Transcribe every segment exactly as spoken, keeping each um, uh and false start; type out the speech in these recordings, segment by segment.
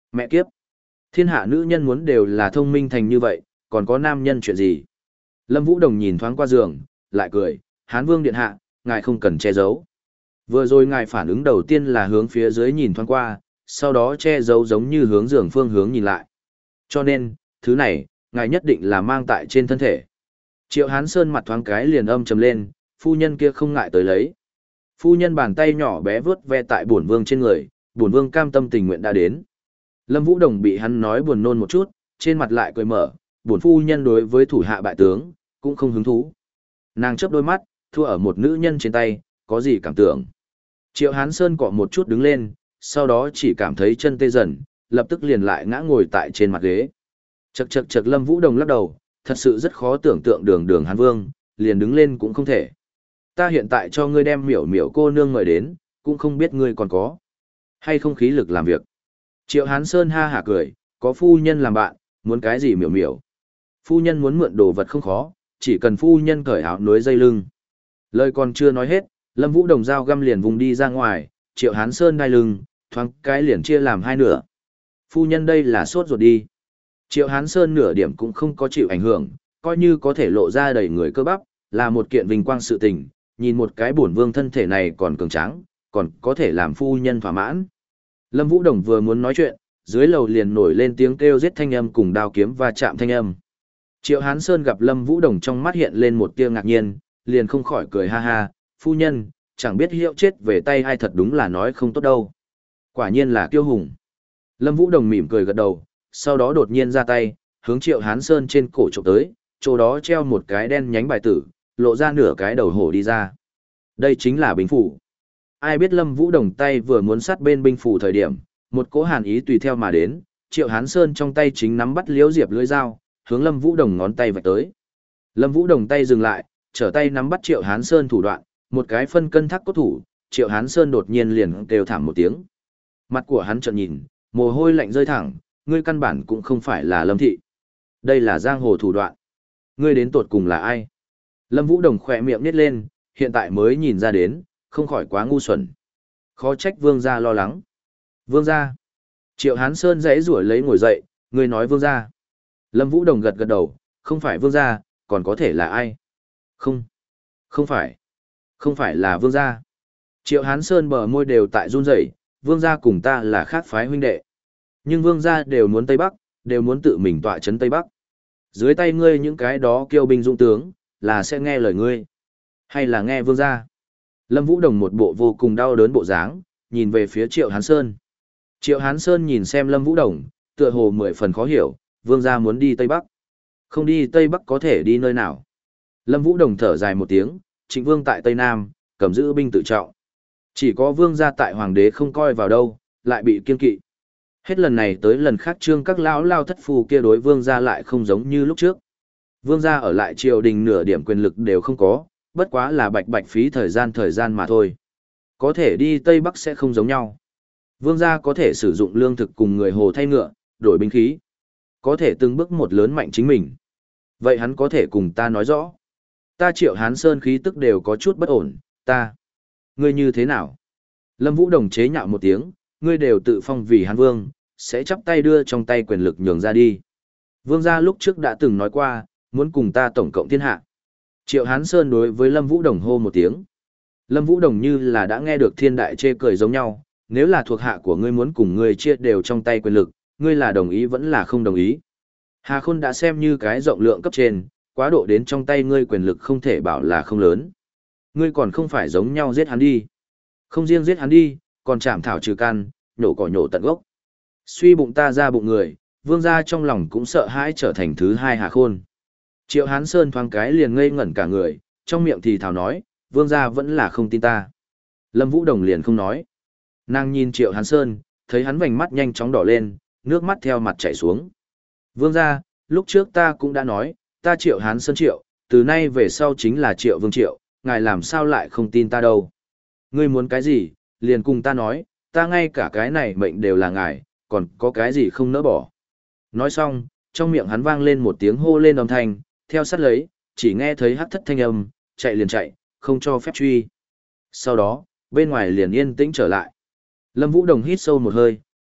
Mẹ kiếp! Thiên hạ nữ nhân muốn đều là thông minh thành như vậy, còn có nam nhân chuyện gì? Lâm Vũ Đồng nhìn thoáng qua giường, lại cười, Hán Vương điện hạ, ngài không cần che giấu. Vừa rồi ngài phản ứng đầu tiên là hướng phía dưới nhìn thoáng qua, sau đó che giấu giống như hướng giường phương hướng nhìn lại. Cho nên, thứ này, ngài nhất định là mang tại trên thân thể. Triệu Hán Sơn mặt thoáng cái liền âm trầm lên, phu nhân kia không ngại tới lấy. Phu nhân bàn tay nhỏ bé vướt ve tại bổn vương trên người, bổn vương cam tâm tình nguyện đã đến. Lâm Vũ Đồng bị hắn nói buồn nôn một chút, trên mặt lại cười mở, bổn phu nhân đối với thủ hạ bại tướng, cũng không hứng thú. Nàng chớp đôi mắt, thua ở một nữ nhân trên tay, có gì cảm tưởng. Triệu Hán Sơn cọ một chút đứng lên, sau đó chỉ cảm thấy chân tê dần, lập tức liền lại ngã ngồi tại trên mặt ghế. Chậc chậc chậc Lâm Vũ Đồng lắc đầu, thật sự rất khó tưởng tượng đường đường Hán Vương, liền đứng lên cũng không thể. Ta hiện tại cho ngươi đem miểu miểu cô nương mời đến, cũng không biết ngươi còn có hay không khí lực làm việc. Triệu Hán Sơn ha hả cười, có phu nhân làm bạn, muốn cái gì miểu miểu. Phu nhân muốn mượn đồ vật không khó, chỉ cần phu nhân cởi áo núi dây lưng. Lời còn chưa nói hết, Lâm Vũ Đồng dao găm liền vùng đi ra ngoài, Triệu Hán Sơn đai lưng, thoáng cái liền chia làm hai nửa. Phu nhân đây là sốt ruột đi. Triệu Hán Sơn nửa điểm cũng không có chịu ảnh hưởng, coi như có thể lộ ra đầy người cơ bắp, là một kiện vinh quang sự tình, nhìn một cái bổn vương thân thể này còn cường tráng, còn có thể làm phu nhân thỏa mãn. Lâm Vũ Đồng vừa muốn nói chuyện, dưới lầu liền nổi lên tiếng kêu giết thanh âm cùng đao kiếm và chạm thanh âm. Triệu Hán Sơn gặp Lâm Vũ Đồng trong mắt hiện lên một tia ngạc nhiên, liền không khỏi cười ha ha, phu nhân, chẳng biết hiệu chết về tay ai thật đúng là nói không tốt đâu. Quả nhiên là kiêu hùng. Lâm Vũ Đồng mỉm cười gật đầu, sau đó đột nhiên ra tay, hướng Triệu Hán Sơn trên cổ chụp tới, chỗ đó treo một cái đen nhánh bài tử, lộ ra nửa cái đầu hổ đi ra. Đây chính là binh phủ. Ai biết Lâm Vũ Đồng tay vừa muốn sát bên binh phủ thời điểm, một cỗ hàn ý tùy theo mà đến, Triệu Hán Sơn trong tay chính nắm bắt Liễu Diệp lưỡi dao, hướng Lâm Vũ Đồng ngón tay vạch tới. Lâm Vũ Đồng tay dừng lại, trở tay nắm bắt Triệu Hán Sơn thủ đoạn, một cái phân cân thác cốt thủ, Triệu Hán Sơn đột nhiên liền kêu thảm một tiếng. Mặt của hắn trợn nhìn, mồ hôi lạnh rơi thẳng, ngươi căn bản cũng không phải là Lâm thị. Đây là giang hồ thủ đoạn. Ngươi đến tột cùng là ai? Lâm Vũ Đồng khỏe miệng nít lên, hiện tại mới nhìn ra đến, không khỏi quá ngu xuẩn. Khó trách vương gia lo lắng. Vương gia. Triệu Hán Sơn rẽ rủa lấy ngồi dậy, ngươi nói vương gia. Lâm Vũ Đồng gật gật đầu, không phải vương gia, còn có thể là ai? Không. Không phải. Không phải là vương gia. Triệu Hán Sơn bờ môi đều tại run rẩy, vương gia cùng ta là khác phái huynh đệ. Nhưng vương gia đều muốn Tây Bắc, đều muốn tự mình tọa trấn Tây Bắc. Dưới tay ngươi những cái đó kiêu binh dũng tướng, là sẽ nghe lời ngươi. Hay là nghe vương gia? Lâm Vũ Đồng một bộ vô cùng đau đớn bộ dáng, nhìn về phía Triệu Hán Sơn. Triệu Hán Sơn nhìn xem Lâm Vũ Đồng, tựa hồ mười phần khó hiểu, vương gia muốn đi Tây Bắc. Không đi Tây Bắc có thể đi nơi nào? Lâm Vũ Đồng thở dài một tiếng, Trịnh vương tại Tây Nam, cầm giữ binh tự trọng. Chỉ có vương gia tại hoàng đế không coi vào đâu, lại bị kiên kỵ. Hết lần này tới lần khác trương các lão lao thất phù kia đối vương gia lại không giống như lúc trước. Vương gia ở lại triều đình nửa điểm quyền lực đều không có, bất quá là bạch bạch phí thời gian thời gian mà thôi. Có thể đi Tây Bắc sẽ không giống nhau. Vương gia có thể sử dụng lương thực cùng người hồ thay ngựa, đổi binh khí. Có thể từng bước một lớn mạnh chính mình. Vậy hắn có thể cùng ta nói rõ. Ta Triệu Hán Sơn khí tức đều có chút bất ổn, ta. Ngươi như thế nào? Lâm Vũ Đồng chế nhạo một tiếng, ngươi đều tự phong vì Hán Vương, sẽ chắp tay đưa trong tay quyền lực nhường ra đi. Vương gia lúc trước đã từng nói qua, muốn cùng ta tổng cộng thiên hạ. Triệu Hán Sơn đối với Lâm Vũ Đồng hô một tiếng. Lâm Vũ Đồng như là đã nghe được thiên đại chê cười giống nhau, nếu là thuộc hạ của ngươi muốn cùng ngươi chia đều trong tay quyền lực, ngươi là đồng ý vẫn là không đồng ý. Hà Khôn đã xem như cái rộng lượng cấp trên, quá độ đến trong tay ngươi quyền lực không thể bảo là không lớn. Ngươi còn không phải giống nhau giết hắn đi. Không riêng giết hắn đi, còn chạm thảo trừ căn, nhổ cỏ nhổ tận gốc. Suy bụng ta ra bụng người, vương gia trong lòng cũng sợ hãi trở thành thứ hai Hà Khôn. Triệu Hán Sơn thoáng cái liền ngây ngẩn cả người, trong miệng thì thào nói, vương gia vẫn là không tin ta. Lâm Vũ Đồng liền không nói. Nàng nhìn Triệu Hán Sơn, thấy hắn vành mắt nhanh chóng đỏ lên, nước mắt theo mặt chảy xuống. Vương gia, lúc trước ta cũng đã nói, ta Triệu Hán Sơn Triệu, từ nay về sau chính là Triệu Vương Triệu, ngài làm sao lại không tin ta đâu. Ngươi muốn cái gì, liền cùng ta nói, ta ngay cả cái này mệnh đều là ngài, còn có cái gì không nỡ bỏ. Nói xong, trong miệng hắn vang lên một tiếng hô lên âm thanh, theo sát lấy, chỉ nghe thấy hắc thất thanh âm, chạy liền chạy, không cho phép truy. Sau đó, bên ngoài liền yên tĩnh trở lại. Lâm Vũ Đồng hít sâu một hơi,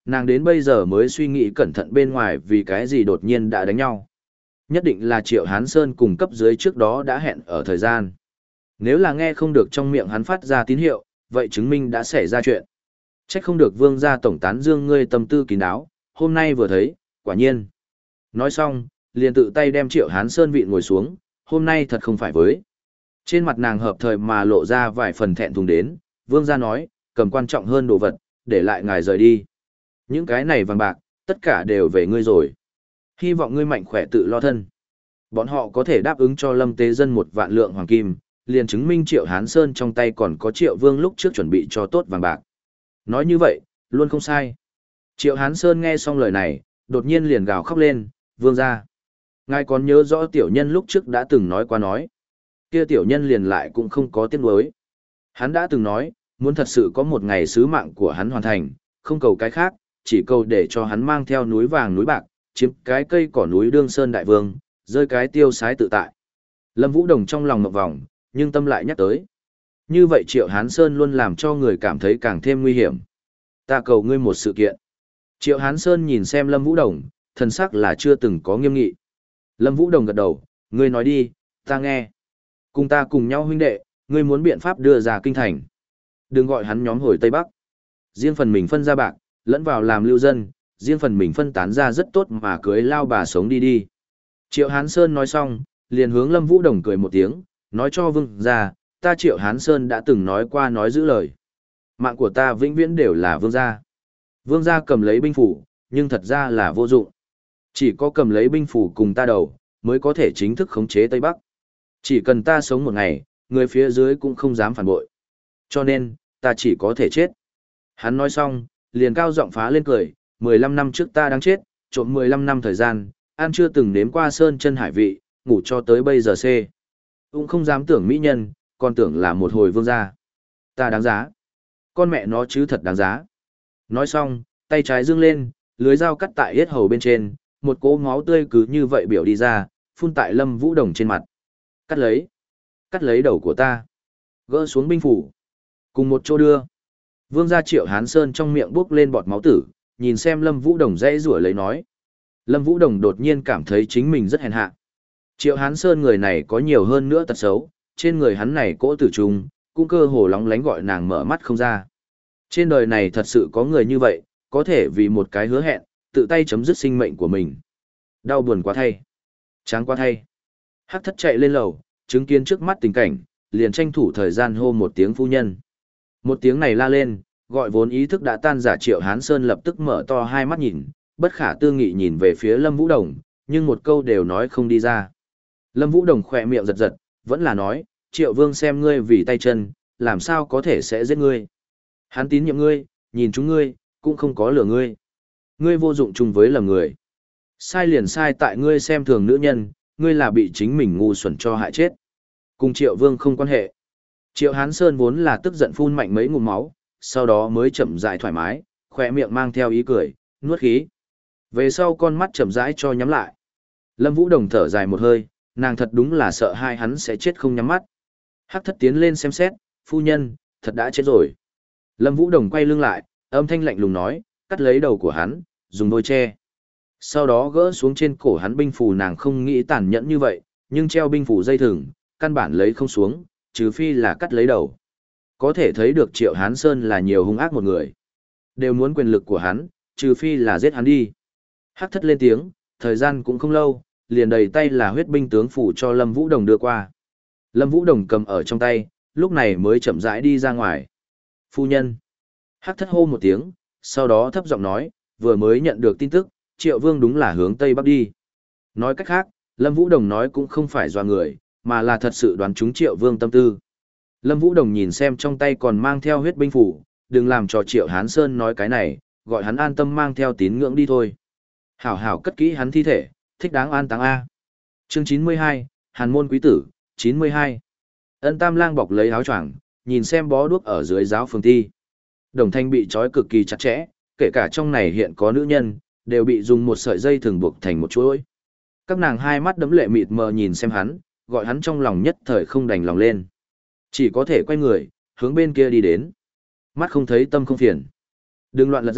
Nàng đến bây giờ mới suy nghĩ cẩn thận bên ngoài vì cái gì đột nhiên đã đánh nhau. Nhất định là Triệu Hán Sơn cùng cấp dưới trước đó đã hẹn ở thời gian. Nếu là nghe không được trong miệng hắn phát ra tín hiệu, vậy chứng minh đã xảy ra chuyện. Trách không được vương gia tổng tán dương ngươi tâm tư kín đáo, hôm nay vừa thấy, quả nhiên. Nói xong, liền tự tay đem Triệu Hán Sơn vịn ngồi xuống, hôm nay thật không phải với. Trên mặt nàng hợp thời mà lộ ra vài phần thẹn thùng đến, vương gia nói, cầm quan trọng hơn đồ vật, để lại ngài rời đi. Những cái này vàng bạc, tất cả đều về ngươi rồi. Hy vọng ngươi mạnh khỏe tự lo thân. Bọn họ có thể đáp ứng cho Lâm Tế Dân một vạn lượng hoàng kim, liền chứng minh Triệu Hán Sơn trong tay còn có Triệu Vương lúc trước chuẩn bị cho tốt vàng bạc. Nói như vậy, luôn không sai. Triệu Hán Sơn nghe xong lời này, đột nhiên liền gào khóc lên, vương gia. Ngài còn nhớ rõ tiểu nhân lúc trước đã từng nói qua nói. Kia tiểu nhân liền lại cũng không có tiếc nuối. Hắn đã từng nói, muốn thật sự có một ngày sứ mạng của hắn hoàn thành, không cầu cái khác, chỉ cầu để cho hắn mang theo núi vàng núi bạc, chiếm cái cây cỏ núi đương sơn đại vương, rơi cái tiêu sái tự tại. Lâm Vũ Đồng trong lòng ngập vòng, nhưng tâm lại nhắc tới. Như vậy Triệu Hán Sơn luôn làm cho người cảm thấy càng thêm nguy hiểm. Ta cầu ngươi một sự kiện. Triệu Hán Sơn nhìn xem Lâm Vũ Đồng, thần sắc là chưa từng có nghiêm nghị. Lâm Vũ Đồng gật đầu, ngươi nói đi, ta nghe. Cùng ta cùng nhau huynh đệ, ngươi muốn biện pháp đưa ra kinh thành. Đừng gọi hắn nhóm hồi Tây Bắc. Riêng phần mình phân ra bạc, lẫn vào làm lưu dân, riêng phần mình phân tán ra rất tốt mà cưới lao bà sống đi đi. Triệu Hán Sơn nói xong, liền hướng Lâm Vũ Đồng cười một tiếng, nói cho vương gia, ta Triệu Hán Sơn đã từng nói qua nói giữ lời. Mạng của ta vĩnh viễn đều là vương gia. Vương gia cầm lấy binh phủ, nhưng thật ra là vô dụng. Chỉ có cầm lấy binh phủ cùng ta đầu, mới có thể chính thức khống chế Tây Bắc. Chỉ cần ta sống một ngày, người phía dưới cũng không dám phản bội. Cho nên, ta chỉ có thể chết. Hắn nói xong, liền cao giọng phá lên cười, mười lăm năm trước ta đang chết, trộm mười lăm năm thời gian, an chưa từng nếm qua sơn chân hải vị, ngủ cho tới bây giờ xê. Cũng không dám tưởng mỹ nhân, còn tưởng là một hồi vương gia. Ta đáng giá. Con mẹ nó chứ thật đáng giá. Nói xong, tay trái dương lên, lưới dao cắt tại yết hầu bên trên, một cỗ máu tươi cứ như vậy biểu đi ra, phun tại Lâm Vũ Đồng trên mặt. Cắt lấy. Cắt lấy đầu của ta. Gỡ xuống binh phủ. Cùng một chỗ đưa. Vương gia Triệu Hán Sơn trong miệng bốc lên bọt máu tử, nhìn xem Lâm Vũ Đồng dãy rủa lấy nói. Lâm Vũ Đồng đột nhiên cảm thấy chính mình rất hèn hạ. Triệu Hán Sơn người này có nhiều hơn nữa tật xấu, trên người hắn này cỗ tử trùng, cũng cơ hồ lóng lánh gọi nàng mở mắt không ra. Trên đời này thật sự có người như vậy, có thể vì một cái hứa hẹn, tự tay chấm dứt sinh mệnh của mình. Đau buồn quá thay. Chán quá thay. Hắc Thất chạy lên lầu, chứng kiến trước mắt tình cảnh, liền tranh thủ thời gian hô một tiếng phu nhân. Một tiếng này la lên, gọi vốn ý thức đã tan giả Triệu Hán Sơn lập tức mở to hai mắt nhìn, bất khả tư nghị nhìn về phía Lâm Vũ Đồng, nhưng một câu đều nói không đi ra. Lâm Vũ Đồng khỏe miệng giật giật, vẫn là nói, Triệu Vương xem ngươi vì tay chân, làm sao có thể sẽ giết ngươi. Hắn tín nhiệm ngươi, nhìn chúng ngươi, cũng không có lừa ngươi. Ngươi vô dụng chung với lầm người. Sai liền sai tại ngươi xem thường nữ nhân, ngươi là bị chính mình ngu xuẩn cho hại chết. Cùng Triệu Vương không quan hệ. Triệu Hán Sơn vốn là tức giận phun mạnh mấy ngụm máu, sau đó mới chậm rãi thoải mái, khỏe miệng mang theo ý cười, nuốt khí. Về sau con mắt chậm rãi cho nhắm lại. Lâm Vũ Đồng thở dài một hơi, nàng thật đúng là sợ hai hắn sẽ chết không nhắm mắt. Hắc Thất tiến lên xem xét, phu nhân, thật đã chết rồi. Lâm Vũ Đồng quay lưng lại, âm thanh lạnh lùng nói, cắt lấy đầu của hắn, dùng đôi tre. Sau đó gỡ xuống trên cổ hắn binh phù, nàng không nghĩ tàn nhẫn như vậy, nhưng treo binh phù dây thừng, căn bản lấy không xuống, trừ phi là cắt lấy đầu. Có thể thấy được Triệu Hán Sơn là nhiều hung ác một người. Đều muốn quyền lực của hắn, trừ phi là giết hắn đi. Hắc Thất lên tiếng, thời gian cũng không lâu, liền đầy tay là huyết binh tướng phủ cho Lâm Vũ Đồng đưa qua. Lâm Vũ Đồng cầm ở trong tay, lúc này mới chậm rãi đi ra ngoài. Phu nhân. Hắc Thất hô một tiếng, sau đó thấp giọng nói, vừa mới nhận được tin tức, Triệu Vương đúng là hướng Tây Bắc đi. Nói cách khác, Lâm Vũ Đồng nói cũng không phải dọa người, mà là thật sự đoán trúng Triệu Vương tâm tư. Lâm Vũ Đồng nhìn xem trong tay còn mang theo huyết binh phủ, đừng làm cho Triệu Hán Sơn nói cái này, gọi hắn an tâm mang theo tín ngưỡng đi thôi. Hảo hảo cất kỹ hắn thi thể, thích đáng an táng A. Chương chín mươi hai, Hàn môn quý tử, chín mươi hai. Ân Tam Lang bọc lấy áo choàng, nhìn xem bó đuốc ở dưới giáo phường thi. Đồng Thanh bị trói cực kỳ chặt chẽ, kể cả trong này hiện có nữ nhân, đều bị dùng một sợi dây thường buộc thành một chuỗi. Các nàng hai mắt đẫm lệ mịt mờ nhìn xem hắn, gọi hắn trong lòng nhất thời không đành lòng lên. Chỉ có thể quay người, hướng bên kia đi đến. Mắt không thấy tâm không phiền. Đừng loạn lật ra,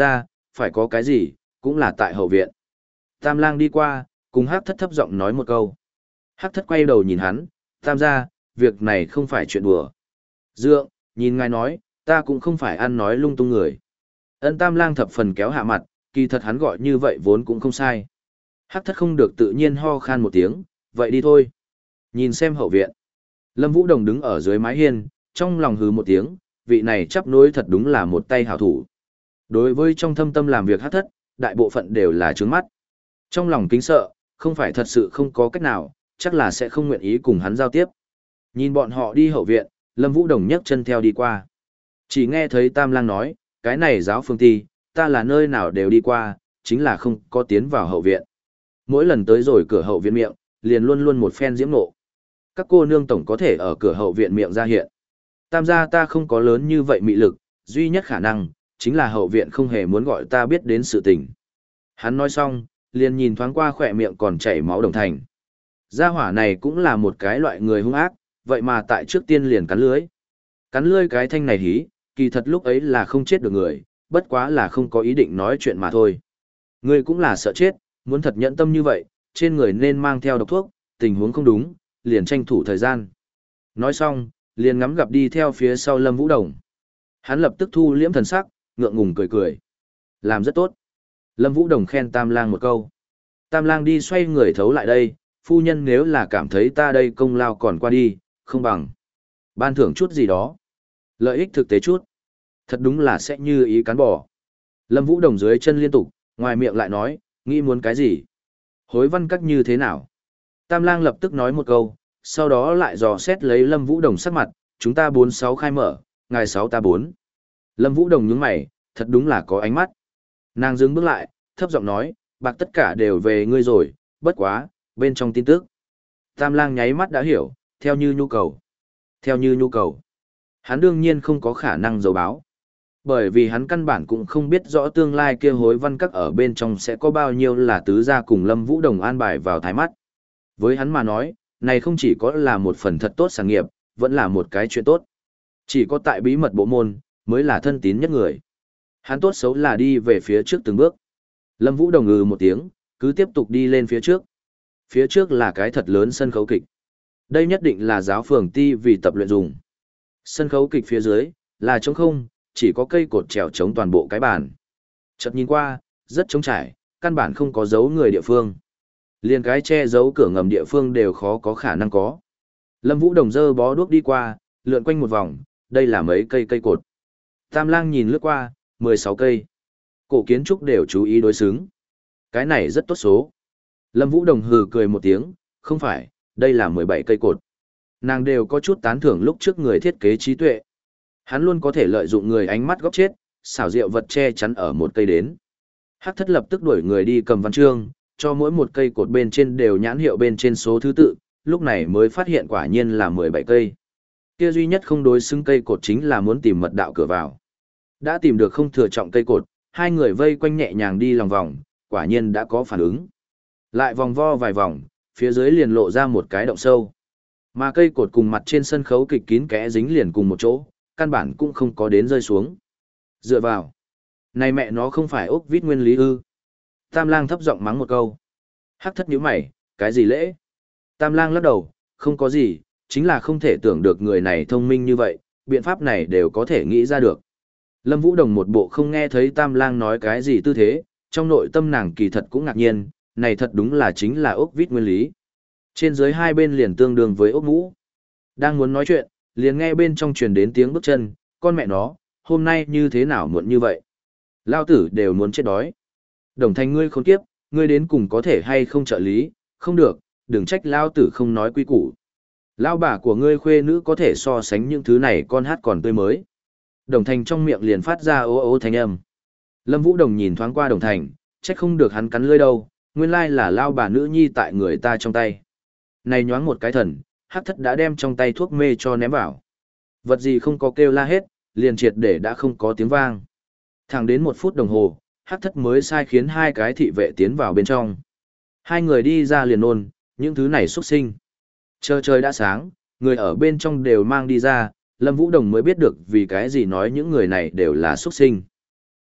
phải có cái gì, cũng là tại hậu viện. Tam lang đi qua, cùng hắc thất thấp giọng nói một câu. Hắc thất quay đầu nhìn hắn, tam gia, việc này không phải chuyện đùa. Dượng, nhìn ngài nói, ta cũng không phải ăn nói lung tung người. Ân tam lang thập phần kéo hạ mặt, kỳ thật hắn gọi như vậy vốn cũng không sai. Hắc thất không được tự nhiên ho khan một tiếng, vậy đi thôi. Nhìn xem hậu viện. Lâm Vũ Đồng đứng ở dưới mái hiên, trong lòng hừ một tiếng, vị này chắp nối thật đúng là một tay hảo thủ. Đối với trong thâm tâm làm việc hắc thất, đại bộ phận đều là trướng mắt. Trong lòng kính sợ, không phải thật sự không có cách nào, chắc là sẽ không nguyện ý cùng hắn giao tiếp. Nhìn bọn họ đi hậu viện, Lâm Vũ Đồng nhấc chân theo đi qua. Chỉ nghe thấy Tam Lang nói, cái này giáo phương ti, ta là nơi nào đều đi qua, chính là không có tiến vào hậu viện. Mỗi lần tới rồi cửa hậu viện miệng, liền luôn luôn một phen diễm nộ. Các cô nương tổng có thể ở cửa hậu viện miệng ra hiện. Tam gia ta không có lớn như vậy mị lực, duy nhất khả năng, chính là hậu viện không hề muốn gọi ta biết đến sự tình. Hắn nói xong, liền nhìn thoáng qua khỏe miệng còn chảy máu Đồng Thành. Gia hỏa này cũng là một cái loại người hung ác, vậy mà tại trước tiên liền cắn lưới. Cắn lưới cái thanh này hí, kỳ thật lúc ấy là không chết được người, bất quá là không có ý định nói chuyện mà thôi. Ngươi cũng là sợ chết, muốn thật nhẫn tâm như vậy, trên người nên mang theo độc thuốc, tình huống không đúng, liền tranh thủ thời gian. Nói xong, liền ngắm gặp đi theo phía sau Lâm Vũ Đồng. Hắn lập tức thu liễm thần sắc, ngượng ngùng cười cười. Làm rất tốt. Lâm Vũ Đồng khen Tam Lang một câu. Tam Lang đi xoay người thấu lại đây, phu nhân nếu là cảm thấy ta đây công lao còn qua đi, không bằng. Ban thưởng chút gì đó. Lợi ích thực tế chút. Thật đúng là sẽ như ý cán bỏ. Lâm Vũ Đồng dưới chân liên tục, ngoài miệng lại nói, nghĩ muốn cái gì? Hối văn các như thế nào? Tam Lang lập tức nói một câu, sau đó lại dò xét lấy Lâm Vũ Đồng sắc mặt, chúng ta bốn sáu khai mở, ngài sáu ta bốn. Lâm Vũ Đồng nhướng mày, thật đúng là có ánh mắt. Nàng dừng bước lại, thấp giọng nói, bạc tất cả đều về ngươi rồi, bất quá, bên trong tin tức. Tam Lang nháy mắt đã hiểu, theo như nhu cầu. Theo như nhu cầu. Hắn đương nhiên không có khả năng dấu báo. Bởi vì hắn căn bản cũng không biết rõ tương lai kia hối văn các ở bên trong sẽ có bao nhiêu là tứ gia cùng Lâm Vũ Đồng an bài vào thái mắt. Với hắn mà nói, này không chỉ có là một phần thật tốt sản nghiệp, vẫn là một cái chuyện tốt. Chỉ có tại bí mật bộ môn, mới là thân tín nhất người. Hắn tốt xấu là đi về phía trước từng bước. Lâm Vũ Đồng ngừ một tiếng, cứ tiếp tục đi lên phía trước. Phía trước là cái thật lớn sân khấu kịch. Đây nhất định là giáo phường ti vì tập luyện dùng. Sân khấu kịch phía dưới, là trống không, chỉ có cây cột trèo chống toàn bộ cái bàn. Chợt nhìn qua, rất trống trải, căn bản không có dấu người địa phương. Liên cái che giấu cửa ngầm địa phương đều khó có khả năng có. Lâm Vũ Đồng dơ bó đuốc đi qua, lượn quanh một vòng, đây là mấy cây cây cột. Tam Lang nhìn lướt qua, mười sáu cây. Cổ kiến trúc đều chú ý đối xứng. Cái này rất tốt số. Lâm Vũ Đồng hừ cười một tiếng, không phải, đây là mười bảy cây cột. Nàng đều có chút tán thưởng lúc trước người thiết kế trí tuệ. Hắn luôn có thể lợi dụng người ánh mắt góc chết, xảo diệu vật che chắn ở một cây đến. Hắc thất lập tức đuổi người đi cầm văn chương, cho mỗi một cây cột bên trên đều nhãn hiệu bên trên số thứ tự, lúc này mới phát hiện quả nhiên là mười bảy cây. Kia duy nhất không đối xứng cây cột chính là muốn tìm mật đạo cửa vào. Đã tìm được không thừa trọng cây cột, hai người vây quanh nhẹ nhàng đi lòng vòng, quả nhiên đã có phản ứng. Lại vòng vo vài vòng, phía dưới liền lộ ra một cái động sâu. Mà cây cột cùng mặt trên sân khấu kịch kín kẽ dính liền cùng một chỗ, căn bản cũng không có đến rơi xuống. Dựa vào. Này mẹ nó không phải ốc vít nguyên lý ư. Tam Lang thấp giọng mắng một câu. Hắc thất nhíu mày, cái gì lễ? Tam Lang lắc đầu, không có gì, chính là không thể tưởng được người này thông minh như vậy, biện pháp này đều có thể nghĩ ra được. Lâm Vũ Đồng một bộ không nghe thấy Tam Lang nói cái gì tư thế, trong nội tâm nàng kỳ thật cũng ngạc nhiên, này thật đúng là chính là ốc vít nguyên lý. Trên dưới hai bên liền tương đương với ốc mũ. Đang muốn nói chuyện, liền nghe bên trong truyền đến tiếng bước chân, con mẹ nó, hôm nay như thế nào muộn như vậy? Lao tử đều muốn chết đói. Đồng Thành ngươi khốn kiếp, ngươi đến cùng có thể hay không trợ lý, không được, đừng trách Lao tử không nói quy củ. Lao bà của ngươi khuê nữ có thể so sánh những thứ này con hát còn tươi mới. Đồng Thành trong miệng liền phát ra ố ố thanh âm. Lâm Vũ Đồng nhìn thoáng qua Đồng Thành, trách không được hắn cắn lưỡi đâu, nguyên lai là Lao bà nữ nhi tại người ta trong tay. Này nhoáng một cái thần, hắc thất đã đem trong tay thuốc mê cho ném vào. Vật gì không có kêu la hết, liền triệt để đã không có tiếng vang. Thẳng đến một phút đồng hồ, hắc thất mới sai khiến hai cái thị vệ tiến vào bên trong. Hai người đi ra liền nôn, những thứ này xuất sinh. Chờ trời đã sáng, người ở bên trong đều mang đi ra, Lâm Vũ Đồng mới biết được vì cái gì nói những người này đều là xuất sinh.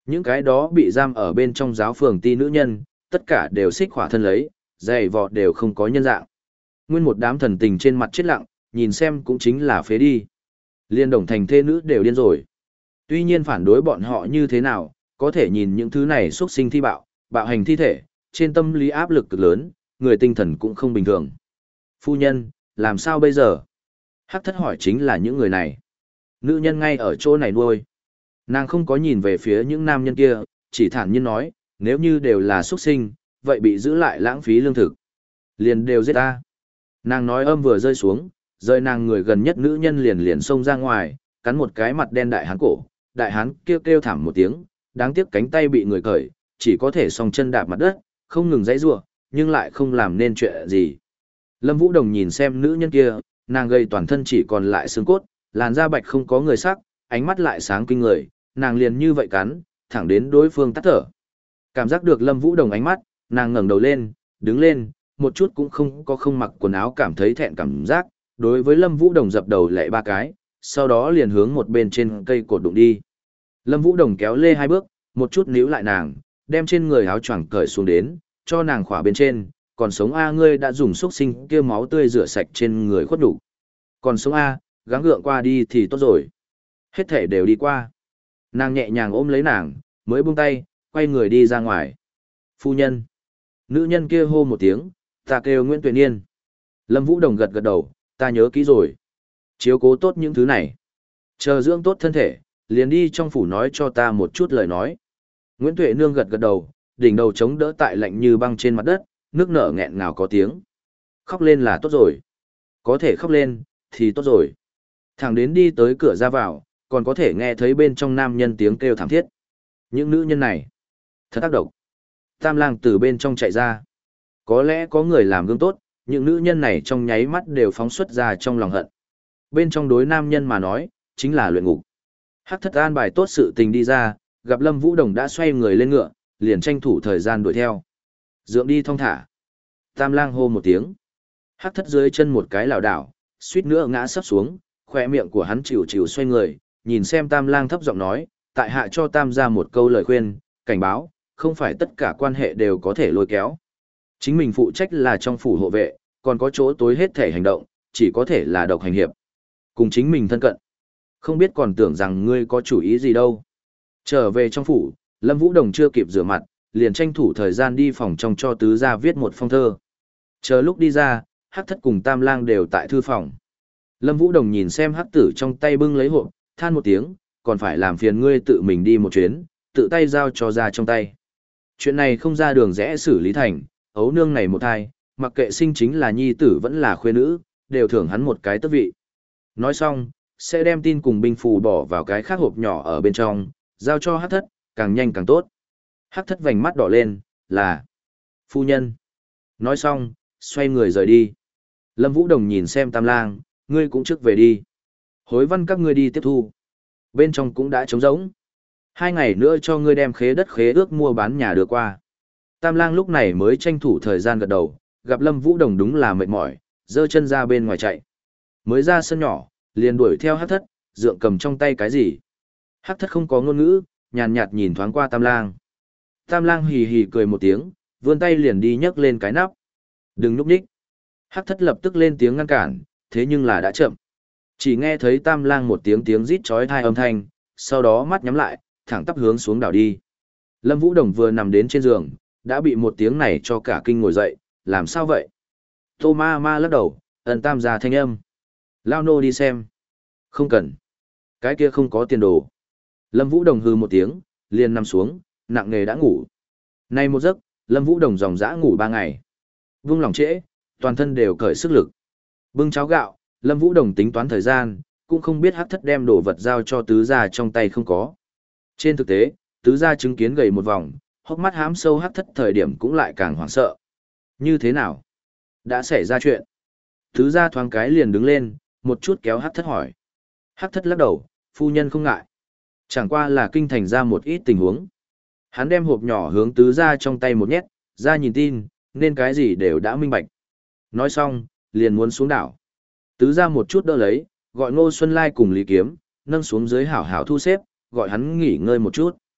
Những cái đó bị giam ở bên trong giáo phường ti nữ nhân, tất cả đều xích khỏa thân lấy, giày vọt đều không có nhân dạng. Nguyên một đám thần tình trên mặt chết lặng, nhìn xem cũng chính là phế đi. Liên đồng thành thê nữ đều điên rồi. Tuy nhiên phản đối bọn họ như thế nào, có thể nhìn những thứ này xuất sinh thi bạo, bạo hành thi thể, trên tâm lý áp lực cực lớn, người tinh thần cũng không bình thường. Phu nhân, làm sao bây giờ? Hắc thất hỏi chính là những người này. Nữ nhân ngay ở chỗ này nuôi. Nàng không có nhìn về phía những nam nhân kia, chỉ thản nhiên nói, nếu như đều là xuất sinh, vậy bị giữ lại lãng phí lương thực. Liền đều giết ta. Nàng nói âm vừa rơi xuống, rơi nàng người gần nhất nữ nhân liền liền xông ra ngoài, cắn một cái mặt đen đại hán cổ. Đại hán kêu kêu thảm một tiếng, đáng tiếc cánh tay bị người cởi, chỉ có thể song chân đạp mặt đất, không ngừng dãy rủa, nhưng lại không làm nên chuyện gì. Lâm Vũ Đồng nhìn xem nữ nhân kia, nàng gầy toàn thân chỉ còn lại xương cốt, làn da bạch không có người sắc, ánh mắt lại sáng kinh người, nàng liền như vậy cắn, thẳng đến đối phương tắt thở. Cảm giác được Lâm Vũ Đồng ánh mắt, nàng ngẩng đầu lên, đứng lên, một chút cũng không có không mặc quần áo cảm thấy thẹn cảm giác, đối với Lâm Vũ Đồng dập đầu lạy ba cái, sau đó liền hướng một bên trên cây cột đụng đi. Lâm Vũ Đồng kéo lê hai bước, một chút níu lại nàng, đem trên người áo choàng cởi xuống đến, cho nàng khỏa bên trên, còn sống A ngươi đã dùng xúc sinh kia máu tươi rửa sạch trên người khuất đủ. Còn sống A, gắng gượng qua đi thì tốt rồi. Hết thể đều đi qua. Nàng nhẹ nhàng ôm lấy nàng, mới buông tay, quay người đi ra ngoài. Phu nhân. Nữ nhân kia hô một tiếng, ta kêu Nguyễn Tuệ Niên. Lâm Vũ Đồng gật gật đầu, ta nhớ kỹ rồi. Chiếu cố tốt những thứ này. Chờ dưỡng tốt thân thể, liền đi trong phủ nói cho ta một chút lời nói. Nguyễn Tuệ Nương gật gật đầu, đỉnh đầu chống đỡ tại lạnh như băng trên mặt đất, nước nở nghẹn ngào có tiếng. Khóc lên là tốt rồi. Có thể khóc lên, thì tốt rồi. Thằng đến đi tới cửa ra vào, còn có thể nghe thấy bên trong nam nhân tiếng kêu thảm thiết. Những nữ nhân này, thật tác động. Tam lang từ bên trong chạy ra. Có lẽ có người làm gương tốt, những nữ nhân này trong nháy mắt đều phóng xuất ra trong lòng hận. Bên trong đối nam nhân mà nói, chính là luyện ngục. Hắc thất an bài tốt sự tình đi ra, gặp Lâm Vũ Đồng đã xoay người lên ngựa, liền tranh thủ thời gian đuổi theo. Dượng đi thong thả. Tam lang hô một tiếng. Hắc thất dưới chân một cái lảo đảo, suýt nữa ngã sấp xuống, khỏe miệng của hắn chịu chịu xoay người, nhìn xem Tam lang thấp giọng nói, tại hạ cho Tam ra một câu lời khuyên, cảnh báo, không phải tất cả quan hệ đều có thể lôi kéo. Chính mình phụ trách là trong phủ hộ vệ, còn có chỗ tối hết thể hành động, chỉ có thể là độc hành hiệp. Cùng chính mình thân cận. Không biết còn tưởng rằng ngươi có chủ ý gì đâu. Trở về trong phủ, Lâm Vũ Đồng chưa kịp rửa mặt, liền tranh thủ thời gian đi phòng trong cho tứ gia viết một phong thơ. Chờ lúc đi ra, Hắc thất cùng Tam lang đều tại thư phòng. Lâm Vũ Đồng nhìn xem Hắc tử trong tay bưng lấy hộp, than một tiếng, còn phải làm phiền ngươi tự mình đi một chuyến, tự tay giao cho ra trong tay. Chuyện này không ra đường rẽ xử lý thành, ấu nương này một thai, mặc kệ sinh chính là nhi tử vẫn là khuê nữ, đều thưởng hắn một cái tước vị. Nói xong, sẽ đem tin cùng binh phù bỏ vào cái khác hộp nhỏ ở bên trong, giao cho Hắc thất, càng nhanh càng tốt. Hắc thất vành mắt đỏ lên, là phu nhân. Nói xong, xoay người rời đi. Lâm Vũ Đồng nhìn xem Tam lang, ngươi cũng trước về đi. Hối văn các ngươi đi tiếp thu. Bên trong cũng đã trống rỗng. Hai ngày nữa cho ngươi đem khế đất khế ước mua bán nhà đưa qua. Tam lang lúc này mới tranh thủ thời gian gật đầu, gặp Lâm Vũ Đồng đúng là mệt mỏi, giơ chân ra bên ngoài chạy. Mới ra sân nhỏ, liền đuổi theo Hắc thất, dượng cầm trong tay cái gì. Hắc thất không có ngôn ngữ, nhàn nhạt nhìn thoáng qua Tam lang. Tam lang hì hì cười một tiếng, vươn tay liền đi nhấc lên cái nắp. Đừng núp nhích. Hắc thất lập tức lên tiếng ngăn cản, thế nhưng là đã chậm. Chỉ nghe thấy Tam lang một tiếng tiếng rít chói tai âm thanh, sau đó mắt nhắm lại, thẳng tắp hướng xuống đảo đi. Lâm Vũ Đồng vừa nằm đến trên giường, đã bị một tiếng này cho cả kinh ngồi dậy, làm sao vậy? Tô ma ma lắc đầu, ẩn Tam ra thanh âm. Lao nô đi xem. Không cần. Cái kia không có tiền đồ. Lâm Vũ Đồng hư một tiếng, liền nằm xuống, nặng nề đã ngủ. Nay một giấc, Lâm Vũ Đồng dòng dã ngủ ba ngày. Vung lòng trễ, toàn thân đều cởi sức lực. Bưng cháo gạo, Lâm Vũ Đồng tính toán thời gian, cũng không biết Hắc thất đem đồ vật giao cho tứ gia trong tay không có. Trên thực tế, tứ gia chứng kiến gầy một vòng, hốc mắt hám sâu Hắc thất thời điểm cũng lại càng hoảng sợ. Như thế nào? Đã xảy ra chuyện. Tứ gia thoáng cái liền đứng lên, một chút kéo Hắc thất hỏi. Hắc thất lắc đầu, phu nhân không ngại. Chẳng qua là kinh thành ra một ít tình huống. Hắn đem hộp nhỏ hướng tứ gia trong tay một nhét, ra nhìn tin, nên cái gì đều đã minh bạch. Nói xong, liền muốn xuống đảo. Tứ gia một chút đỡ lấy, gọi Ngô Xuân Lai cùng Lý Kiếm, nâng xuống dưới hảo hảo thu xếp, gọi hắn nghỉ ngơi một chút.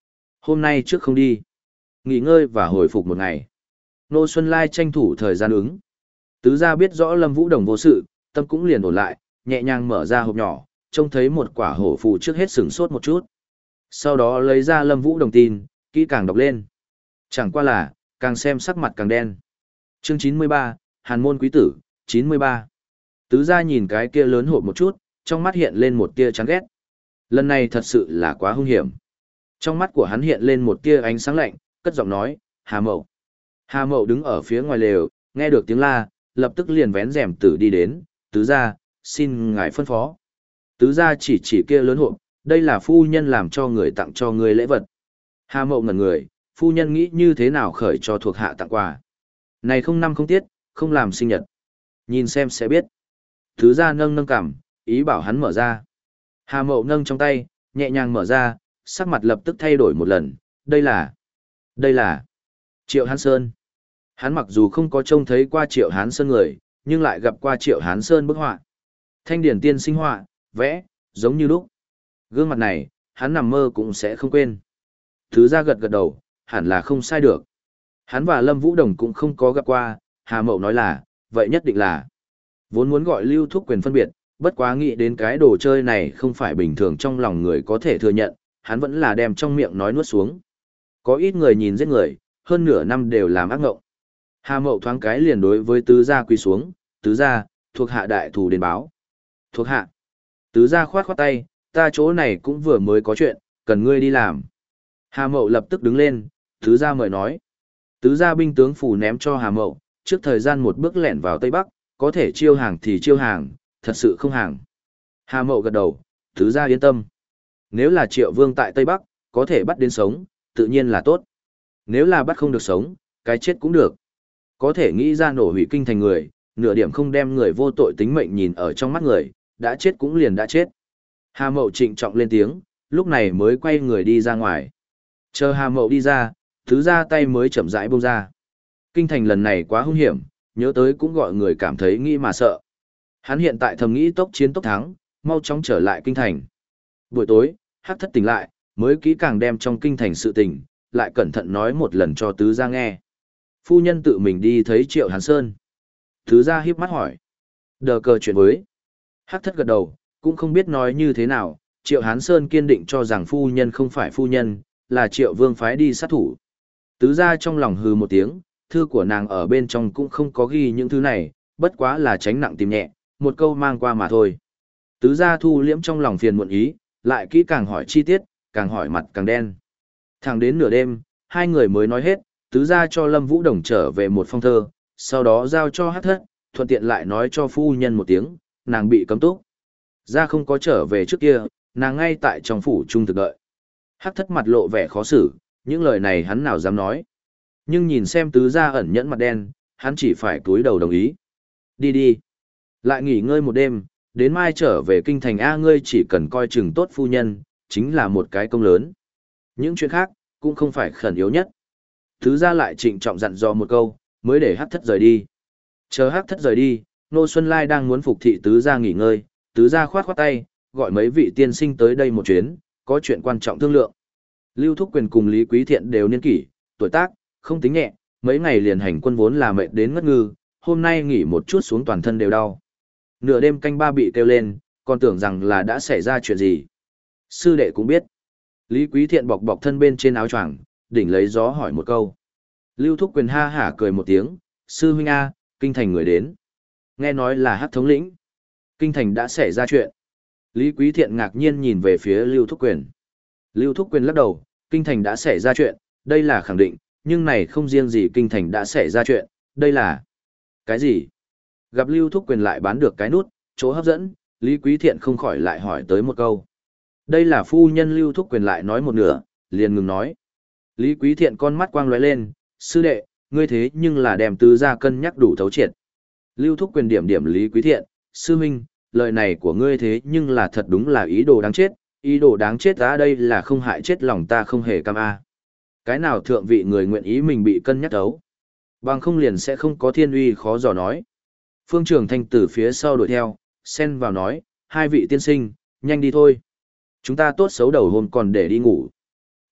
hôm nay trước không đi. Nghỉ ngơi và hồi phục một ngày. Nô Xuân Lai tranh thủ thời gian ứng. Tứ gia biết rõ Lâm Vũ Đồng vô sự, tâm cũng liền ổn lại, nhẹ nhàng mở ra hộp nhỏ, trông thấy một quả hổ phù trước hết sửng sốt một chút. Sau đó lấy ra Lâm Vũ Đồng tin, kỹ càng đọc lên. Chẳng qua là, càng xem sắc mặt càng đen. Chương chín mươi ba, Hàn môn quý tử, chín mươi ba. Tứ gia nhìn cái kia lớn hộp một chút, trong mắt hiện lên một tia chán ghét. Lần này thật sự là quá hung hiểm. Trong mắt của hắn hiện lên một tia ánh sáng lạnh, cất giọng nói, Hà Mậu. Hà Mậu đứng ở phía ngoài lều, nghe được tiếng la, lập tức liền vén rèm tử đi đến, tứ gia, xin ngài phân phó. Tứ gia chỉ chỉ kia lớn hộp, đây là phu nhân làm cho người tặng cho người lễ vật. Hà Mậu ngẩn người, phu nhân nghĩ như thế nào khởi cho thuộc hạ tặng quà. Này không năm không tiết, không làm sinh nhật. Nhìn xem sẽ biết. Tứ gia nâng nâng cằm, ý bảo hắn mở ra. Hà Mậu nâng trong tay, nhẹ nhàng mở ra, sắc mặt lập tức thay đổi một lần. Đây là... Đây là... Triệu Hán Sơn. Hắn mặc dù không có trông thấy qua Triệu Hán Sơn người, nhưng lại gặp qua Triệu Hán Sơn bức họa. Thanh điển tiên sinh họa, vẽ, giống như lúc. Gương mặt này, hắn nằm mơ cũng sẽ không quên. Thứ ra gật gật đầu, hẳn là không sai được. Hắn và Lâm Vũ Đồng cũng không có gặp qua, Hà Mậu nói là, vậy nhất định là. Vốn muốn gọi Lưu Thúc Quyền phân biệt, bất quá nghĩ đến cái đồ chơi này không phải bình thường trong lòng người có thể thừa nhận, hắn vẫn là đem trong miệng nói nuốt xuống. Có ít người nhìn giết người, hơn nửa năm đều làm ác ngộng. Hà Mậu thoáng cái liền đối với tứ gia quỳ xuống, tứ gia, thuộc hạ đại thù đến báo. Thuộc hạ. Tứ gia khoát khoát tay, ta chỗ này cũng vừa mới có chuyện, cần ngươi đi làm. Hà Mậu lập tức đứng lên, tứ gia mời nói. Tứ gia binh tướng phủ ném cho Hà Mậu, trước thời gian một bước lẻn vào Tây Bắc, có thể chiêu hàng thì chiêu hàng, thật sự không hàng. Hà Mậu gật đầu, tứ gia yên tâm. Nếu là Triệu Vương tại Tây Bắc, có thể bắt đến sống, tự nhiên là tốt. Nếu là bắt không được sống, cái chết cũng được. Có thể nghĩ ra nổ hủy kinh thành người, nửa điểm không đem người vô tội tính mệnh nhìn ở trong mắt người, đã chết cũng liền đã chết. Hà Mậu trịnh trọng lên tiếng, lúc này mới quay người đi ra ngoài. Chờ Hà Mậu đi ra, tứ gia tay mới chậm rãi buông ra. Kinh thành lần này quá hung hiểm, nhớ tới cũng gọi người cảm thấy nghĩ mà sợ. Hắn hiện tại thầm nghĩ tốc chiến tốc thắng, mau chóng trở lại kinh thành. Buổi tối, Hắc Thất tỉnh lại, mới kỹ càng đem trong kinh thành sự tình, lại cẩn thận nói một lần cho tứ gia nghe. Phu nhân tự mình đi thấy Triệu Hán Sơn. Tứ gia híp mắt hỏi. Đờ cờ chuyện với. Hắc Thất gật đầu, cũng không biết nói như thế nào, Triệu Hán Sơn kiên định cho rằng phu nhân không phải phu nhân, là Triệu Vương phái đi sát thủ. Tứ gia trong lòng hừ một tiếng, thư của nàng ở bên trong cũng không có ghi những thứ này, bất quá là tránh nặng tìm nhẹ, một câu mang qua mà thôi. Tứ gia thu liễm trong lòng phiền muộn ý, lại kỹ càng hỏi chi tiết, càng hỏi mặt càng đen. Thẳng đến nửa đêm, hai người mới nói hết, tứ gia cho Lâm Vũ Đồng trở về một phong thơ, sau đó giao cho Hắc Thất, thuận tiện lại nói cho phu nhân một tiếng, nàng bị cấm túc. Gia không có trở về trước kia, nàng ngay tại trong phủ trung thực đợi. Hắc Thất mặt lộ vẻ khó xử, những lời này hắn nào dám nói. Nhưng nhìn xem tứ gia ẩn nhẫn mặt đen, hắn chỉ phải cúi đầu đồng ý. Đi đi. Lại nghỉ ngơi một đêm, đến mai trở về kinh thành A ngươi chỉ cần coi chừng tốt phu nhân, chính là một cái công lớn. Những chuyện khác, cũng không phải khẩn yếu nhất. Tứ gia lại trịnh trọng dặn dò một câu, mới để Hắc Thất rời đi. Chờ Hắc Thất rời đi, Nô Xuân Lai đang muốn phục thị tứ gia nghỉ ngơi, tứ gia khoát khoát tay, gọi mấy vị tiên sinh tới đây một chuyến, có chuyện quan trọng thương lượng. Lưu Thúc Quyền cùng Lý Quý Thiện đều niên kỷ, tuổi tác, không tính nhẹ, mấy ngày liền hành quân vốn là mệt đến ngất ngư, hôm nay nghỉ một chút xuống toàn thân đều đau. Nửa đêm canh ba bị kêu lên, còn tưởng rằng là đã xảy ra chuyện gì. Sư đệ cũng biết. Lý Quý Thiện bọc bọc thân bên trên áo choàng, đỉnh lấy gió hỏi một câu. Lưu Thúc Quyền ha hả cười một tiếng, sư huynh A, kinh thành người đến. Nghe nói là Hắc thống lĩnh. Kinh thành đã xảy ra chuyện. Lý Quý Thiện ngạc nhiên nhìn về phía Lưu Thúc Quyền. Lưu Thúc Quyền lắc đầu, kinh thành đã xảy ra chuyện, đây là khẳng định, nhưng này không riêng gì kinh thành đã xảy ra chuyện, đây là... Cái gì? Gặp Lưu Thúc Quyền lại bán được cái nút, chỗ hấp dẫn, Lý Quý Thiện không khỏi lại hỏi tới một câu. Đây là phu nhân Lưu Thúc Quyền lại nói một nửa, liền ngừng nói. Lý Quý Thiện con mắt quang lóe lên, sư đệ, ngươi thế nhưng là đem tứ gia cân nhắc đủ thấu triệt. Lưu Thúc Quyền điểm điểm Lý Quý Thiện, sư huynh, lời này của ngươi thế nhưng là thật đúng là ý đồ đáng chết, ý đồ đáng chết ra đây là không hại chết lòng ta không hề cam a. Cái nào thượng vị người nguyện ý mình bị cân nhắc thấu, bằng không liền sẽ không có thiên uy khó dò nói. Phương Trường Thanh từ phía sau đuổi theo, xen vào nói, hai vị tiên sinh, nhanh đi thôi. Chúng ta tốt xấu đầu hôm còn để đi ngủ.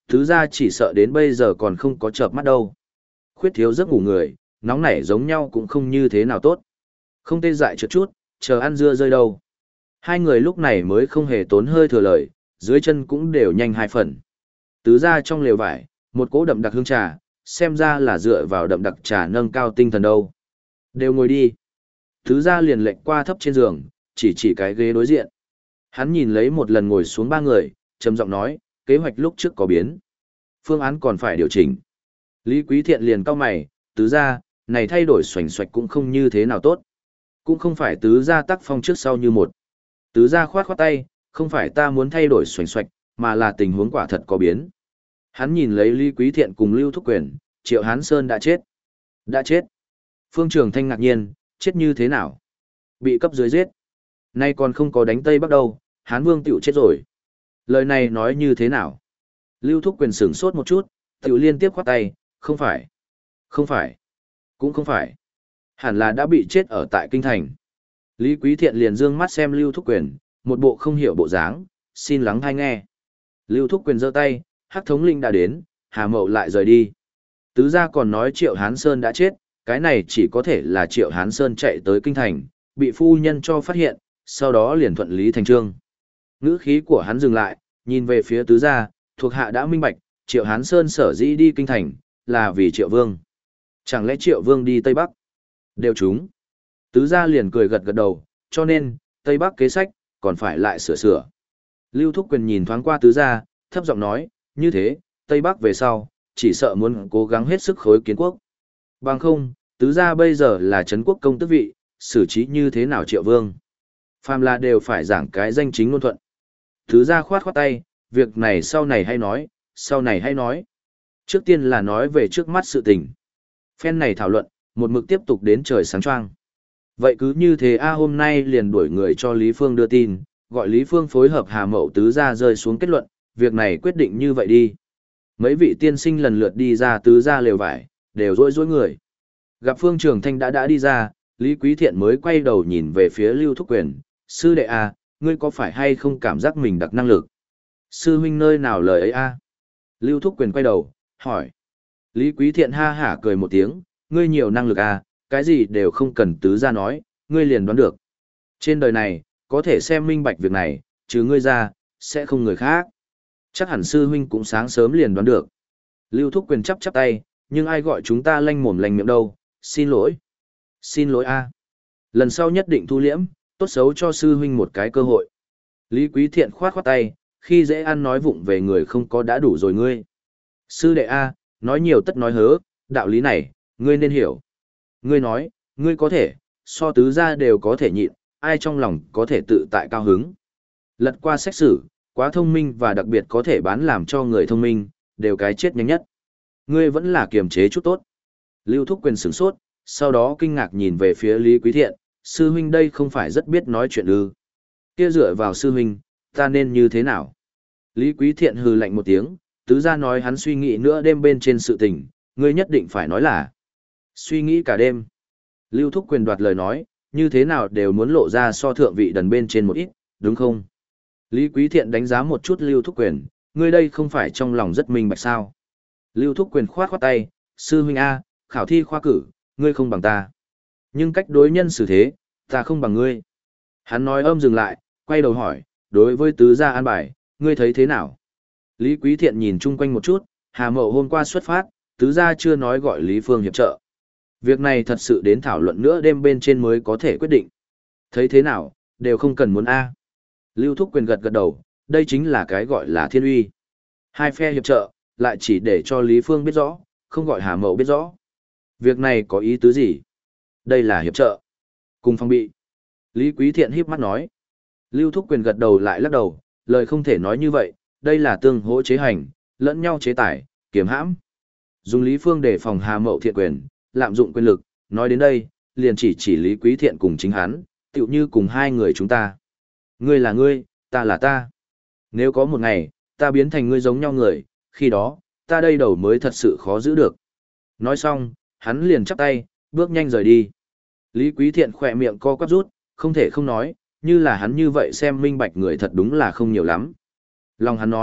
Thứ ra chỉ sợ đến bây giờ còn không có chợp mắt đâu. Khuyết thiếu giấc ngủ người, nóng nảy giống nhau cũng không như thế nào tốt. Không tê dại trượt chút, chờ ăn dưa rơi đâu. Hai người lúc này mới không hề tốn hơi thừa lời, dưới chân cũng đều nhanh hai phần. Tứ ra trong lều vải, một cỗ đậm đặc hương trà, xem ra là dựa vào đậm đặc trà nâng cao tinh thần đâu. Đều ngồi đi. Tứ ra liền lệnh qua thấp trên giường, chỉ chỉ cái ghế đối diện. Hắn nhìn lấy một lần ngồi xuống ba người, trầm giọng nói, kế hoạch lúc trước có biến. Phương án còn phải điều chỉnh. Lý Quý Thiện liền cau mày, tứ ra, này thay đổi xoành xoạch cũng không như thế nào tốt. Cũng không phải tứ ra tác phong trước sau như một. Tứ ra khoát khoát tay, không phải ta muốn thay đổi xoành xoạch, mà là tình huống quả thật có biến. Hắn nhìn lấy Lý Quý Thiện cùng Lưu Thúc Quyền, Triệu Hán Sơn đã chết. Đã chết. Phương Trường Thanh ngạc nhiên, chết như thế nào? Bị cấp dưới giết. Nay còn không có đánh Tây Bắc đâu, Hán Vương tiểu chết rồi. Lời này nói như thế nào? Lưu Thúc Quyền sửng sốt một chút, tiểu liên tiếp khoát tay, không phải. Không phải. Cũng không phải. Hẳn là đã bị chết ở tại Kinh Thành. Lý Quý Thiện liền dương mắt xem Lưu Thúc Quyền, một bộ không hiểu bộ dáng, xin lắng hay nghe. Lưu Thúc Quyền giơ tay, Hắc thống linh đã đến, Hà Mậu lại rời đi. Tứ gia còn nói Triệu Hán Sơn đã chết, cái này chỉ có thể là Triệu Hán Sơn chạy tới Kinh Thành, bị phu nhân cho phát hiện, sau đó liền thuận lý thành trương. Ngữ khí của hắn dừng lại, nhìn về phía tứ gia, thuộc hạ đã minh bạch, Triệu Hán Sơn sở dĩ đi Kinh Thành, là vì Triệu Vương. Chẳng lẽ Triệu Vương đi Tây Bắc? Đều chúng. Tứ gia liền cười gật gật đầu, cho nên, Tây Bắc kế sách, còn phải lại sửa sửa. Lưu Thúc Quyền nhìn thoáng qua tứ gia, thấp giọng nói, như thế, Tây Bắc về sau, chỉ sợ muốn cố gắng hết sức khối kiến quốc. Bằng không, tứ gia bây giờ là Trấn quốc công tước vị, xử trí như thế nào Triệu Vương. Phàm là đều phải giảng cái danh chính ngôn thuận. Tứ gia khoát khoát tay, việc này sau này hay nói, sau này hay nói. Trước tiên là nói về trước mắt sự tình. Phen này thảo luận, một mực tiếp tục đến trời sáng choang. Vậy cứ như thế a hôm nay liền đuổi người cho Lý Phương đưa tin, gọi Lý Phương phối hợp Hà Mậu tứ gia rơi xuống kết luận, việc này quyết định như vậy đi. Mấy vị tiên sinh lần lượt đi ra tứ gia lều vải, đều rối rối người. Gặp Phương Trường Thanh đã đã đi ra, Lý Quý Thiện mới quay đầu nhìn về phía Lưu Thúc Quyền, sư đệ a, ngươi có phải hay không cảm giác mình đặc năng lực? Sư huynh nơi nào lời ấy a? Lưu Thúc Quyền quay đầu, hỏi. Lý Quý Thiện ha hả cười một tiếng, ngươi nhiều năng lực a, cái gì đều không cần tứ gia nói, ngươi liền đoán được. Trên đời này, có thể xem minh bạch việc này, chứ ngươi ra, sẽ không người khác. Chắc hẳn sư huynh cũng sáng sớm liền đoán được. Lưu Thúc Quyền chắp chắp tay, nhưng ai gọi chúng ta lanh mồm lanh miệng đâu, xin lỗi. Xin lỗi a. Lần sau nhất định thu liễm, tốt xấu cho sư huynh một cái cơ hội. Lý Quý Thiện khoát khoát tay, khi dễ ăn nói vụng về người không có đã đủ rồi ngươi. Sư đệ a, nói nhiều tất nói hớ, đạo lý này, ngươi nên hiểu. Ngươi nói, ngươi có thể, so tứ gia đều có thể nhịn, ai trong lòng có thể tự tại cao hứng. Lật qua xét xử, quá thông minh và đặc biệt có thể bán làm cho người thông minh, đều cái chết nhanh nhất. Ngươi vẫn là kiềm chế chút tốt. Lưu Thúc Quyền sửng sốt, sau đó kinh ngạc nhìn về phía Lý Quý Thiện, sư huynh đây không phải rất biết nói chuyện ư? Kia dựa vào sư huynh, ta nên như thế nào? Lý Quý Thiện hừ lạnh một tiếng, tứ gia nói hắn suy nghĩ nữa đêm bên trên sự tình, ngươi nhất định phải nói là suy nghĩ cả đêm. Lưu Thúc Quyền đoạt lời nói, như thế nào đều muốn lộ ra so thượng vị đần bên trên một ít, đúng không? Lý Quý Thiện đánh giá một chút Lưu Thúc Quyền, ngươi đây không phải trong lòng rất minh bạch sao? Lưu Thúc Quyền khoát khoát tay, sư huynh A, khảo thi khoa cử, ngươi không bằng ta. Nhưng cách đối nhân xử thế, ta không bằng ngươi. Hắn nói âm dừng lại, quay đầu hỏi, đối với tứ gia an bài, ngươi thấy thế nào? Lý Quý Thiện nhìn chung quanh một chút, Hà Mậu hôm qua xuất phát, tứ gia chưa nói gọi Lý Phương hiệp trợ. Việc này thật sự đến thảo luận nữa đêm bên trên mới có thể quyết định. Thấy thế nào, đều không cần muốn A. Lưu Thúc Quyền gật gật đầu, đây chính là cái gọi là thiên uy. Hai phe hiệp trợ, lại chỉ để cho Lý Phương biết rõ, không gọi Hà Mậu biết rõ. Việc này có ý tứ gì? Đây là hiệp trợ. Cùng phong bị. Lý Quý Thiện híp mắt nói. Lưu Thúc Quyền gật đầu lại lắc đầu, lời không thể nói như vậy, đây là tương hỗ chế hành, lẫn nhau chế tải, kiểm hãm. Dùng Lý Phương để phòng Hà Mậu thiện quyền, lạm dụng quyền lực, nói đến đây, liền chỉ chỉ Lý Quý Thiện cùng chính hắn, tựu như cùng hai người chúng ta. Ngươi là ngươi, ta là ta. Nếu có một ngày, ta biến thành ngươi giống nhau người, khi đó, ta đây đầu mới thật sự khó giữ được. Nói xong, hắn liền chắp tay, bước nhanh rời đi. Lý Quý Thiện khỏe miệng co quắp rút, không thể không nói, như là hắn như vậy xem minh bạch người thật đúng là không nhiều lắm. Lòng hắn nói,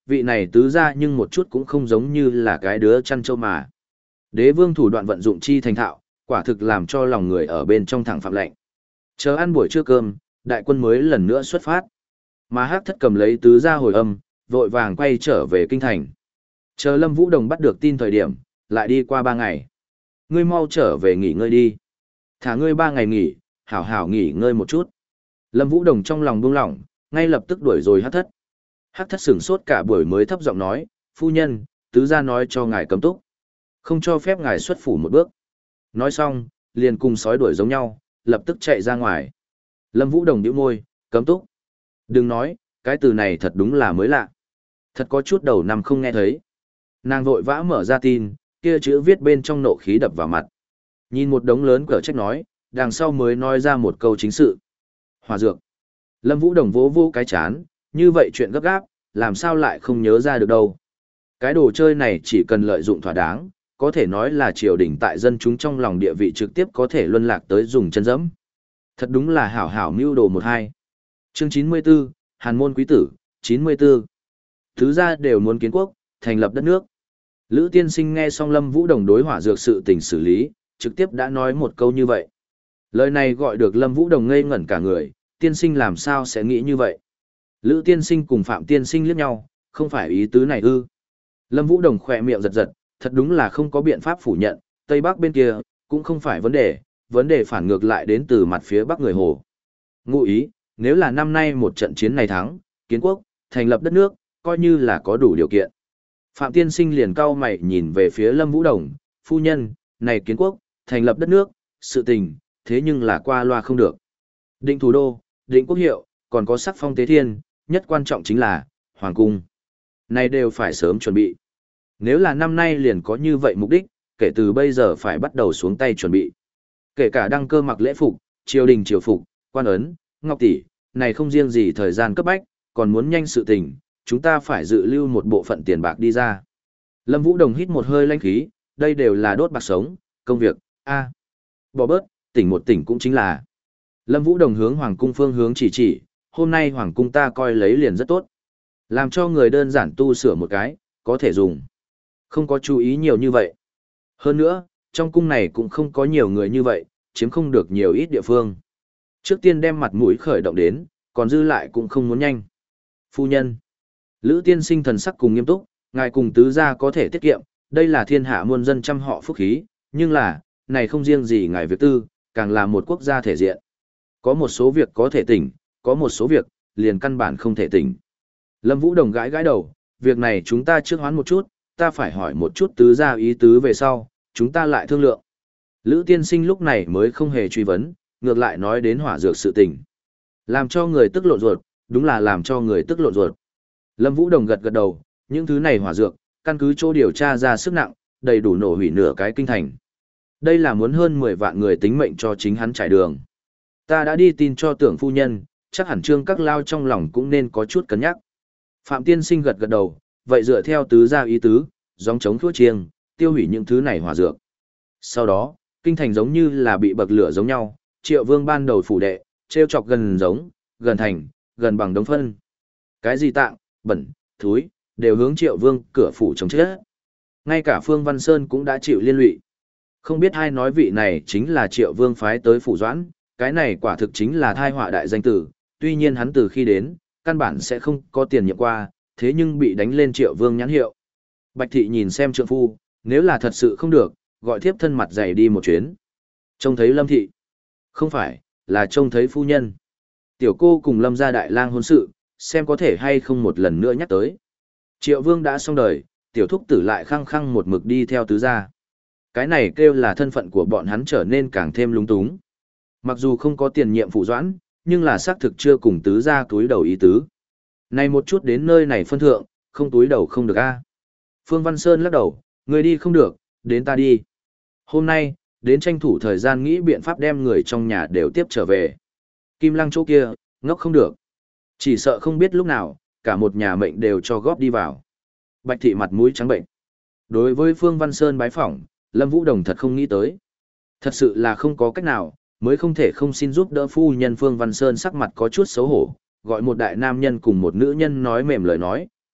vị này tứ gia nhưng một chút cũng không giống như là cái đứa chăn trâu mà. Đế vương thủ đoạn vận dụng chi thành thạo, quả thực làm cho lòng người ở bên trong thẳng phạm lệnh. Chờ ăn buổi trưa cơm, đại quân mới lần nữa xuất phát. Mà Hắc Thất cầm lấy tứ gia hồi âm, vội vàng quay trở về kinh thành. Chờ Lâm Vũ Đồng bắt được tin thời điểm, lại đi qua ba ngày. Ngươi mau trở về nghỉ ngơi đi. Thả ngươi ba ngày nghỉ, hảo hảo nghỉ ngơi một chút. Lâm Vũ Đồng trong lòng buông lỏng, ngay lập tức đuổi rồi Hắc Thất. Hắc Thất sửng sốt cả buổi mới thấp giọng nói, phu nhân, tứ gia nói cho ngài cấm túc. Không cho phép ngài xuất phủ một bước. Nói xong, liền cùng sói đuổi giống nhau, lập tức chạy ra ngoài. Lâm Vũ Đồng nhíu môi, cấm túc. Đừng nói, cái từ này thật đúng là mới lạ. Thật có chút đầu năm không nghe thấy. Nàng vội vã mở ra tin, kia chữ viết bên trong nộ khí đập vào mặt. Nhìn một đống lớn cờ trách nói, đằng sau mới nói ra một câu chính sự. Hòa dược. Lâm Vũ Đồng vỗ vỗ cái chán, như vậy chuyện gấp gáp, làm sao lại không nhớ ra được đâu. Cái đồ chơi này chỉ cần lợi dụng thỏa đáng, có thể nói là triều đình tại dân chúng trong lòng địa vị trực tiếp có thể luân lạc tới dùng chân dẫm. Thật đúng là hảo hảo mưu đồ một hai. Chương chín mươi tư, Hàn môn quý tử, chín mươi tư. Thứ gia đều muốn kiến quốc, thành lập đất nước. Lữ tiên sinh nghe xong Lâm Vũ Đồng đối hỏa dược sự tình xử lý, trực tiếp đã nói một câu như vậy. Lời này gọi được Lâm Vũ Đồng ngây ngẩn cả người, tiên sinh làm sao sẽ nghĩ như vậy. Lữ tiên sinh cùng Phạm tiên sinh liếc nhau, không phải ý tứ này ư. Lâm Vũ Đồng khỏe miệng giật giật, thật đúng là không có biện pháp phủ nhận, Tây Bắc bên kia, cũng không phải vấn đề, vấn đề phản ngược lại đến từ mặt phía Bắc người Hồ. Ngụ ý, nếu là năm nay một trận chiến này thắng, kiến quốc, thành lập đất nước, coi như là có đủ điều kiện. Phạm tiên sinh liền cau mày nhìn về phía Lâm Vũ Đồng, phu nhân, này kiến quốc, thành lập đất nước, sự tình, thế nhưng là qua loa không được. Định thủ đô, định quốc hiệu, còn có sắc phong tế thiên, nhất quan trọng chính là, hoàng cung. Này đều phải sớm chuẩn bị. Nếu là năm nay liền có như vậy mục đích, kể từ bây giờ phải bắt đầu xuống tay chuẩn bị. Kể cả đăng cơ mặc lễ phục, triều đình triều phục, quan ấn, ngọc tỷ, này không riêng gì thời gian cấp bách, còn muốn nhanh sự tình, chúng ta phải dự lưu một bộ phận tiền bạc đi ra. Lâm Vũ Đồng hít một hơi lãnh khí, đây đều là đốt bạc sống, công việc, a bỏ bớt, tỉnh một tỉnh cũng chính là. Lâm Vũ Đồng hướng hoàng cung phương hướng chỉ chỉ, hôm nay hoàng cung ta coi lấy liền rất tốt. Làm cho người đơn giản tu sửa một cái, có thể dùng. Không có chú ý nhiều như vậy. Hơn nữa, trong cung này cũng không có nhiều người như vậy, chiếm không được nhiều ít địa phương. Trước tiên đem mặt mũi khởi động đến, còn dư lại cũng không muốn nhanh. Phu nhân. Lữ tiên sinh thần sắc cùng nghiêm túc, ngài cùng tứ gia có thể tiết kiệm, đây là thiên hạ muôn dân trăm họ phúc khí, nhưng là, này không riêng gì ngài việc tư, càng là một quốc gia thể diện. Có một số việc có thể tỉnh, có một số việc, liền căn bản không thể tỉnh. Lâm Vũ Đồng gãi gãi đầu, việc này chúng ta trước hoán một chút, ta phải hỏi một chút tứ gia ý tứ về sau, chúng ta lại thương lượng. Lữ tiên sinh lúc này mới không hề truy vấn, ngược lại nói đến hỏa dược sự tình. Làm cho người tức lộn ruột, đúng là làm cho người tức lộn ruột. Lâm Vũ Đồng gật gật đầu, những thứ này hỏa dược, căn cứ chỗ điều tra ra sức nặng, đầy đủ nổ hủy nửa cái kinh thành. Đây là muốn hơn mười vạn người tính mệnh cho chính hắn trải đường. Ta đã đi tin cho tưởng phu nhân, chắc hẳn trương các lao trong lòng cũng nên có chút cân nhắc. Phạm tiên sinh gật gật đầu, vậy dựa theo tứ gia ý tứ, gióng chống thuốc chiêng, tiêu hủy những thứ này hỏa dược. Sau đó, kinh thành giống như là bị bậc lửa giống nhau, Triệu Vương ban đầu phủ đệ, treo chọc gần giống, gần thành, gần bằng đống phân. Cái gì tạng, bẩn, thúi, đều hướng Triệu Vương cửa phủ chống chết. Ngay cả Phương Văn Sơn cũng đã chịu liên lụy. Không biết ai nói vị này chính là Triệu Vương phái tới phủ doãn, cái này quả thực chính là thai họa đại danh tử, tuy nhiên hắn từ khi đến, căn bản sẽ không có tiền nhiệm qua, thế nhưng bị đánh lên Triệu Vương nhãn hiệu. Bạch thị nhìn xem trượng phu, nếu là thật sự không được, gọi thiếp thân mặt dày đi một chuyến. Trông thấy Lâm thị. Không phải, là trông thấy phu nhân. Tiểu cô cùng Lâm gia đại lang hôn sự, xem có thể hay không một lần nữa nhắc tới. Triệu Vương đã xong đời, tiểu thúc tử lại khăng khăng một mực đi theo tứ gia. Cái này kêu là thân phận của bọn hắn trở nên càng thêm lúng túng. Mặc dù không có tiền nhiệm phụ doãn, nhưng là xác thực chưa cùng tứ gia túi đầu ý tứ. Này một chút đến nơi này phân thượng, không túi đầu không được a. Phương Văn Sơn lắc đầu, người đi không được, đến ta đi. Hôm nay, đến tranh thủ thời gian nghĩ biện pháp đem người trong nhà đều tiếp trở về. Kim Lăng chỗ kia, ngốc không được. Chỉ sợ không biết lúc nào, cả một nhà mệnh đều cho góp đi vào. Bạch thị mặt mũi trắng bệnh. Đối với Phương Văn Sơn bái phỏng, Lâm Vũ Đồng thật không nghĩ tới. Thật sự là không có cách nào, mới không thể không xin giúp đỡ phu nhân Phương Văn Sơn sắc mặt có chút xấu hổ, gọi một đại nam nhân cùng một nữ nhân nói mềm lời nói,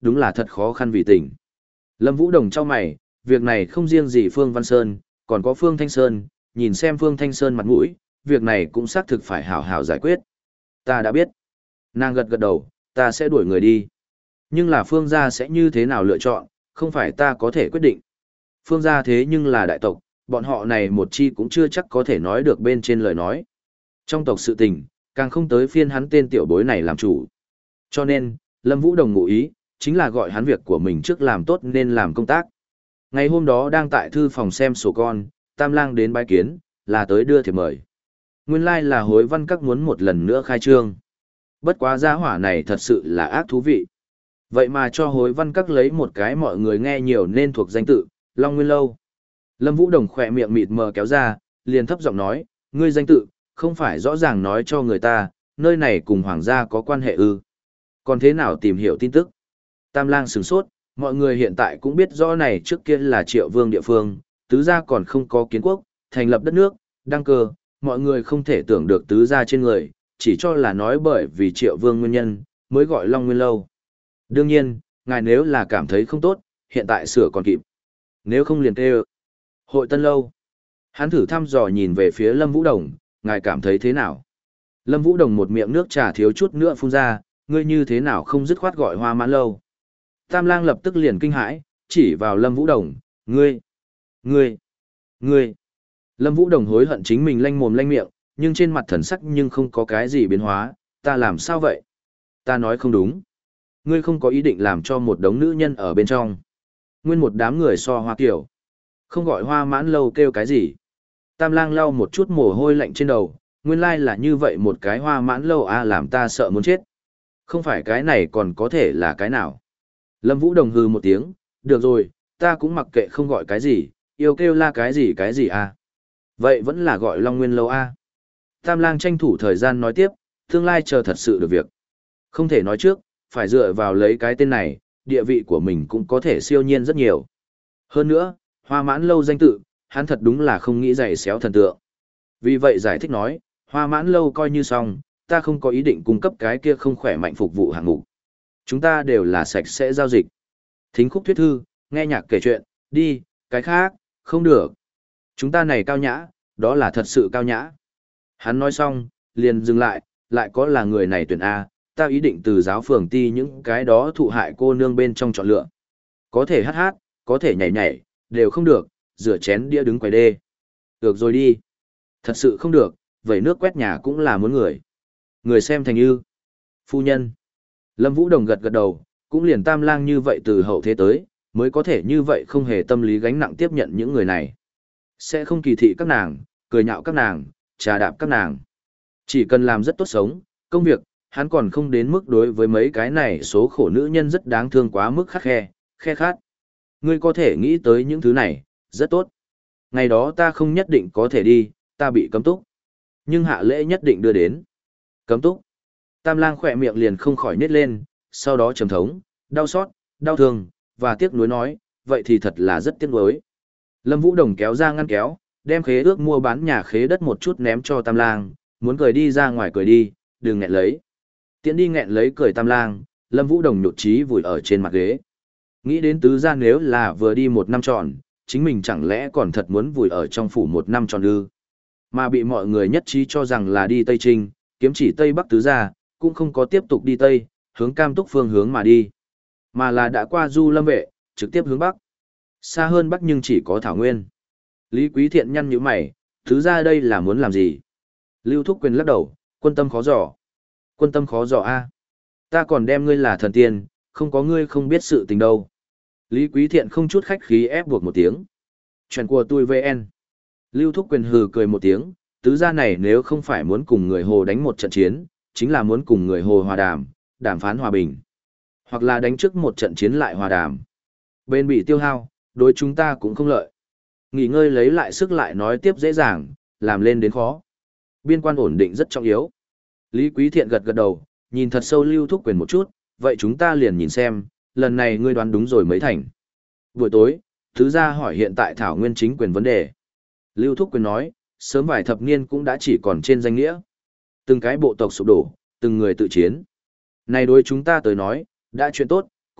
đúng là thật khó khăn vì tình. Lâm Vũ Đồng trao mày, việc này không riêng gì Phương Văn Sơn, còn có Phương Thanh Sơn, nhìn xem Phương Thanh Sơn mặt mũi, việc này cũng xác thực phải hảo hảo giải quyết. Ta đã biết. Nàng gật gật đầu, ta sẽ đuổi người đi. Nhưng là Phương gia sẽ như thế nào lựa chọn, không phải ta có thể quyết định. Phương gia thế nhưng là đại tộc, bọn họ này một chi cũng chưa chắc có thể nói được bên trên lời nói. Trong tộc sự tình, càng không tới phiên hắn tên tiểu bối này làm chủ. Cho nên, Lâm Vũ Đồng ngụ ý, chính là gọi hắn việc của mình trước làm tốt nên làm công tác. Ngày hôm đó đang tại thư phòng xem sổ con, Tam Lang đến bái kiến, là tới đưa thiệp mời. Nguyên lai là hối văn các muốn một lần nữa khai trương. Bất quá gia hỏa này thật sự là ác thú vị. Vậy mà cho hối văn các lấy một cái mọi người nghe nhiều nên thuộc danh tự, Long Nguyên Lâu. Lâm Vũ Đồng khỏe miệng mịt mờ kéo ra, liền thấp giọng nói, ngươi danh tự, không phải rõ ràng nói cho người ta, nơi này cùng hoàng gia có quan hệ ư. Còn thế nào tìm hiểu tin tức? Tam Lang sửng sốt, mọi người hiện tại cũng biết rõ này trước kia là Triệu Vương địa phương, tứ gia còn không có kiến quốc, thành lập đất nước, đăng cơ, mọi người không thể tưởng được tứ gia trên người, chỉ cho là nói bởi vì Triệu Vương nguyên nhân, mới gọi Long Nguyên Lâu. Đương nhiên, ngài nếu là cảm thấy không tốt, hiện tại sửa còn kịp. Nếu không liền kêu Hội Tân Lâu. Hắn thử thăm dò nhìn về phía Lâm Vũ Đồng, ngài cảm thấy thế nào? Lâm Vũ Đồng một miệng nước trà thiếu chút nữa phun ra, ngươi như thế nào không dứt khoát gọi Hoa Mãn Lâu. Tam Lang lập tức liền kinh hãi, chỉ vào Lâm Vũ Đồng, ngươi, ngươi, ngươi. Lâm Vũ Đồng hối hận chính mình lanh mồm lanh miệng, nhưng trên mặt thần sắc nhưng không có cái gì biến hóa, ta làm sao vậy? Ta nói không đúng. Ngươi không có ý định làm cho một đống nữ nhân ở bên trong. Nguyên một đám người so hoa kiểu. Không gọi Hoa Mãn Lâu kêu cái gì. Tam Lang lau một chút mồ hôi lạnh trên đầu, nguyên lai là như vậy một cái Hoa Mãn Lâu à, làm ta sợ muốn chết. Không phải cái này còn có thể là cái nào. Lâm Vũ Đồng hừ một tiếng, được rồi, ta cũng mặc kệ không gọi cái gì, yêu kêu la cái gì cái gì à. Vậy vẫn là gọi Long Nguyên Lâu à. Tam Lang tranh thủ thời gian nói tiếp, tương lai chờ thật sự được việc. Không thể nói trước, phải dựa vào lấy cái tên này, địa vị của mình cũng có thể siêu nhiên rất nhiều. Hơn nữa, Hoa Mãn Lâu danh tự, hắn thật đúng là không nghĩ giày xéo thần tượng. Vì vậy giải thích nói, Hoa Mãn Lâu coi như xong, ta không có ý định cung cấp cái kia không khỏe mạnh phục vụ hạng mục. Chúng ta đều là sạch sẽ giao dịch. Thính khúc thuyết thư, nghe nhạc kể chuyện, đi, cái khác, không được. Chúng ta này cao nhã, đó là thật sự cao nhã. Hắn nói xong, liền dừng lại, lại có là người này tuyển A, ta ý định từ giáo phường ti những cái đó thụ hại cô nương bên trong chọn lựa. Có thể hát hát, có thể nhảy nhảy, đều không được, rửa chén đĩa đứng quầy đê. Được rồi đi. Thật sự không được, vậy nước quét nhà cũng là muốn người. Người xem thành như. Phu nhân. Lâm Vũ Đồng gật gật đầu, cũng liền Tam Lang như vậy từ hậu thế tới, mới có thể như vậy không hề tâm lý gánh nặng tiếp nhận những người này. Sẽ không kỳ thị các nàng, cười nhạo các nàng, trà đạp các nàng. Chỉ cần làm rất tốt sống, công việc, hắn còn không đến mức đối với mấy cái này số khổ nữ nhân rất đáng thương quá mức khắc khe, khe khát. Ngươi có thể nghĩ tới những thứ này, rất tốt. Ngày đó ta không nhất định có thể đi, ta bị cấm túc. Nhưng hạ lễ nhất định đưa đến. Cấm túc. Tam Lang khỏe miệng liền không khỏi nít lên, sau đó trầm thống, đau xót, đau thương, và tiếc nuối nói, vậy thì thật là rất tiếc nuối. Lâm Vũ Đồng kéo ra ngăn kéo, đem khế ước mua bán nhà khế đất một chút ném cho Tam Lang, muốn cười đi ra ngoài cười đi, đừng nghẹn lấy. Tiễn đi nghẹn lấy cười Tam Lang, Lâm Vũ Đồng nhột chí vùi ở trên mặt ghế. Nghĩ đến tứ gia nếu là vừa đi một năm tròn, chính mình chẳng lẽ còn thật muốn vùi ở trong phủ một năm tròn ư? Mà bị mọi người nhất trí cho rằng là đi Tây Trinh, kiếm chỉ Tây Bắc tứ gia, cũng không có tiếp tục đi Tây, hướng Cam Túc phương hướng mà đi. Mà là đã qua Du Lâm Vệ, trực tiếp hướng Bắc. Xa hơn Bắc nhưng chỉ có Thảo Nguyên. Lý Quý Thiện nhăn nhíu mày, tứ gia đây là muốn làm gì? Lưu Thúc Quyền lắc đầu, quân tâm khó dò. Quân tâm khó dò a. Ta còn đem ngươi là thần tiên, không có ngươi không biết sự tình đâu. Lý Quý Thiện không chút khách khí ép buộc một tiếng. Chuyện của tôi vê en. Lưu Thúc Quyền hừ cười một tiếng, tứ gia này nếu không phải muốn cùng người Hồ đánh một trận chiến, chính là muốn cùng người Hồ hòa đàm, đàm phán hòa bình. Hoặc là đánh trước một trận chiến lại hòa đàm. Bên bị tiêu hao, đối chúng ta cũng không lợi. Nghỉ ngơi lấy lại sức lại nói tiếp dễ dàng, làm lên đến khó. Biên quan ổn định rất trọng yếu. Lý Quý Thiện gật gật đầu, nhìn thật sâu Lưu Thúc Quyền một chút, vậy chúng ta liền nhìn xem, lần này ngươi đoán đúng rồi mấy thành. Buổi tối, thứ gia hỏi hiện tại Thảo Nguyên chính quyền vấn đề. Lưu Thúc Quyền nói, sớm vài thập niên cũng đã chỉ còn trên danh nghĩa. Từng cái bộ tộc sụp đổ, từng người tự chiến. Này đối chúng ta tới nói, đã chuyện tốt,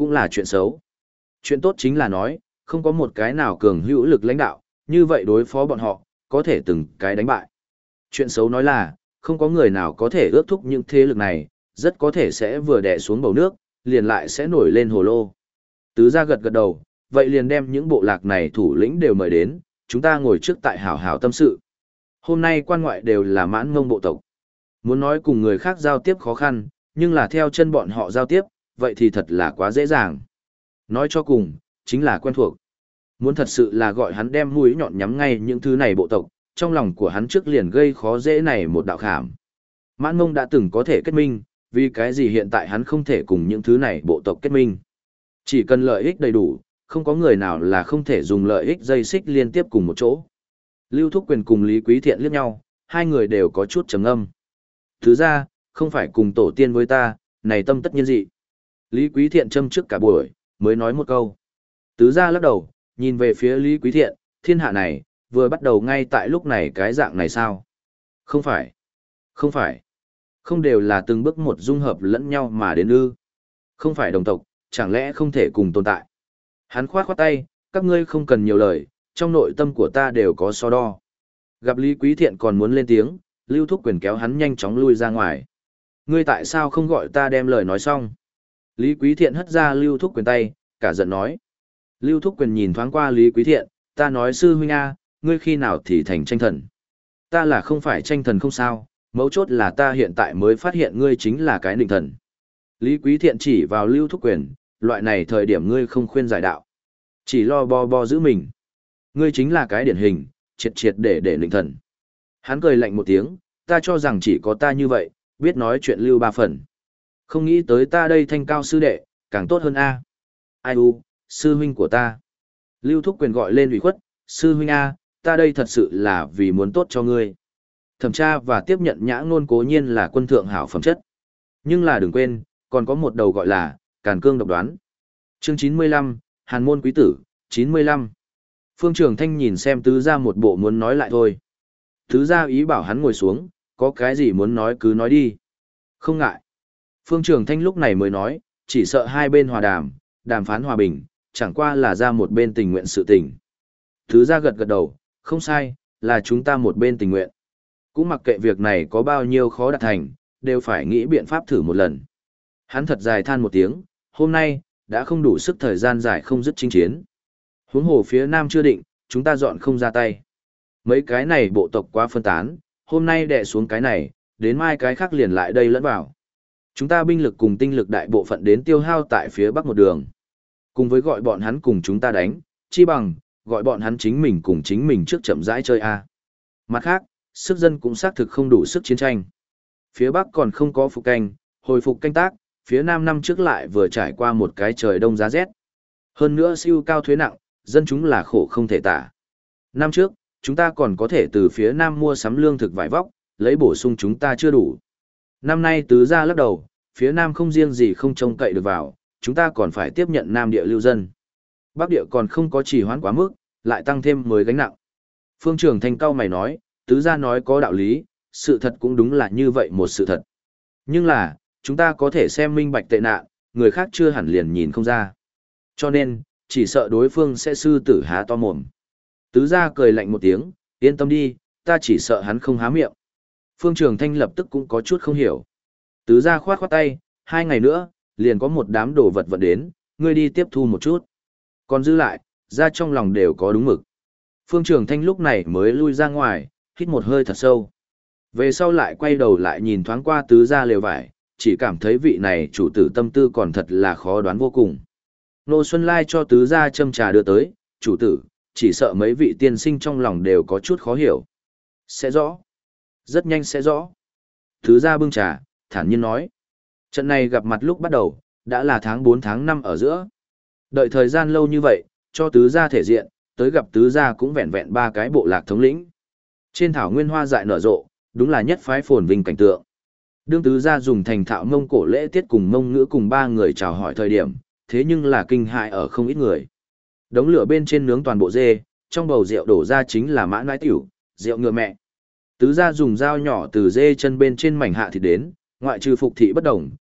cũng là chuyện xấu. Chuyện tốt chính là nói, không có một cái nào cường hữu lực lãnh đạo, như vậy đối phó bọn họ, có thể từng cái đánh bại. Chuyện xấu nói là, không có người nào có thể ước thúc những thế lực này, rất có thể sẽ vừa đè xuống bầu nước, liền lại sẽ nổi lên hồ lô. Tứ gia gật gật đầu, vậy liền đem những bộ lạc này thủ lĩnh đều mời đến, chúng ta ngồi trước tại hảo hảo tâm sự. Hôm nay quan ngoại đều là Mãn Ngông bộ tộc. Muốn nói cùng người khác giao tiếp khó khăn, nhưng là theo chân bọn họ giao tiếp, vậy thì thật là quá dễ dàng. Nói cho cùng, chính là quen thuộc. Muốn thật sự là gọi hắn đem mũi nhọn nhắm ngay những thứ này bộ tộc, trong lòng của hắn trước liền gây khó dễ này một đạo khảm. Mãn Ngông đã từng có thể kết minh, vì cái gì hiện tại hắn không thể cùng những thứ này bộ tộc kết minh. Chỉ cần lợi ích đầy đủ, không có người nào là không thể dùng lợi ích dây xích liên tiếp cùng một chỗ. Lưu Thúc Quyền cùng Lý Quý Thiện liếc nhau, hai người đều có chút trầm ngâm. Thứ ra, không phải cùng tổ tiên với ta, này tâm tất nhiên dị. Lý Quý Thiện châm trước cả buổi, mới nói một câu. Tứ gia lắc đầu, nhìn về phía Lý Quý Thiện, thiên hạ này, vừa bắt đầu ngay tại lúc này cái dạng này sao? Không phải. Không phải. Không đều là từng bước một dung hợp lẫn nhau mà đến ư. Không phải đồng tộc, chẳng lẽ không thể cùng tồn tại. Hắn khoát khoát tay, các ngươi không cần nhiều lời, trong nội tâm của ta đều có so đo. Gặp Lý Quý Thiện còn muốn lên tiếng, Lưu Thúc Quyền kéo hắn nhanh chóng lui ra ngoài. Ngươi tại sao không gọi ta đem lời nói xong? Lý Quý Thiện hất ra Lưu Thúc Quyền tay, cả giận nói. Lưu Thúc Quyền nhìn thoáng qua Lý Quý Thiện, ta nói sư huynh a, ngươi khi nào thì thành tranh thần? Ta là không phải tranh thần không sao, mấu chốt là ta hiện tại mới phát hiện ngươi chính là cái định thần. Lý Quý Thiện chỉ vào Lưu Thúc Quyền, loại này thời điểm ngươi không khuyên giải đạo. Chỉ lo bo bo giữ mình. Ngươi chính là cái điển hình, triệt triệt để để định thần. Hắn cười lạnh một tiếng, ta cho rằng chỉ có ta như vậy, biết nói chuyện lưu ba phần. Không nghĩ tới ta đây thanh cao sư đệ, càng tốt hơn a. Ai u, sư huynh của ta. Lưu Thúc Quyền gọi lên ủy khuất, sư huynh a, ta đây thật sự là vì muốn tốt cho ngươi. Thẩm tra và tiếp nhận nhã ngôn cố nhiên là quân thượng hảo phẩm chất. Nhưng là đừng quên, còn có một đầu gọi là, càn cương độc đoán. Chương chín mươi lăm, Hàn môn quý tử, chín mươi lăm. Phương Trường Thanh nhìn xem tứ gia một bộ muốn nói lại thôi. Tứ gia ý bảo hắn ngồi xuống, có cái gì muốn nói cứ nói đi. Không ngại. Phương Trường Thanh lúc này mới nói, chỉ sợ hai bên hòa đàm, đàm phán hòa bình, chẳng qua là ra một bên tình nguyện sự tình. Tứ gia gật gật đầu, không sai, là chúng ta một bên tình nguyện. Cũng mặc kệ việc này có bao nhiêu khó đạt thành, đều phải nghĩ biện pháp thử một lần. Hắn thật dài than một tiếng, hôm nay, đã không đủ sức thời gian dài không dứt chinh chiến. Huống hồ phía Nam chưa định, chúng ta dọn không ra tay. Mấy cái này bộ tộc quá phân tán, hôm nay đè xuống cái này, đến mai cái khác liền lại đây lẫn vào. Chúng ta binh lực cùng tinh lực đại bộ phận đến tiêu hao tại phía Bắc một đường. Cùng với gọi bọn hắn cùng chúng ta đánh, chi bằng, gọi bọn hắn chính mình cùng chính mình trước chậm rãi chơi a. Mặt khác, sức dân cũng xác thực không đủ sức chiến tranh. Phía Bắc còn không có phục canh, hồi phục canh tác, phía Nam năm trước lại vừa trải qua một cái trời đông giá rét. Hơn nữa siêu cao thuế nặng, dân chúng là khổ không thể tả. Năm trước, chúng ta còn có thể từ phía Nam mua sắm lương thực vải vóc, lấy bổ sung chúng ta chưa đủ. Năm nay tứ gia lắc đầu, phía Nam không riêng gì không trông cậy được vào, chúng ta còn phải tiếp nhận Nam địa lưu dân. Bắc địa còn không có trì hoãn quá mức, lại tăng thêm mới gánh nặng. Phương Trường Thanh cao mày nói, tứ gia nói có đạo lý, sự thật cũng đúng là như vậy một sự thật. Nhưng là, chúng ta có thể xem minh bạch tệ nạn, người khác chưa hẳn liền nhìn không ra. Cho nên, chỉ sợ đối phương sẽ sư tử há to mồm. Tứ gia cười lạnh một tiếng, yên tâm đi, ta chỉ sợ hắn không há miệng. Phương Trường Thanh lập tức cũng có chút không hiểu. Tứ gia khoát khoát tay, hai ngày nữa, liền có một đám đồ vật vận đến, ngươi đi tiếp thu một chút. Còn giữ lại, ra trong lòng đều có đúng mực. Phương Trường Thanh lúc này mới lui ra ngoài, hít một hơi thật sâu. Về sau lại quay đầu lại nhìn thoáng qua tứ gia lều vải, chỉ cảm thấy vị này chủ tử tâm tư còn thật là khó đoán vô cùng. Nô Xuân Lai cho tứ gia châm trà đưa tới, chủ tử, chỉ sợ mấy vị tiên sinh trong lòng đều có chút khó hiểu. Sẽ rõ. Rất nhanh sẽ rõ. Tứ gia bưng trà, thản nhiên nói. Trận này gặp mặt lúc bắt đầu, đã là tháng bốn tháng năm ở giữa. Đợi thời gian lâu như vậy, cho tứ gia thể diện, tới gặp tứ gia cũng vẹn vẹn ba cái bộ lạc thống lĩnh. Trên thảo nguyên hoa dại nở rộ, đúng là nhất phái phồn vinh cảnh tượng. Đương tứ gia dùng thành thạo mông cổ lễ tiết cùng mông ngữ cùng ba người chào hỏi thời điểm, thế nhưng là kinh hại ở không ít người. Đống lửa bên trên nướng toàn bộ dê, trong bầu rượu đổ ra chính là mã nãi tiểu, rượu ngựa mẹ. Tứ gia dùng dao nhỏ từ dê chân bên trên mảnh hạ thịt đến, ngoại trừ phục thị bất đồng,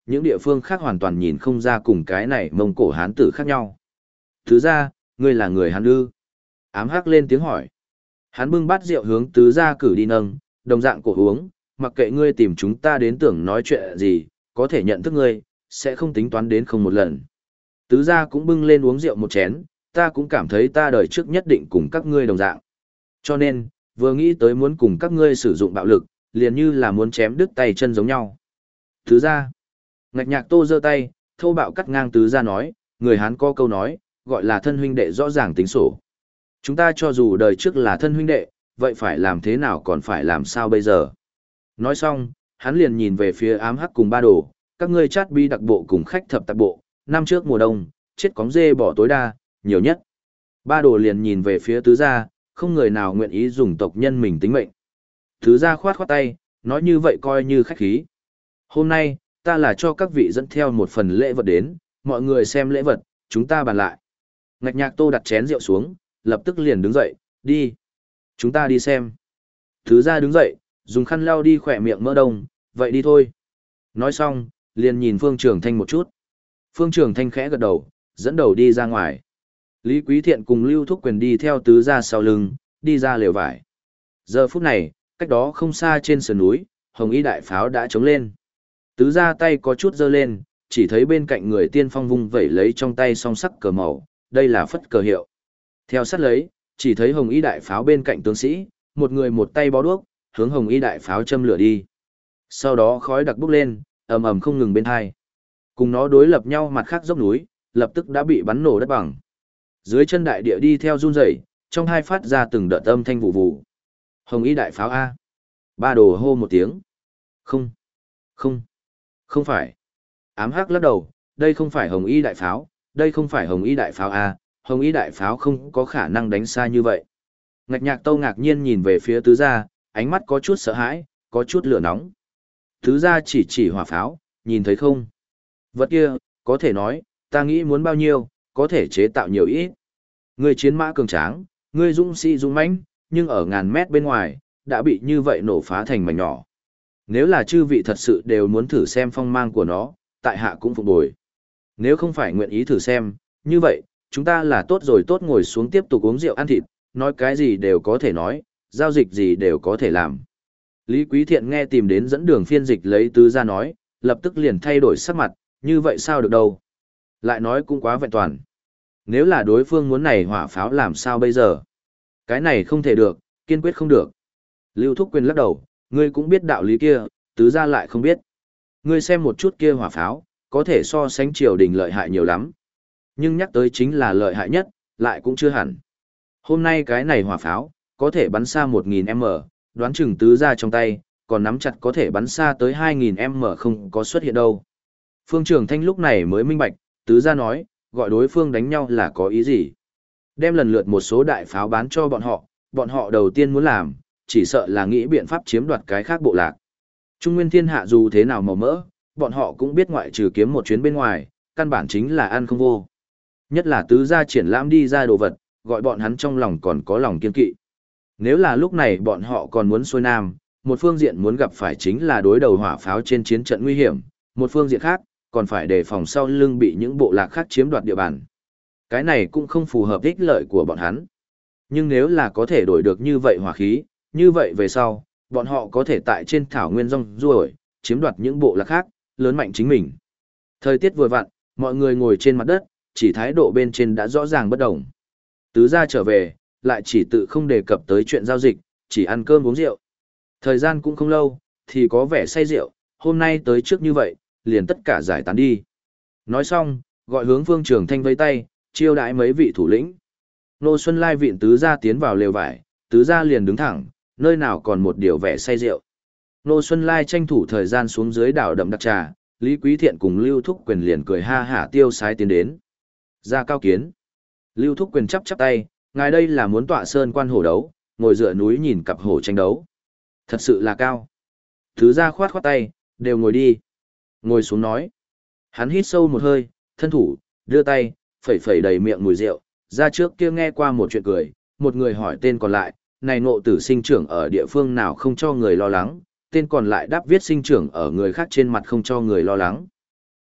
những địa phương khác hoàn toàn nhìn không ra cùng cái này Mông Cổ Hán tử khác nhau. Tứ gia, ngươi là người Hán ư? Ám Hắc lên tiếng hỏi. Hắn bưng bát rượu hướng tứ gia cử đi nâng, đồng dạng cổ uống, mặc kệ ngươi tìm chúng ta đến tưởng nói chuyện gì, có thể nhận thức ngươi, sẽ không tính toán đến không một lần. Tứ gia cũng bưng lên uống rượu một chén, ta cũng cảm thấy ta đời trước nhất định cùng các ngươi đồng dạng. Cho nên, vừa nghĩ tới muốn cùng các ngươi sử dụng bạo lực, liền như là muốn chém đứt tay chân giống nhau. Tứ gia, Ngạch Nhạc Tô giơ tay, thô bạo cắt ngang tứ gia nói, người Hán có câu nói, gọi là thân huynh đệ rõ ràng tính sổ. Chúng ta cho dù đời trước là thân huynh đệ, vậy phải làm thế nào còn phải làm sao bây giờ? Nói xong, hắn liền nhìn về phía Ám Hắc cùng ba đồ, các ngươi chát bi đặc bộ cùng khách thập tạp bộ, năm trước mùa đông, chết cóng dê bỏ tối đa, nhiều nhất. Ba đồ liền nhìn về phía tứ gia, không người nào nguyện ý dùng tộc nhân mình tính mệnh. Tứ gia khoát khoát tay, nói như vậy coi như khách khí. Hôm nay, ta là cho các vị dẫn theo một phần lễ vật đến, mọi người xem lễ vật, chúng ta bàn lại. Ngạch Nhạc Tô đặt chén rượu xuống, lập tức liền đứng dậy, đi. Chúng ta đi xem. Tứ gia đứng dậy, dùng khăn lau đi khỏe miệng mỡ đông, vậy đi thôi. Nói xong, liền nhìn Phương Trường Thanh một chút. Phương Trường Thanh khẽ gật đầu, dẫn đầu đi ra ngoài. Lý Quý Thiện cùng Lưu Thúc Quyền đi theo tứ gia sau lưng, đi ra lều vải. Giờ phút này, cách đó không xa trên sườn núi, hồng y đại pháo đã chống lên. Tứ gia tay có chút giơ lên, chỉ thấy bên cạnh người tiên phong vung vẩy lấy trong tay song sắc cờ màu, đây là phất cờ hiệu. Theo sát lấy, chỉ thấy hồng y đại pháo bên cạnh tướng sĩ, một người một tay bó đuốc, hướng hồng y đại pháo châm lửa đi. Sau đó khói đặc bốc lên, ầm ầm không ngừng bên hai. Cùng nó đối lập nhau mặt khác dốc núi, lập tức đã bị bắn nổ đất bằng. Dưới chân đại địa đi theo run rẩy, trong hai phát ra từng đợt âm thanh vụ vụ. Hồng y đại pháo A. Ba đồ hô một tiếng. Không. Không. Không phải. Ám Hắc lắc đầu, đây không phải hồng y đại pháo, đây không phải hồng y đại pháo A, hồng y đại pháo không có khả năng đánh xa như vậy. Ngạch Nhạc Tâu ngạc nhiên nhìn về phía tứ gia, ánh mắt có chút sợ hãi, có chút lửa nóng. Tứ gia chỉ chỉ hỏa pháo, nhìn thấy không? Vật kia, có thể nói, ta nghĩ muốn bao nhiêu, có thể chế tạo nhiều ít. Ngươi chiến mã cường tráng, ngươi dũng sĩ dũng mãnh, nhưng ở ngàn mét bên ngoài, đã bị như vậy nổ phá thành mảnh nhỏ. Nếu là chư vị thật sự đều muốn thử xem phong mang của nó, tại hạ cũng phục bồi. Nếu không phải nguyện ý thử xem, như vậy, chúng ta là tốt rồi tốt ngồi xuống tiếp tục uống rượu ăn thịt, nói cái gì đều có thể nói, giao dịch gì đều có thể làm. Lý Quý Thiện nghe tìm đến dẫn đường phiên dịch lấy tứ gia nói, lập tức liền thay đổi sắc mặt, như vậy sao được đâu. Lại nói cũng quá vẹn toàn. Nếu là đối phương muốn này hỏa pháo làm sao bây giờ? Cái này không thể được, kiên quyết không được. Lưu Thúc Quyền lắc đầu, ngươi cũng biết đạo lý kia, tứ gia lại không biết. Ngươi xem một chút kia hỏa pháo, có thể so sánh triều đình lợi hại nhiều lắm. Nhưng nhắc tới chính là lợi hại nhất, lại cũng chưa hẳn. Hôm nay cái này hỏa pháo, có thể bắn xa một nghìn mét, đoán chừng tứ gia trong tay, còn nắm chặt có thể bắn xa tới hai nghìn mét không có xuất hiện đâu. Phương Trường Thanh lúc này mới minh bạch, tứ gia nói, gọi đối phương đánh nhau là có ý gì. Đem lần lượt một số đại pháo bán cho bọn họ, bọn họ đầu tiên muốn làm, chỉ sợ là nghĩ biện pháp chiếm đoạt cái khác bộ lạc. Trung nguyên thiên hạ dù thế nào màu mỡ, bọn họ cũng biết ngoại trừ kiếm một chuyến bên ngoài, căn bản chính là ăn không vô. Nhất là tứ gia triển lãm đi ra đồ vật, gọi bọn hắn trong lòng còn có lòng kiên kỵ. Nếu là lúc này bọn họ còn muốn xuôi nam, một phương diện muốn gặp phải chính là đối đầu hỏa pháo trên chiến trận nguy hiểm, một phương diện khác, còn phải đề phòng sau lưng bị những bộ lạc khác chiếm đoạt địa bàn. Cái này cũng không phù hợp ích lợi của bọn hắn. Nhưng nếu là có thể đổi được như vậy hỏa khí, như vậy về sau, bọn họ có thể tại trên thảo nguyên rong ruổi, chiếm đoạt những bộ lạc khác, lớn mạnh chính mình. Thời tiết vừa vặn, mọi người ngồi trên mặt đất, chỉ thái độ bên trên đã rõ ràng bất đồng. Tứ gia trở về, lại chỉ tự không đề cập tới chuyện giao dịch, chỉ ăn cơm uống rượu. Thời gian cũng không lâu, thì có vẻ say rượu, hôm nay tới trước như vậy, liền tất cả giải tán đi. Nói xong, gọi hướng Phương Trường Thanh vây tay, chiêu đãi mấy vị thủ lĩnh. Nô Xuân Lai viện tứ gia tiến vào lều vải, tứ gia liền đứng thẳng, nơi nào còn một điều vẻ say rượu. Nô Xuân Lai tranh thủ thời gian xuống dưới đảo đậm đặc trà, Lý Quý Thiện cùng Lưu Thúc Quyền liền cười ha hả tiêu sái tiến đến. Ra cao kiến. Lưu Thúc Quyền chắp chắp tay, ngài đây là muốn tọa sơn quan hổ đấu, ngồi dựa núi nhìn cặp hổ tranh đấu. Thật sự là cao. Tứ gia khoát khoát tay, đều ngồi đi. Ngồi xuống nói. Hắn hít sâu một hơi, thân thủ, đưa tay, phẩy phẩy đầy miệng mùi rượu, ra trước kia nghe qua một chuyện cười, một người hỏi tên còn lại, này ngộ tử sinh trưởng ở địa phương nào không cho người lo lắng, tên còn lại đáp viết sinh trưởng ở người khác trên mặt không cho người lo lắng.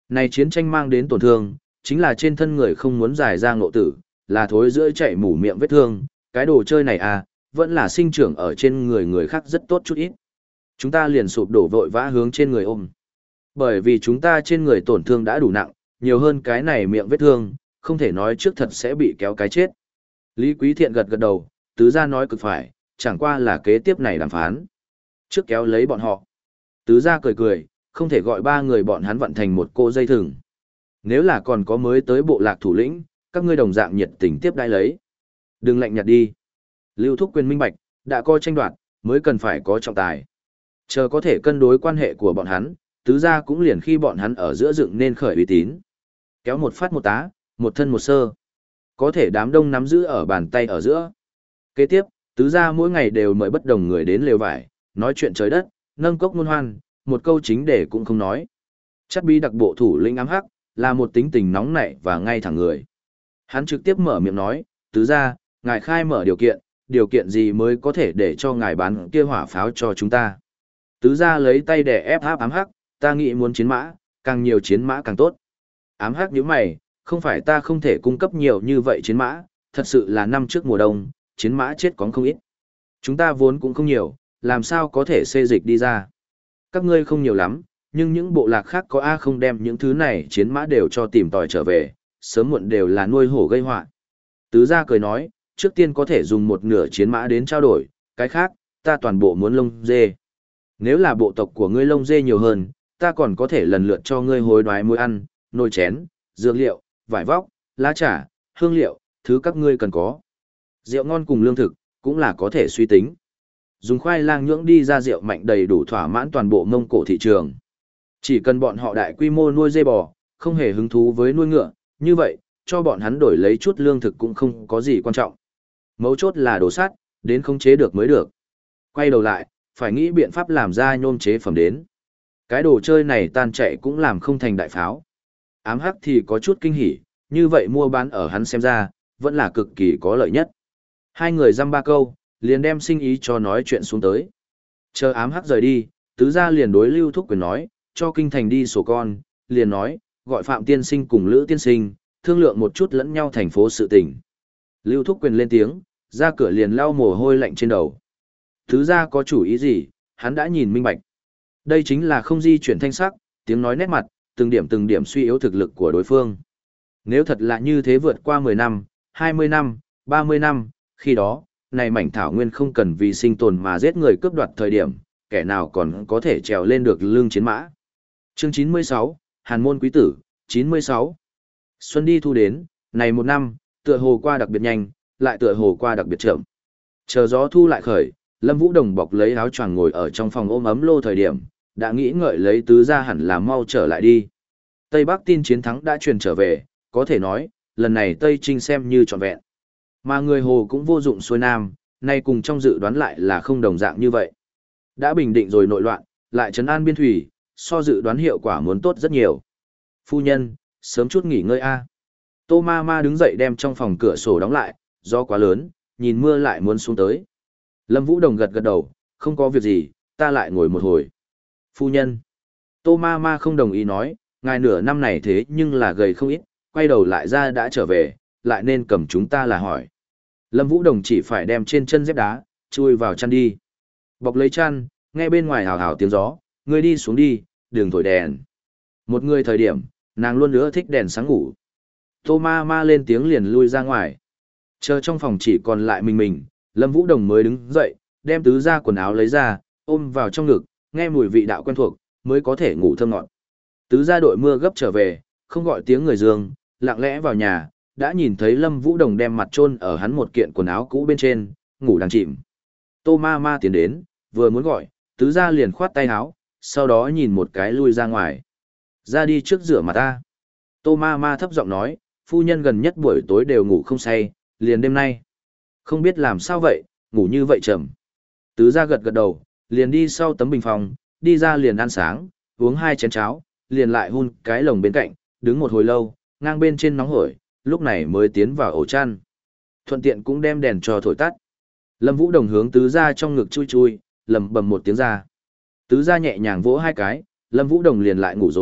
Này chiến tranh mang đến tổn thương, chính là trên thân người không muốn giải ra ngộ tử, là thối giữa chảy mủ miệng vết thương, cái đồ chơi này à, vẫn là sinh trưởng ở trên người người khác rất tốt chút ít. Chúng ta liền sụp đổ vội vã hướng trên người ôm. Bởi vì chúng ta trên người tổn thương đã đủ nặng, nhiều hơn cái này miệng vết thương, không thể nói trước thật sẽ bị kéo cái chết. Lý Quý Thiện gật gật đầu, tứ gia nói cực phải, chẳng qua là kế tiếp này đàm phán. Trước kéo lấy bọn họ. Tứ gia cười cười, không thể gọi ba người bọn hắn vận thành một cô dây thừng. Nếu là còn có mới tới bộ lạc thủ lĩnh, các ngươi đồng dạng nhiệt tình tiếp đai lấy. Đừng lạnh nhạt đi. Lưu Thúc quyền minh bạch, đã coi tranh đoạt, mới cần phải có trọng tài. Chờ có thể cân đối quan hệ của bọn hắn, tứ gia cũng liền khi bọn hắn ở giữa dựng nên khởi uy tín. Kéo một phát một tá, một thân một sơ. Có thể đám đông nắm giữ ở bàn tay ở giữa. Kế tiếp, tứ gia mỗi ngày đều mời bất đồng người đến lều vải, nói chuyện trời đất, nâng cốc ngôn hoan, một câu chính để cũng không nói. Chắc bí đặc bộ thủ lĩnh ám hắc, là một tính tình nóng nảy và ngay thẳng người. Hắn trực tiếp mở miệng nói, tứ gia, ngài khai mở điều kiện, điều kiện gì mới có thể để cho ngài bán kia hỏa pháo cho chúng ta. Tứ gia lấy tay để ép áp ám hắc, ta nghĩ muốn chiến mã, càng nhiều chiến mã càng tốt. Ám hắc nhíu mày, không phải ta không thể cung cấp nhiều như vậy chiến mã, thật sự là năm trước mùa đông, chiến mã chết có không ít. Chúng ta vốn cũng không nhiều, làm sao có thể xê dịch đi ra. Các ngươi không nhiều lắm, nhưng những bộ lạc khác có A không đem những thứ này chiến mã đều cho tìm tòi trở về, sớm muộn đều là nuôi hổ gây họa. Tứ gia cười nói, trước tiên có thể dùng một nửa chiến mã đến trao đổi, cái khác, ta toàn bộ muốn lông dê. Nếu là bộ tộc của ngươi lông dê nhiều hơn, ta còn có thể lần lượt cho ngươi hối đoái muối ăn, nồi chén, dược liệu, vải vóc, lá trà, hương liệu, thứ các ngươi cần có. Rượu ngon cùng lương thực, cũng là có thể suy tính. Dùng khoai lang nhưỡng đi ra rượu mạnh đầy đủ thỏa mãn toàn bộ Mông Cổ thị trường. Chỉ cần bọn họ đại quy mô nuôi dê bò, không hề hứng thú với nuôi ngựa, như vậy, cho bọn hắn đổi lấy chút lương thực cũng không có gì quan trọng. Mấu chốt là đồ sắt, đến khống chế được mới được. Quay đầu lại, phải nghĩ biện pháp làm ra nhôm chế phẩm đến. Cái đồ chơi này tan chạy cũng làm không thành đại pháo. Ám hắc thì có chút kinh hỉ, như vậy mua bán ở hắn xem ra, vẫn là cực kỳ có lợi nhất. Hai người dăm ba câu, liền đem sinh ý cho nói chuyện xuống tới. Chờ ám hắc rời đi, tứ gia liền đối Lưu Thúc Quyền nói, cho kinh thành đi sổ con, liền nói, gọi Phạm Tiên Sinh cùng Lữ Tiên Sinh, thương lượng một chút lẫn nhau thành phố sự tình. Lưu Thúc Quyền lên tiếng, ra cửa liền lau mồ hôi lạnh trên đầu. Tứ gia có chủ ý gì, hắn đã nhìn minh bạch. Đây chính là không di chuyển thanh sắc, tiếng nói nét mặt, từng điểm từng điểm suy yếu thực lực của đối phương. Nếu thật là như thế vượt qua mười năm, hai mươi năm, ba mươi năm, khi đó, này mảnh thảo nguyên không cần vì sinh tồn mà giết người cướp đoạt thời điểm, kẻ nào còn có thể trèo lên được lưng chiến mã. Chương chín mươi sáu, Hàn môn quý tử, chín mươi sáu. Xuân đi thu đến, này một năm, tựa hồ qua đặc biệt nhanh, lại tựa hồ qua đặc biệt chậm. Chờ gió thu lại khởi, Lâm Vũ Đồng bọc lấy áo choàng ngồi ở trong phòng ôm ấm lô thời điểm, đã nghĩ ngợi lấy tứ gia hẳn là mau trở lại đi. Tây Bắc tin chiến thắng đã truyền trở về, có thể nói, lần này Tây Trinh xem như trọn vẹn. Mà người Hồ cũng vô dụng xuôi nam, nay cùng trong dự đoán lại là không đồng dạng như vậy. Đã bình định rồi nội loạn, lại trấn an biên thủy, so dự đoán hiệu quả muốn tốt rất nhiều. Phu nhân, sớm chút nghỉ ngơi a. Tô ma ma đứng dậy đem trong phòng cửa sổ đóng lại, do quá lớn, nhìn mưa lại muốn xuống tới. Lâm Vũ Đồng gật gật đầu, không có việc gì, ta lại ngồi một hồi. Phu nhân. Tô ma ma không đồng ý nói, ngài nửa năm này thế nhưng là gầy không ít, quay đầu lại ra đã trở về, lại nên cầm chúng ta là hỏi. Lâm Vũ Đồng chỉ phải đem trên chân dép đá, chui vào chăn đi. Bọc lấy chăn, nghe bên ngoài hào hào tiếng gió, ngươi đi xuống đi, đừng thổi đèn. Một người thời điểm, nàng luôn nữa thích đèn sáng ngủ. Tô ma ma lên tiếng liền lui ra ngoài. Chờ trong phòng chỉ còn lại mình mình, Lâm Vũ Đồng mới đứng dậy, đem tứ gia quần áo lấy ra, ôm vào trong ngực, nghe mùi vị đạo quen thuộc, mới có thể ngủ thơm ngọt. Tứ gia đội mưa gấp trở về, không gọi tiếng người dương, lặng lẽ vào nhà, đã nhìn thấy Lâm Vũ Đồng đem mặt chôn ở hắn một kiện quần áo cũ bên trên, ngủ đang chìm. Tô ma ma tiến đến, vừa muốn gọi, tứ gia liền khoát tay áo, sau đó nhìn một cái lui ra ngoài. Ra đi trước rửa mặt ta. Tô ma ma thấp giọng nói, phu nhân gần nhất buổi tối đều ngủ không say, liền đêm nay. Không biết làm sao vậy, ngủ như vậy chậm. Tứ gia gật gật đầu, liền đi sau tấm bình phòng, đi ra liền ăn sáng, uống hai chén cháo, liền lại hun cái lồng bên cạnh, đứng một hồi lâu, ngang bên trên nóng hổi, lúc này mới tiến vào ổ chăn. Thuận tiện cũng đem đèn cho thổi tắt. Lâm Vũ Đồng hướng tứ gia trong ngực chui chui, lầm bầm một tiếng ra. Tứ gia nhẹ nhàng vỗ hai cái, Lâm Vũ Đồng liền lại ngủ rồi,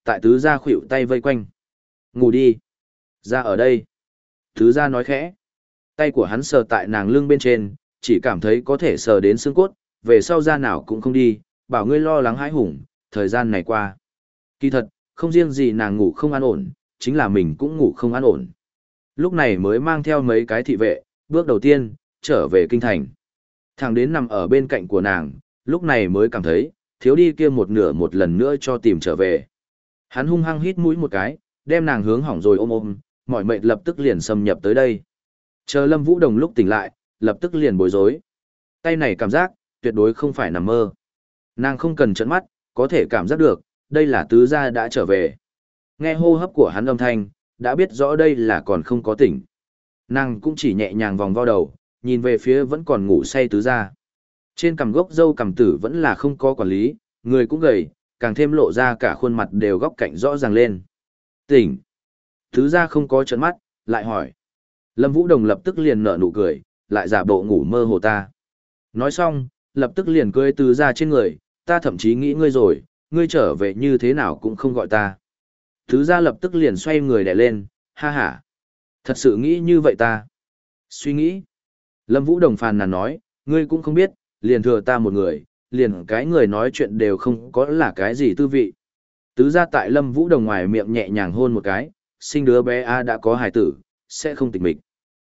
tại tứ gia khuỵu tay vây quanh. Ngủ đi. Ra ở đây. Tứ gia nói khẽ. Tay của hắn sờ tại nàng lưng bên trên, chỉ cảm thấy có thể sờ đến xương cốt, về sau ra nào cũng không đi, bảo ngươi lo lắng hãi hùng, thời gian này qua. Kỳ thật, không riêng gì nàng ngủ không an ổn, chính là mình cũng ngủ không an ổn. Lúc này mới mang theo mấy cái thị vệ, bước đầu tiên, trở về kinh thành. Thằng đến nằm ở bên cạnh của nàng, lúc này mới cảm thấy, thiếu đi kia một nửa một lần nữa cho tìm trở về. Hắn hung hăng hít mũi một cái, đem nàng hướng hỏng rồi ôm ôm, mỏi mệt lập tức liền xâm nhập tới đây. Chờ Lâm Vũ Đồng lúc tỉnh lại, lập tức liền bối rối. Tay này cảm giác, tuyệt đối không phải nằm mơ. Nàng không cần trợn mắt, có thể cảm giác được, đây là tứ gia đã trở về. Nghe hô hấp của hắn âm thanh, đã biết rõ đây là còn không có tỉnh. Nàng cũng chỉ nhẹ nhàng vòng vo đầu, nhìn về phía vẫn còn ngủ say tứ gia. Trên cằm gốc râu cằm tử vẫn là không có quản lý, người cũng gầy, càng thêm lộ ra cả khuôn mặt đều góc cạnh rõ ràng lên. Tỉnh. Tứ gia không có trợn mắt, lại hỏi. Lâm Vũ Đồng lập tức liền nở nụ cười, lại giả bộ ngủ mơ hồ ta. Nói xong, lập tức liền cưỡi tứ gia trên người, ta thậm chí nghĩ ngươi rồi, ngươi trở về như thế nào cũng không gọi ta. Tứ gia lập tức liền xoay người đè lên, ha ha. Thật sự nghĩ như vậy ta. Suy nghĩ. Lâm Vũ Đồng phàn nàn nói, ngươi cũng không biết, liền thừa ta một người, liền cái người nói chuyện đều không có là cái gì tư vị. Tứ gia tại Lâm Vũ Đồng ngoài miệng nhẹ nhàng hôn một cái, sinh đứa bé A đã có hài tử, sẽ không tịch mịch.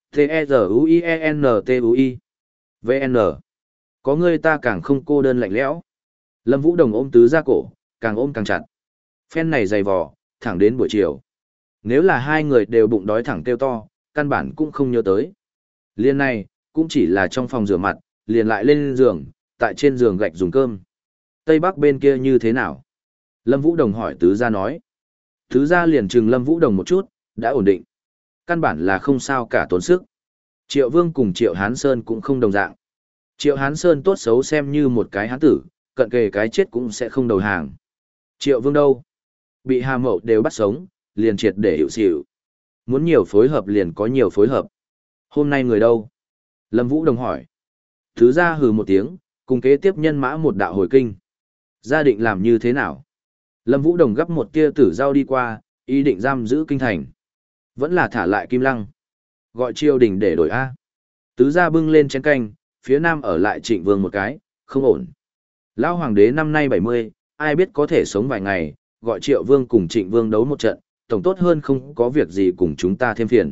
T-E-Z-U-I-E-N-T-U-I V N Có ngươi ta càng không cô đơn lạnh lẽo. Lâm Vũ Đồng ôm tứ gia cổ, càng ôm càng chặt. Phen này dày vò, thẳng đến buổi chiều. Nếu là hai người đều bụng đói thẳng kêu to, căn bản cũng không nhớ tới. Liên này, cũng chỉ là trong phòng rửa mặt, liền lại lên giường, tại trên giường gạch dùng cơm. Tây Bắc bên kia như thế nào? Lâm Vũ Đồng hỏi tứ gia nói. Tứ gia liền trừng Lâm Vũ Đồng một chút, đã ổn định. Căn bản là không sao cả tốn sức. Triệu Vương cùng Triệu Hán Sơn cũng không đồng dạng. Triệu Hán Sơn tốt xấu xem như một cái hán tử, cận kề cái chết cũng sẽ không đầu hàng. Triệu Vương đâu? Bị Hà Mậu đều bắt sống, liền triệt để hiệu xỉu. Muốn nhiều phối hợp liền có nhiều phối hợp. Hôm nay người đâu? Lâm Vũ Đồng hỏi. Thứ gia hừ một tiếng, cùng kế tiếp nhân mã một đạo hồi kinh. Gia định làm như thế nào? Lâm Vũ Đồng gấp một tia tử dao đi qua, ý định giam giữ kinh thành. Vẫn là thả lại Kim Lăng. Gọi triều đình để đổi A. Tứ gia bưng lên chén canh, phía nam ở lại Trịnh Vương một cái, không ổn. Lão hoàng đế năm nay bảy mươi, ai biết có thể sống vài ngày, gọi Triệu Vương cùng Trịnh Vương đấu một trận, tổng tốt hơn không có việc gì cùng chúng ta thêm phiền.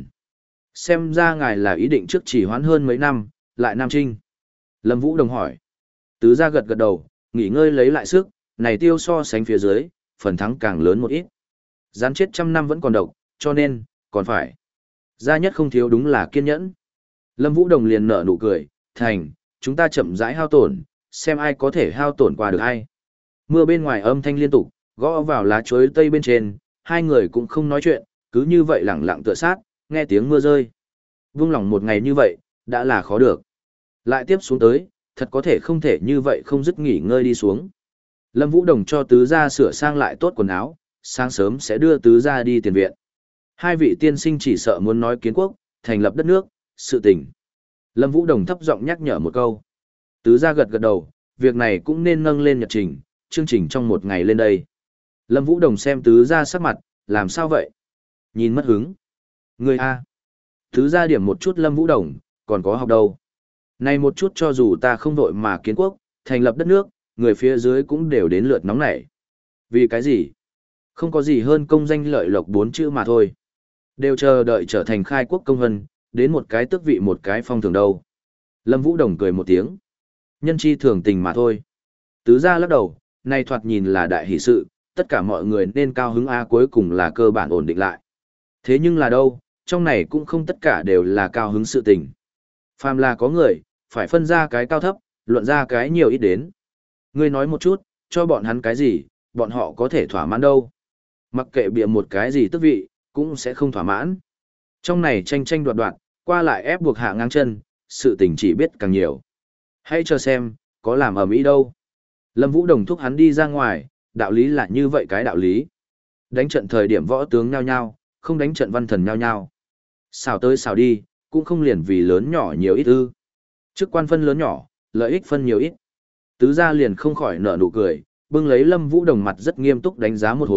Xem ra ngài là ý định trước chỉ hoãn hơn mấy năm, lại Nam Trinh. Lâm Vũ Đồng hỏi. Tứ gia gật gật đầu, nghỉ ngơi lấy lại sức, này tiêu so sánh phía dưới, phần thắng càng lớn một ít. Gián chết trăm năm vẫn còn độc, cho nên, còn phải. Gia nhất không thiếu đúng là kiên nhẫn. Lâm Vũ Đồng liền nở nụ cười, thành, chúng ta chậm rãi hao tổn, xem ai có thể hao tổn qua được ai. Mưa bên ngoài âm thanh liên tục, gõ vào lá chuối tây bên trên, hai người cũng không nói chuyện, cứ như vậy lẳng lặng tựa sát, nghe tiếng mưa rơi. Vương lòng một ngày như vậy, đã là khó được. Lại tiếp xuống tới, thật có thể không thể như vậy không dứt nghỉ ngơi đi xuống. Lâm Vũ Đồng cho tứ gia sửa sang lại tốt quần áo, sáng sớm sẽ đưa tứ gia đi tiền viện. Hai vị tiên sinh chỉ sợ muốn nói kiến quốc, thành lập đất nước, sự tình. Lâm Vũ Đồng thấp giọng nhắc nhở một câu. Tứ gia gật gật đầu, việc này cũng nên nâng lên nhật trình, chương trình trong một ngày lên đây. Lâm Vũ Đồng xem tứ gia sắc mặt, làm sao vậy? Nhìn mất hứng. Người A. Tứ gia điểm một chút Lâm Vũ Đồng, còn có học đâu. Này một chút cho dù ta không vội mà kiến quốc, thành lập đất nước, người phía dưới cũng đều đến lượt nóng nảy. Vì cái gì? Không có gì hơn công danh lợi lộc bốn chữ mà thôi. Đều chờ đợi trở thành khai quốc công vân, đến một cái tước vị một cái phong thường đâu. Lâm Vũ Đồng cười một tiếng. Nhân chi thường tình mà thôi. Tứ gia lắc đầu, này thoạt nhìn là đại hỷ sự, tất cả mọi người nên cao hứng A cuối cùng là cơ bản ổn định lại. Thế nhưng là đâu, trong này cũng không tất cả đều là cao hứng sự tình. Phàm là có người, phải phân ra cái cao thấp, luận ra cái nhiều ít đến. Ngươi nói một chút, cho bọn hắn cái gì, bọn họ có thể thỏa mãn đâu. Mặc kệ bịa một cái gì tức vị, cũng sẽ không thỏa mãn. Trong này tranh tranh đoạt đoạt, qua lại ép buộc hạ ngang chân, sự tình chỉ biết càng nhiều. Hãy chờ xem, có làm ở Mỹ đâu. Lâm Vũ Đồng thúc hắn đi ra ngoài, đạo lý là như vậy cái đạo lý. Đánh trận thời điểm võ tướng nhau nhau, không đánh trận văn thần nhau nhau. Xào tới xào đi, cũng không liền vì lớn nhỏ nhiều ít ư. Chức quan phân lớn nhỏ, lợi ích phân nhiều ít. Tứ gia liền không khỏi nở nụ cười, bưng lấy Lâm Vũ Đồng mặt rất nghiêm túc đánh giá một hồi,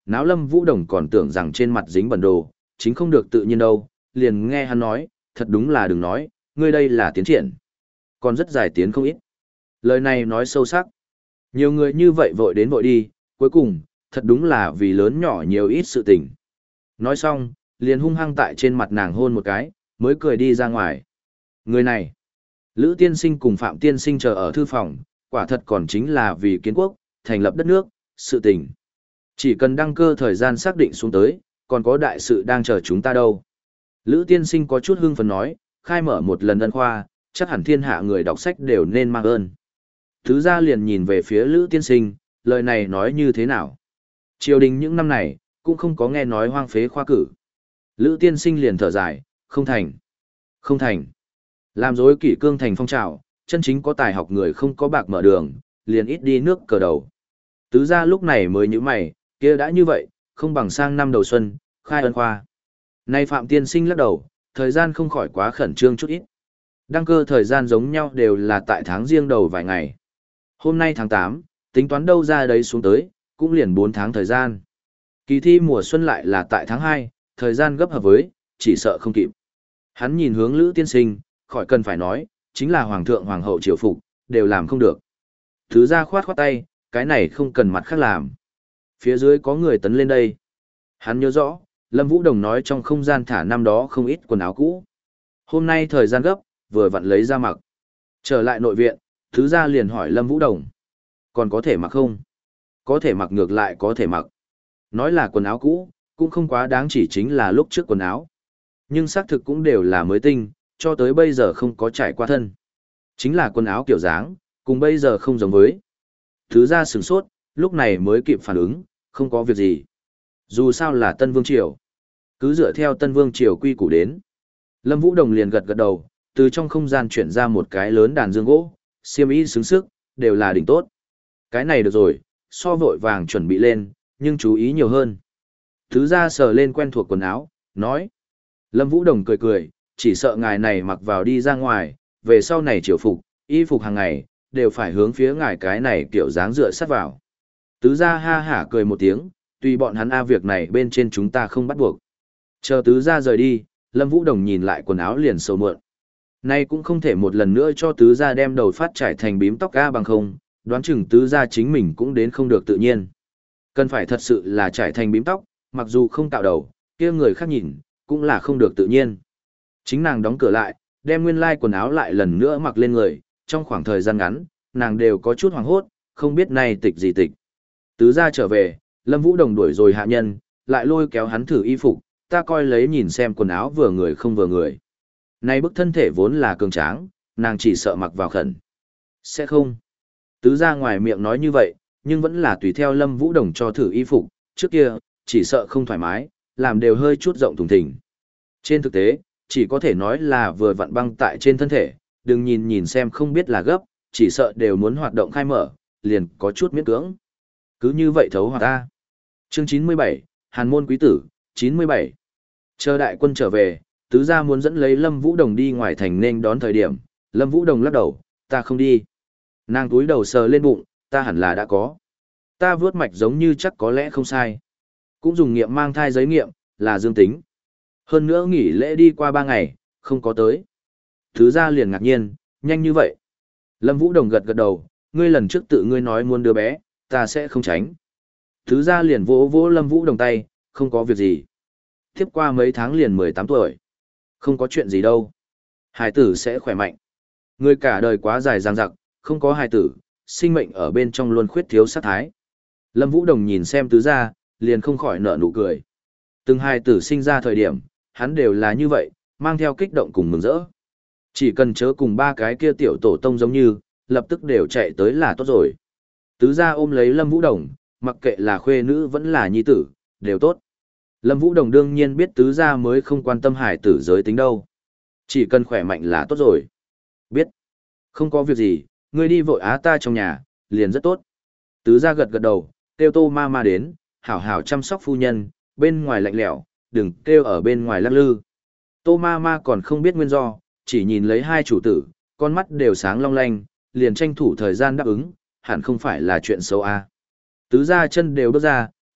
Náo Lâm Vũ Đồng còn tưởng rằng trên mặt dính bẩn đồ, chính không được tự nhiên đâu, liền nghe hắn nói, thật đúng là đừng nói, ngươi đây là tiến triển. Còn rất dài tiến không ít. Lời này nói sâu sắc. Nhiều người như vậy vội đến vội đi, cuối cùng, thật đúng là vì lớn nhỏ nhiều ít sự tình. Nói xong, liền hung hăng tại trên mặt nàng hôn một cái, mới cười đi ra ngoài. Người này, Lữ Tiên Sinh cùng Phạm Tiên Sinh chờ ở thư phòng, quả thật còn chính là vì kiến quốc, thành lập đất nước, sự tình. Chỉ cần đăng cơ thời gian xác định xuống tới, còn có đại sự đang chờ chúng ta đâu. Lữ Tiên Sinh có chút hưng phấn nói, khai mở một lần ân khoa, chắc hẳn thiên hạ người đọc sách đều nên mang ơn. Thứ ra liền nhìn về phía Lữ Tiên Sinh, lời này nói như thế nào? Triều đình những năm này, cũng không có nghe nói hoang phế khoa cử. Lữ Tiên Sinh liền thở dài, không thành. Không thành. Làm dối kỷ cương thành phong trào, chân chính có tài học người không có bạc mở đường, liền ít đi nước cờ đầu. Tứ ra lúc này mới như mày, kia đã như vậy, không bằng sang năm đầu xuân, khai ân khoa. Nay Phạm Tiên Sinh lắc đầu, thời gian không khỏi quá khẩn trương chút ít. Đăng cơ thời gian giống nhau đều là tại tháng riêng đầu vài ngày. Hôm nay tháng tám, tính toán đâu ra đấy xuống tới, cũng liền bốn tháng thời gian. Kỳ thi mùa xuân lại là tại tháng hai, thời gian gấp hợp với, chỉ sợ không kịp. Hắn nhìn hướng Lữ Tiên Sinh, khỏi cần phải nói, chính là Hoàng thượng Hoàng hậu triều phục, đều làm không được. Thứ ra khoát khoát tay, cái này không cần mặt khác làm. Phía dưới có người tấn lên đây. Hắn nhớ rõ, Lâm Vũ Đồng nói trong không gian thả năm đó không ít quần áo cũ. Hôm nay thời gian gấp, vừa vặn lấy ra mặc. Trở lại nội viện, thứ ra liền hỏi Lâm Vũ Đồng. Còn có thể mặc không? Có thể mặc ngược lại có thể mặc. Nói là quần áo cũ, cũng không quá đáng chỉ chính là lúc trước quần áo. Nhưng xác thực cũng đều là mới tinh, cho tới bây giờ không có trải qua thân. Chính là quần áo kiểu dáng, cùng bây giờ không giống với. Thứ ra sửng sốt, lúc này mới kịp phản ứng, không có việc gì. Dù sao là Tân Vương Triều. Cứ dựa theo Tân Vương Triều quy củ đến. Lâm Vũ Đồng liền gật gật đầu, từ trong không gian chuyển ra một cái lớn đàn dương gỗ, xiêm y xứng sức, đều là đỉnh tốt. Cái này được rồi, so vội vàng chuẩn bị lên, nhưng chú ý nhiều hơn. Thứ ra sờ lên quen thuộc quần áo, nói. Lâm Vũ Đồng cười cười, chỉ sợ ngài này mặc vào đi ra ngoài, về sau này triều phục, y phục hàng ngày, đều phải hướng phía ngài cái này kiểu dáng dựa sát vào. Tứ gia ha hả cười một tiếng, tùy bọn hắn a việc này bên trên chúng ta không bắt buộc. Chờ tứ gia rời đi, Lâm Vũ Đồng nhìn lại quần áo liền sầu muộn. Nay cũng không thể một lần nữa cho tứ gia đem đầu phát trải thành bím tóc a bằng không, đoán chừng tứ gia chính mình cũng đến không được tự nhiên. Cần phải thật sự là trải thành bím tóc, mặc dù không tạo đầu, kia người khác nhìn, cũng là không được tự nhiên. Chính nàng đóng cửa lại, đem nguyên lai quần áo lại lần nữa mặc lên người, trong khoảng thời gian ngắn, nàng đều có chút hoảng hốt, không biết nay tịch gì tịch. Tứ gia trở về, Lâm Vũ Đồng đuổi rồi hạ nhân, lại lôi kéo hắn thử y phục, ta coi lấy nhìn xem quần áo vừa người không vừa người. Nay bức thân thể vốn là cường tráng, nàng chỉ sợ mặc vào khẩn. Sẽ không. Tứ gia ngoài miệng nói như vậy, nhưng vẫn là tùy theo Lâm Vũ Đồng cho thử y phục, trước kia, chỉ sợ không thoải mái, làm đều hơi chút rộng thùng thình. Trên thực tế, chỉ có thể nói là vừa vặn băng tại trên thân thể, đừng nhìn nhìn xem không biết là gấp, chỉ sợ đều muốn hoạt động khai mở, liền có chút miễn cưỡng. Cứ như vậy thấu hoạt ta. Chương chín mươi bảy, Hàn môn quý tử, chín mươi bảy. Chờ đại quân trở về, tứ gia muốn dẫn lấy Lâm Vũ Đồng đi ngoài thành nên đón thời điểm, Lâm Vũ Đồng lắc đầu, ta không đi. Nàng túi đầu sờ lên bụng, ta hẳn là đã có. Ta vướt mạch giống như chắc có lẽ không sai. Cũng dùng nghiệm mang thai giấy nghiệm, là dương tính. Hơn nữa nghỉ lễ đi qua ba ngày, không có tới. Tứ gia liền ngạc nhiên, nhanh như vậy. Lâm Vũ Đồng gật gật đầu, ngươi lần trước tự ngươi nói muốn đứa bé, ta sẽ không tránh. Tứ gia liền vỗ vỗ Lâm Vũ Đồng tay, không có việc gì. Tiếp qua mấy tháng liền mười tám tuổi. Không có chuyện gì đâu. Hài tử sẽ khỏe mạnh. Người cả đời quá dài dằng dặc, không có hài tử, sinh mệnh ở bên trong luôn khuyết thiếu sát thái. Lâm Vũ Đồng nhìn xem tứ gia, liền không khỏi nở nụ cười. Từng hài tử sinh ra thời điểm, hắn đều là như vậy, mang theo kích động cùng mừng rỡ. Chỉ cần chớ cùng ba cái kia tiểu tổ tông giống như, lập tức đều chạy tới là tốt rồi. Tứ gia ôm lấy Lâm Vũ Đồng, mặc kệ là khuê nữ vẫn là nhi tử, đều tốt. Lâm Vũ Đồng đương nhiên biết tứ gia mới không quan tâm hài tử giới tính đâu. Chỉ cần khỏe mạnh là tốt rồi. Biết. Không có việc gì, ngươi đi vội á ta trong nhà, liền rất tốt. Tứ gia gật gật đầu, kêu Tô ma ma đến, hảo hảo chăm sóc phu nhân, bên ngoài lạnh lẽo, đừng kêu ở bên ngoài lắc lư. Tô ma ma còn không biết nguyên do, chỉ nhìn lấy hai chủ tử, con mắt đều sáng long lanh, liền tranh thủ thời gian đáp ứng, hẳn không phải là chuyện xấu à. Tứ gia chân đều bước ra,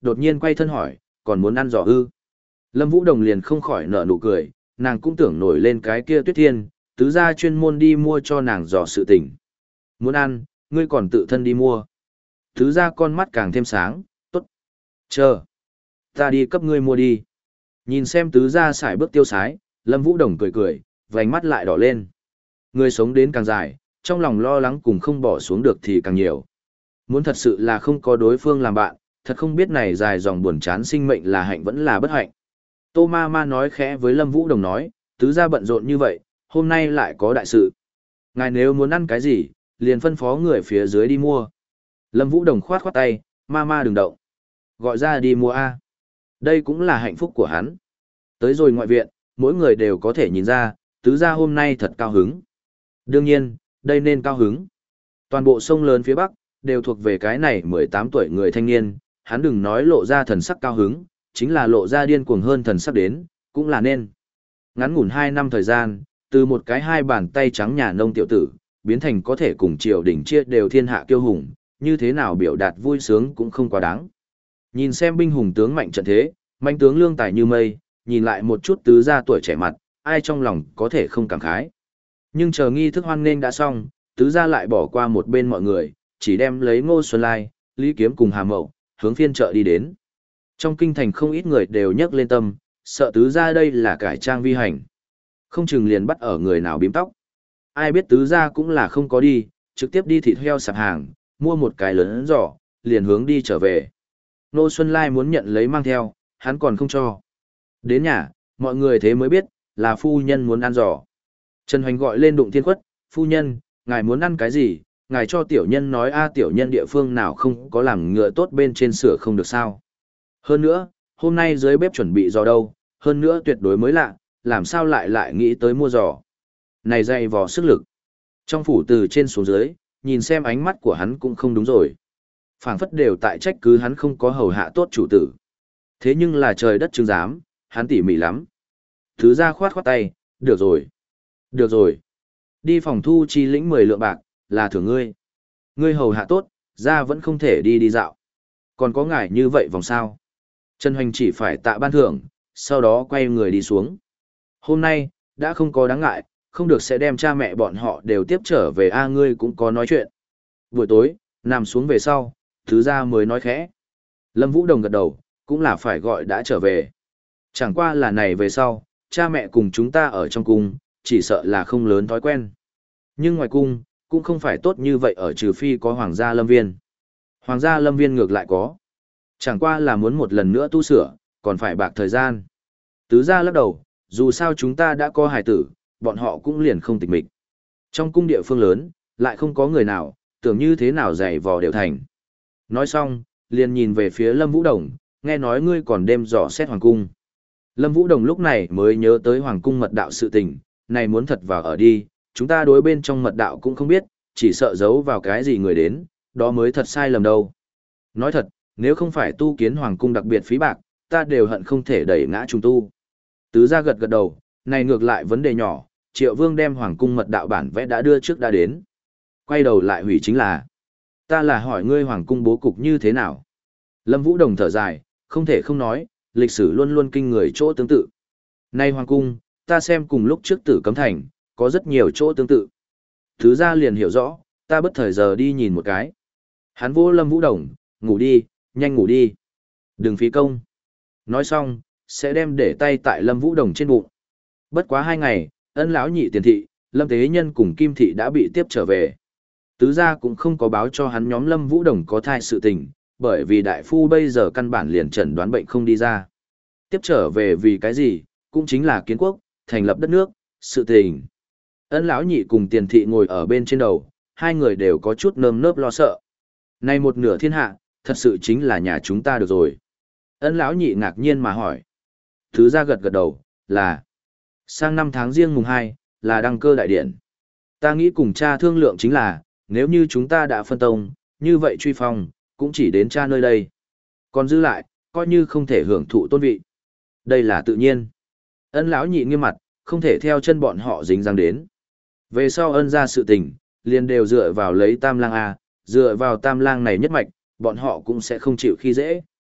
đột nhiên quay thân hỏi, còn muốn ăn giò ư? Lâm Vũ Đồng liền không khỏi nở nụ cười, nàng cũng tưởng nổi lên cái kia Tuyết Thiên, tứ gia chuyên môn đi mua cho nàng giò sự tình. Muốn ăn, ngươi còn tự thân đi mua. Tứ gia con mắt càng thêm sáng, tốt. Chờ. Ta đi cấp ngươi mua đi. Nhìn xem tứ gia xài bước tiêu sái, Lâm Vũ Đồng cười cười, vành mắt lại đỏ lên. Người sống đến càng dài, trong lòng lo lắng cùng không bỏ xuống được thì càng nhiều. Muốn thật sự là không có đối phương làm bạn, thật không biết này dài dòng buồn chán sinh mệnh là hạnh vẫn là bất hạnh. Tô ma ma nói khẽ với Lâm Vũ Đồng nói, tứ gia bận rộn như vậy, hôm nay lại có đại sự. Ngài nếu muốn ăn cái gì, liền phân phó người phía dưới đi mua. Lâm Vũ Đồng khoát khoát tay, ma ma đừng động. Gọi ra đi mua A. Đây cũng là hạnh phúc của hắn. Tới rồi ngoại viện, mỗi người đều có thể nhìn ra, tứ gia hôm nay thật cao hứng. Đương nhiên, đây nên cao hứng. Toàn bộ sông lớn phía Bắc, đều thuộc về cái này mười tám tuổi người thanh niên, hắn đừng nói lộ ra thần sắc cao hứng, chính là lộ ra điên cuồng hơn thần sắc đến, cũng là nên. Ngắn ngủn hai năm thời gian, từ một cái hai bàn tay trắng nhà nông tiểu tử, biến thành có thể cùng triều đình chia đều thiên hạ kiêu hùng, như thế nào biểu đạt vui sướng cũng không quá đáng. Nhìn xem binh hùng tướng mạnh trận thế, mạnh tướng lương tài như mây, nhìn lại một chút tứ gia tuổi trẻ mặt, ai trong lòng có thể không cảm khái. Nhưng chờ nghi thức hoan nghênh đã xong, tứ gia lại bỏ qua một bên mọi người, chỉ đem lấy Ngô Xuân Lai, Lý Kiếm cùng Hà Mậu, hướng phiên chợ đi đến. Trong kinh thành không ít người đều nhấc lên tâm, sợ tứ gia đây là cải trang vi hành. Không chừng liền bắt ở người nào bím tóc. Ai biết tứ gia cũng là không có đi, trực tiếp đi thịt heo sạp hàng, mua một cái lớn giỏ, liền hướng đi trở về. Ngô Xuân Lai muốn nhận lấy mang theo, hắn còn không cho. Đến nhà, mọi người thế mới biết, là phu nhân muốn ăn giỏ. Trần Hoành gọi lên Đụng Thiên Quất, phu nhân, ngài muốn ăn cái gì, ngài cho tiểu nhân nói a tiểu nhân địa phương nào không có làm ngựa tốt bên trên sửa không được sao. Hơn nữa, hôm nay dưới bếp chuẩn bị giò đâu, hơn nữa tuyệt đối mới lạ, làm sao lại lại nghĩ tới mua giò. Này dày vò sức lực. Trong phủ từ trên xuống dưới, nhìn xem ánh mắt của hắn cũng không đúng rồi. Phảng phất đều tại trách cứ hắn không có hầu hạ tốt chủ tử. Thế nhưng là trời đất chứng giám, hắn tỉ mỉ lắm. Thứ ra khoát khoát tay, được rồi. Được rồi. Đi phòng thu chi lĩnh mười lượng bạc, là thưởng ngươi. Ngươi hầu hạ tốt, ra vẫn không thể đi đi dạo. Còn có ngài như vậy vòng sao. Trần Hoành chỉ phải tạ ban thưởng, sau đó quay người đi xuống. Hôm nay, đã không có đáng ngại, không được sẽ đem cha mẹ bọn họ đều tiếp trở về a ngươi cũng có nói chuyện. Buổi tối, nằm xuống về sau, thứ ra mới nói khẽ. Lâm Vũ Đồng gật đầu, cũng là phải gọi đã trở về. Chẳng qua là này về sau, cha mẹ cùng chúng ta ở trong cung, chỉ sợ là không lớn thói quen. Nhưng ngoài cung, cũng không phải tốt như vậy ở trừ phi có hoàng gia lâm viên. Hoàng gia lâm viên ngược lại có. Chẳng qua là muốn một lần nữa tu sửa, còn phải bạc thời gian. Tứ gia lắc đầu, dù sao chúng ta đã có hài tử, bọn họ cũng liền không tịch mịch. Trong cung địa phương lớn, lại không có người nào, tưởng như thế nào dày vò đều thành. Nói xong, liền nhìn về phía Lâm Vũ Đồng, nghe nói ngươi còn đêm dò xét hoàng cung. Lâm Vũ Đồng lúc này mới nhớ tới hoàng cung mật đạo sự tình, này muốn thật vào ở đi, chúng ta đối bên trong mật đạo cũng không biết, chỉ sợ giấu vào cái gì người đến, đó mới thật sai lầm đâu. Nói thật, nếu không phải tu kiến hoàng cung đặc biệt phí bạc, ta đều hận không thể đẩy ngã trùng tu. Tứ gia gật gật đầu, này ngược lại vấn đề nhỏ, Triệu Vương đem hoàng cung mật đạo bản vẽ đã đưa trước đã đến. Quay đầu lại hủy chính là, ta là hỏi ngươi hoàng cung bố cục như thế nào. Lâm Vũ Đồng thở dài, không thể không nói, lịch sử luôn luôn kinh người chỗ tương tự. Nay hoàng cung, ta xem cùng lúc trước Tử Cấm Thành, có rất nhiều chỗ tương tự. Thứ gia liền hiểu rõ, ta bất thời giờ đi nhìn một cái. Hắn vô Lâm Vũ Đồng, ngủ đi, nhanh ngủ đi. Đừng phí công. Nói xong, sẽ đem để tay tại Lâm Vũ Đồng trên bụng. Bất quá hai ngày, Ân lão nhị tiền thị, Lâm Tế Nhân cùng Kim thị đã bị tiếp trở về. Tứ gia cũng không có báo cho hắn nhóm Lâm Vũ Đồng có thai sự tình, bởi vì đại phu bây giờ căn bản liền chẩn đoán bệnh không đi ra. Tiếp trở về vì cái gì, cũng chính là kiến quốc, thành lập đất nước, sự tình. Ân lão nhị cùng tiền thị ngồi ở bên trên đầu, hai người đều có chút nơm nớp lo sợ. Nay một nửa thiên hạ, thật sự chính là nhà chúng ta được rồi. Ân lão nhị ngạc nhiên mà hỏi. Thứ gia gật gật đầu, là sang năm tháng riêng mùng hai, là đăng cơ đại điện. Ta nghĩ cùng cha thương lượng chính là, nếu như chúng ta đã phân tông, như vậy truy phong, cũng chỉ đến cha nơi đây. Còn giữ lại, coi như không thể hưởng thụ tôn vị. Đây là tự nhiên. Ân lão nhị nghiêm mặt, không thể theo chân bọn họ dính dáng đến. Về sau ân ra sự tình, liền đều dựa vào lấy tam lang A, dựa vào tam lang này nhất mạch, bọn họ cũng sẽ không chịu khi dễ.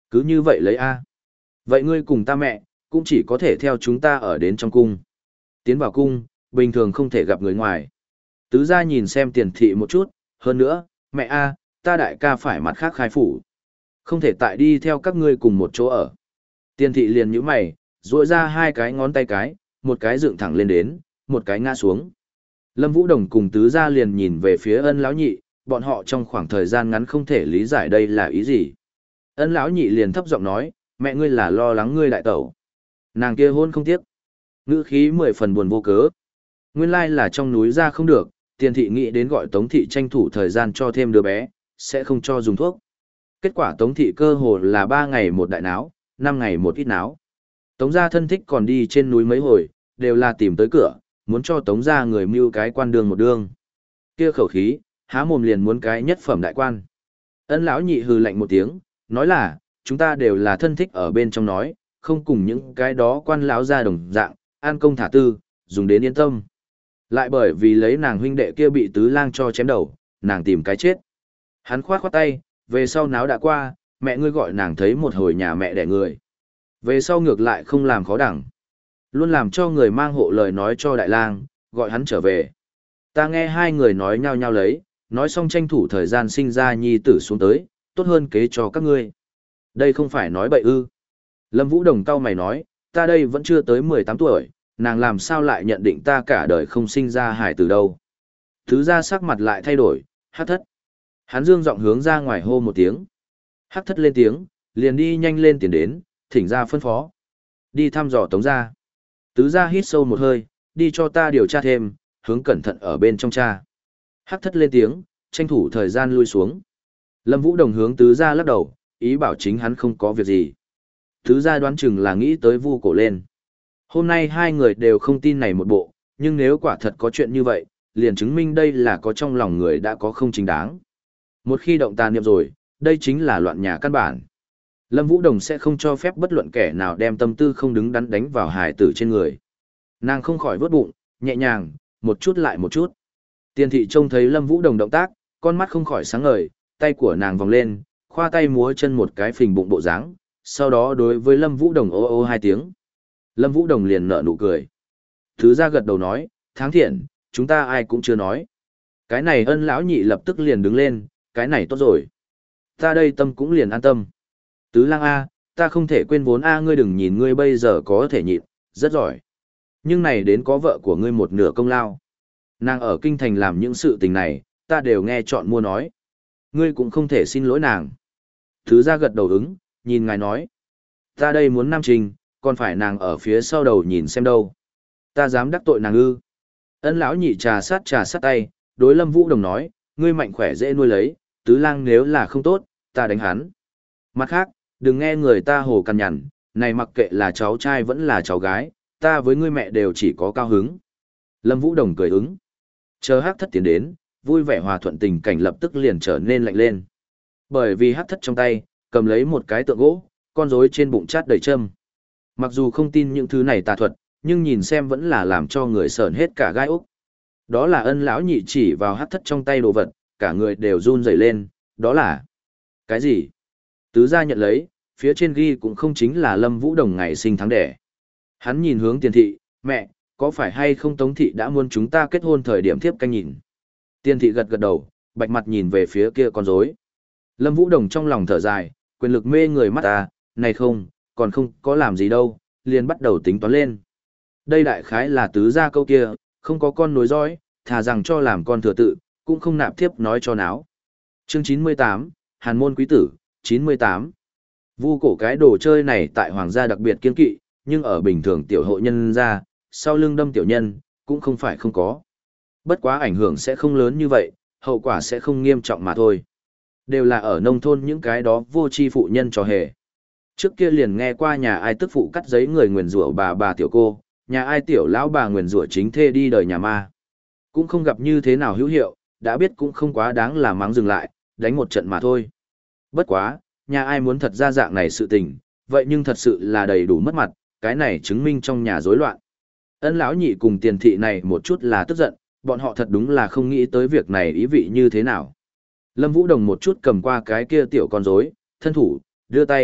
Cứ như vậy lấy A. Vậy ngươi cùng ta mẹ, cũng chỉ có thể theo chúng ta ở đến trong cung. Tiến vào cung, bình thường không thể gặp người ngoài. Tứ gia nhìn xem tiền thị một chút, hơn nữa, mẹ A, ta đại ca phải mặt khác khai phủ. Không thể tại đi theo các ngươi cùng một chỗ ở. Tiền thị liền nhíu mày, duỗi ra hai cái ngón tay cái, một cái dựng thẳng lên đến, một cái ngã xuống. Lâm Vũ Đồng cùng tứ gia liền nhìn về phía ân lão nhị, bọn họ trong khoảng thời gian ngắn không thể lý giải đây là ý gì. Ân lão nhị liền thấp giọng nói, mẹ ngươi là lo lắng ngươi đại tẩu. Nàng kia hôn không tiếc. Ngữ khí mười phần buồn vô cớ. Nguyên lai là trong núi ra không được, tiền thị nghĩ đến gọi Tống thị tranh thủ thời gian cho thêm đứa bé, sẽ không cho dùng thuốc. Kết quả Tống thị cơ hồ là ba ngày một đại náo, năm ngày một ít náo. Tống gia thân thích còn đi trên núi mấy hồi, đều là tìm tới cửa, muốn cho Tống gia người mưu cái quan đường một đương. Kia khẩu khí, há mồm liền muốn cái nhất phẩm đại quan. Ân lão nhị hừ lạnh một tiếng, nói là, chúng ta đều là thân thích ở bên trong nói, không cùng những cái đó quan lão gia đồng dạng, an công thả tư, dùng đến yên tâm. Lại bởi vì lấy nàng huynh đệ kia bị tứ lang cho chém đầu, nàng tìm cái chết. Hắn khoát khoát tay, về sau náo đã qua, mẹ ngươi gọi nàng thấy một hồi nhà mẹ đẻ người. Về sau ngược lại không làm khó đẳng. Luôn làm cho người mang hộ lời nói cho đại lang, gọi hắn trở về. Ta nghe hai người nói nhau nhau lấy, nói xong tranh thủ thời gian sinh ra nhi tử xuống tới, tốt hơn kế cho các ngươi. Đây không phải nói bậy ư. Lâm Vũ Đồng cau mày nói, ta đây vẫn chưa tới mười tám tuổi, nàng làm sao lại nhận định ta cả đời không sinh ra hải từ đâu. Thứ ra sắc mặt lại thay đổi, hắc thất. Hắn dương giọng hướng ra ngoài hô một tiếng. Hắc thất lên tiếng, liền đi nhanh lên tiền đến, thỉnh ra phân phó. Đi thăm dò Tống gia. Tứ gia hít sâu một hơi, đi cho ta điều tra thêm, hướng cẩn thận ở bên trong cha. Hắc thất lên tiếng, tranh thủ thời gian lui xuống. Lâm Vũ Đồng hướng tứ gia lắc đầu, ý bảo chính hắn không có việc gì. Tứ gia đoán chừng là nghĩ tới vu cổ lên. Hôm nay hai người đều không tin này một bộ, nhưng nếu quả thật có chuyện như vậy, liền chứng minh đây là có trong lòng người đã có không chính đáng. Một khi động tà niệm rồi, đây chính là loạn nhà căn bản. Lâm Vũ Đồng sẽ không cho phép bất luận kẻ nào đem tâm tư không đứng đắn đánh vào hài tử trên người. Nàng không khỏi vớt bụng, nhẹ nhàng, một chút lại một chút. Tiền thị trông thấy Lâm Vũ Đồng động tác, con mắt không khỏi sáng ngời, tay của nàng vòng lên, khoa tay múa chân một cái phình bụng bộ dáng, sau đó đối với Lâm Vũ Đồng ô ô hai tiếng. Lâm Vũ Đồng liền nở nụ cười. Thứ ra gật đầu nói, tháng thiện, chúng ta ai cũng chưa nói. Cái này ân lão nhị lập tức liền đứng lên, cái này tốt rồi. Ta đây tâm cũng liền an tâm. Tứ lang A, ta không thể quên vốn A, ngươi đừng nhìn ngươi bây giờ có thể nhịn, rất giỏi. Nhưng này đến có vợ của ngươi một nửa công lao. Nàng ở kinh thành làm những sự tình này, ta đều nghe chọn mua nói. Ngươi cũng không thể xin lỗi nàng. Thứ ra gật đầu ứng, nhìn ngài nói. Ta đây muốn nam trình, còn phải nàng ở phía sau đầu nhìn xem đâu. Ta dám đắc tội nàng ư. Ân lão nhị trà sát trà sát tay, đối Lâm Vũ Đồng nói, ngươi mạnh khỏe dễ nuôi lấy, tứ lang nếu là không tốt, ta đánh hắn. Mặt khác, đừng nghe người ta hồ cằn nhằn, này mặc kệ là cháu trai vẫn là cháu gái, ta với ngươi mẹ đều chỉ có cao hứng. Lâm Vũ Đồng cười ứng. Chờ hắc thất tiến đến, vui vẻ hòa thuận tình cảnh lập tức liền trở nên lạnh lên. Bởi vì hắc thất trong tay, cầm lấy một cái tượng gỗ, con rối trên bụng chát đầy châm. Mặc dù không tin những thứ này tà thuật, nhưng nhìn xem vẫn là làm cho người sởn hết cả gai ốc. Đó là ân lão nhị chỉ vào hắc thất trong tay đồ vật, cả người đều run rẩy lên, đó là... Cái gì? Tứ gia nhận lấy, phía trên ghi cũng không chính là Lâm Vũ Đồng ngày sinh tháng đẻ. Hắn nhìn hướng tiền thị, mẹ, có phải hay không Tống thị đã muốn chúng ta kết hôn thời điểm thiếp canh nhìn. Tiền thị gật gật đầu, bạch mặt nhìn về phía kia con rối. Lâm Vũ Đồng trong lòng thở dài, quyền lực mê người mắt ta, này không, còn không có làm gì đâu, liền bắt đầu tính toán lên. Đây đại khái là tứ gia câu kia, không có con nối dõi, thà rằng cho làm con thừa tự, cũng không nạp thiếp nói cho náo. Chương chín mươi tám, Hàn môn quý tử, chín mươi tám. Vu cổ cái đồ chơi này tại hoàng gia đặc biệt kiên kỵ, nhưng ở bình thường tiểu hộ nhân gia, sau lưng đâm tiểu nhân, cũng không phải không có. Bất quá ảnh hưởng sẽ không lớn như vậy, hậu quả sẽ không nghiêm trọng mà thôi. Đều là ở nông thôn những cái đó vô tri phụ nhân cho hề. Trước kia liền nghe qua nhà ai tức phụ cắt giấy người nguyền rủa bà bà tiểu cô, nhà ai tiểu lão bà nguyền rủa chính thê đi đời nhà ma. Cũng không gặp như thế nào hữu hiệu, đã biết cũng không quá đáng là mắng dừng lại, đánh một trận mà thôi. Bất quá, nhà ai muốn thật ra dạng này sự tình, vậy nhưng thật sự là đầy đủ mất mặt, cái này chứng minh trong nhà rối loạn. Ân lão nhị cùng tiền thị này một chút là tức giận, bọn họ thật đúng là không nghĩ tới việc này ý vị như thế nào. Lâm Vũ Đồng một chút cầm qua cái kia tiểu con rối, thân thủ, đưa tay,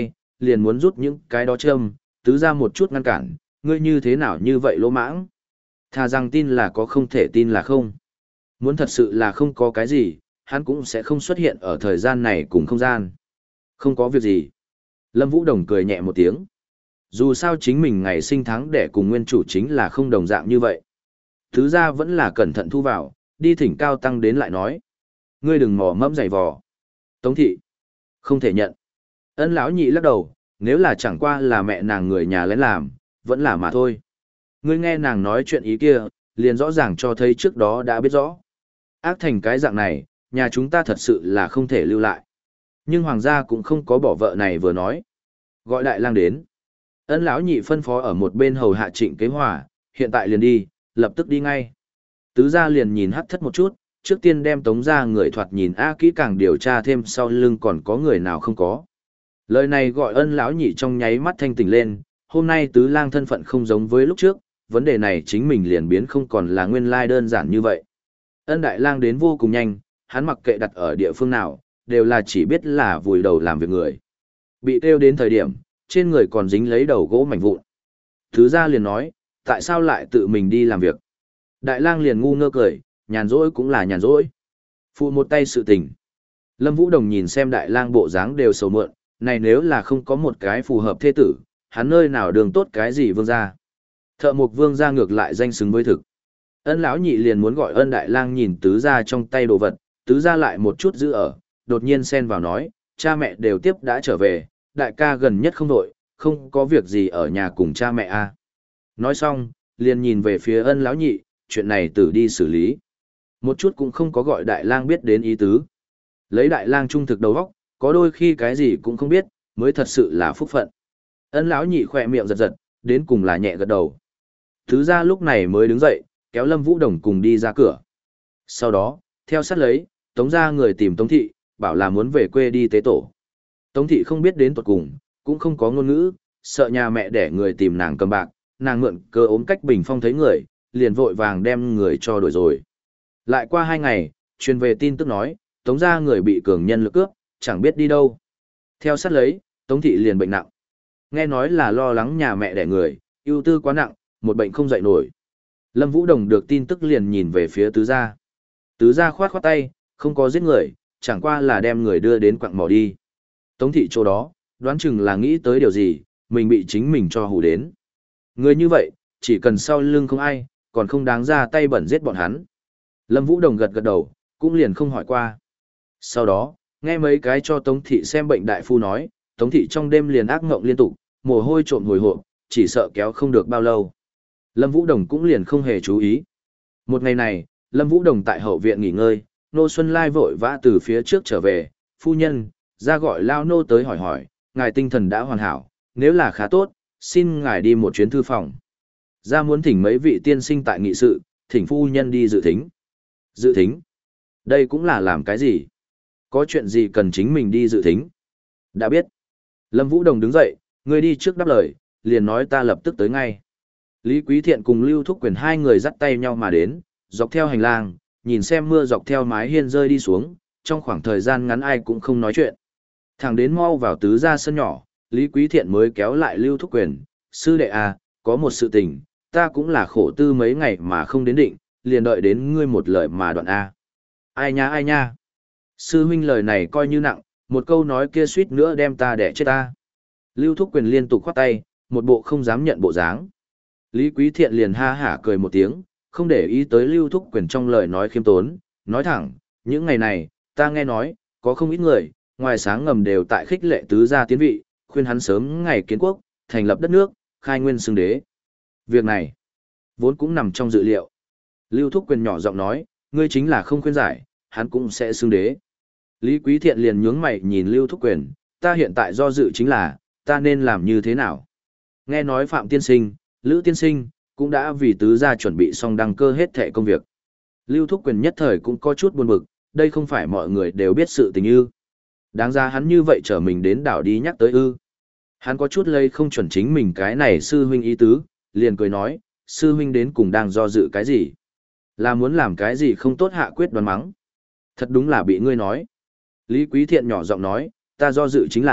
liền muốn rút những cái đó châm, tứ ra một chút ngăn cản, ngươi như thế nào như vậy lỗ mãng. Thà rằng tin là có không thể tin là không. Muốn thật sự là không có cái gì, hắn cũng sẽ không xuất hiện ở thời gian này cùng không gian. Không có việc gì. Lâm Vũ Đồng cười nhẹ một tiếng. Dù sao chính mình ngày sinh tháng đẻ cùng nguyên chủ chính là không đồng dạng như vậy. Thứ ra vẫn là cẩn thận thu vào, đi thỉnh cao tăng đến lại nói. Ngươi đừng mò mẫm giày vò. Tống thị. Không thể nhận. Ân lão nhị lắc đầu, nếu là chẳng qua là mẹ nàng người nhà lén làm, vẫn là mà thôi. Ngươi nghe nàng nói chuyện ý kia, liền rõ ràng cho thấy trước đó đã biết rõ. Ác thành cái dạng này, nhà chúng ta thật sự là không thể lưu lại. Nhưng hoàng gia cũng không có bỏ vợ này vừa nói. Gọi đại lang đến. Ân lão nhị phân phó ở một bên hầu hạ Trịnh Kế Hòa, hiện tại liền đi, lập tức đi ngay. Tứ gia liền nhìn hắt thất một chút, trước tiên đem Tống gia người thoạt nhìn a kỹ càng điều tra thêm sau lưng còn có người nào không có. Lời này gọi Ân lão nhị trong nháy mắt thanh tỉnh lên, hôm nay tứ lang thân phận không giống với lúc trước, vấn đề này chính mình liền biến không còn là nguyên lai đơn giản như vậy. Ân đại lang đến vô cùng nhanh, hắn mặc kệ đặt ở địa phương nào, đều là chỉ biết là vùi đầu làm việc người. Bị kêu đến thời điểm, trên người còn dính lấy đầu gỗ mảnh vụn. Thứ gia liền nói, tại sao lại tự mình đi làm việc? Đại lang liền ngu ngơ cười, nhàn rỗi cũng là nhàn rỗi. Phụ một tay sự tình. Lâm Vũ Đồng nhìn xem đại lang bộ dáng đều sầu mượn, này nếu là không có một cái phù hợp thế tử, hắn nơi nào đường tốt cái gì vương gia. Thợ mộc vương gia ngược lại danh xứng với thực. Ân lão nhị liền muốn gọi Ân đại lang nhìn tứ gia trong tay đồ vật, tứ gia lại một chút giữ ở, đột nhiên xen vào nói, cha mẹ đều tiếp đã trở về, đại ca gần nhất không đội, không có việc gì ở nhà cùng cha mẹ a. Nói xong, liền nhìn về phía Ân lão nhị, chuyện này tử đi xử lý. Một chút cũng không có gọi đại lang biết đến ý tứ. Lấy đại lang trung thực đầu óc, có đôi khi cái gì cũng không biết, mới thật sự là phúc phận. Ân lão nhị khỏe miệng giật giật, đến cùng là nhẹ gật đầu. Thứ gia lúc này mới đứng dậy, kéo Lâm Vũ Đồng cùng đi ra cửa. Sau đó, theo sát lấy, Tống gia người tìm Tống thị, bảo là muốn về quê đi tế tổ. Tống thị không biết đến tuột cùng, cũng không có ngôn ngữ, sợ nhà mẹ để người tìm nàng cầm bạc, nàng mượn cơ ốm cách bình phong thấy người, liền vội vàng đem người cho đuổi rồi. Lại qua hai ngày, truyền về tin tức nói, Tống gia người bị cường nhân lực cướp, chẳng biết đi đâu. Theo sát lấy, Tống thị liền bệnh nặng. Nghe nói là lo lắng nhà mẹ đẻ người, ưu tư quá nặng, một bệnh không dậy nổi. Lâm Vũ Đồng được tin tức liền nhìn về phía tứ gia. Tứ gia khoát khoát tay, không có giết người, chẳng qua là đem người đưa đến quặng mỏ đi. Tống thị chỗ đó, đoán chừng là nghĩ tới điều gì, mình bị chính mình cho hù đến. Người như vậy, chỉ cần sau lưng không ai, còn không đáng ra tay bẩn giết bọn hắn. Lâm Vũ Đồng gật gật đầu, cũng liền không hỏi qua. Sau đó, nghe mấy cái cho Tống thị xem bệnh đại phu nói, Tống thị trong đêm liền ác ngộng liên tục, mồ hôi trộn hồi hộp, chỉ sợ kéo không được bao lâu. Lâm Vũ Đồng cũng liền không hề chú ý. Một ngày này, Lâm Vũ Đồng tại hậu viện nghỉ ngơi, Nô Xuân Lai vội vã từ phía trước trở về, phu nhân, ra gọi Lao Nô tới hỏi hỏi, ngài tinh thần đã hoàn hảo, nếu là khá tốt, xin ngài đi một chuyến thư phòng. Ra muốn thỉnh mấy vị tiên sinh tại nghị sự, thỉnh phu nhân đi dự thính. Dự thính? Đây cũng là làm cái gì? Có chuyện gì cần chính mình đi dự thính? Đã biết. Lâm Vũ Đồng đứng dậy, người đi trước đáp lời, liền nói ta lập tức tới ngay. Lý Quý Thiện cùng Lưu Thúc Quyền hai người dắt tay nhau mà đến, dọc theo hành lang, nhìn xem mưa dọc theo mái hiên rơi đi xuống, trong khoảng thời gian ngắn ai cũng không nói chuyện. Thẳng đến mau vào tứ gia sân nhỏ, Lý Quý Thiện mới kéo lại Lưu Thúc Quyền, sư đệ à, có một sự tình, ta cũng là khổ tư mấy ngày mà không đến định, liền đợi đến ngươi một lời mà đoạn a. Ai nha ai nha. Sư huynh lời này coi như nặng, một câu nói kia suýt nữa đem ta đẻ chết ta. Lưu Thúc Quyền liên tục khoát tay, một bộ không dám nhận bộ dáng. Lý Quý Thiện liền ha hả cười một tiếng, không để ý tới Lưu Thúc Quyền trong lời nói khiêm tốn, nói thẳng, những ngày này, ta nghe nói, có không ít người, ngoài sáng ngầm đều tại khích lệ tứ gia tiến vị, khuyên hắn sớm ngày kiến quốc, thành lập đất nước, khai nguyên xưng đế. Việc này, vốn cũng nằm trong dự liệu. Lưu Thúc Quyền nhỏ giọng nói, ngươi chính là không khuyên giải, hắn cũng sẽ xưng đế. Lý Quý Thiện liền nhướng mày nhìn Lưu Thúc Quyền, ta hiện tại do dự chính là, ta nên làm như thế nào? Nghe nói Phạm Tiên Sinh, Lữ Tiên Sinh, cũng đã vì tứ gia chuẩn bị xong đăng cơ hết thệ công việc. Lưu Thúc Quyền nhất thời cũng có chút buồn bực, đây không phải mọi người đều biết sự tình ư. Đáng ra hắn như vậy trở mình đến đảo đi nhắc tới ư. Hắn có chút lây không chuẩn chính mình cái này sư huynh ý tứ, liền cười nói, sư huynh đến cùng đang do dự cái gì? Là muốn làm cái gì không tốt hạ quyết đoán mắng? Thật đúng là bị ngươi nói. Lý Quý Thiện nhỏ giọng nói, ta do dự chính là,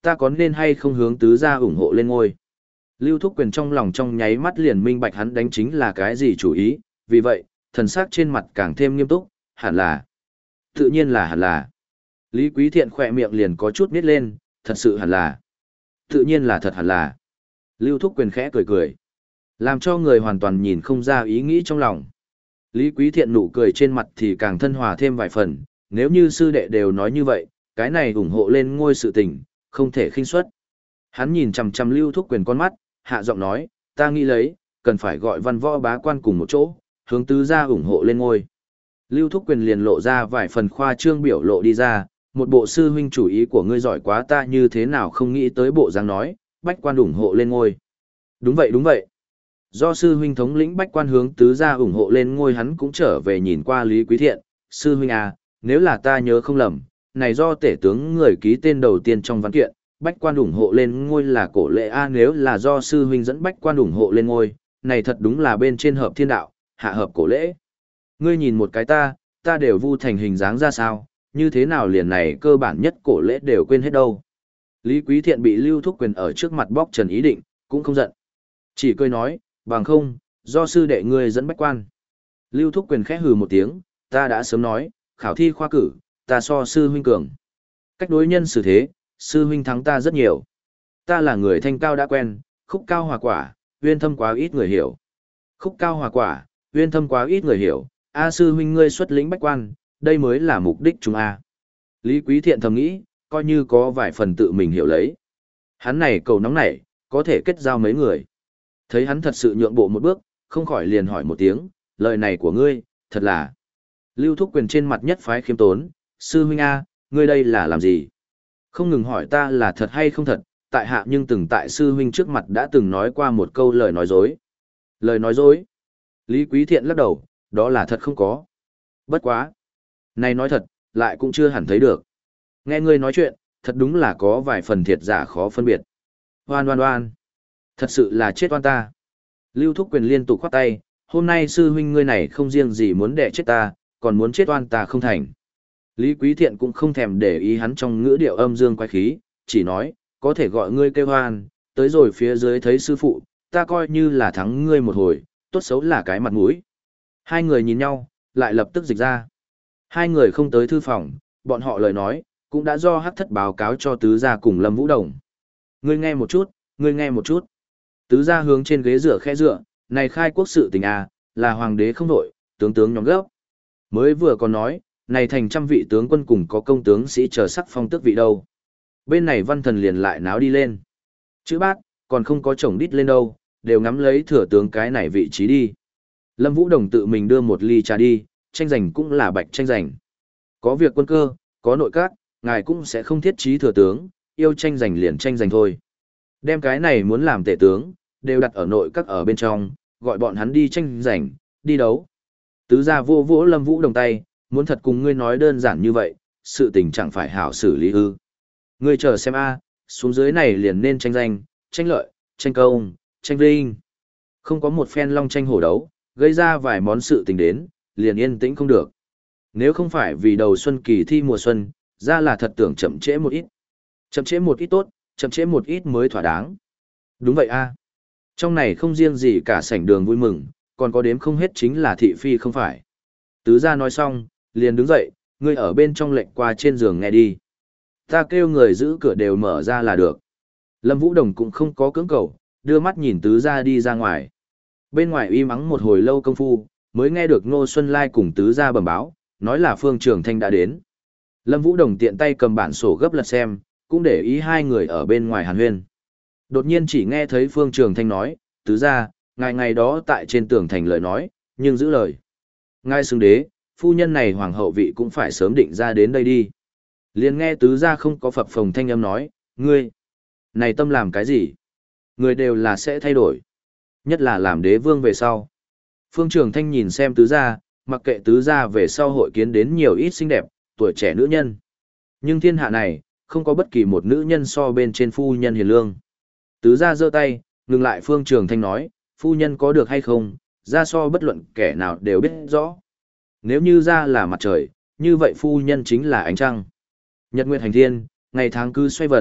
ta có nên hay không hướng tứ gia ủng hộ lên ngôi? Lưu Thúc Quyền trong lòng trong nháy mắt liền minh bạch hắn đánh chính là cái gì chủ ý, vì vậy, thần sắc trên mặt càng thêm nghiêm túc, hẳn là. Tự nhiên là hẳn là. Lý Quý Thiện khỏe miệng liền có chút nít lên, thật sự hẳn là. Tự nhiên là thật hẳn là. Lưu Thúc Quyền khẽ cười cười, làm cho người hoàn toàn nhìn không ra ý nghĩ trong lòng. Lý Quý Thiện nụ cười trên mặt thì càng thân hòa thêm vài phần, nếu như sư đệ đều nói như vậy, cái này ủng hộ lên ngôi sự tình, không thể khinh suất. Hắn nhìn chằm chằm Lưu Thúc Quyền con mắt, hạ giọng nói, ta nghĩ lấy, cần phải gọi văn võ bá quan cùng một chỗ, hướng tứ gia ủng hộ lên ngôi. Lưu Thúc Quyền liền lộ ra vài phần khoa trương biểu lộ đi ra, một bộ sư huynh chủ ý của ngươi giỏi quá, ta như thế nào không nghĩ tới bộ dáng nói, bách quan ủng hộ lên ngôi. Đúng vậy đúng vậy. Do sư huynh thống lĩnh bách quan hướng tứ gia ủng hộ lên ngôi, hắn cũng trở về nhìn qua Lý Quý Thiện, sư huynh à, nếu là ta nhớ không lầm, này do tể tướng người ký tên đầu tiên trong văn kiện, bách quan ủng hộ lên ngôi là cổ lệ a, nếu là do sư huynh dẫn bách quan ủng hộ lên ngôi, này thật đúng là bên trên hợp thiên đạo, hạ hợp cổ lễ. Ngươi nhìn một cái ta, ta đều vu thành hình dáng ra sao, như thế nào liền này cơ bản nhất cổ lễ đều quên hết đâu. Lý Quý Thiện bị Lưu Thúc Quyền ở trước mặt bóc trần ý định, cũng không giận. Chỉ cười nói, bằng không, do sư đệ ngươi dẫn bách quan. Lưu Thúc Quyền khẽ hừ một tiếng, ta đã sớm nói, khảo thi khoa cử, ta so sư huynh cường. Cách đối nhân xử thế, sư huynh thắng ta rất nhiều. Ta là người thanh cao đã quen, khúc cao hòa quả, uyên thâm quá ít người hiểu. Khúc cao hòa quả, uyên thâm quá ít người hiểu, A sư huynh ngươi xuất lĩnh bách quan, đây mới là mục đích chúng A. Lý Quý Thiện thầm nghĩ, coi như có vài phần tự mình hiểu lấy. Hắn này cầu nóng nảy, có thể kết giao mấy người. Thấy hắn thật sự nhượng bộ một bước, không khỏi liền hỏi một tiếng, lời này của ngươi, thật là. Lưu Thúc Quyền trên mặt nhất phái khiêm tốn, sư huynh A, ngươi đây là làm gì? Không ngừng hỏi ta là thật hay không thật, tại hạ nhưng từng tại sư huynh trước mặt đã từng nói qua một câu lời nói dối. Lời nói dối? Lý Quý Thiện lắc đầu, đó là thật không có. Bất quá. Này nói thật, lại cũng chưa hẳn thấy được. Nghe ngươi nói chuyện, thật đúng là có vài phần thiệt giả khó phân biệt. Hoan hoan hoan. Thật sự là chết oan ta. Lưu Thúc Quyền liên tục khoát tay, hôm nay sư huynh ngươi này không riêng gì muốn đẻ chết ta, còn muốn chết oan ta không thành. Lý Quý Thiện cũng không thèm để ý hắn trong ngữ điệu âm dương quái khí, chỉ nói, có thể gọi ngươi kêu hoan, tới rồi phía dưới thấy sư phụ, ta coi như là thắng ngươi một hồi, tốt xấu là cái mặt mũi. Hai người nhìn nhau, lại lập tức dịch ra. Hai người không tới thư phòng, bọn họ lời nói, cũng đã do hắc thất báo cáo cho tứ gia cùng Lâm Vũ Đồng. Ngươi nghe một chút, ngươi nghe một chút. Tứ gia hướng trên ghế dựa khẽ dựa, này khai quốc sự tình à, là hoàng đế không đội, tướng tướng nhóm gấp. Mới vừa còn nói, này thành trăm vị tướng quân cùng có công tướng sĩ chờ sắc phong tước vị đâu. Bên này văn thần liền lại náo đi lên. Chữ bát, còn không có chồng đít lên đâu, đều ngắm lấy thừa tướng cái này vị trí đi. Lâm Vũ Đồng tự mình đưa một ly trà đi, tranh giành cũng là bạch tranh giành. Có việc quân cơ, có nội các, ngài cũng sẽ không thiết trí thừa tướng, yêu tranh giành liền tranh giành thôi. Đem cái này muốn làm tể tướng, đều đặt ở nội các ở bên trong, gọi bọn hắn đi tranh giành, đi đấu. Tứ gia vô vỗ Lâm Vũ Đồng tay, muốn thật cùng ngươi nói đơn giản như vậy, sự tình chẳng phải hảo xử lý ư. Ngươi chờ xem a, xuống dưới này liền nên tranh giành, tranh lợi, tranh công, tranh vinh. Không có một phen long tranh hổ đấu, gây ra vài món sự tình đến, liền yên tĩnh không được. Nếu không phải vì đầu xuân kỳ thi mùa xuân, ra là thật tưởng chậm trễ một ít. Chậm trễ một ít tốt, chậm trễ một ít mới thỏa đáng. Đúng vậy a. Trong này không riêng gì cả sảnh đường vui mừng, còn có đếm không hết chính là thị phi không phải. Tứ gia nói xong, liền đứng dậy, ngươi ở bên trong lệnh qua trên giường nghe đi. Ta kêu người giữ cửa đều mở ra là được. Lâm Vũ Đồng cũng không có cưỡng cầu, đưa mắt nhìn tứ gia đi ra ngoài. Bên ngoài uy mắng một hồi lâu công phu, mới nghe được Ngô Xuân Lai cùng tứ gia bẩm báo, nói là Phương Trường Thanh đã đến. Lâm Vũ Đồng tiện tay cầm bản sổ gấp lật xem, cũng để ý hai người ở bên ngoài hàn huyên. Đột nhiên chỉ nghe thấy Phương Trường Thanh nói, tứ gia, ngài ngày đó tại trên tường thành lời nói, nhưng giữ lời. Ngài xưng đế, phu nhân này hoàng hậu vị cũng phải sớm định ra đến đây đi. Liền nghe tứ gia không có phập phồng thanh âm nói, ngươi, này tâm làm cái gì? Người đều là sẽ thay đổi. Nhất là làm đế vương về sau. Phương Trường Thanh nhìn xem tứ gia, mặc kệ tứ gia về sau hội kiến đến nhiều ít xinh đẹp, tuổi trẻ nữ nhân. Nhưng thiên hạ này, không có bất kỳ một nữ nhân so bên trên phu nhân hiền lương. Tứ gia giơ tay, ngừng lại Phương Trường Thanh nói, phu nhân có được hay không, gia so bất luận kẻ nào đều biết rõ. Nếu như gia là mặt trời, như vậy phu nhân chính là ánh trăng. Nhật nguyệt hành thiên, ngày tháng cứ xoay vần,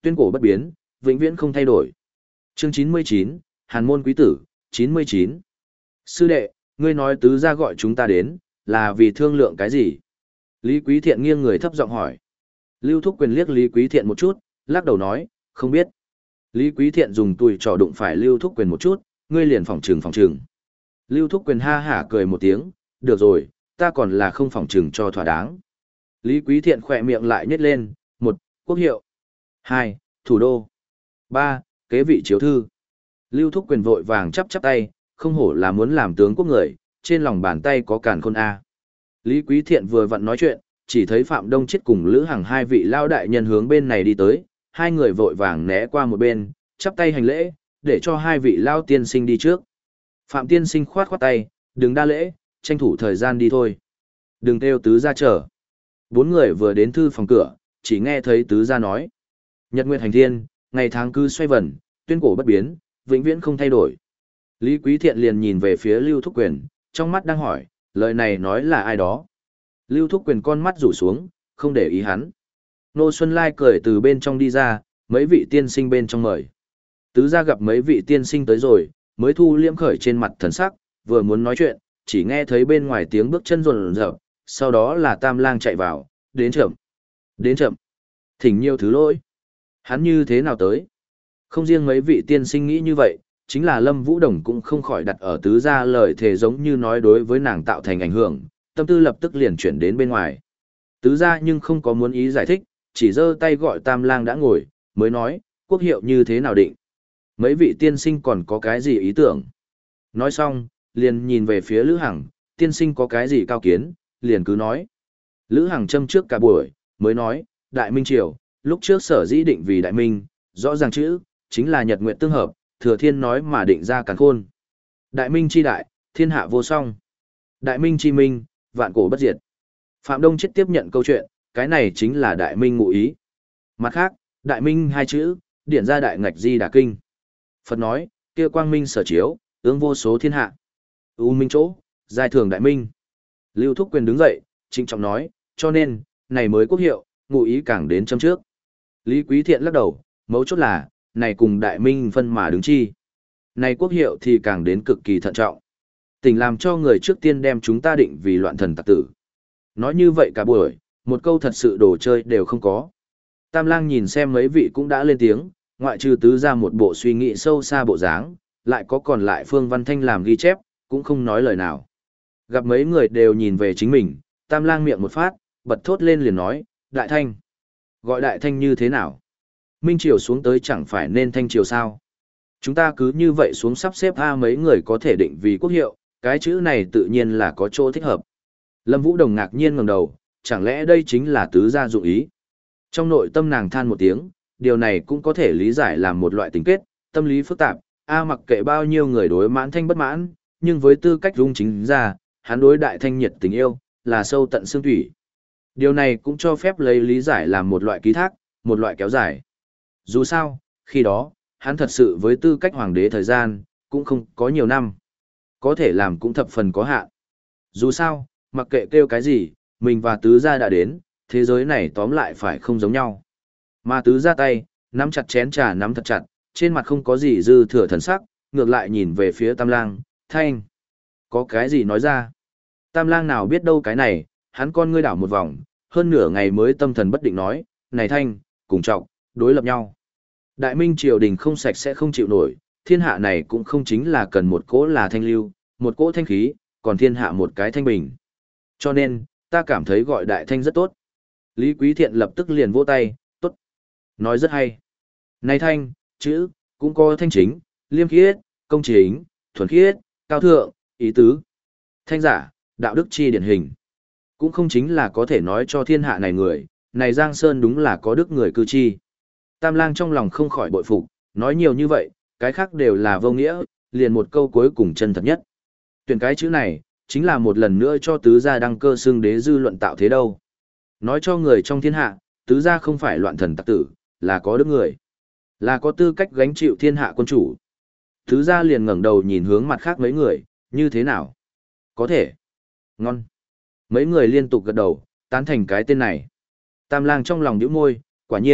tuyên cổ bất biến, vĩnh viễn không thay đổi. Chương chín mươi chín, Hàn môn quý tử, chín mươi chín. Sư đệ, ngươi nói tứ gia gọi chúng ta đến, là vì thương lượng cái gì? Lý Quý Thiện nghiêng người thấp giọng hỏi. Lưu Thúc Quyền liếc Lý Quý Thiện một chút, lắc đầu nói, không biết. Lý Quý Thiện dùng tùi trò đụng phải Lưu Thúc Quyền một chút, ngươi liền phỏng trừng phỏng trừng. Lưu Thúc Quyền ha hả cười một tiếng, được rồi, ta còn là không phỏng trừng cho thỏa đáng. Lý Quý Thiện khỏe miệng lại nhếch lên, một, quốc hiệu. Hai, thủ đô. Ba, kế vị chiếu thư. Lưu Thúc Quyền vội vàng chắp chắp tay, không hổ là muốn làm tướng quốc người, trên lòng bàn tay có càn khôn A. Lý Quý Thiện vừa vặn nói chuyện, chỉ thấy Phạm Đông Chết cùng Lữ Hằng hai vị lao đại nhân hướng bên này đi tới, hai người vội vàng né qua một bên, chắp tay hành lễ, để cho hai vị lao tiên sinh đi trước. Phạm tiên sinh khoát khoát tay, đừng đa lễ, tranh thủ thời gian đi thôi. Đừng kêu tứ gia chờ. Bốn người vừa đến thư phòng cửa, chỉ nghe thấy tứ gia nói. Nhật nguyệt hành thiên, ngày tháng cứ xoay vần, tuyên cổ bất biến, vĩnh viễn không thay đổi. Lý Quý Thiện liền nhìn về phía Lưu Thúc Quyền, trong mắt đang hỏi, lời này nói là ai đó. Lưu Thúc Quyền con mắt rủ xuống, không để ý hắn. Nô Xuân Lai cười từ bên trong đi ra, mấy vị tiên sinh bên trong mời. Tứ gia gặp mấy vị tiên sinh tới rồi, mới thu liễm khởi trên mặt thần sắc, vừa muốn nói chuyện, chỉ nghe thấy bên ngoài tiếng bước chân rồn rợp, sau đó là Tam Lang chạy vào, đến chậm. Đến chậm. Thỉnh nhiều thứ lỗi. Hắn như thế nào tới? Không riêng mấy vị tiên sinh nghĩ như vậy, chính là Lâm Vũ Đồng cũng không khỏi đặt ở tứ gia lời thề giống như nói đối với nàng tạo thành ảnh hưởng, tâm tư lập tức liền chuyển đến bên ngoài. Tứ gia nhưng không có muốn ý giải thích, chỉ giơ tay gọi Tam Lang đã ngồi, mới nói, quốc hiệu như thế nào định. Mấy vị tiên sinh còn có cái gì ý tưởng? Nói xong, liền nhìn về phía Lữ Hằng, tiên sinh có cái gì cao kiến, liền cứ nói. Lữ Hằng châm trước cả buổi, mới nói, Đại Minh Triều, lúc trước sở dĩ định vì Đại Minh, rõ ràng chữ, chính là nhật nguyện tương hợp, thừa thiên nói mà định ra càn khôn. Đại Minh chi đại, thiên hạ vô song. Đại Minh chi minh, vạn cổ bất diệt. Phạm Đông Chết tiếp nhận câu chuyện, cái này chính là Đại Minh ngụ ý. Mặt khác, Đại Minh hai chữ, điển ra đại ngạch di đà kinh. Phật nói, kia quang minh sở chiếu, ương vô số thiên hạ. U minh chỗ, giai thường Đại Minh. Lưu Thúc Quyền đứng dậy, trịnh trọng nói, cho nên, này mới quốc hiệu, ngụ ý càng đến châm trước. Lý Quý Thiện lắc đầu, mấu chốt là, này cùng Đại Minh phân mà đứng chi. Này quốc hiệu thì càng đến cực kỳ thận trọng. Tỉnh làm cho người trước tiên đem chúng ta định vì loạn thần tặc tử. Nói như vậy cả buổi, một câu thật sự đồ chơi đều không có. Tam Lang nhìn xem mấy vị cũng đã lên tiếng, ngoại trừ tứ ra một bộ suy nghĩ sâu xa bộ dáng, lại có còn lại Phương Văn Thanh làm ghi chép, cũng không nói lời nào. Gặp mấy người đều nhìn về chính mình, Tam Lang miệng một phát, bật thốt lên liền nói, Đại Thanh. Gọi Đại Thanh như thế nào? Minh Triều xuống tới chẳng phải nên Thanh Triều sao? Chúng ta cứ như vậy xuống sắp xếp A mấy người có thể định vì quốc hiệu, cái chữ này tự nhiên là có chỗ thích hợp. Lâm Vũ Đồng ngạc nhiên ngẩng đầu, chẳng lẽ đây chính là tứ gia dụng ý? Trong nội tâm nàng than một tiếng, điều này cũng có thể lý giải làm một loại tình kết, tâm lý phức tạp, A mặc kệ bao nhiêu người đối mãn thanh bất mãn, nhưng với tư cách dung chính ra, hắn đối Đại Thanh nhiệt tình yêu, là sâu tận xương thủy. Điều này cũng cho phép lấy lý giải làm một loại ký thác, một loại kéo dài. Dù sao, khi đó, hắn thật sự với tư cách hoàng đế thời gian, cũng không có nhiều năm. Có thể làm cũng thập phần có hạn. Dù sao, mặc kệ kêu cái gì, mình và tứ gia đã đến, thế giới này tóm lại phải không giống nhau. Mà tứ gia tay, nắm chặt chén trà nắm thật chặt, trên mặt không có gì dư thừa thần sắc, ngược lại nhìn về phía Tam Lang, Thanh. Có cái gì nói ra? Tam Lang nào biết đâu cái này, hắn con ngươi đảo một vòng, hơn nửa ngày mới tâm thần bất định nói, này Thanh, cùng trọng, đối lập nhau. Đại Minh triều đình không sạch sẽ không chịu nổi, thiên hạ này cũng không chính là cần một cỗ là thanh lưu, một cỗ thanh khí, còn thiên hạ một cái thanh bình. Cho nên, ta cảm thấy gọi Đại Thanh rất tốt. Lý Quý Thiện lập tức liền vỗ tay, tốt. Nói rất hay. Này Thanh, chữ, cũng có thanh chính, liêm khiết, công chính, thuần khiết, cao thượng, ý tứ. Thanh giả, đạo đức chi điển hình. Cũng không chính là có thể nói cho thiên hạ này người, này Giang Sơn đúng là có đức người cư chi. Tam Lang trong lòng không khỏi bội phục, nói nhiều như vậy, cái khác đều là vô nghĩa, liền một câu cuối cùng chân thật nhất. Tuyển cái chữ này, chính là một lần nữa cho tứ gia đăng cơ xưng đế dư luận tạo thế đâu. Nói cho người trong thiên hạ, tứ gia không phải loạn thần tặc tử, là có đức người. Là có tư cách gánh chịu thiên hạ quân chủ. Tứ gia liền ngẩng đầu nhìn hướng mặt khác mấy người, như thế nào? Có thể. Ngon. Mấy người liên tục gật đầu, tán thành cái tên này. Tam Lang trong lòng nhíu môi, quả nhiên,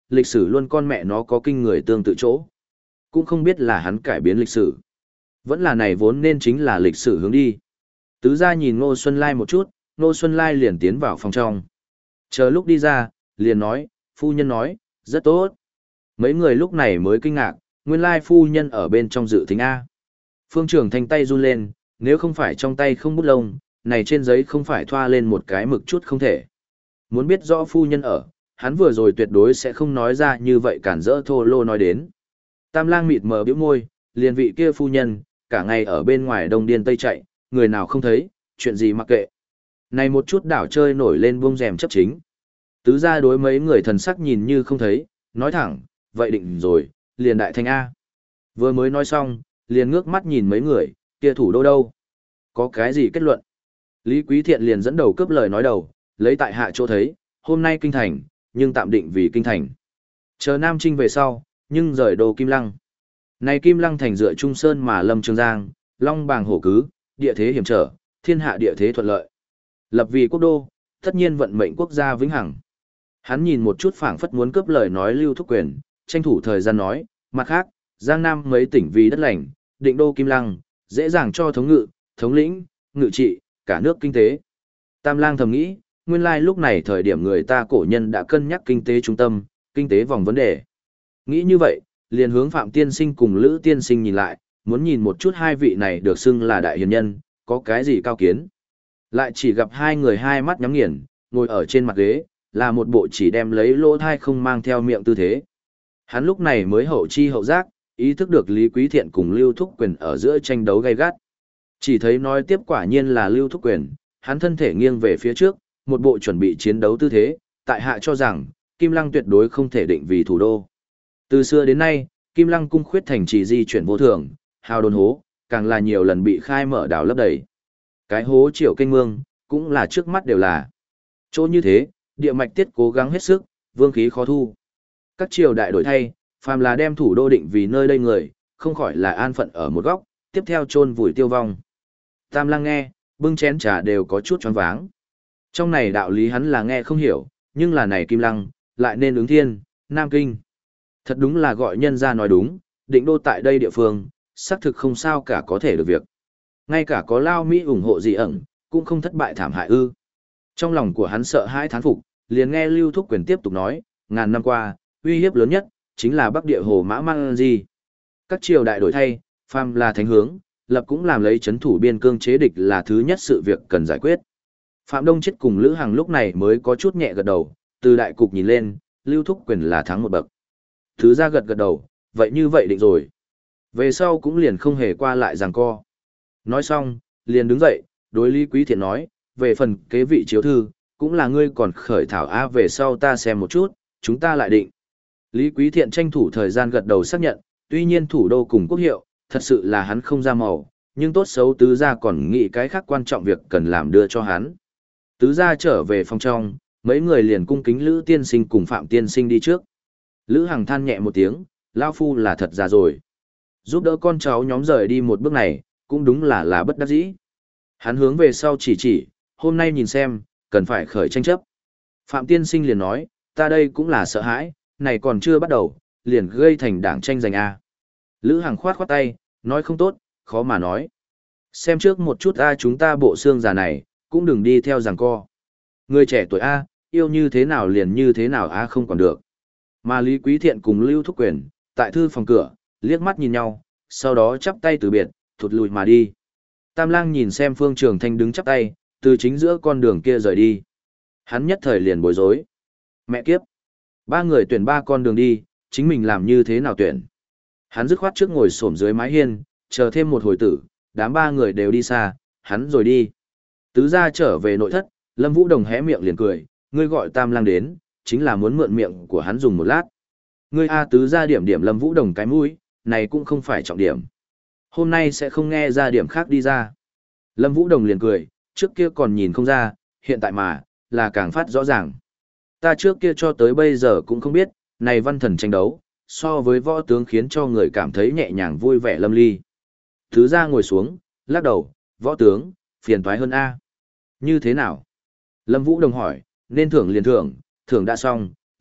lịch sử luôn con mẹ nó có kinh người tương tự chỗ. Cũng không biết là hắn cải biến lịch sử. Vẫn là này vốn nên chính là lịch sử hướng đi. Tứ gia nhìn Ngô Xuân Lai một chút, Ngô Xuân Lai liền tiến vào phòng trong. Chờ lúc đi ra, liền nói, phu nhân nói, rất tốt. Mấy người lúc này mới kinh ngạc, nguyên lai phu nhân ở bên trong dự thính A. Phương Trường Thanh tay run lên, nếu không phải trong tay không bút lông, này trên giấy không phải thoa lên một cái mực chút không thể. Muốn biết rõ phu nhân ở, hắn vừa rồi tuyệt đối sẽ không nói ra như vậy cản rỡ thô lô nói đến. Tam lang mịt mờ bĩu môi, liền vị kia phu nhân, cả ngày ở bên ngoài đông điên tây chạy, người nào không thấy, chuyện gì mặc kệ. Này một chút đảo chơi nổi lên buông rèm chấp chính. Tứ gia đối mấy người thần sắc nhìn như không thấy, nói thẳng, vậy định rồi, liền đại thanh A. Vừa mới nói xong, liền ngước mắt nhìn mấy người, kia thủ đô đâu? Có cái gì kết luận? Lý Quý Thiện liền dẫn đầu cướp lời nói đầu, lấy tại hạ chỗ thấy, hôm nay kinh thành, nhưng tạm định vì kinh thành. Chờ Nam Trinh về sau, nhưng rời đô Kim Lăng. Này Kim Lăng thành dựa Trung Sơn mà Lâm Trường Giang, Long Bàng hổ cứ, địa thế hiểm trở, thiên hạ địa thế thuận lợi. Lập vì quốc đô, tất nhiên vận mệnh quốc gia vĩnh hằng. Hắn nhìn một chút phảng phất muốn cướp lời nói Lưu Thúc Quyền, tranh thủ thời gian nói, mặt khác, Giang Nam mấy tỉnh vì đất lành, định đô Kim Lăng, dễ dàng cho thống ngự, thống lĩnh, ngự trị, cả nước kinh tế. Tam Lang thầm nghĩ, nguyên lai lúc này thời điểm người ta cổ nhân đã cân nhắc kinh tế trung tâm, kinh tế vòng vấn đề. Nghĩ như vậy, liền hướng Phạm Tiên Sinh cùng Lữ Tiên Sinh nhìn lại, muốn nhìn một chút hai vị này được xưng là đại hiền nhân, có cái gì cao kiến. Lại chỉ gặp hai người hai mắt nhắm nghiền, ngồi ở trên mặt ghế, là một bộ chỉ đem lấy lỗ thai không mang theo miệng tư thế. Hắn lúc này mới hậu chi hậu giác, ý thức được Lý Quý Thiện cùng Lưu Thúc Quyền ở giữa tranh đấu gay gắt. Chỉ thấy nói tiếp quả nhiên là Lưu Thúc Quyền, hắn thân thể nghiêng về phía trước, một bộ chuẩn bị chiến đấu tư thế, tại hạ cho rằng, Kim Lăng tuyệt đối không thể định vì thủ đô. Từ xưa đến nay, Kim Lăng cung khuyết thành trì di chuyển vô thường, hào đồn hố, càng là nhiều lần bị khai mở đào lấp đầy. Cái hố triệu kênh mương, cũng là trước mắt đều là. Chỗ như thế, địa mạch tiết cố gắng hết sức, vương khí khó thu. Các triều đại đổi thay, phàm là đem thủ đô định vì nơi đây người, không khỏi là an phận ở một góc, tiếp theo chôn vùi tiêu vong. Tam Lang nghe, bưng chén trà đều có chút choáng váng. Trong này đạo lý hắn là nghe không hiểu, nhưng là này Kim Lăng, lại nên ứng thiên, Nam Kinh. Thật đúng là gọi nhân ra nói đúng, định đô tại đây địa phương, xác thực không sao cả có thể được việc. Ngay cả có Lao Mỹ ủng hộ gì ẩn, cũng không thất bại thảm hại ư. Trong lòng của hắn sợ hãi thán phục, liền nghe Lưu Thúc Quyền tiếp tục nói, ngàn năm qua, uy hiếp lớn nhất, chính là Bắc Địa Hồ Mã Mang Di. Các triều đại đổi thay, phàm là thánh hướng, lập cũng làm lấy chấn thủ biên cương chế địch là thứ nhất sự việc cần giải quyết. Phạm Đông chết cùng Lữ Hằng lúc này mới có chút nhẹ gật đầu, từ đại cục nhìn lên, Lưu Thúc Quyền là thắng một bậc. Thứ ra gật gật đầu, vậy như vậy định rồi. Về sau cũng liền không hề qua lại giằng co. Nói xong, liền đứng dậy, đối Lý Quý Thiện nói, về phần kế vị chiếu thư, cũng là ngươi còn khởi thảo á về sau ta xem một chút, chúng ta lại định. Lý Quý Thiện tranh thủ thời gian gật đầu xác nhận, tuy nhiên thủ đô cùng quốc hiệu, thật sự là hắn không ra màu, nhưng tốt xấu tứ gia còn nghĩ cái khác quan trọng việc cần làm đưa cho hắn. Tứ gia trở về phòng trong, mấy người liền cung kính Lữ Tiên Sinh cùng Phạm Tiên Sinh đi trước. Lữ Hằng than nhẹ một tiếng, lao phu là thật già rồi. Giúp đỡ con cháu nhóm rời đi một bước này, cũng đúng là là bất đắc dĩ. Hắn hướng về sau chỉ chỉ, hôm nay nhìn xem, cần phải khởi tranh chấp. Phạm Tiên Sinh liền nói, ta đây cũng là sợ hãi, này còn chưa bắt đầu, liền gây thành đảng tranh giành A. Lữ Hằng khoát khoát tay, nói không tốt, khó mà nói. Xem trước một chút A chúng ta bộ xương già này, cũng đừng đi theo giằng co. Người trẻ tuổi A, yêu như thế nào liền như thế nào A không còn được. Mà Lý Quý Thiện cùng Lưu Thúc Quyền, tại thư phòng cửa, liếc mắt nhìn nhau, sau đó chắp tay từ biệt, thụt lùi mà đi. Tam Lang nhìn xem Phương Trường Thanh đứng chắp tay, từ chính giữa con đường kia rời đi. Hắn nhất thời liền bối rối. Mẹ kiếp! Ba người tuyển ba con đường đi, chính mình làm như thế nào tuyển? Hắn dứt khoát trước ngồi xổm dưới mái hiên, chờ thêm một hồi tử, đám ba người đều đi xa, hắn rồi đi. Tứ gia trở về nội thất, Lâm Vũ Đồng hé miệng liền cười, ngươi gọi Tam Lang đến, chính là muốn mượn miệng của hắn dùng một lát. Ngươi A tứ gia điểm điểm Lâm Vũ Đồng cái mũi, này cũng không phải trọng điểm. Hôm nay sẽ không nghe ra điểm khác đi ra. Lâm Vũ Đồng liền cười, trước kia còn nhìn không ra, hiện tại mà, là càng phát rõ ràng. Ta trước kia cho tới bây giờ cũng không biết, này văn thần tranh đấu, so với võ tướng khiến cho người cảm thấy nhẹ nhàng vui vẻ lâm ly. Tứ gia ngồi xuống, lắc đầu, võ tướng, phiền toái hơn A. Như thế nào? Lâm Vũ Đồng hỏi, nên thưởng liền thưởng, thưởng đã xong,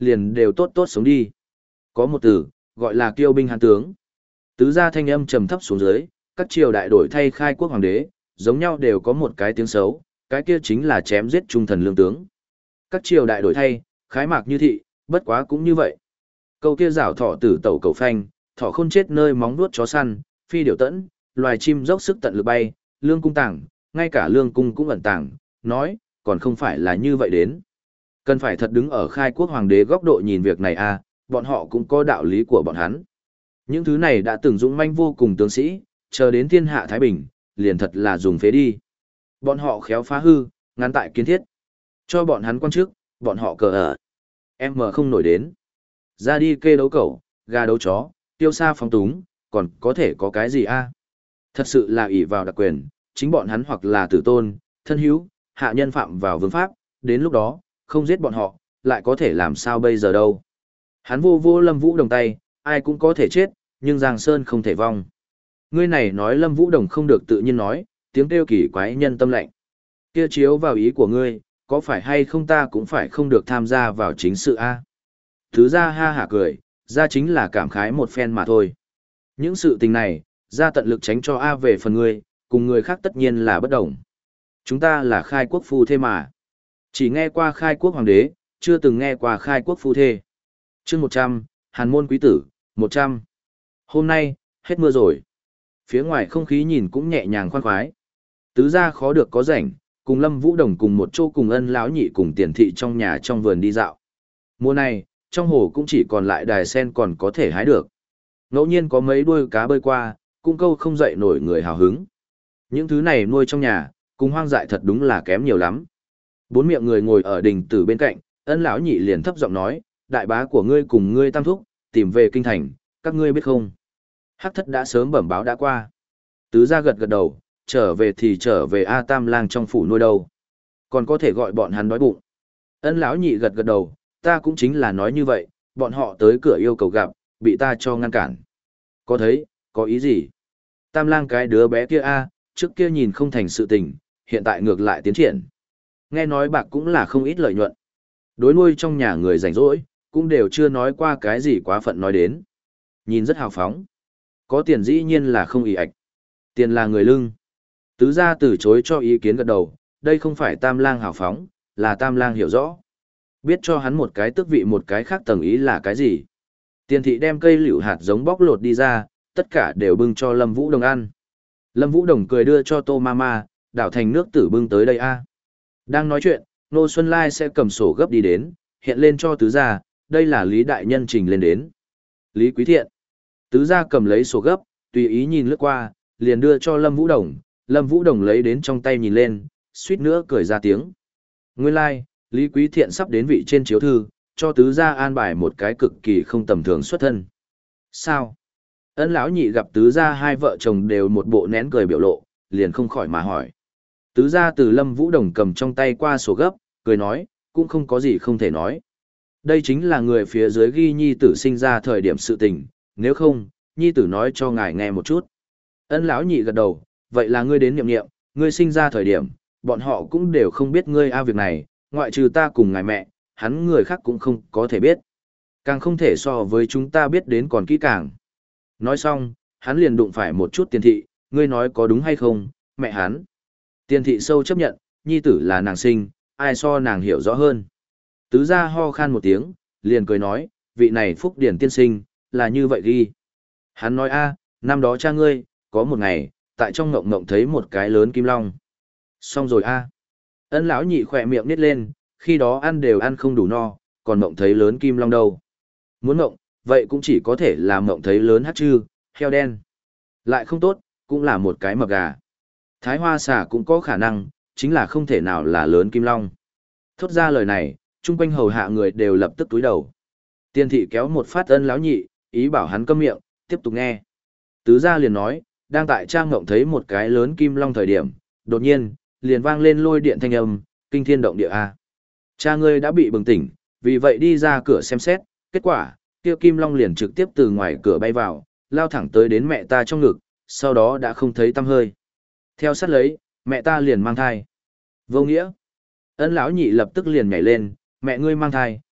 liền đều tốt tốt sống đi. Có một từ, gọi là kiêu binh hán tướng. Tứ gia thanh âm trầm thấp xuống dưới, các triều đại đổi thay khai quốc hoàng đế, giống nhau đều có một cái tiếng xấu, cái kia chính là chém giết trung thần lương tướng. Các triều đại đổi thay, khái mạc như thị, bất quá cũng như vậy. Câu kia rảo thọ tử tẩu cầu phanh, thọ không chết nơi móng vuốt chó săn, phi điểu tẫn, loài chim dốc sức tận lực bay, lương cung tảng, ngay cả lương cung cũng ẩn tảng, nói, còn không phải là như vậy đến. Cần phải thật đứng ở khai quốc hoàng đế góc độ nhìn việc này à, bọn họ cũng có đạo lý của bọn hắn. Những thứ này đã từng dũng manh vô cùng tướng sĩ, chờ đến thiên hạ Thái Bình, liền thật là dùng phế đi. Bọn họ khéo phá hư, ngăn tại kiến thiết. Cho bọn hắn quan chức, bọn họ cờ ở. Em mờ không nổi đến. Ra đi kê đấu cẩu, gà đấu chó, tiêu xa phóng túng, còn có thể có cái gì a? Thật sự là ỷ vào đặc quyền, chính bọn hắn hoặc là tử tôn, thân hữu, hạ nhân phạm vào vương pháp, đến lúc đó, không giết bọn họ, lại có thể làm sao bây giờ đâu. Hắn vô vô Lâm Vũ Đồng tay, ai cũng có thể chết, nhưng Giang Sơn không thể vong. Ngươi này nói Lâm Vũ Đồng không được tự nhiên nói, tiếng kêu kỳ quái nhân tâm lạnh. Kia chiếu vào ý của ngươi, có phải hay không ta cũng phải không được tham gia vào chính sự a? Thứ ra ha hả cười, ra chính là cảm khái một phen mà thôi. Những sự tình này, ra tận lực tránh cho A về phần ngươi, cùng người khác tất nhiên là bất đồng. Chúng ta là khai quốc phu thê mà. Chỉ nghe qua khai quốc hoàng đế, chưa từng nghe qua khai quốc phu thê. chương một trăm, Hàn môn quý tử, một trăm. Hôm nay, hết mưa rồi. Phía ngoài không khí nhìn cũng nhẹ nhàng khoan khoái. Tứ gia khó được có rảnh, cùng Lâm Vũ Đồng cùng một chỗ cùng Ân lão nhị cùng tiền thị trong nhà trong vườn đi dạo. Mùa này, trong hồ cũng chỉ còn lại đài sen còn có thể hái được. Ngẫu nhiên có mấy đuôi cá bơi qua, cũng câu không dậy nổi người hào hứng. Những thứ này nuôi trong nhà, cùng hoang dại thật đúng là kém nhiều lắm. Bốn miệng người ngồi ở đình tử bên cạnh, Ân lão nhị liền thấp giọng nói, đại bá của ngươi cùng ngươi tam thúc, tìm về kinh thành, các ngươi biết không? Hắc thất đã sớm bẩm báo đã qua. Tứ gia gật gật đầu, trở về thì trở về A Tam lang trong phủ nuôi đâu. Còn có thể gọi bọn hắn đói bụng. Ân lão nhị gật gật đầu, ta cũng chính là nói như vậy, bọn họ tới cửa yêu cầu gặp, bị ta cho ngăn cản. Có thấy, có ý gì? Tam lang cái đứa bé kia a, trước kia nhìn không thành sự tình, hiện tại ngược lại tiến triển. Nghe nói bạc cũng là không ít lợi nhuận. Đối nuôi trong nhà người rảnh rỗi, cũng đều chưa nói qua cái gì quá phận nói đến. Nhìn rất hào phóng. Có tiền dĩ nhiên là không ý ạch. Tiền là người lưng. Tứ gia từ chối cho ý kiến gật đầu, đây không phải tam lang hào phóng, là tam lang hiểu rõ. Biết cho hắn một cái tước vị một cái khác tầng ý là cái gì. Tiền thị đem cây liễu hạt giống bóc lột đi ra, tất cả đều bưng cho Lâm Vũ Đồng ăn. Lâm Vũ Đồng cười đưa cho Tô Mama, đảo thành nước tử bưng tới đây a. Đang nói chuyện, Nô Xuân Lai sẽ cầm sổ gấp đi đến, hiện lên cho tứ gia, đây là Lý Đại Nhân trình lên đến. Lý Quý Thiện. Tứ gia cầm lấy sổ gấp, tùy ý nhìn lướt qua, liền đưa cho Lâm Vũ Đồng, Lâm Vũ Đồng lấy đến trong tay nhìn lên, suýt nữa cười ra tiếng. Nguyên lai, like, Lý Quý Thiện sắp đến vị trên chiếu thư, cho tứ gia an bài một cái cực kỳ không tầm thường xuất thân. Sao? Ân lão nhị gặp tứ gia hai vợ chồng đều một bộ nén cười biểu lộ, liền không khỏi mà hỏi. Tứ gia từ Lâm Vũ Đồng cầm trong tay qua sổ gấp, cười nói, cũng không có gì không thể nói. Đây chính là người phía dưới ghi nhi tử sinh ra thời điểm sự tình, nếu không, nhi tử nói cho ngài nghe một chút. Ân lão nhị gật đầu, vậy là ngươi đến niệm niệm, ngươi sinh ra thời điểm, bọn họ cũng đều không biết ngươi a việc này, ngoại trừ ta cùng ngài mẹ, hắn người khác cũng không có thể biết. Càng không thể so với chúng ta biết đến còn kỹ càng. Nói xong, hắn liền đụng phải một chút tiền thị, ngươi nói có đúng hay không, mẹ hắn. Tiền thị sâu chấp nhận, nhi tử là nàng sinh, ai so nàng hiểu rõ hơn. Tứ gia ho khan một tiếng, liền cười nói, vị này phúc điển tiên sinh, là như vậy ghi. Hắn nói a, năm đó cha ngươi, có một ngày, tại trong ngộng ngộng thấy một cái lớn kim long. Xong rồi a. Ân lão nhị khỏe miệng nít lên, khi đó ăn đều ăn không đủ no, còn mộng thấy lớn kim long đâu. Muốn mộng, vậy cũng chỉ có thể là mộng thấy lớn hát chư, heo đen. Lại không tốt, cũng là một cái mập gà. Thái hoa xà cũng có khả năng, chính là không thể nào là lớn kim long. Thốt ra lời này, chung quanh hầu hạ người đều lập tức túi đầu. Tiên thị kéo một phát ân lão nhị, ý bảo hắn câm miệng, tiếp tục nghe. Tứ gia liền nói, đang tại trang ngộng thấy một cái lớn kim long thời điểm, đột nhiên, liền vang lên lôi điện thanh âm, kinh thiên động địa a. Cha ngươi đã bị bừng tỉnh, vì vậy đi ra cửa xem xét, kết quả, kia kim long liền trực tiếp từ ngoài cửa bay vào, lao thẳng tới đến mẹ ta trong ngực, sau đó đã không thấy tăm hơi. Theo sát lấy, mẹ ta liền mang thai. Vô nghĩa. Ân lão nhị lập tức liền nhảy lên, mẹ ngươi mang thai,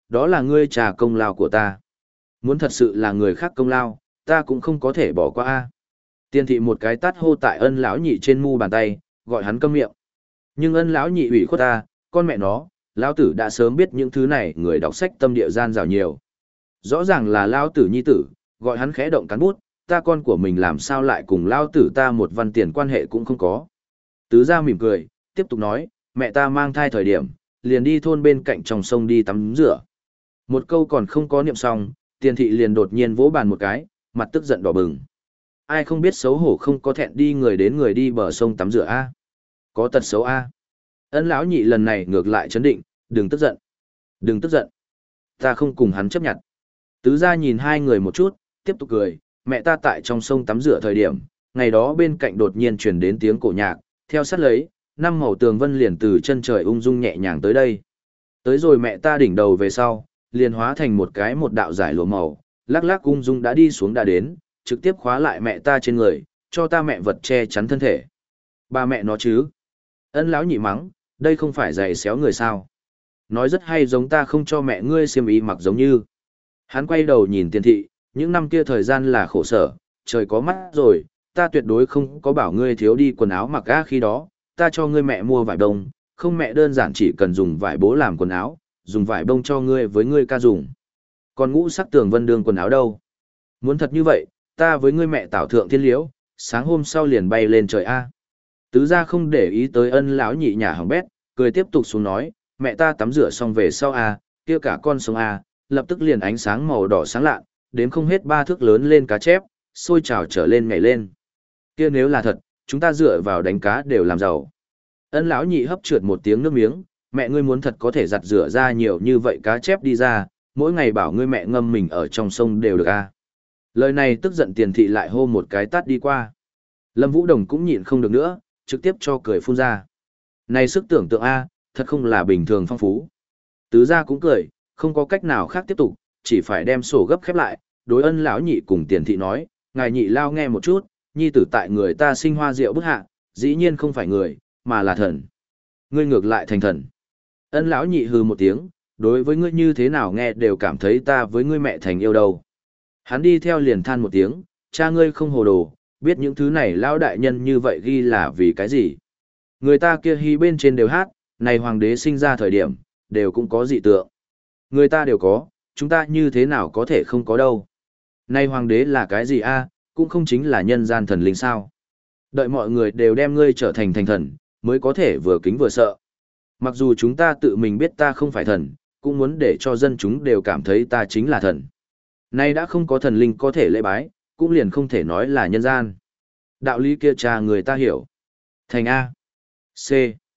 đó là ngươi trà công lao của ta. Muốn thật sự là người khác công lao, ta cũng không có thể bỏ qua a. Tiền thị một cái tát hô tại ân lão nhị trên mu bàn tay, gọi hắn câm miệng. Nhưng ân lão nhị ủy khuất ta, con mẹ nó, lão tử đã sớm biết những thứ này người đọc sách tâm địa gian rào nhiều. Rõ ràng là lão tử nhi tử, gọi hắn khẽ động cán bút, ta con của mình làm sao lại cùng lão tử ta một văn tiền quan hệ cũng không có. Tứ gia mỉm cười, tiếp tục nói, mẹ ta mang thai thời điểm, liền đi thôn bên cạnh trong sông đi tắm rửa. Một câu còn không có niệm xong, tiền thị liền đột nhiên vỗ bàn một cái, mặt tức giận đỏ bừng. Ai không biết xấu hổ không có thẹn đi người đến người đi bờ sông tắm rửa a? Có tật xấu a? Ân lão nhị lần này ngược lại chấn định, đừng tức giận. Đừng tức giận. Ta không cùng hắn chấp nhận. Tứ gia nhìn hai người một chút, tiếp tục cười, mẹ ta tại trong sông tắm rửa thời điểm, ngày đó bên cạnh đột nhiên truyền đến tiếng cổ nhạc, theo sát lấy, năm màu tường vân liền từ chân trời ung dung nhẹ nhàng tới đây. Tới rồi mẹ ta đỉnh đầu về sau, liền hóa thành một cái một đạo giải lụa màu, lắc lắc ung dung đã đi xuống đã đến, trực tiếp khóa lại mẹ ta trên người, cho ta mẹ vật che chắn thân thể. Ba mẹ nó chứ. Ân lão nhị mắng, đây không phải giày xéo người sao. Nói rất hay giống ta không cho mẹ ngươi xiêm y mặc giống như. Hắn quay đầu nhìn tiền thị, những năm kia thời gian là khổ sở, trời có mắt rồi, ta tuyệt đối không có bảo ngươi thiếu đi quần áo mặc á khi đó, ta cho ngươi mẹ mua vải đông, không mẹ đơn giản chỉ cần dùng vải bố làm quần áo, dùng vải bông cho ngươi với ngươi ca dùng. Còn ngũ sắc tường vân đường quần áo đâu? Muốn thật như vậy, ta với ngươi mẹ tảo thượng thiên liễu, sáng hôm sau liền bay lên trời A. Tứ gia không để ý tới ân lão nhị nhà hỏng bét, cười tiếp tục xuống nói, mẹ ta tắm rửa xong về sau A, kia cả con sông A, lập tức liền ánh sáng màu đỏ sáng lạ, đếm không hết ba thước lớn lên cá chép, sôi trào trở lên nhảy lên. Kia nếu là thật, chúng ta dựa vào đánh cá đều làm giàu. Ân lão nhị hấp trượt một tiếng nước miếng, mẹ ngươi muốn thật có thể giặt rửa ra nhiều như vậy cá chép đi ra, mỗi ngày bảo ngươi mẹ ngâm mình ở trong sông đều được a. Lời này tức giận tiền thị lại hô một cái tát đi qua. Lâm Vũ Đồng cũng nhịn không được nữa, trực tiếp cho cười phun ra. Này sức tưởng tượng a, thật không là bình thường phong phú. Tứ gia cũng cười, không có cách nào khác tiếp tục, chỉ phải đem sổ gấp khép lại, đối ân lão nhị cùng tiền thị nói, ngài nhị lao nghe một chút, nhi tử tại người ta sinh hoa rượu bức hạ, dĩ nhiên không phải người, mà là thần. Ngươi ngược lại thành thần. Ân lão nhị hừ một tiếng, đối với ngươi như thế nào nghe đều cảm thấy ta với ngươi mẹ thành yêu đâu. Hắn đi theo liền than một tiếng, cha ngươi không hồ đồ, biết những thứ này lão đại nhân như vậy ghi là vì cái gì. Người ta kia hy bên trên đều hát, này hoàng đế sinh ra thời điểm, đều cũng có dị tượng. Người ta đều có, chúng ta như thế nào có thể không có đâu. Này hoàng đế là cái gì a? Cũng không chính là nhân gian thần linh sao. Đợi mọi người đều đem ngươi trở thành thành thần, mới có thể vừa kính vừa sợ. Mặc dù chúng ta tự mình biết ta không phải thần, cũng muốn để cho dân chúng đều cảm thấy ta chính là thần. Nay đã không có thần linh có thể lễ bái, cũng liền không thể nói là nhân gian. Đạo lý kia cha người ta hiểu. Thành A. C.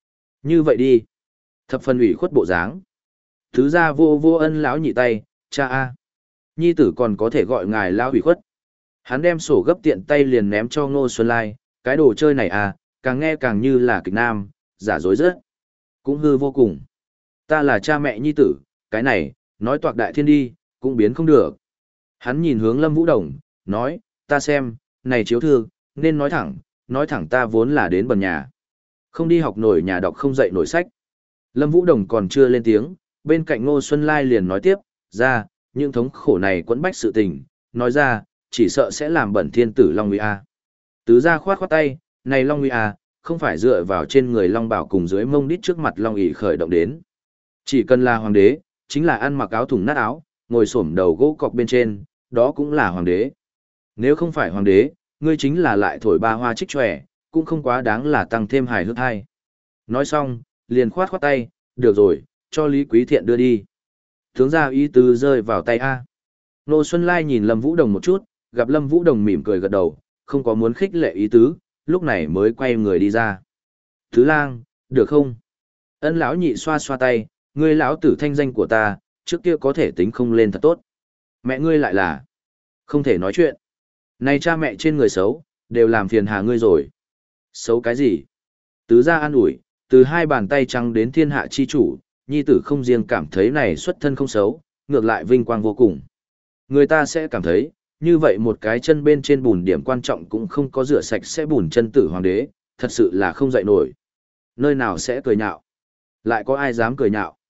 Như vậy đi. Thập phần ủy khuất bộ dáng. Thứ ra vô vô ân lão nhị tay, cha A. Nhi tử còn có thể gọi ngài lão ủy khuất. Hắn đem sổ gấp tiện tay liền ném cho Ngô Xuân Lai, cái đồ chơi này à, càng nghe càng như là kịch nam, giả dối rất. Cũng hư vô cùng. Ta là cha mẹ nhi tử, cái này, nói toạc đại thiên đi, cũng biến không được. Hắn nhìn hướng Lâm Vũ Đồng, nói, ta xem, này chiếu thư, nên nói thẳng, nói thẳng ta vốn là đến bần nhà. Không đi học nổi nhà đọc không dạy nổi sách. Lâm Vũ Đồng còn chưa lên tiếng, bên cạnh Ngô Xuân Lai liền nói tiếp, ra, những thống khổ này quẫn bách sự tình, nói ra, chỉ sợ sẽ làm bẩn thiên tử Long Uy A. Tứ gia khoát khoát tay, này Long Uy A, không phải dựa vào trên người Long Bảo cùng dưới mông đít trước mặt Long ỷ khởi động đến. Chỉ cần là hoàng đế, chính là ăn mặc áo thùng nát áo, ngồi xổm đầu gỗ cọc bên trên, đó cũng là hoàng đế. Nếu không phải hoàng đế, ngươi chính là lại thổi ba hoa trích tròe, cũng không quá đáng là tăng thêm hài hước hay. Nói xong, liền khoát khoát tay, được rồi, cho Lý Quý Thiện đưa đi. Tướng gia ý tứ rơi vào tay A. Nô Xuân Lai nhìn Lâm Vũ Đồng một chút, gặp Lâm Vũ Đồng mỉm cười gật đầu, không có muốn khích lệ ý tứ, lúc này mới quay người đi ra. Thứ lang, được không? Ân lão nhị xoa xoa tay, ngươi lão tử thanh danh của ta, trước kia có thể tính không lên thật tốt. Mẹ ngươi lại là không thể nói chuyện. Này cha mẹ trên người xấu, đều làm phiền hà ngươi rồi. Xấu cái gì? Tứ gia an ủi, từ hai bàn tay trắng đến thiên hạ chi chủ, nhi tử không riêng cảm thấy này xuất thân không xấu, ngược lại vinh quang vô cùng. Người ta sẽ cảm thấy, như vậy một cái chân bên trên bùn điểm quan trọng cũng không có rửa sạch sẽ bùn chân tử hoàng đế, thật sự là không dậy nổi. Nơi nào sẽ cười nhạo? Lại có ai dám cười nhạo?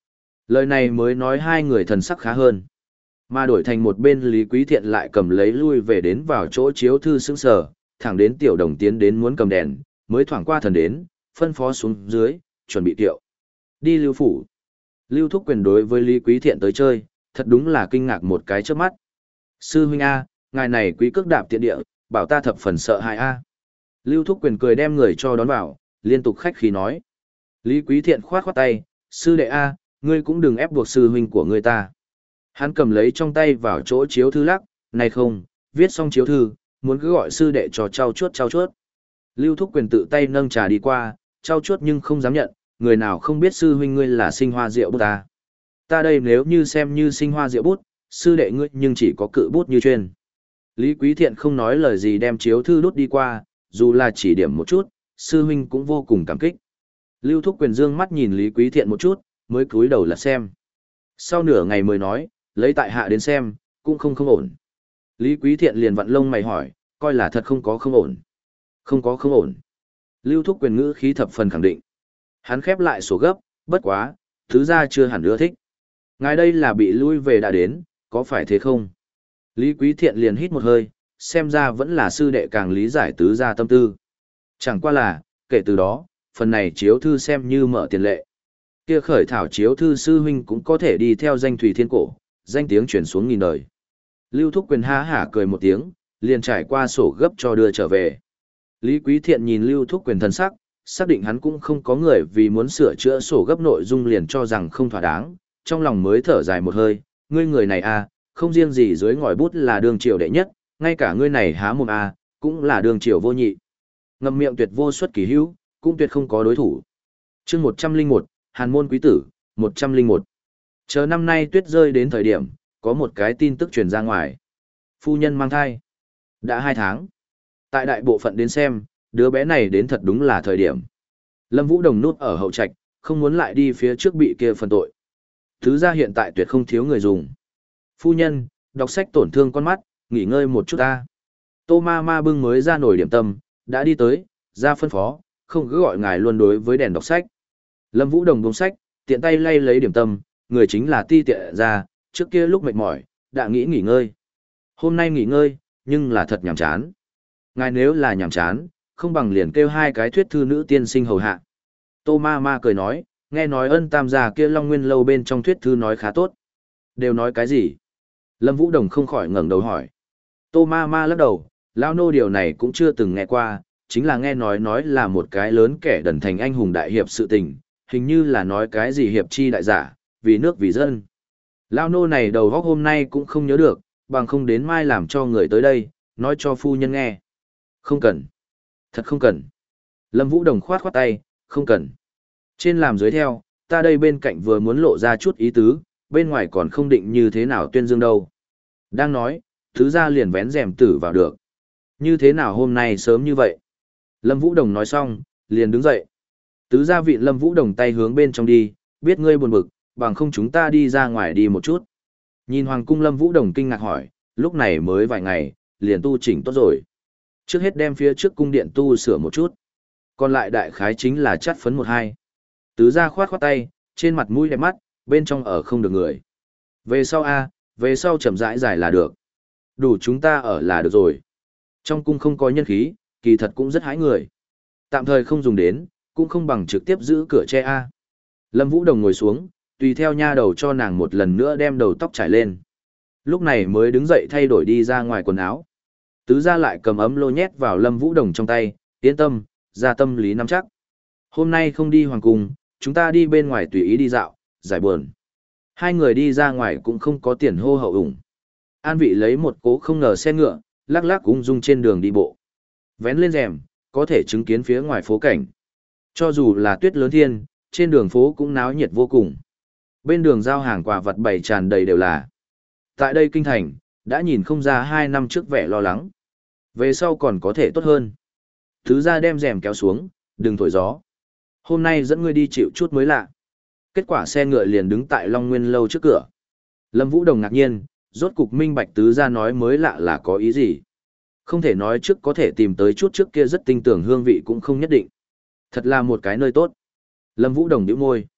Lời này mới nói hai người thần sắc khá hơn. Mà đổi thành một bên Lý Quý Thiện lại cầm lấy lui về đến vào chỗ chiếu thư sững sờ, thẳng đến tiểu đồng tiến đến muốn cầm đèn, mới thoảng qua thần đến, phân phó xuống dưới, chuẩn bị tiệu. Đi Lưu phủ. Lưu Thúc Quyền đối với Lý Quý Thiện tới chơi, thật đúng là kinh ngạc một cái trước mắt. Sư huynh A, ngài này quý cước đạp tiện địa, bảo ta thập phần sợ hãi A. Lưu Thúc Quyền cười đem người cho đón vào, liên tục khách khí nói. Lý Quý Thiện khoát khoát tay, sư đệ A, ngươi cũng đừng ép buộc sư huynh của ngươi ta. Hắn cầm lấy trong tay vào chỗ chiếu thư lắc, này không, viết xong chiếu thư, muốn cứ gọi sư đệ cho trao chuốt trao chuốt. Lưu Thúc Quyền tự tay nâng trà đi qua, trao chuốt nhưng không dám nhận, người nào không biết sư huynh ngươi là sinh hoa rượu bút ta. Ta đây nếu như xem như sinh hoa rượu bút, sư đệ ngươi nhưng chỉ có cự bút như chuyên. Lý Quý Thiện không nói lời gì đem chiếu thư đút đi qua, dù là chỉ điểm một chút, sư huynh cũng vô cùng cảm kích. Lưu Thúc Quyền dương mắt nhìn Lý Quý Thiện một chút, mới cúi đầu lật xem. Sau nửa ngày mới nói, lấy tại hạ đến xem, cũng không không ổn. Lý Quý Thiện liền vặn lông mày hỏi, coi là thật không có không ổn. Không có không ổn. Lưu Thúc Quyền ngữ khí thập phần khẳng định. Hắn khép lại sổ gấp, bất quá, thứ ra chưa hẳn ưa thích. Ngài đây là bị lui về đã đến, có phải thế không? Lý Quý Thiện liền hít một hơi, xem ra vẫn là sư đệ càng lý giải tứ gia tâm tư. Chẳng qua là, kể từ đó, phần này chiếu thư xem như mở tiền lệ. Kia khởi thảo chiếu thư sư huynh cũng có thể đi theo danh Thủy Thiên Cổ, danh tiếng chuyển xuống nghìn đời. Lưu Thúc Quyền ha hả cười một tiếng, liền trải qua sổ gấp cho đưa trở về. Lý Quý Thiện nhìn Lưu Thúc Quyền thần sắc, xác định hắn cũng không có người vì muốn sửa chữa sổ gấp nội dung liền cho rằng không thỏa đáng, trong lòng mới thở dài một hơi, ngươi người này à, không riêng gì dưới ngòi bút là đường triều đệ nhất, ngay cả ngươi này há mồm à, cũng là đường triều vô nhị. Ngậm miệng tuyệt vô xuất kỳ hữu, cũng tuyệt không có đối thủ. Chương một trăm linh một, Hàn môn quý tử, một trăm linh một. Chờ năm nay tuyết rơi đến thời điểm, có một cái tin tức truyền ra ngoài. Phu nhân mang thai. Đã hai tháng. Tại đại bộ phận đến xem, đứa bé này đến thật đúng là thời điểm. Lâm Vũ Đồng nút ở hậu trạch, không muốn lại đi phía trước bị kia phần tội. Thứ ra hiện tại tuyệt không thiếu người dùng. Phu nhân, đọc sách tổn thương con mắt, nghỉ ngơi một chút ta. Tô ma ma bưng mới ra nổi điểm tâm, đã đi tới, ra phân phó, không cứ gọi ngài luôn đối với đèn đọc sách. Lâm Vũ Đồng buông sách, tiện tay lay lấy điểm tâm, người chính là ti tiện ra, trước kia lúc mệt mỏi, đã nghĩ nghỉ ngơi. Hôm nay nghỉ ngơi, nhưng là thật nhàm chán. Ngài nếu là nhàm chán, không bằng liền kêu hai cái thuyết thư nữ tiên sinh hầu hạ. Tô ma ma cười nói, nghe nói ân tam gia kia Long Nguyên lâu bên trong thuyết thư nói khá tốt. Đều nói cái gì? Lâm Vũ Đồng không khỏi ngẩng đầu hỏi. Tô ma ma lắc đầu, lão nô điều này cũng chưa từng nghe qua, chính là nghe nói nói là một cái lớn kẻ đần thành anh hùng đại hiệp sự tình, hình như là nói cái gì hiệp chi đại giả, vì nước vì dân. Lão nô này đầu góc hôm nay cũng không nhớ được, bằng không đến mai làm cho người tới đây, nói cho phu nhân nghe. Không cần. Thật không cần. Lâm Vũ Đồng khoát khoát tay, không cần. Trên làm dưới theo, ta đây bên cạnh vừa muốn lộ ra chút ý tứ, bên ngoài còn không định như thế nào tuyên dương đâu. Đang nói, thứ ra liền vén rèm tử vào được. Như thế nào hôm nay sớm như vậy? Lâm Vũ Đồng nói xong, liền đứng dậy. Tứ gia vị Lâm Vũ Đồng tay hướng bên trong đi, biết ngươi buồn bực, bằng không chúng ta đi ra ngoài đi một chút. Nhìn Hoàng cung Lâm Vũ Đồng kinh ngạc hỏi, lúc này mới vài ngày, liền tu chỉnh tốt rồi. Trước hết đem phía trước cung điện tu sửa một chút. Còn lại đại khái chính là chắt phấn một hai. Tứ gia khoát khoát tay, trên mặt mũi đẹp mắt, bên trong ở không được người. Về sau a, về sau chậm rãi dài là được. Đủ chúng ta ở là được rồi. Trong cung không có nhân khí, kỳ thật cũng rất hãi người. Tạm thời không dùng đến, cũng không bằng trực tiếp giữ cửa che a. Lâm Vũ Đồng ngồi xuống, tùy theo nha đầu cho nàng một lần nữa đem đầu tóc trải lên. Lúc này mới đứng dậy thay đổi đi ra ngoài quần áo. Tứ gia lại cầm ấm lô nhét vào Lâm Vũ Đồng trong tay, yên tâm, ra tâm lý nắm chắc. Hôm nay không đi hoàng cung, chúng ta đi bên ngoài tùy ý đi dạo, giải buồn. Hai người đi ra ngoài cũng không có tiền hô hậu ủng. An vị lấy một cố không ngờ xe ngựa, lắc lắc ung dung trên đường đi bộ. Vén lên rèm, có thể chứng kiến phía ngoài phố cảnh. Cho dù là tuyết lớn thiên, trên đường phố cũng náo nhiệt vô cùng. Bên đường giao hàng quà vật bày tràn đầy đều là. Tại đây kinh thành, đã nhìn không ra hai năm trước vẻ lo lắng. Về sau còn có thể tốt hơn. Thứ ra đem rèm kéo xuống, đừng thổi gió. Hôm nay dẫn ngươi đi chịu chút mới lạ. Kết quả xe ngựa liền đứng tại Long Nguyên lâu trước cửa. Lâm Vũ Đồng ngạc nhiên, rốt cục minh bạch tứ ra nói mới lạ là có ý gì. Không thể nói trước có thể tìm tới chút trước kia rất tinh tưởng hương vị cũng không nhất định. Thật là một cái nơi tốt. Lâm Vũ Đồng nhíu môi.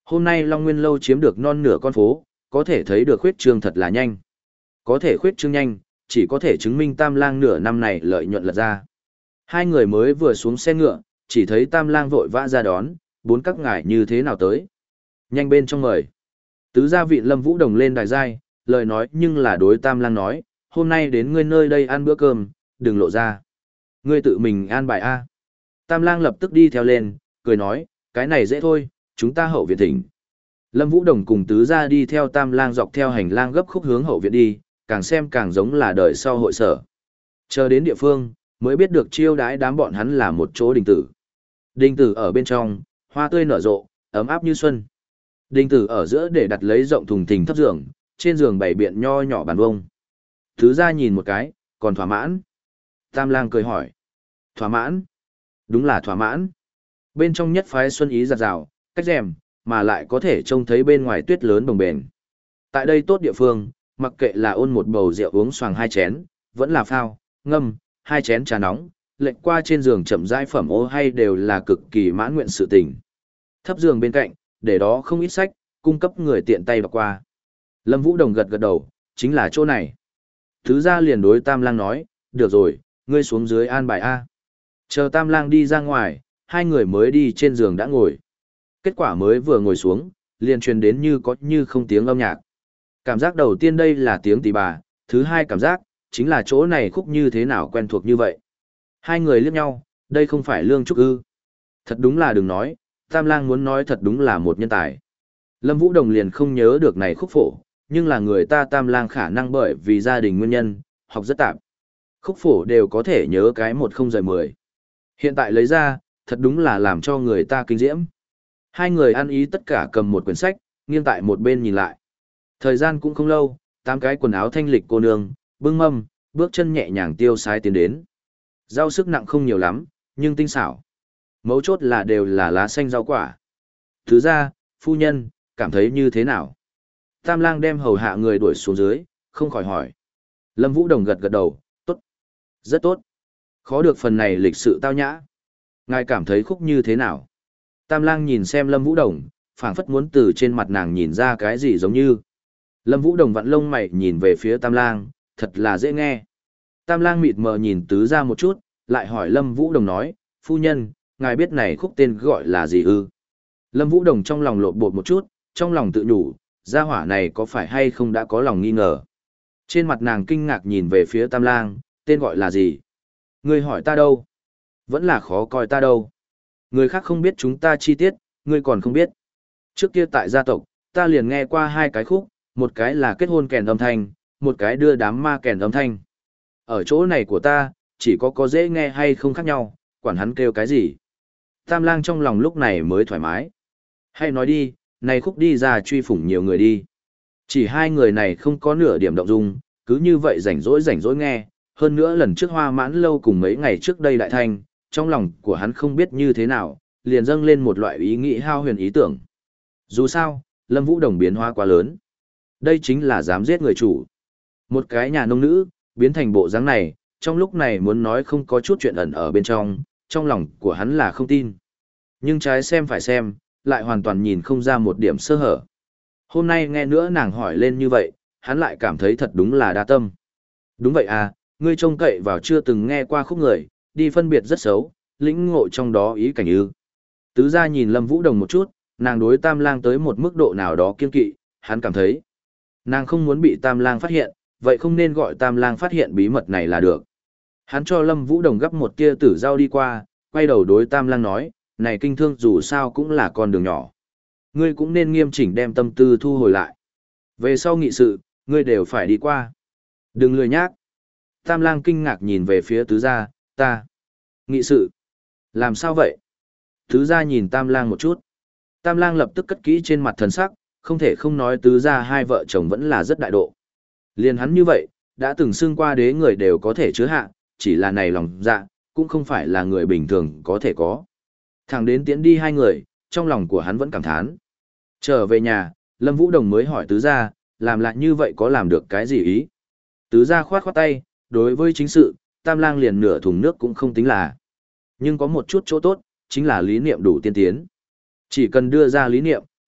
Hôm nay Long Nguyên Lâu chiếm được non nửa con phố, có thể thấy được khuyết trương thật là nhanh. Có thể khuyết trương nhanh, chỉ có thể chứng minh Tam Lang nửa năm này lợi nhuận lật ra. Hai người mới vừa xuống xe ngựa, chỉ thấy Tam Lang vội vã ra đón, bốn các ngài như thế nào tới. Nhanh bên trong mời. Tứ gia vị Lâm Vũ Đồng lên đài giai, lời nói nhưng là đối Tam Lang nói, hôm nay đến ngươi nơi đây ăn bữa cơm, đừng lộ ra. Ngươi tự mình an bài a. Tam Lang lập tức đi theo lên, cười nói, cái này dễ thôi, chúng ta hậu viện thỉnh. Lâm Vũ Đồng cùng tứ gia đi theo Tam Lang dọc theo hành lang gấp khúc hướng hậu viện đi, càng xem càng giống là đời sau hội sở. Chờ đến địa phương, mới biết được chiêu đãi đám bọn hắn là một chỗ đình tử. Đình tử ở bên trong, hoa tươi nở rộ, ấm áp như xuân. Đình tử ở giữa để đặt lấy rộng thùng thình thấp giường, trên giường bày biện nho nhỏ bàn vông. Tứ gia nhìn một cái, còn thỏa mãn. Tam Lang cười hỏi. Thỏa mãn? Đúng là thỏa mãn. Bên trong nhất phái xuân ý giặt rào, cách rèm, mà lại có thể trông thấy bên ngoài tuyết lớn bồng bềnh. Tại đây tốt địa phương, mặc kệ là ôn một bầu rượu uống xoàng hai chén, vẫn là phao, ngâm, hai chén trà nóng, lệnh qua trên giường chậm rãi phẩm ô hay đều là cực kỳ mãn nguyện sự tình. Thấp giường bên cạnh, để đó không ít sách, cung cấp người tiện tay đọc qua. Lâm Vũ Đồng gật gật đầu, chính là chỗ này. Thứ ra liền đối Tam Lang nói, được rồi, ngươi xuống dưới an bài A. Chờ Tam Lang đi ra ngoài, hai người mới đi trên giường đã ngồi. Kết quả mới vừa ngồi xuống, liền truyền đến như có như không tiếng âm nhạc. Cảm giác đầu tiên đây là tiếng tỳ bà, thứ hai cảm giác, chính là chỗ này khúc như thế nào quen thuộc như vậy. Hai người liếc nhau, đây không phải Lương Trúc ư. Thật đúng là đừng nói, Tam Lang muốn nói thật đúng là một nhân tài. Lâm Vũ Đồng liền không nhớ được này khúc phổ, nhưng là người ta Tam Lang khả năng bởi vì gia đình nguyên nhân, học rất tạp. Khúc phổ đều có thể nhớ cái một không rời mười. Hiện tại lấy ra, thật đúng là làm cho người ta kinh diễm. Hai người ăn ý tất cả cầm một quyển sách, nghiêng tại một bên nhìn lại. Thời gian cũng không lâu, tám cái quần áo thanh lịch cô nương, bưng mâm, bước chân nhẹ nhàng tiêu sái tiến đến. Rau sức nặng không nhiều lắm, nhưng tinh xảo. Mấu chốt là đều là lá xanh rau quả. Thứ ra, phu nhân, cảm thấy như thế nào? Tam Lang đem hầu hạ người đuổi xuống dưới, không khỏi hỏi. Lâm Vũ Đồng gật gật đầu, tốt. Rất tốt. Khó được phần này lịch sự tao nhã. Ngài cảm thấy khúc như thế nào? Tam Lang nhìn xem Lâm Vũ Đồng, phảng phất muốn từ trên mặt nàng nhìn ra cái gì giống như. Lâm Vũ Đồng vặn lông mày nhìn về phía Tam Lang, thật là dễ nghe. Tam Lang mịt mờ nhìn tứ ra một chút, lại hỏi Lâm Vũ Đồng nói, phu nhân, ngài biết này khúc tên gọi là gì ư? Lâm Vũ Đồng trong lòng lộn bột một chút, trong lòng tự nhủ, gia hỏa này có phải hay không đã có lòng nghi ngờ. Trên mặt nàng kinh ngạc nhìn về phía Tam Lang, tên gọi là gì? Ngươi hỏi ta đâu? Vẫn là khó coi ta đâu. Người khác không biết chúng ta chi tiết, ngươi còn không biết. Trước kia tại gia tộc, ta liền nghe qua hai cái khúc, một cái là kết hôn kèn âm thanh, một cái đưa đám ma kèn âm thanh. Ở chỗ này của ta, chỉ có có dễ nghe hay không khác nhau, quản hắn kêu cái gì. Tam Lang trong lòng lúc này mới thoải mái. Hay nói đi, này khúc đi ra truy phủng nhiều người đi. Chỉ hai người này không có nửa điểm động dung, cứ như vậy rảnh rỗi rảnh rỗi nghe. Hơn nữa lần trước Hoa Mãn Lâu cùng mấy ngày trước đây đại thanh, trong lòng của hắn không biết như thế nào, liền dâng lên một loại ý nghĩ hao huyền ý tưởng. Dù sao, Lâm Vũ Đồng biến hóa quá lớn. Đây chính là dám giết người chủ. Một cái nhà nông nữ, biến thành bộ dáng này, trong lúc này muốn nói không có chút chuyện ẩn ở bên trong, trong lòng của hắn là không tin. Nhưng trái xem phải xem, lại hoàn toàn nhìn không ra một điểm sơ hở. Hôm nay nghe nữa nàng hỏi lên như vậy, hắn lại cảm thấy thật đúng là đa tâm. Đúng vậy à, ngươi trông cậy vào chưa từng nghe qua khúc người, đi phân biệt rất xấu, lĩnh ngộ trong đó ý cảnh ư. Tứ gia nhìn Lâm Vũ Đồng một chút, nàng đối Tam Lang tới một mức độ nào đó kiên kỵ, hắn cảm thấy. Nàng không muốn bị Tam Lang phát hiện, vậy không nên gọi Tam Lang phát hiện bí mật này là được. Hắn cho Lâm Vũ Đồng gấp một tia tử rau đi qua, quay đầu đối Tam Lang nói, này kinh thương dù sao cũng là con đường nhỏ. Ngươi cũng nên nghiêm chỉnh đem tâm tư thu hồi lại. Về sau nghị sự, ngươi đều phải đi qua. Đừng lười nhác. Tam Lang kinh ngạc nhìn về phía tứ gia, ta. Nghị sự. Làm sao vậy? Tứ gia nhìn Tam Lang một chút. Tam Lang lập tức cất kỹ trên mặt thần sắc, không thể không nói tứ gia hai vợ chồng vẫn là rất đại độ. Liền hắn như vậy, đã từng xưng qua đế người đều có thể chứa hạ, chỉ là này lòng dạ, cũng không phải là người bình thường có thể có. Thẳng đến tiễn đi hai người, trong lòng của hắn vẫn cảm thán. Trở về nhà, Lâm Vũ Đồng mới hỏi tứ gia, làm lại như vậy có làm được cái gì ý? Tứ gia khoát khoát tay, đối với chính sự, Tam Lang liền nửa thùng nước cũng không tính là. Nhưng có một chút chỗ tốt, chính là lý niệm đủ tiên tiến. Chỉ cần đưa ra lý niệm,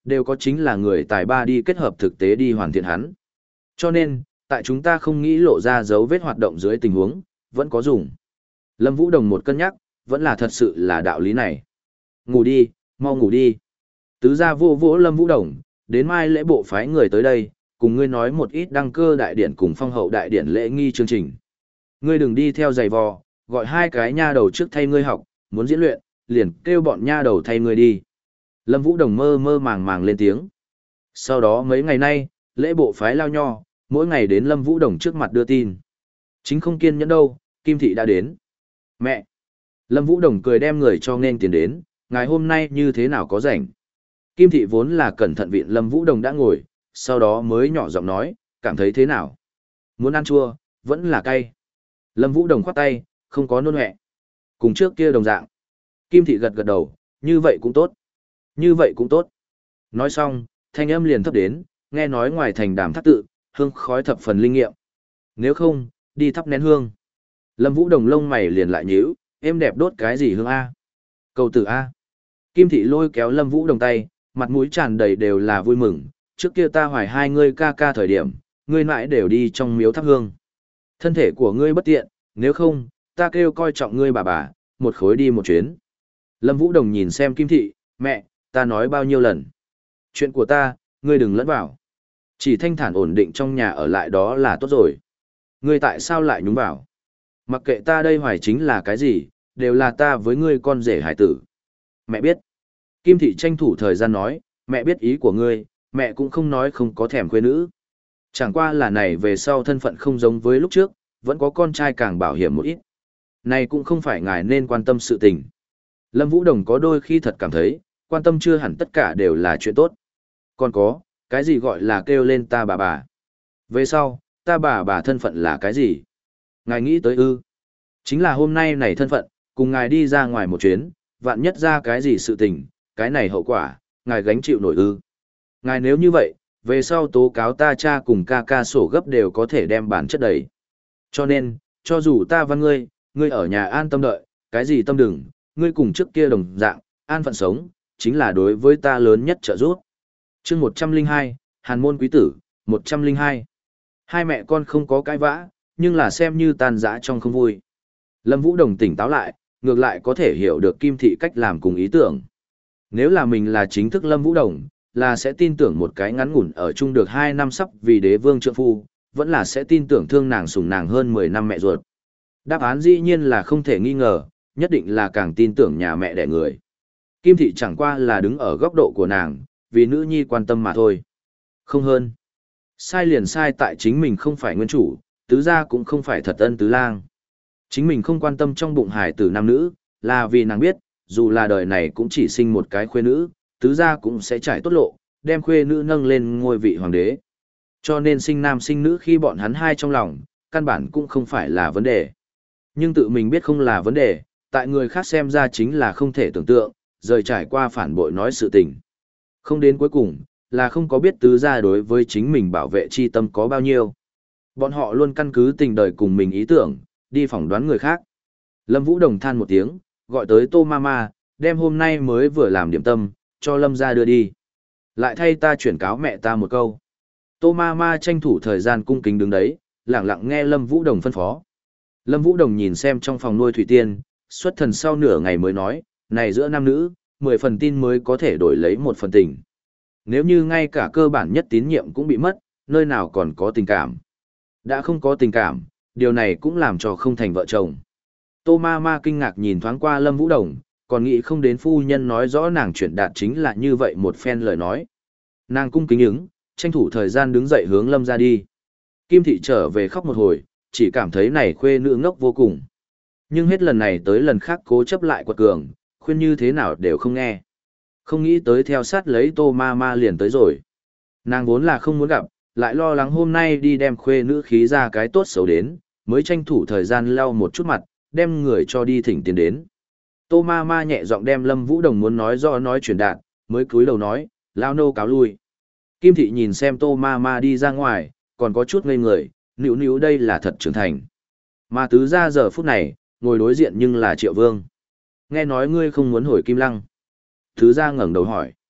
đều có chính là người tài ba đi kết hợp thực tế đi hoàn thiện hắn. Cho nên, tại chúng ta không nghĩ lộ ra dấu vết hoạt động dưới tình huống, vẫn có dùng. Lâm Vũ Đồng một cân nhắc, vẫn là thật sự là đạo lý này. Ngủ đi, mau ngủ đi. Tứ gia vô vỗ Lâm Vũ Đồng, đến mai lễ bộ phái người tới đây, cùng ngươi nói một ít đăng cơ đại điển cùng phong hậu đại điển lễ nghi chương trình. Ngươi đừng đi theo giày vò, gọi hai cái nha đầu trước thay ngươi học, muốn diễn luyện, liền kêu bọn nha đầu thay ngươi đi. Lâm Vũ Đồng mơ mơ màng màng lên tiếng. Sau đó mấy ngày nay, lễ bộ phái lao nho, mỗi ngày đến Lâm Vũ Đồng trước mặt đưa tin. Chính không kiên nhẫn đâu, Kim Thị đã đến. Mẹ! Lâm Vũ Đồng cười đem người cho nên tiền đến, ngày hôm nay như thế nào có rảnh. Kim Thị vốn là cẩn thận viện Lâm Vũ Đồng đã ngồi, sau đó mới nhỏ giọng nói, cảm thấy thế nào? Muốn ăn chua, vẫn là cay. Lâm Vũ Đồng khoát tay, không có nôn hẹ. Cùng trước kia đồng dạng. Kim Thị gật gật đầu, như vậy cũng tốt. Như vậy cũng tốt. Nói xong, thanh âm liền thấp đến, nghe nói ngoài thành đàm thắt tự, hương khói thập phần linh nghiệm. Nếu không, đi thắp nén hương. Lâm Vũ Đồng lông mày liền lại nhíu, em đẹp đốt cái gì hương A? Cầu tử A. Kim Thị lôi kéo Lâm Vũ Đồng tay, mặt mũi tràn đầy đều là vui mừng. Trước kia ta hoài hai ngươi ca ca thời điểm, ngươi mãi đều đi trong miếu thắp hương. Thân thể của ngươi bất tiện, nếu không, ta kêu coi trọng ngươi bà bà, một khối đi một chuyến. Lâm Vũ Đồng nhìn xem Kim Thị, mẹ, ta nói bao nhiêu lần. Chuyện của ta, ngươi đừng lẫn vào. Chỉ thanh thản ổn định trong nhà ở lại đó là tốt rồi. Ngươi tại sao lại nhúng vào? Mặc kệ ta đây hoài chính là cái gì, đều là ta với ngươi con rể hải tử. Mẹ biết. Kim Thị tranh thủ thời gian nói, mẹ biết ý của ngươi, mẹ cũng không nói không có thèm khuê nữ. Chẳng qua là này về sau thân phận không giống với lúc trước, vẫn có con trai càng bảo hiểm một ít. Này cũng không phải ngài nên quan tâm sự tình. Lâm Vũ Đồng có đôi khi thật cảm thấy, quan tâm chưa hẳn tất cả đều là chuyện tốt. Còn có, cái gì gọi là kêu lên ta bà bà. Về sau, ta bà bà thân phận là cái gì? Ngài nghĩ tới ư? Chính là hôm nay này thân phận, cùng ngài đi ra ngoài một chuyến, vạn nhất ra cái gì sự tình, cái này hậu quả, ngài gánh chịu nổi ư? Ngài nếu như vậy, về sau tố cáo ta cha cùng ca ca sổ gấp đều có thể đem bản chất đầy. Cho nên, cho dù ta văn ngươi, ngươi ở nhà an tâm đợi, cái gì tâm đừng, ngươi cùng trước kia đồng dạng, an phận sống, chính là đối với ta lớn nhất trợ giúp. Chương một trăm linh hai, Hàn môn quý tử, một trăm linh hai. Hai mẹ con không có cãi vã, nhưng là xem như tan rã trong không vui. Lâm Vũ Đồng tỉnh táo lại, ngược lại có thể hiểu được Kim Thị cách làm cùng ý tưởng. Nếu là mình là chính thức Lâm Vũ Đồng, là sẽ tin tưởng một cái ngắn ngủn ở chung được hai năm sắp vì đế vương trượng phu, vẫn là sẽ tin tưởng thương nàng sủng nàng hơn mười năm mẹ ruột. Đáp án dĩ nhiên là không thể nghi ngờ, nhất định là càng tin tưởng nhà mẹ đẻ người. Kim Thị chẳng qua là đứng ở góc độ của nàng, vì nữ nhi quan tâm mà thôi. Không hơn. Sai liền sai tại chính mình không phải nguyên chủ, tứ gia cũng không phải thật ân tứ lang. Chính mình không quan tâm trong bụng hài tử nam nữ, là vì nàng biết, dù là đời này cũng chỉ sinh một cái khuê nữ, tứ gia cũng sẽ trải tốt lộ, đem khuê nữ nâng lên ngôi vị hoàng đế. Cho nên sinh nam sinh nữ khi bọn hắn hai trong lòng, căn bản cũng không phải là vấn đề. Nhưng tự mình biết không là vấn đề, tại người khác xem ra chính là không thể tưởng tượng, rời trải qua phản bội nói sự tình. Không đến cuối cùng, là không có biết tứ gia đối với chính mình bảo vệ chi tâm có bao nhiêu. Bọn họ luôn căn cứ tình đời cùng mình ý tưởng, đi phỏng đoán người khác. Lâm Vũ Đồng than một tiếng, gọi tới Tô Mama, đem hôm nay mới vừa làm điểm tâm, cho Lâm gia đưa đi. Lại thay ta chuyển cáo mẹ ta một câu. Tô Mama tranh thủ thời gian cung kính đứng đấy, lặng lặng nghe Lâm Vũ Đồng phân phó. Lâm Vũ Đồng nhìn xem trong phòng nuôi thủy tiên, xuất thần sau nửa ngày mới nói, này giữa nam nữ, mười phần tin mới có thể đổi lấy một phần tình. Nếu như ngay cả cơ bản nhất tín nhiệm cũng bị mất, nơi nào còn có tình cảm. Đã không có tình cảm, điều này cũng làm cho không thành vợ chồng. Tô Ma Ma kinh ngạc nhìn thoáng qua Lâm Vũ Đồng, còn nghĩ không đến phu nhân nói rõ nàng chuyển đạt chính là như vậy một phen lời nói. Nàng cung kính ứng, tranh thủ thời gian đứng dậy hướng Lâm ra đi. Kim Thị trở về khóc một hồi, chỉ cảm thấy này khuê nữ ngốc vô cùng. Nhưng hết lần này tới lần khác cố chấp lại quật cường, khuyên như thế nào đều không nghe. Không nghĩ tới theo sát lấy Tô Ma Ma liền tới rồi. Nàng vốn là không muốn gặp, lại lo lắng hôm nay đi đem khuê nữ khí ra cái tốt xấu đến, mới tranh thủ thời gian lau một chút mặt, đem người cho đi thỉnh tiền đến. Tô Ma Ma nhẹ giọng đem Lâm Vũ Đồng muốn nói rõ nói truyền đạt, mới cúi đầu nói, lao nô cáo lui. Kim Thị nhìn xem Tô Ma Ma đi ra ngoài, còn có chút ngây người, níu níu đây là thật trưởng thành. Mà tứ ra giờ phút này, ngồi đối diện nhưng là Triệu Vương. Nghe nói ngươi không muốn hồi Kim Lăng. Tứ ra ngẩng đầu hỏi.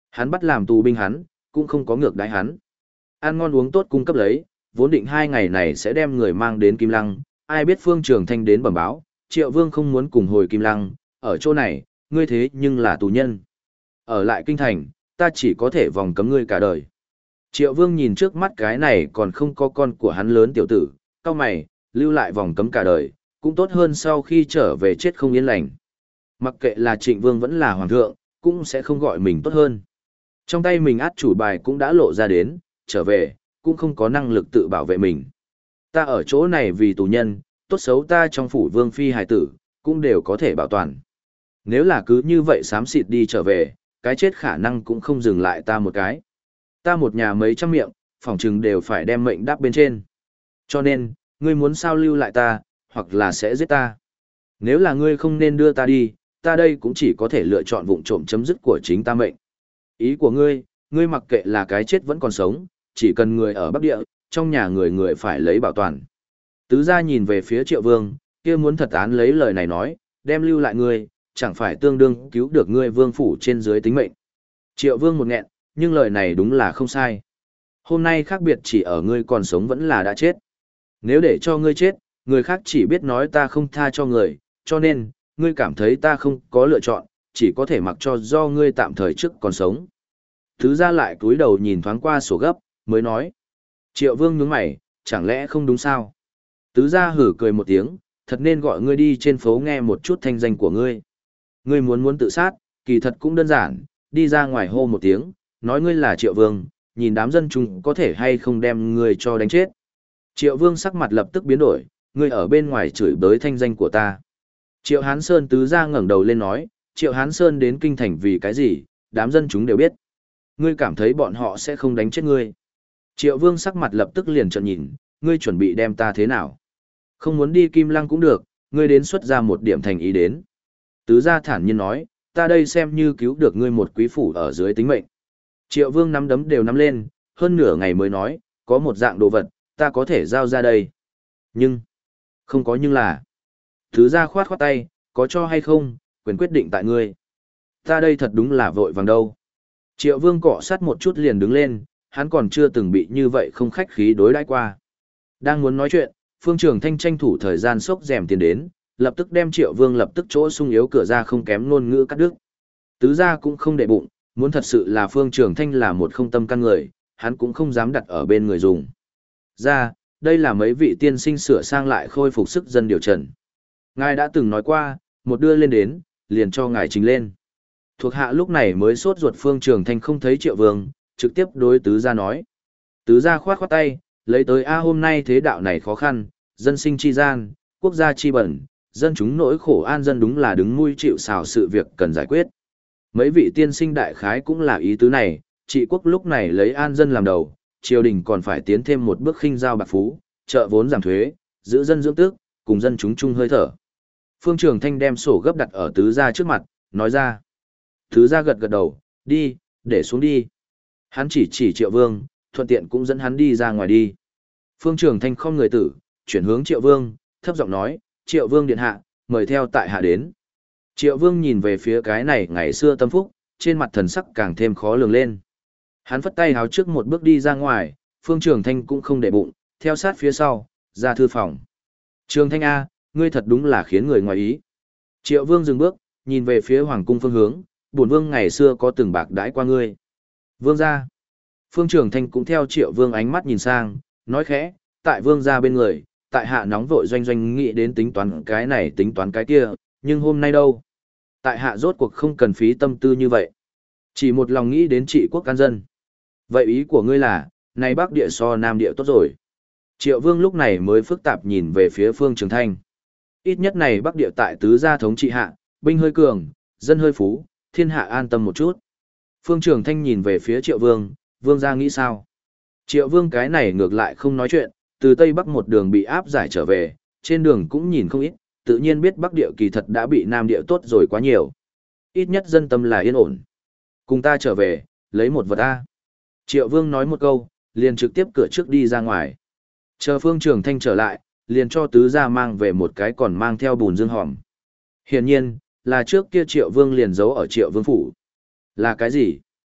Hắn bắt làm tù binh hắn, cũng không có ngược đãi hắn. Ăn ngon uống tốt cung cấp lấy, vốn định hai ngày này sẽ đem người mang đến Kim Lăng, ai biết Phương Trường Thanh đến bẩm báo, Triệu Vương không muốn cùng hồi Kim Lăng, ở chỗ này, ngươi thế nhưng là tù nhân. Ở lại kinh thành, ta chỉ có thể vòng cấm ngươi cả đời. Triệu Vương nhìn trước mắt cái này còn không có con của hắn lớn tiểu tử, cau mày, lưu lại vòng cấm cả đời, cũng tốt hơn sau khi trở về chết không yên lành. Mặc kệ là Trịnh Vương vẫn là Hoàng thượng, cũng sẽ không gọi mình tốt hơn. Trong tay mình át chủ bài cũng đã lộ ra đến, trở về, cũng không có năng lực tự bảo vệ mình. Ta ở chỗ này vì tù nhân, tốt xấu ta trong phủ Vương Phi hài tử, cũng đều có thể bảo toàn. Nếu là cứ như vậy xám xịt đi trở về, cái chết khả năng cũng không dừng lại ta một cái. Ta một nhà mấy trăm miệng, phỏng chừng đều phải đem mệnh đáp bên trên. Cho nên, ngươi muốn sao lưu lại ta, hoặc là sẽ giết ta. Nếu là ngươi không nên đưa ta đi, ta đây cũng chỉ có thể lựa chọn vụng trộm chấm dứt của chính ta mệnh. Ý của ngươi, ngươi mặc kệ là cái chết vẫn còn sống, chỉ cần người ở Bắc Địa, trong nhà người người phải lấy bảo toàn. Tứ gia nhìn về phía Triệu Vương, kia muốn thật án lấy lời này nói, đem lưu lại ngươi, chẳng phải tương đương cứu được ngươi vương phủ trên dưới tính mệnh. Triệu Vương một nghẹn, nhưng lời này đúng là không sai. Hôm nay khác biệt chỉ ở ngươi còn sống vẫn là đã chết. Nếu để cho ngươi chết, người khác chỉ biết nói ta không tha cho người, cho nên, ngươi cảm thấy ta không có lựa chọn, chỉ có thể mặc cho do ngươi tạm thời trước còn sống. Thứ ra lại cúi đầu nhìn thoáng qua sổ gấp, mới nói. Triệu Vương nhướng mày, chẳng lẽ không đúng sao? Tứ gia hử cười một tiếng, thật nên gọi ngươi đi trên phố nghe một chút thanh danh của ngươi. Ngươi muốn muốn tự sát, kỳ thật cũng đơn giản, đi ra ngoài hô một tiếng, nói ngươi là Triệu Vương, nhìn đám dân chúng có thể hay không đem ngươi cho đánh chết. Triệu Vương sắc mặt lập tức biến đổi, ngươi ở bên ngoài chửi bới thanh danh của ta. Triệu Hán Sơn tứ gia ngẩng đầu lên nói, Triệu Hán Sơn đến kinh thành vì cái gì, đám dân chúng đều biết. Ngươi cảm thấy bọn họ sẽ không đánh chết ngươi. Triệu Vương sắc mặt lập tức liền trợn nhìn, ngươi chuẩn bị đem ta thế nào? Không muốn đi Kim Lăng cũng được, ngươi đến xuất ra một điểm thành ý đến. Tứ gia thản nhiên nói, ta đây xem như cứu được ngươi một quý phủ ở dưới tính mệnh. Triệu Vương nắm đấm đều nắm lên, hơn nửa ngày mới nói, có một dạng đồ vật, ta có thể giao ra đây. Nhưng, không có nhưng là. Tứ gia khoát khoát tay, có cho hay không, quyền quyết định tại ngươi. Ta đây thật đúng là vội vàng đâu. Triệu Vương cọ sát một chút liền đứng lên, hắn còn chưa từng bị như vậy không khách khí đối đãi qua. Đang muốn nói chuyện, Phương Trường Thanh tranh thủ thời gian sốc rèm tiền đến, lập tức đem Triệu Vương lập tức chỗ sung yếu cửa ra không kém ngôn ngữ cắt đứt. Tứ gia cũng không để bụng, muốn thật sự là Phương Trường Thanh là một không tâm căn người, hắn cũng không dám đặt ở bên người dùng. Ra, đây là mấy vị tiên sinh sửa sang lại khôi phục sức dân điều trần. Ngài đã từng nói qua, một đưa lên đến, liền cho ngài trình lên. Thuộc hạ lúc này mới sốt ruột Phương Trường Thanh không thấy Triệu Vương, trực tiếp đối tứ gia nói. Tứ gia khoát khoát tay, lấy tới A hôm nay thế đạo này khó khăn, dân sinh chi gian, quốc gia chi bẩn, dân chúng nỗi khổ an dân đúng là đứng nuôi chịu sào sự việc cần giải quyết. Mấy vị tiên sinh đại khái cũng là ý tứ này, trị quốc lúc này lấy an dân làm đầu, triều đình còn phải tiến thêm một bước khinh giao bạc phú, trợ vốn giảm thuế, giữ dân dưỡng tước, cùng dân chúng chung hơi thở. Phương Trường Thanh đem sổ gấp đặt ở tứ gia trước mặt, nói ra. Tứ gia gật gật đầu, đi, để xuống đi. Hắn chỉ chỉ Triệu Vương, thuận tiện cũng dẫn hắn đi ra ngoài đi. Phương Trường Thanh không người tử, chuyển hướng Triệu Vương, thấp giọng nói, Triệu Vương điện hạ, mời theo tại hạ đến. Triệu Vương nhìn về phía cái này ngày xưa tâm phúc, trên mặt thần sắc càng thêm khó lường lên. Hắn phất tay háo trước một bước đi ra ngoài, Phương Trường Thanh cũng không để bụng, theo sát phía sau, ra thư phòng. Trường Thanh A, ngươi thật đúng là khiến người ngoài ý. Triệu Vương dừng bước, nhìn về phía hoàng cung phương hướng, bổn vương ngày xưa có từng bạc đãi qua ngươi. Vương gia. Phương Trường Thanh cũng theo Triệu Vương ánh mắt nhìn sang, nói khẽ, tại vương gia bên người, tại hạ nóng vội doanh doanh nghĩ đến tính toán cái này tính toán cái kia, nhưng hôm nay đâu? Tại hạ rốt cuộc không cần phí tâm tư như vậy. Chỉ một lòng nghĩ đến trị quốc can dân. Vậy ý của ngươi là, này Bắc Địa so Nam Địa tốt rồi. Triệu Vương lúc này mới phức tạp nhìn về phía Phương Trường Thanh. Ít nhất này Bắc Địa tại tứ gia thống trị hạ, binh hơi cường, dân hơi phú, thiên hạ an tâm một chút. Phương Trường Thanh nhìn về phía Triệu Vương, Vương gia nghĩ sao? Triệu Vương cái này ngược lại không nói chuyện, từ Tây Bắc một đường bị áp giải trở về, trên đường cũng nhìn không ít, tự nhiên biết Bắc Địa kỳ thật đã bị Nam Địa tốt rồi quá nhiều. Ít nhất dân tâm là yên ổn. Cùng ta trở về, lấy một vật A. Triệu Vương nói một câu, liền trực tiếp cửa trước đi ra ngoài. Chờ Phương Trường Thanh trở lại, liền cho tứ gia mang về một cái còn mang theo bùn dương hòm. Hiển nhiên, là trước kia Triệu Vương liền giấu ở Triệu Vương phủ. Là cái gì?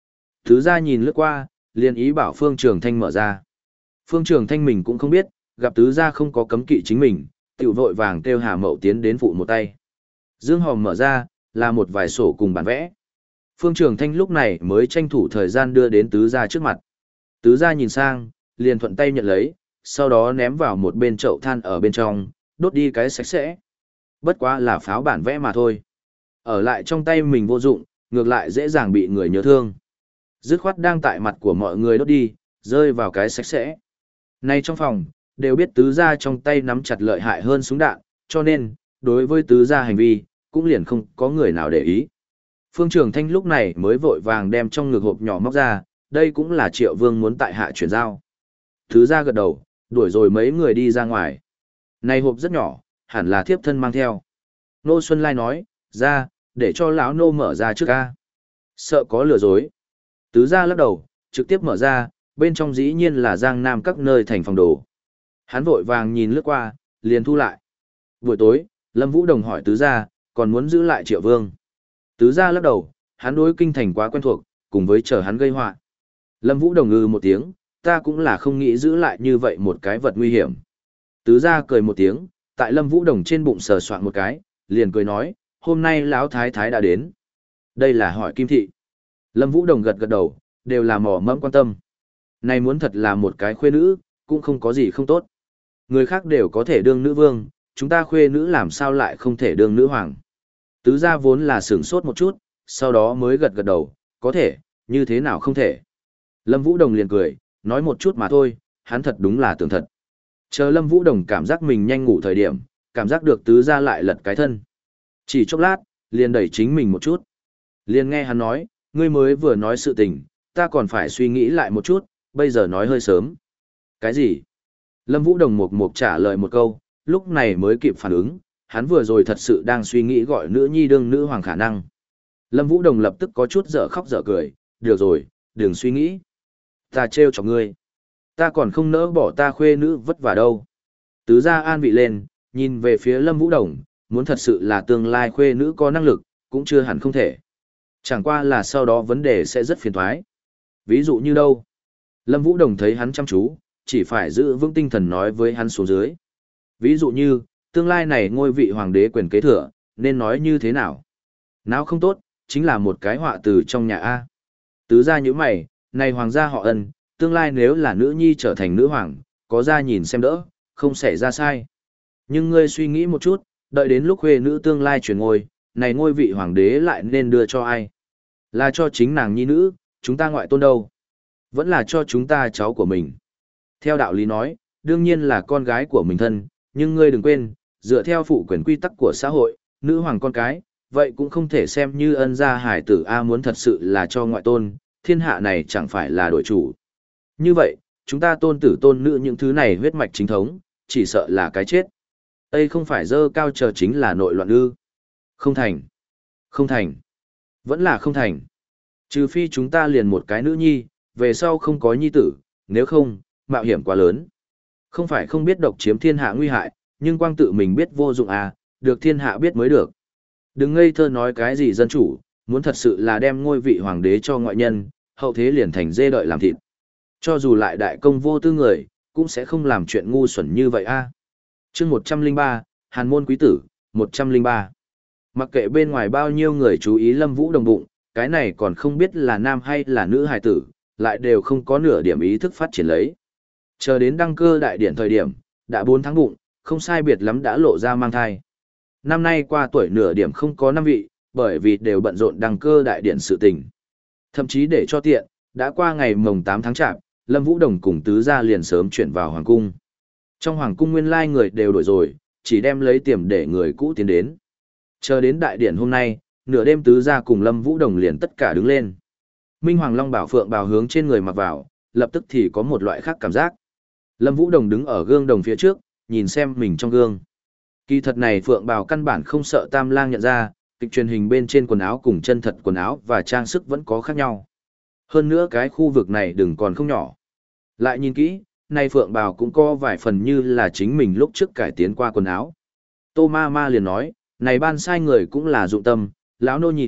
Tứ gia nhìn lướt qua, liền ý bảo Phương Trường Thanh mở ra. Phương Trường Thanh mình cũng không biết, gặp tứ gia không có cấm kỵ chính mình, tiểu vội vàng kêu Hà Mậu tiến đến phụ một tay. Dương hòm mở ra, là một vài sổ cùng bản vẽ. Phương Trường Thanh lúc này mới tranh thủ thời gian đưa đến tứ gia trước mặt. Tứ gia nhìn sang, liền thuận tay nhận lấy, sau đó ném vào một bên chậu than ở bên trong, đốt đi cái sạch sẽ. Bất quá là pháo bản vẽ mà thôi. Ở lại trong tay mình vô dụng, ngược lại dễ dàng bị người nhớ thương. Dứt khoát đang tại mặt của mọi người đốt đi, rơi vào cái sạch sẽ. Nay trong phòng, đều biết tứ gia trong tay nắm chặt lợi hại hơn súng đạn, cho nên, đối với tứ gia hành vi, cũng liền không có người nào để ý. Phương Trường Thanh lúc này mới vội vàng đem trong ngực hộp nhỏ móc ra, đây cũng là Triệu Vương muốn tại hạ chuyển giao. Tứ gia gật đầu, đuổi rồi mấy người đi ra ngoài. Này hộp rất nhỏ, hẳn là thiếp thân mang theo. Nô Xuân Lai nói, ra, để cho lão nô mở ra trước ca. Sợ có lừa dối. Tứ gia lắc đầu, trực tiếp mở ra, bên trong dĩ nhiên là Giang Nam các nơi thành phòng đồ. Hắn vội vàng nhìn lướt qua, liền thu lại. Buổi tối, Lâm Vũ Đồng hỏi tứ gia, còn muốn giữ lại Triệu Vương. Tứ gia lắc đầu, hắn đối kinh thành quá quen thuộc, cùng với chờ hắn gây họa. Lâm Vũ Đồng ngừ một tiếng, ta cũng là không nghĩ giữ lại như vậy một cái vật nguy hiểm. Tứ gia cười một tiếng, tại Lâm Vũ Đồng trên bụng sờ soạn một cái, liền cười nói, hôm nay lão thái thái đã đến. Đây là hỏi Kim Thị. Lâm Vũ Đồng gật gật đầu, đều là mò mẫm quan tâm. Này muốn thật là một cái khuê nữ, cũng không có gì không tốt. Người khác đều có thể đương nữ vương, chúng ta khuê nữ làm sao lại không thể đương nữ hoàng. Tứ gia vốn là sửng sốt một chút, sau đó mới gật gật đầu, có thể, như thế nào không thể. Lâm Vũ Đồng liền cười, nói một chút mà thôi, hắn thật đúng là tưởng thật. Chờ Lâm Vũ Đồng cảm giác mình nhanh ngủ thời điểm, cảm giác được tứ gia lại lật cái thân. Chỉ chốc lát, liền đẩy chính mình một chút. Liền nghe hắn nói, ngươi mới vừa nói sự tình, ta còn phải suy nghĩ lại một chút, bây giờ nói hơi sớm. Cái gì? Lâm Vũ Đồng mộc mộc trả lời một câu, lúc này mới kịp phản ứng, hắn vừa rồi thật sự đang suy nghĩ gọi nữ nhi đương nữ hoàng khả năng. Lâm Vũ Đồng lập tức có chút dở khóc dở cười, được rồi, đừng suy nghĩ. Ta trêu chọc ngươi. Ta còn không nỡ bỏ ta khuê nữ vất vả đâu. Tứ gia an vị lên, nhìn về phía Lâm Vũ Đồng, muốn thật sự là tương lai khuê nữ có năng lực, cũng chưa hẳn không thể. Chẳng qua là sau đó vấn đề sẽ rất phiền toái. Ví dụ như đâu? Lâm Vũ Đồng thấy hắn chăm chú, chỉ phải giữ vững tinh thần nói với hắn xuống dưới. Ví dụ như, tương lai này ngôi vị hoàng đế quyền kế thừa, nên nói như thế nào? Nào không tốt, chính là một cái họa từ trong nhà A. Tứ gia như mày, này hoàng gia họ Ân, tương lai nếu là nữ nhi trở thành nữ hoàng, có ra nhìn xem đỡ, không xảy ra sai. Nhưng ngươi suy nghĩ một chút, đợi đến lúc khuê nữ tương lai chuyển ngôi, này ngôi vị hoàng đế lại nên đưa cho ai? Là cho chính nàng nhi nữ, chúng ta ngoại tôn đâu? Vẫn là cho chúng ta cháu của mình. Theo đạo lý nói, đương nhiên là con gái của mình thân, nhưng ngươi đừng quên, dựa theo phụ quyền quy tắc của xã hội, nữ hoàng con cái, vậy cũng không thể xem như ân gia hải tử A muốn thật sự là cho ngoại tôn, thiên hạ này chẳng phải là đổi chủ. Như vậy, chúng ta tôn tử tôn nữ những thứ này huyết mạch chính thống, chỉ sợ là cái chết. Đây không phải dơ cao chờ chính là nội loạn ư. Không thành. Không thành. Vẫn là không thành. Trừ phi chúng ta liền một cái nữ nhi, về sau không có nhi tử, nếu không, mạo hiểm quá lớn. Không phải không biết độc chiếm thiên hạ nguy hại, nhưng quang tự mình biết vô dụng à, được thiên hạ biết mới được. Đừng ngây thơ nói cái gì dân chủ, muốn thật sự là đem ngôi vị hoàng đế cho ngoại nhân, hậu thế liền thành dê đợi làm thịt. Cho dù lại đại công vô tư người, cũng sẽ không làm chuyện ngu xuẩn như vậy a. À. Chương một trăm lẻ ba, Hàn môn quý tử, một trăm lẻ ba. Mặc kệ bên ngoài bao nhiêu người chú ý Lâm Vũ Đồng bụng, cái này còn không biết là nam hay là nữ hài tử, lại đều không có nửa điểm ý thức phát triển lấy. Chờ đến đăng cơ đại điển thời điểm, đã bốn tháng bụng, không sai biệt lắm đã lộ ra mang thai. Năm nay qua tuổi nửa điểm không có năm vị, bởi vì đều bận rộn đăng cơ đại điển sự tình. Thậm chí để cho tiện, đã qua ngày mồng tám tháng chạp, Lâm Vũ Đồng cùng tứ gia liền sớm chuyển vào hoàng cung. Trong hoàng cung nguyên lai người đều đổi rồi, chỉ đem lấy tiềm để người cũ tiến đến. Chờ đến đại điển hôm nay, nửa đêm tứ gia cùng Lâm Vũ Đồng liền tất cả đứng lên. Minh Hoàng Long bảo phượng bào hướng trên người mặc vào, lập tức thì có một loại khác cảm giác. Lâm Vũ Đồng đứng ở gương đồng phía trước, nhìn xem mình trong gương. Kỳ thật này phượng bào căn bản không sợ Tam Lang nhận ra, kịch truyền hình bên trên quần áo cùng chân thật quần áo và trang sức vẫn có khác nhau. Hơn nữa cái khu vực này đừng còn không nhỏ. Lại nhìn kỹ, này phượng bào cũng có vài phần như là chính mình lúc trước cải tiến qua quần áo. Tô ma ma liền nói, này ban sai người cũng là dụng tâm, lão nô nhìn,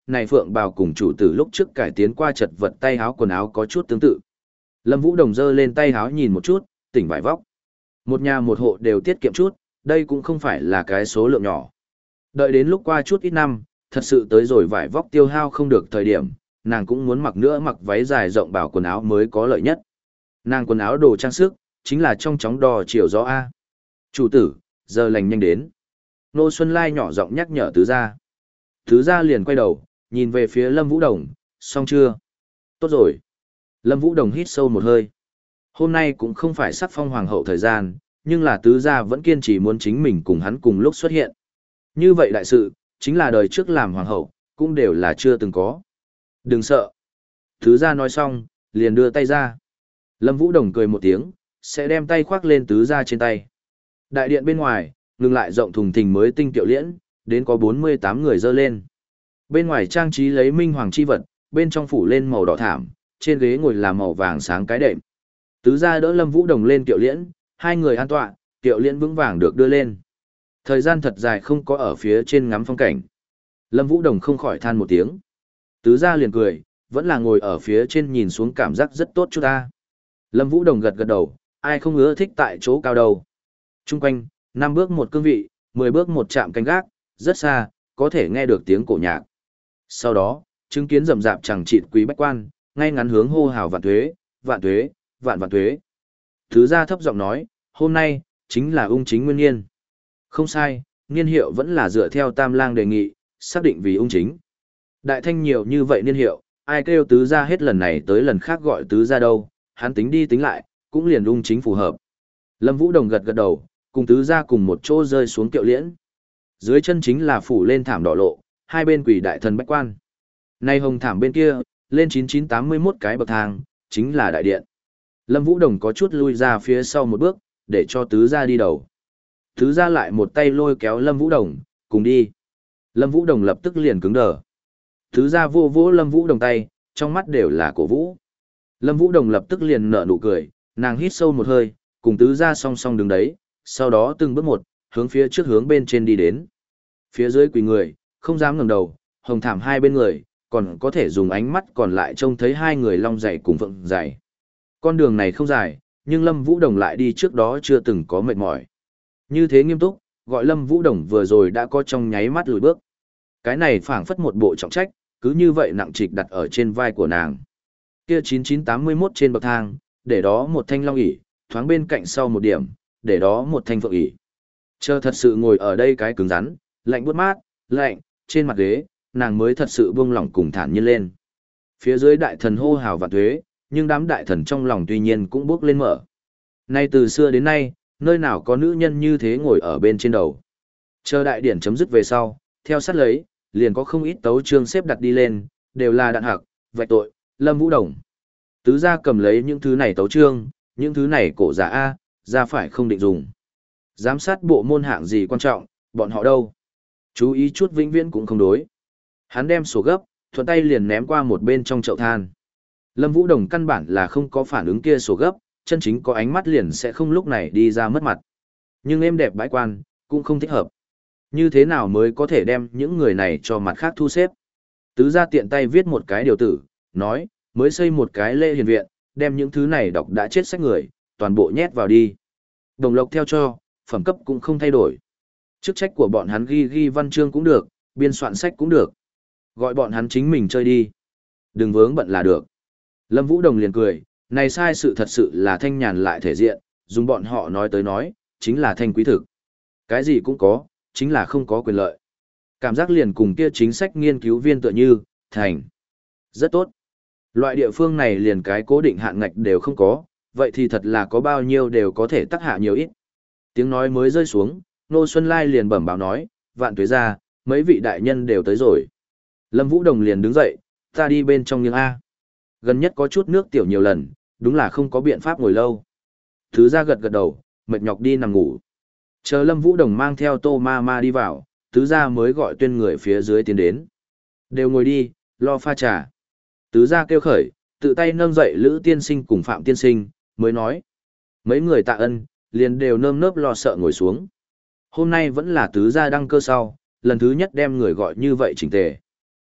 này phượng bào cùng chủ tử lúc trước cải tiến qua chật vật tay háo quần áo có chút tương tự. Lâm Vũ Đồng giơ lên tay háo nhìn một chút, tỉnh vải vóc. Một nhà một hộ đều tiết kiệm chút, đây cũng không phải là cái số lượng nhỏ. Đợi đến lúc qua chút ít năm, thật sự tới rồi vải vóc tiêu hao không được thời điểm, nàng cũng muốn mặc nữa mặc váy dài rộng bảo quần áo mới có lợi nhất. Nàng quần áo đồ trang sức, chính là trong chóng đò chiều gió A. Chủ tử, giờ lành nhanh đến. Nô Xuân Lai nhỏ giọng nhắc nhở tứ gia. Tứ gia liền quay đầu, nhìn về phía Lâm Vũ Đồng, xong chưa? Tốt rồi. Lâm Vũ Đồng hít sâu một hơi. Hôm nay cũng không phải sắc phong hoàng hậu thời gian, nhưng là tứ gia vẫn kiên trì muốn chính mình cùng hắn cùng lúc xuất hiện. Như vậy đại sự, chính là đời trước làm hoàng hậu, cũng đều là chưa từng có. Đừng sợ. Tứ gia nói xong, liền đưa tay ra. Lâm Vũ Đồng cười một tiếng, sẽ đem tay khoác lên tứ gia trên tay. Đại điện bên ngoài, ngừng lại rộng thùng thình mới tinh tiểu liễn, đến có bốn mươi tám người dơ lên. Bên ngoài trang trí lấy minh hoàng chi vật, bên trong phủ lên màu đỏ thảm, trên ghế ngồi là màu vàng sáng cái đệm. Tứ gia đỡ Lâm Vũ Đồng lên tiểu liễn, hai người an tọa, tiểu liễn vững vàng được đưa lên. Thời gian thật dài không có ở phía trên ngắm phong cảnh. Lâm Vũ Đồng không khỏi than một tiếng. Tứ gia liền cười, vẫn là ngồi ở phía trên nhìn xuống cảm giác rất tốt chút ta. Lâm Vũ Đồng gật gật đầu, ai không ưa thích tại chỗ cao đầu. Trung quanh, năm bước một cương vị, mười bước một chạm canh gác, rất xa, có thể nghe được tiếng cổ nhạc. Sau đó, chứng kiến rầm rạp chẳng chịt quý bách quan, ngay ngắn hướng hô hào vạn tuế, vạn tuế, vạn vạn tuế. Tứ gia thấp giọng nói, hôm nay, chính là ung chính nguyên niên. Không sai, niên hiệu vẫn là dựa theo tam lang đề nghị, xác định vì ung chính. Đại thanh nhiều như vậy niên hiệu, ai kêu tứ gia hết lần này tới lần khác gọi tứ gia đâu, hắn tính đi tính lại, cũng liền ung chính phù hợp. Lâm Vũ Đồng gật gật đầu, cùng tứ gia cùng một chỗ rơi xuống kiệu liễn. Dưới chân chính là phủ lên thảm đỏ lộ, hai bên quỷ đại thần bách quan. Nay hồng thảm bên kia, lên chín chín tám mươi mốt cái bậc thang, chính là đại điện. Lâm Vũ Đồng có chút lui ra phía sau một bước, để cho tứ gia đi đầu. Tứ gia lại một tay lôi kéo Lâm Vũ Đồng, cùng đi. Lâm Vũ Đồng lập tức liền cứng đờ. Tứ gia vô vỗ Lâm Vũ Đồng tay, trong mắt đều là cổ vũ. Lâm Vũ Đồng lập tức liền nở nụ cười, nàng hít sâu một hơi, cùng tứ gia song song đứng đấy, sau đó từng bước một, hướng phía trước hướng bên trên đi đến. Phía dưới quỳ người, không dám ngẩng đầu, hồng thảm hai bên người, còn có thể dùng ánh mắt còn lại trông thấy hai người long dày cùng vượng dày. Con đường này không dài, nhưng Lâm Vũ Đồng lại đi trước đó chưa từng có mệt mỏi. Như thế nghiêm túc, gọi Lâm Vũ Đồng vừa rồi đã có trong nháy mắt lùi bước. Cái này phảng phất một bộ trọng trách, cứ như vậy nặng trịch đặt ở trên vai của nàng. Kia chín chín tám mươi mốt trên bậc thang, để đó một thanh long ỷ, thoáng bên cạnh sau một điểm, để đó một thanh phượng ỷ. Chờ thật sự ngồi ở đây cái cứng rắn, lạnh buốt mát, lạnh, trên mặt ghế, nàng mới thật sự buông lỏng cùng thản nhiên lên. Phía dưới đại thần hô hào vạn tuế, nhưng đám đại thần trong lòng tuy nhiên cũng bước lên mở. Nay từ xưa đến nay, nơi nào có nữ nhân như thế ngồi ở bên trên đầu. Chờ đại điển chấm dứt về sau, theo sát lấy, liền có không ít tấu chương xếp đặt đi lên, đều là đạn hạc, vạch tội, Lâm Vũ Đồng. Tứ gia cầm lấy những thứ này tấu chương, những thứ này cổ giả A, ra phải không định dùng. Giám sát bộ môn hạng gì quan trọng, bọn họ đâu. Chú ý chút vĩnh viễn cũng không đối. Hắn đem sổ gấp, thuận tay liền ném qua một bên trong chậu than. Lâm Vũ Đồng căn bản là không có phản ứng kia sổ gấp, chân chính có ánh mắt liền sẽ không lúc này đi ra mất mặt. Nhưng em đẹp bãi quan, cũng không thích hợp. Như thế nào mới có thể đem những người này cho mặt khác thu xếp? Tứ gia tiện tay viết một cái điều tử, nói, mới xây một cái lễ hiền viện, đem những thứ này đọc đã chết sách người, toàn bộ nhét vào đi. Đồng lộc theo cho, phẩm cấp cũng không thay đổi. Chức trách của bọn hắn ghi ghi văn chương cũng được, biên soạn sách cũng được. Gọi bọn hắn chính mình chơi đi. Đừng vướng bận là được. Lâm Vũ Đồng liền cười, này sai sự thật sự là thanh nhàn lại thể diện, dùng bọn họ nói tới nói, chính là thanh quý thực. Cái gì cũng có, chính là không có quyền lợi. Cảm giác liền cùng kia chính sách nghiên cứu viên tựa như, thành. Rất tốt. Loại địa phương này liền cái cố định hạn ngạch đều không có, vậy thì thật là có bao nhiêu đều có thể tác hạ nhiều ít. Tiếng nói mới rơi xuống, Nô Xuân Lai liền bẩm báo nói, vạn tuế ra, mấy vị đại nhân đều tới rồi. Lâm Vũ Đồng liền đứng dậy, ta đi bên trong những A. Gần nhất có chút nước tiểu nhiều lần, đúng là không có biện pháp ngồi lâu. Thứ ra gật gật đầu, mệt nhọc đi nằm ngủ. Chờ Lâm Vũ Đồng mang theo Tô Ma Ma đi vào, tứ gia mới gọi tuyên người phía dưới tiến đến. Đều ngồi đi, lo pha trà. Tứ gia kêu khởi, tự tay nâng dậy Lữ tiên sinh cùng Phạm tiên sinh, mới nói. Mấy người tạ ân, liền đều nơm nớp lo sợ ngồi xuống. Hôm nay vẫn là tứ gia đăng cơ sau, lần thứ nhất đem người gọi như vậy chỉnh tề.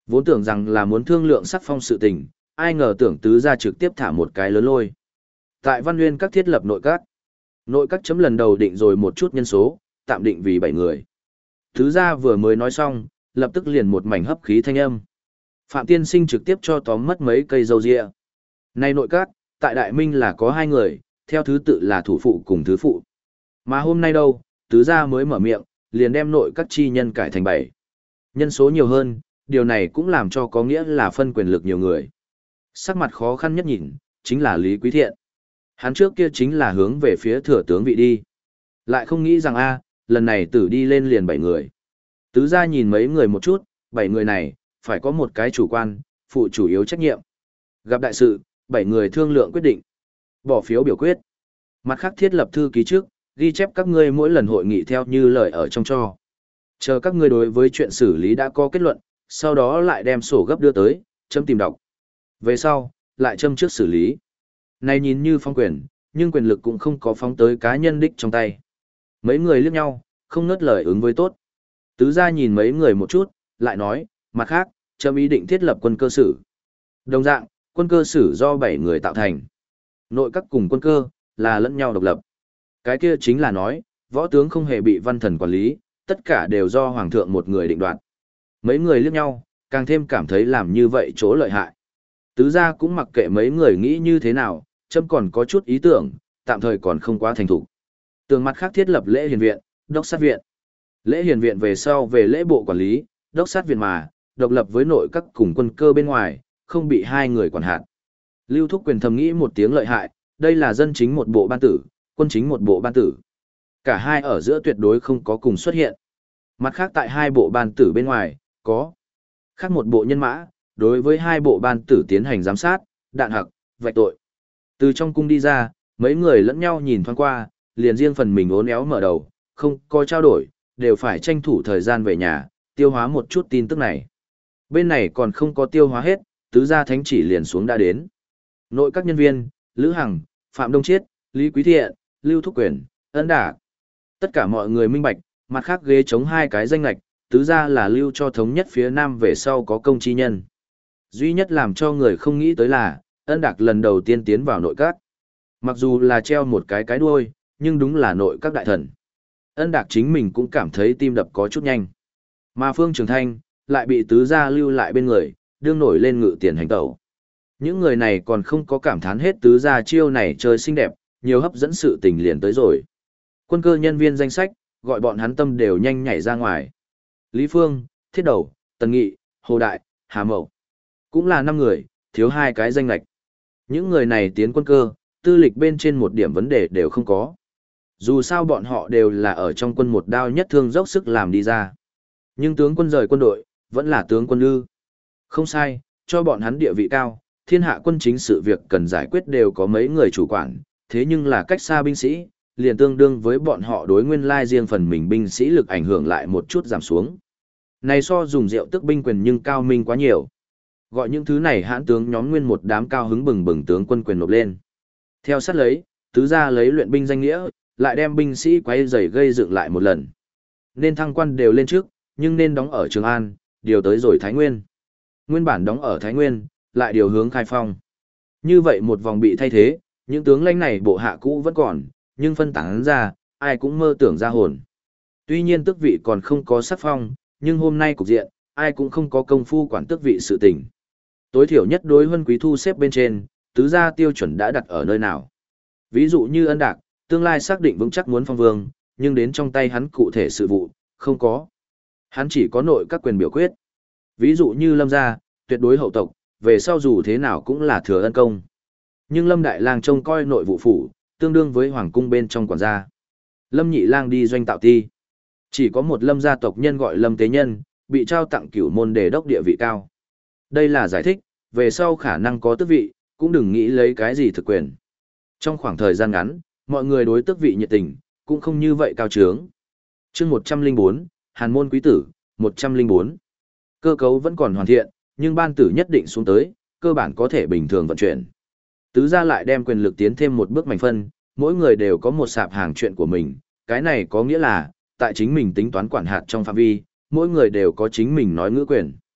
Vốn tưởng rằng là muốn thương lượng sắc phong sự tình, ai ngờ tưởng tứ gia trực tiếp thả một cái lớn lôi. Tại Văn Nguyên các thiết lập nội các. Nội các chấm lần đầu định rồi một chút nhân số, tạm định vì bảy người. Tứ gia vừa mới nói xong, lập tức liền một mảnh hấp khí thanh âm. Phạm Tiên Sinh trực tiếp cho tóm mất mấy cây dâu ria. Nay nội các, tại Đại Minh là có hai người, theo thứ tự là thủ phụ cùng thứ phụ. Mà hôm nay đâu, tứ gia mới mở miệng, liền đem nội các chi nhân cải thành bảy. Nhân số nhiều hơn, điều này cũng làm cho có nghĩa là phân quyền lực nhiều người. Sắc mặt khó khăn nhất nhìn, chính là Lý Quý Thiện. Hắn trước kia chính là hướng về phía thừa tướng vị đi. Lại không nghĩ rằng a lần này tử đi lên liền bảy người. Tứ gia nhìn mấy người một chút, bảy người này, phải có một cái chủ quan, phụ chủ yếu trách nhiệm. Gặp đại sự, bảy người thương lượng quyết định. Bỏ phiếu biểu quyết. Mặt khác thiết lập thư ký trước, ghi chép các ngươi mỗi lần hội nghị theo như lời ở trong cho. Chờ các ngươi đối với chuyện xử lý đã có kết luận, sau đó lại đem sổ gấp đưa tới, châm tìm đọc. Về sau, lại châm trước xử lý. Này nhìn như phong quyền, nhưng quyền lực cũng không có phóng tới cá nhân đích trong tay. Mấy người liếc nhau, không ngớt lời ứng với tốt. Tứ gia nhìn mấy người một chút, lại nói, mặt khác, châm ý định thiết lập quân cơ sử. Đồng dạng, quân cơ sử do bảy người tạo thành. Nội các cùng quân cơ, là lẫn nhau độc lập. Cái kia chính là nói, võ tướng không hề bị văn thần quản lý, tất cả đều do hoàng thượng một người định đoạt. Mấy người liếc nhau, càng thêm cảm thấy làm như vậy chỗ lợi hại. Tứ gia cũng mặc kệ mấy người nghĩ như thế nào, châm còn có chút ý tưởng, tạm thời còn không quá thành thục. Tường mặt khác thiết lập lễ hiền viện, đốc sát viện. Lễ hiền viện về sau về lễ bộ quản lý, đốc sát viện mà, độc lập với nội các cùng quân cơ bên ngoài, không bị hai người quản hạt. Lưu Thúc Quyền thầm nghĩ một tiếng lợi hại, đây là dân chính một bộ ban tử, quân chính một bộ ban tử. Cả hai ở giữa tuyệt đối không có cùng xuất hiện. Mặt khác tại hai bộ ban tử bên ngoài, có khác một bộ nhân mã, đối với hai bộ ban tử tiến hành giám sát, đạn hặc, vạch tội. Từ trong cung đi ra, mấy người lẫn nhau nhìn thoáng qua, liền riêng phần mình ốn éo mở đầu, không có trao đổi, đều phải tranh thủ thời gian về nhà, tiêu hóa một chút tin tức này. Bên này còn không có tiêu hóa hết, tứ gia thánh chỉ liền xuống đã đến. Nội các nhân viên, Lữ Hằng, Phạm Đông Chiết, Lý Quý Thiện, Lưu Thúc Quyền, Ân Đả. Tất cả mọi người minh bạch, mặt khác ghế chống hai cái danh lạch, tứ gia là lưu cho thống nhất phía nam về sau có công chi nhân. Duy nhất làm cho người không nghĩ tới là, Ân Đạc lần đầu tiên tiến vào nội các. Mặc dù là treo một cái cái đuôi, nhưng đúng là nội các đại thần. Ân Đạc chính mình cũng cảm thấy tim đập có chút nhanh. Mà Phương Trường Thanh, lại bị tứ gia lưu lại bên người, đương nổi lên ngự tiền hành tẩu. Những người này còn không có cảm thán hết tứ gia chiêu này chơi xinh đẹp, nhiều hấp dẫn sự tình liền tới rồi. Quân cơ nhân viên danh sách, gọi bọn hắn tâm đều nhanh nhảy ra ngoài. Lý Phương, Thiết Đầu, Tần Nghị, Hồ Đại, Hà Mậu. Cũng là năm người, thiếu hai cái danh lệch. Những người này tiến quân cơ, tư lịch bên trên một điểm vấn đề đều không có. Dù sao bọn họ đều là ở trong quân một đao nhất thương dốc sức làm đi ra. Nhưng tướng quân rời quân đội, vẫn là tướng quân ư. Không sai, cho bọn hắn địa vị cao, thiên hạ quân chính sự việc cần giải quyết đều có mấy người chủ quản, thế nhưng là cách xa binh sĩ, liền tương đương với bọn họ đối nguyên lai riêng phần mình binh sĩ lực ảnh hưởng lại một chút giảm xuống. Này so dùng rượu tức binh quyền nhưng cao minh quá nhiều. Gọi những thứ này hãn tướng nhóm nguyên một đám cao hứng bừng bừng tướng quân quyền nộp lên. Theo sát lấy, tứ gia lấy luyện binh danh nghĩa, lại đem binh sĩ quay dày gây dựng lại một lần. Nên thăng quan đều lên trước, nhưng nên đóng ở Trường An, điều tới rồi Thái Nguyên. Nguyên bản đóng ở Thái Nguyên, lại điều hướng Khai Phong. Như vậy một vòng bị thay thế, những tướng lãnh này bộ hạ cũ vẫn còn, nhưng phân tán ra, ai cũng mơ tưởng ra hồn. Tuy nhiên tước vị còn không có sắc phong, nhưng hôm nay cục diện, ai cũng không có công phu quản tước vị sự tình. Tối thiểu nhất đối huân quý thu xếp bên trên, tứ gia tiêu chuẩn đã đặt ở nơi nào. Ví dụ như Ân Đạc, tương lai xác định vững chắc muốn phong vương, nhưng đến trong tay hắn cụ thể sự vụ, không có. Hắn chỉ có nội các quyền biểu quyết. Ví dụ như Lâm gia, tuyệt đối hậu tộc, về sau dù thế nào cũng là thừa ân công. Nhưng Lâm Đại Lang trông coi nội vụ phủ, tương đương với hoàng cung bên trong quản gia. Lâm Nhị Lang đi doanh tạo ti. Chỉ có một Lâm gia tộc nhân gọi Lâm Tế Nhân, bị trao tặng cửu môn đề đốc địa vị cao. Đây là giải thích, về sau khả năng có tước vị, cũng đừng nghĩ lấy cái gì thực quyền. Trong khoảng thời gian ngắn, mọi người đối tước vị nhiệt tình, cũng không như vậy cao trướng. Chương một trăm linh bốn, Hàn môn quý tử, một trăm linh bốn. Cơ cấu vẫn còn hoàn thiện, nhưng ban tử nhất định xuống tới, cơ bản có thể bình thường vận chuyển. Tứ gia lại đem quyền lực tiến thêm một bước mảnh phân, mỗi người đều có một sạp hàng chuyện của mình, cái này có nghĩa là, tại chính mình tính toán quản hạt trong phạm vi, mỗi người đều có chính mình nói ngữ quyền.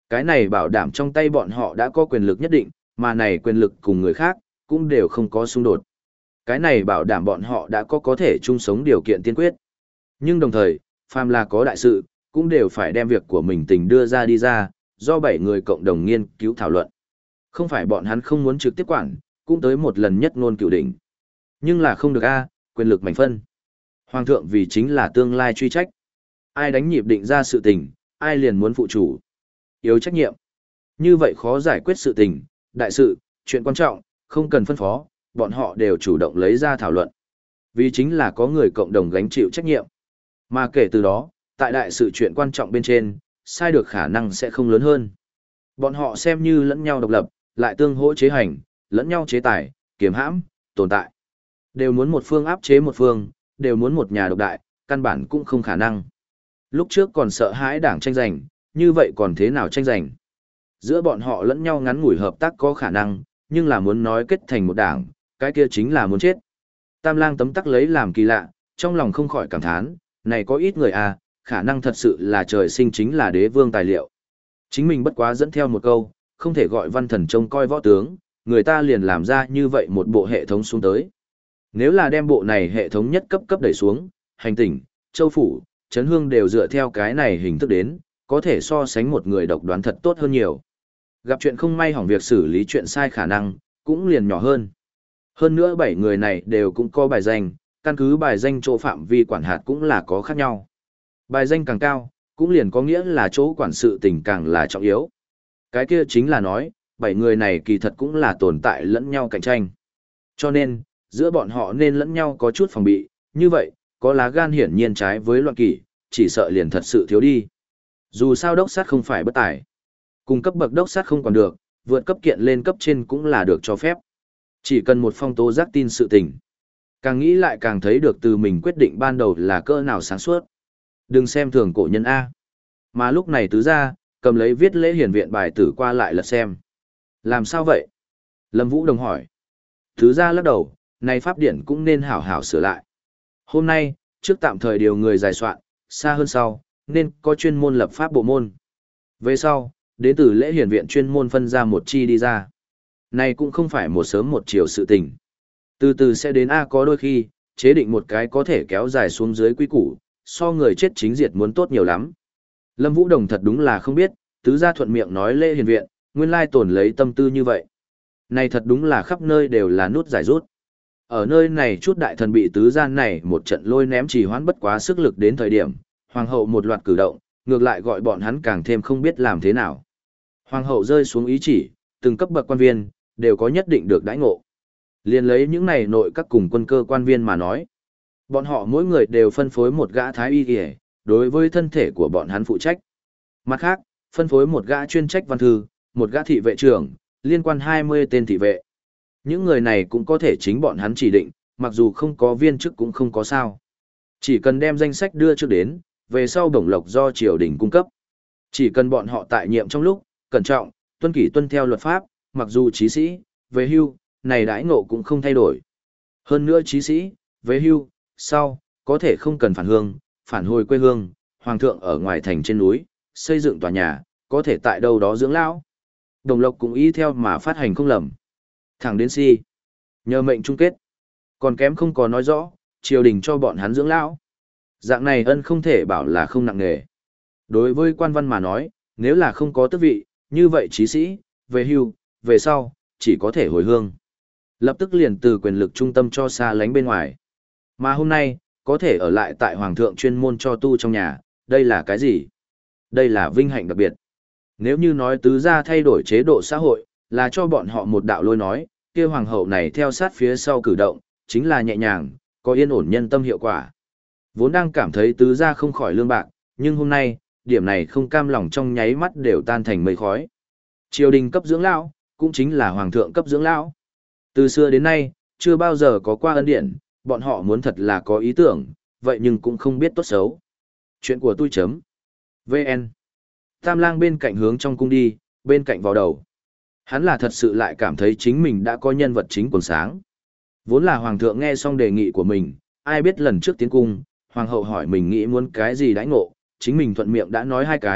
Cái này bảo đảm trong tay bọn họ đã có quyền lực nhất định, mà này quyền lực cùng người khác, cũng đều không có xung đột. Cái này bảo đảm bọn họ đã có có thể chung sống điều kiện tiên quyết. Nhưng đồng thời, phàm là có đại sự, cũng đều phải đem việc của mình tình đưa ra đi ra, do bảy người cộng đồng nghiên cứu thảo luận. Không phải bọn hắn không muốn trực tiếp quản, cũng tới một lần nhất ngôn cửu đỉnh. Nhưng là không được a, quyền lực mảnh phân. Hoàng thượng vì chính là tương lai truy trách. Ai đánh nhịp định ra sự tình, ai liền muốn phụ chủ. Yếu trách nhiệm. Như vậy khó giải quyết sự tình, đại sự, chuyện quan trọng, không cần phân phó, bọn họ đều chủ động lấy ra thảo luận. Vì chính là có người cộng đồng gánh chịu trách nhiệm. Mà kể từ đó, tại đại sự chuyện quan trọng bên trên, sai được khả năng sẽ không lớn hơn. Bọn họ xem như lẫn nhau độc lập, lại tương hỗ chế hành, lẫn nhau chế tài, kiểm hãm, tồn tại. Đều muốn một phương áp chế một phương, đều muốn một nhà độc đại, căn bản cũng không khả năng. Lúc trước còn sợ hãi đảng tranh giành, như vậy còn thế nào tranh giành? Giữa bọn họ lẫn nhau ngắn ngủi hợp tác có khả năng, nhưng là muốn nói kết thành một đảng, cái kia chính là muốn chết. Tam lang tấm tắc lấy làm kỳ lạ, trong lòng không khỏi cảm thán, này có ít người à, khả năng thật sự là trời sinh chính là đế vương tài liệu. Chính mình bất quá dẫn theo một câu, không thể gọi văn thần trông coi võ tướng, người ta liền làm ra như vậy một bộ hệ thống xuống tới. Nếu là đem bộ này hệ thống nhất cấp cấp đẩy xuống, hành tỉnh, châu phủ, chấn hương đều dựa theo cái này hình thức đến, có thể so sánh một người độc đoán thật tốt hơn nhiều. Gặp chuyện không may hỏng việc xử lý chuyện sai khả năng, cũng liền nhỏ hơn. Hơn nữa bảy người này đều cũng có bài danh, căn cứ bài danh chỗ phạm vi quản hạt cũng là có khác nhau. Bài danh càng cao, cũng liền có nghĩa là chỗ quản sự tình càng là trọng yếu. Cái kia chính là nói, bảy người này kỳ thật cũng là tồn tại lẫn nhau cạnh tranh. Cho nên, giữa bọn họ nên lẫn nhau có chút phòng bị, như vậy, có lá gan hiển nhiên trái với loạn kỷ, chỉ sợ liền thật sự thiếu đi. Dù sao đốc sát không phải bất tài. Cùng cấp bậc đốc sát không còn được, vượt cấp kiện lên cấp trên cũng là được cho phép. Chỉ cần một phong tố giác tin sự tình. Càng nghĩ lại càng thấy được từ mình quyết định ban đầu là cỡ nào sáng suốt. Đừng xem thường cổ nhân A. Mà lúc này tứ ra, cầm lấy viết lễ hiển viện bài tử qua lại lật xem. Làm sao vậy? Lâm Vũ Đồng hỏi. Tứ ra lắc đầu, này pháp điển cũng nên hảo hảo sửa lại. Hôm nay, trước tạm thời điều người giải soạn, xa hơn sau, nên có chuyên môn lập pháp bộ môn. Về sau, đến từ lễ hiển viện chuyên môn phân ra một chi đi ra. Này cũng không phải một sớm một chiều sự tình. Từ từ sẽ đến A có đôi khi, chế định một cái có thể kéo dài xuống dưới quy củ, so người chết chính diệt muốn tốt nhiều lắm. Lâm Vũ Đồng thật đúng là không biết, tứ gia thuận miệng nói lễ hiển viện, nguyên lai tổn lấy tâm tư như vậy. Này thật đúng là khắp nơi đều là nút giải rút. Ở nơi này chút đại thần bị tứ gia này một trận lôi ném trì hoãn bất quá sức lực đến thời điểm, hoàng hậu một loạt cử động, ngược lại gọi bọn hắn càng thêm không biết làm thế nào. Hoàng hậu rơi xuống ý chỉ, từng cấp bậc quan viên, đều có nhất định được đãi ngộ. Liên lấy những này nội các cùng quân cơ quan viên mà nói. Bọn họ mỗi người đều phân phối một gã thái y y, đối với thân thể của bọn hắn phụ trách. Mặt khác, phân phối một gã chuyên trách văn thư, một gã thị vệ trưởng, liên quan hai mươi tên thị vệ. Những người này cũng có thể chính bọn hắn chỉ định, mặc dù không có viên chức cũng không có sao. Chỉ cần đem danh sách đưa trước đến, về sau bổng lộc do triều đình cung cấp. Chỉ cần bọn họ tại nhiệm trong lúc, cẩn trọng, tuân kỷ tuân theo luật pháp, mặc dù trí sĩ, về hưu, này đãi ngộ cũng không thay đổi. Hơn nữa trí sĩ, về hưu, sau, có thể không cần phản hương, phản hồi quê hương, hoàng thượng ở ngoài thành trên núi, xây dựng tòa nhà, có thể tại đâu đó dưỡng lão. Đồng lộc cũng ý theo mà phát hành không lầm. Thẳng đến si. Nhờ mệnh chung kết. Còn kém không có nói rõ, triều đình cho bọn hắn dưỡng lão. Dạng này ân không thể bảo là không nặng nề. Đối với quan văn mà nói, nếu là không có tước vị, như vậy trí sĩ, về hưu, về sau, chỉ có thể hồi hương. Lập tức liền từ quyền lực trung tâm cho xa lánh bên ngoài. Mà hôm nay, có thể ở lại tại hoàng thượng chuyên môn cho tu trong nhà, đây là cái gì? Đây là vinh hạnh đặc biệt. Nếu như nói tứ gia thay đổi chế độ xã hội, là cho bọn họ một đạo lôi nói, kia hoàng hậu này theo sát phía sau cử động, chính là nhẹ nhàng, có yên ổn nhân tâm hiệu quả. Vốn đang cảm thấy tứ gia không khỏi lương bạc, nhưng hôm nay, điểm này không cam lòng trong nháy mắt đều tan thành mây khói. Triều đình cấp dưỡng lão, cũng chính là hoàng thượng cấp dưỡng lão. Từ xưa đến nay, chưa bao giờ có qua ân điển, bọn họ muốn thật là có ý tưởng, vậy nhưng cũng không biết tốt xấu. Chuyện của tôi chấm. vê en. Tam lang bên cạnh hướng trong cung đi, bên cạnh vào đầu. Hắn là thật sự lại cảm thấy chính mình đã có nhân vật chính quần sáng. Vốn là hoàng thượng nghe xong đề nghị của mình, ai biết lần trước tiến cung, hoàng hậu hỏi mình nghĩ muốn cái gì đãi ngộ, chính mình thuận miệng đã nói hai cái,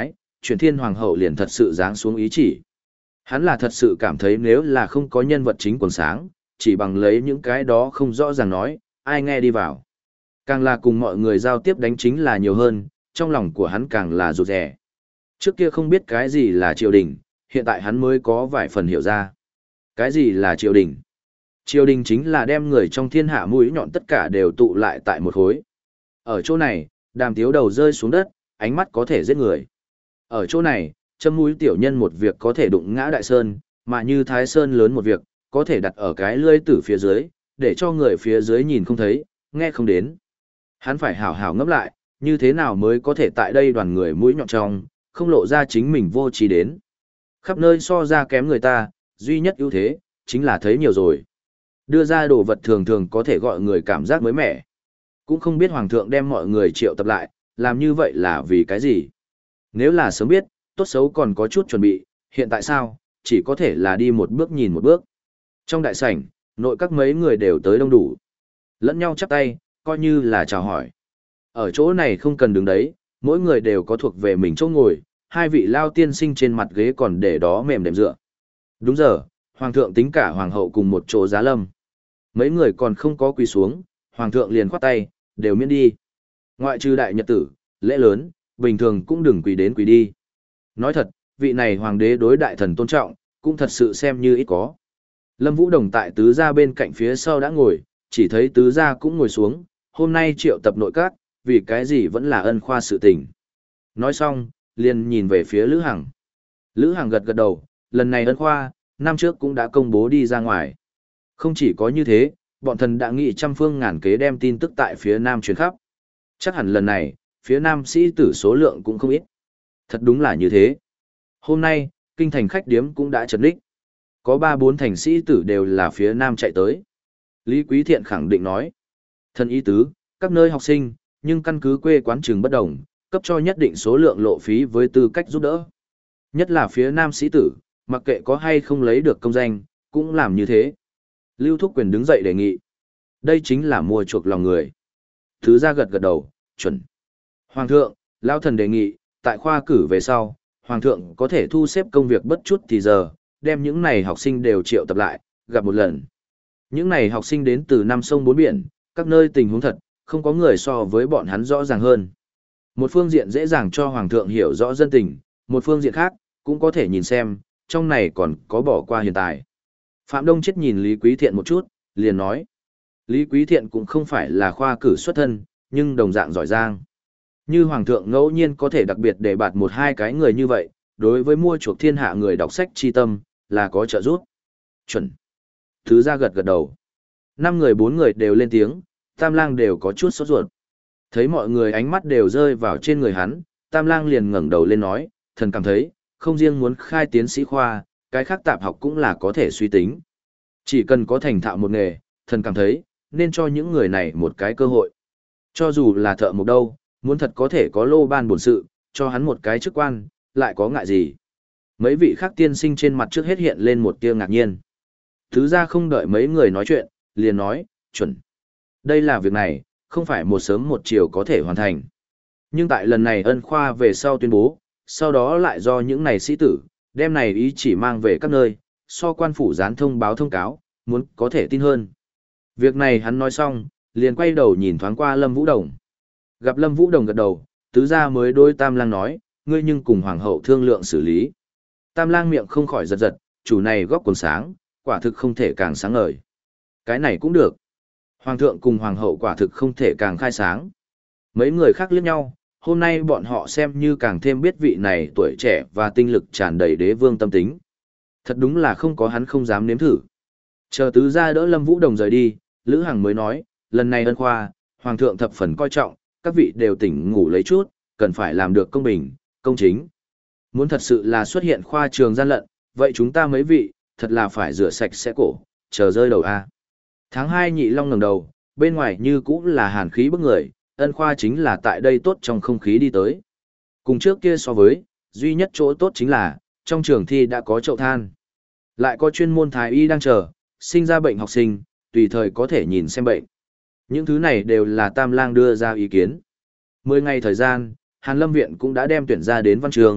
chuyển thiên hoàng hậu liền thật sự giáng xuống ý chỉ. Hắn là thật sự cảm thấy nếu là không có nhân vật chính quần sáng, chỉ bằng lấy những cái đó không rõ ràng nói, ai nghe đi vào. Càng là cùng mọi người giao tiếp đánh chính là nhiều hơn, trong lòng của hắn càng là rụt rè. Trước kia không biết cái gì là triều đình, hiện tại hắn mới có vài phần hiểu ra. Cái gì là triều đình? Triều đình chính là đem người trong thiên hạ mũi nhọn tất cả đều tụ lại tại một khối. Ở chỗ này, Đàm Tiếu đầu rơi xuống đất, ánh mắt có thể giết người. Ở chỗ này, châm mũi tiểu nhân một việc có thể đụng ngã đại sơn, mà như thái sơn lớn một việc, có thể đặt ở cái lưỡi tử phía dưới, để cho người phía dưới nhìn không thấy, nghe không đến. Hắn phải hảo hảo ngẫm lại, như thế nào mới có thể tại đây đoàn người mũi nhọn trong, không lộ ra chính mình vô trí đến. Khắp nơi so ra kém người ta, duy nhất ưu thế, chính là thấy nhiều rồi. Đưa ra đồ vật thường thường có thể gọi người cảm giác mới mẻ. Cũng không biết Hoàng thượng đem mọi người triệu tập lại, làm như vậy là vì cái gì. Nếu là sớm biết, tốt xấu còn có chút chuẩn bị, hiện tại sao, chỉ có thể là đi một bước nhìn một bước. Trong đại sảnh, nội các mấy người đều tới đông đủ. Lẫn nhau chắp tay, coi như là chào hỏi. Ở chỗ này không cần đứng đấy, mỗi người đều có thuộc về mình chỗ ngồi, hai vị lao tiên sinh trên mặt ghế còn để đó mềm đệm dựa. Đúng giờ, Hoàng thượng tính cả Hoàng hậu cùng một chỗ giá lâm. Mấy người còn không có quỳ xuống, Hoàng thượng liền khoát tay, đều miễn đi. Ngoại trừ đại nhật tử, lễ lớn, bình thường cũng đừng quỳ đến quỳ đi. Nói thật, vị này Hoàng đế đối đại thần tôn trọng, cũng thật sự xem như ít có. Lâm Vũ Đồng tại tứ gia bên cạnh phía sau đã ngồi, chỉ thấy tứ gia cũng ngồi xuống, hôm nay triệu tập nội các, vì cái gì vẫn là ân khoa sự tình. Nói xong, liền nhìn về phía Lữ Hằng. Lữ Hằng gật gật đầu, lần này ân khoa, năm trước cũng đã công bố đi ra ngoài. Không chỉ có như thế, bọn thần đã nghị trăm phương ngàn kế đem tin tức tại phía Nam truyền khắp. Chắc hẳn lần này, phía Nam sĩ tử số lượng cũng không ít. Thật đúng là như thế. Hôm nay, kinh thành khách điếm cũng đã trấn đích. Có ba bốn thành sĩ tử đều là phía Nam chạy tới. Lý Quý Thiện khẳng định nói. Thần ý tứ, các nơi học sinh, nhưng căn cứ quê quán trường bất đồng, cấp cho nhất định số lượng lộ phí với tư cách giúp đỡ. Nhất là phía Nam sĩ tử, mặc kệ có hay không lấy được công danh, cũng làm như thế. Lưu Thúc Quyền đứng dậy đề nghị. Đây chính là mua chuộc lòng người. Thứ ra gật gật đầu, chuẩn. Hoàng thượng, Lão thần đề nghị, tại khoa cử về sau, Hoàng thượng có thể thu xếp công việc bất chút thì giờ, đem những này học sinh đều triệu tập lại, gặp một lần. Những này học sinh đến từ năm sông bốn biển, các nơi tình huống thật, không có người so với bọn hắn rõ ràng hơn. Một phương diện dễ dàng cho Hoàng thượng hiểu rõ dân tình, một phương diện khác, cũng có thể nhìn xem, trong này còn có bỏ qua hiện tại. Phạm Đông Chết nhìn Lý Quý Thiện một chút, liền nói. Lý Quý Thiện cũng không phải là khoa cử xuất thân, nhưng đồng dạng giỏi giang. Như Hoàng thượng ngẫu nhiên có thể đặc biệt để bạt một hai cái người như vậy, đối với mua chuộc thiên hạ người đọc sách chi tâm, là có trợ giúp. Chuẩn. Thứ ra gật gật đầu. Năm người bốn người đều lên tiếng, Tam Lang đều có chút sốt ruột. Thấy mọi người ánh mắt đều rơi vào trên người hắn, Tam Lang liền ngẩng đầu lên nói, thần cảm thấy, không riêng muốn khai tiến sĩ khoa, cái khác tạp học cũng là có thể suy tính. Chỉ cần có thành thạo một nghề, thần cảm thấy, nên cho những người này một cái cơ hội. Cho dù là thợ mộc đâu, muốn thật có thể có lô ban bổn sự, cho hắn một cái chức quan, lại có ngại gì. Mấy vị khác tiên sinh trên mặt trước hết hiện lên một tia ngạc nhiên. Thứ ra không đợi mấy người nói chuyện, liền nói, chuẩn. Đây là việc này, không phải một sớm một chiều có thể hoàn thành. Nhưng tại lần này ân khoa về sau tuyên bố, sau đó lại do những này sĩ tử, đem này ý chỉ mang về các nơi, so quan phủ gián thông báo thông cáo, muốn có thể tin hơn. Việc này hắn nói xong, liền quay đầu nhìn thoáng qua Lâm Vũ Đồng. Gặp Lâm Vũ Đồng gật đầu, tứ gia mới đôi Tam Lang nói, ngươi nhưng cùng hoàng hậu thương lượng xử lý. Tam Lang miệng không khỏi giật giật, chủ này góc quần sáng, quả thực không thể càng sáng ngời. Cái này cũng được. Hoàng thượng cùng hoàng hậu quả thực không thể càng khai sáng. Mấy người khác liếc nhau, hôm nay bọn họ xem như càng thêm biết vị này tuổi trẻ và tinh lực tràn đầy đế vương tâm tính. Thật đúng là không có hắn không dám nếm thử. Chờ tứ gia đỡ Lâm Vũ Đồng rời đi, Lữ Hằng mới nói, lần này ân khoa, hoàng thượng thập phần coi trọng, các vị đều tỉnh ngủ lấy chút, cần phải làm được công bình, công chính. Muốn thật sự là xuất hiện khoa trường gian lận, vậy chúng ta mấy vị, thật là phải rửa sạch sẽ cổ, chờ rơi đầu a. Tháng hai Nhị Long ngẩng đầu, bên ngoài như cũng là hàn khí bức người, ân khoa chính là tại đây tốt trong không khí đi tới. Cùng trước kia so với, duy nhất chỗ tốt chính là, trong trường thi đã có chậu than. Lại có chuyên môn thái y đang chờ, sinh ra bệnh học sinh, tùy thời có thể nhìn xem bệnh. Những thứ này đều là Tam Lang đưa ra ý kiến. Mười ngày thời gian, Hàn Lâm Viện cũng đã đem tuyển ra đến văn trường,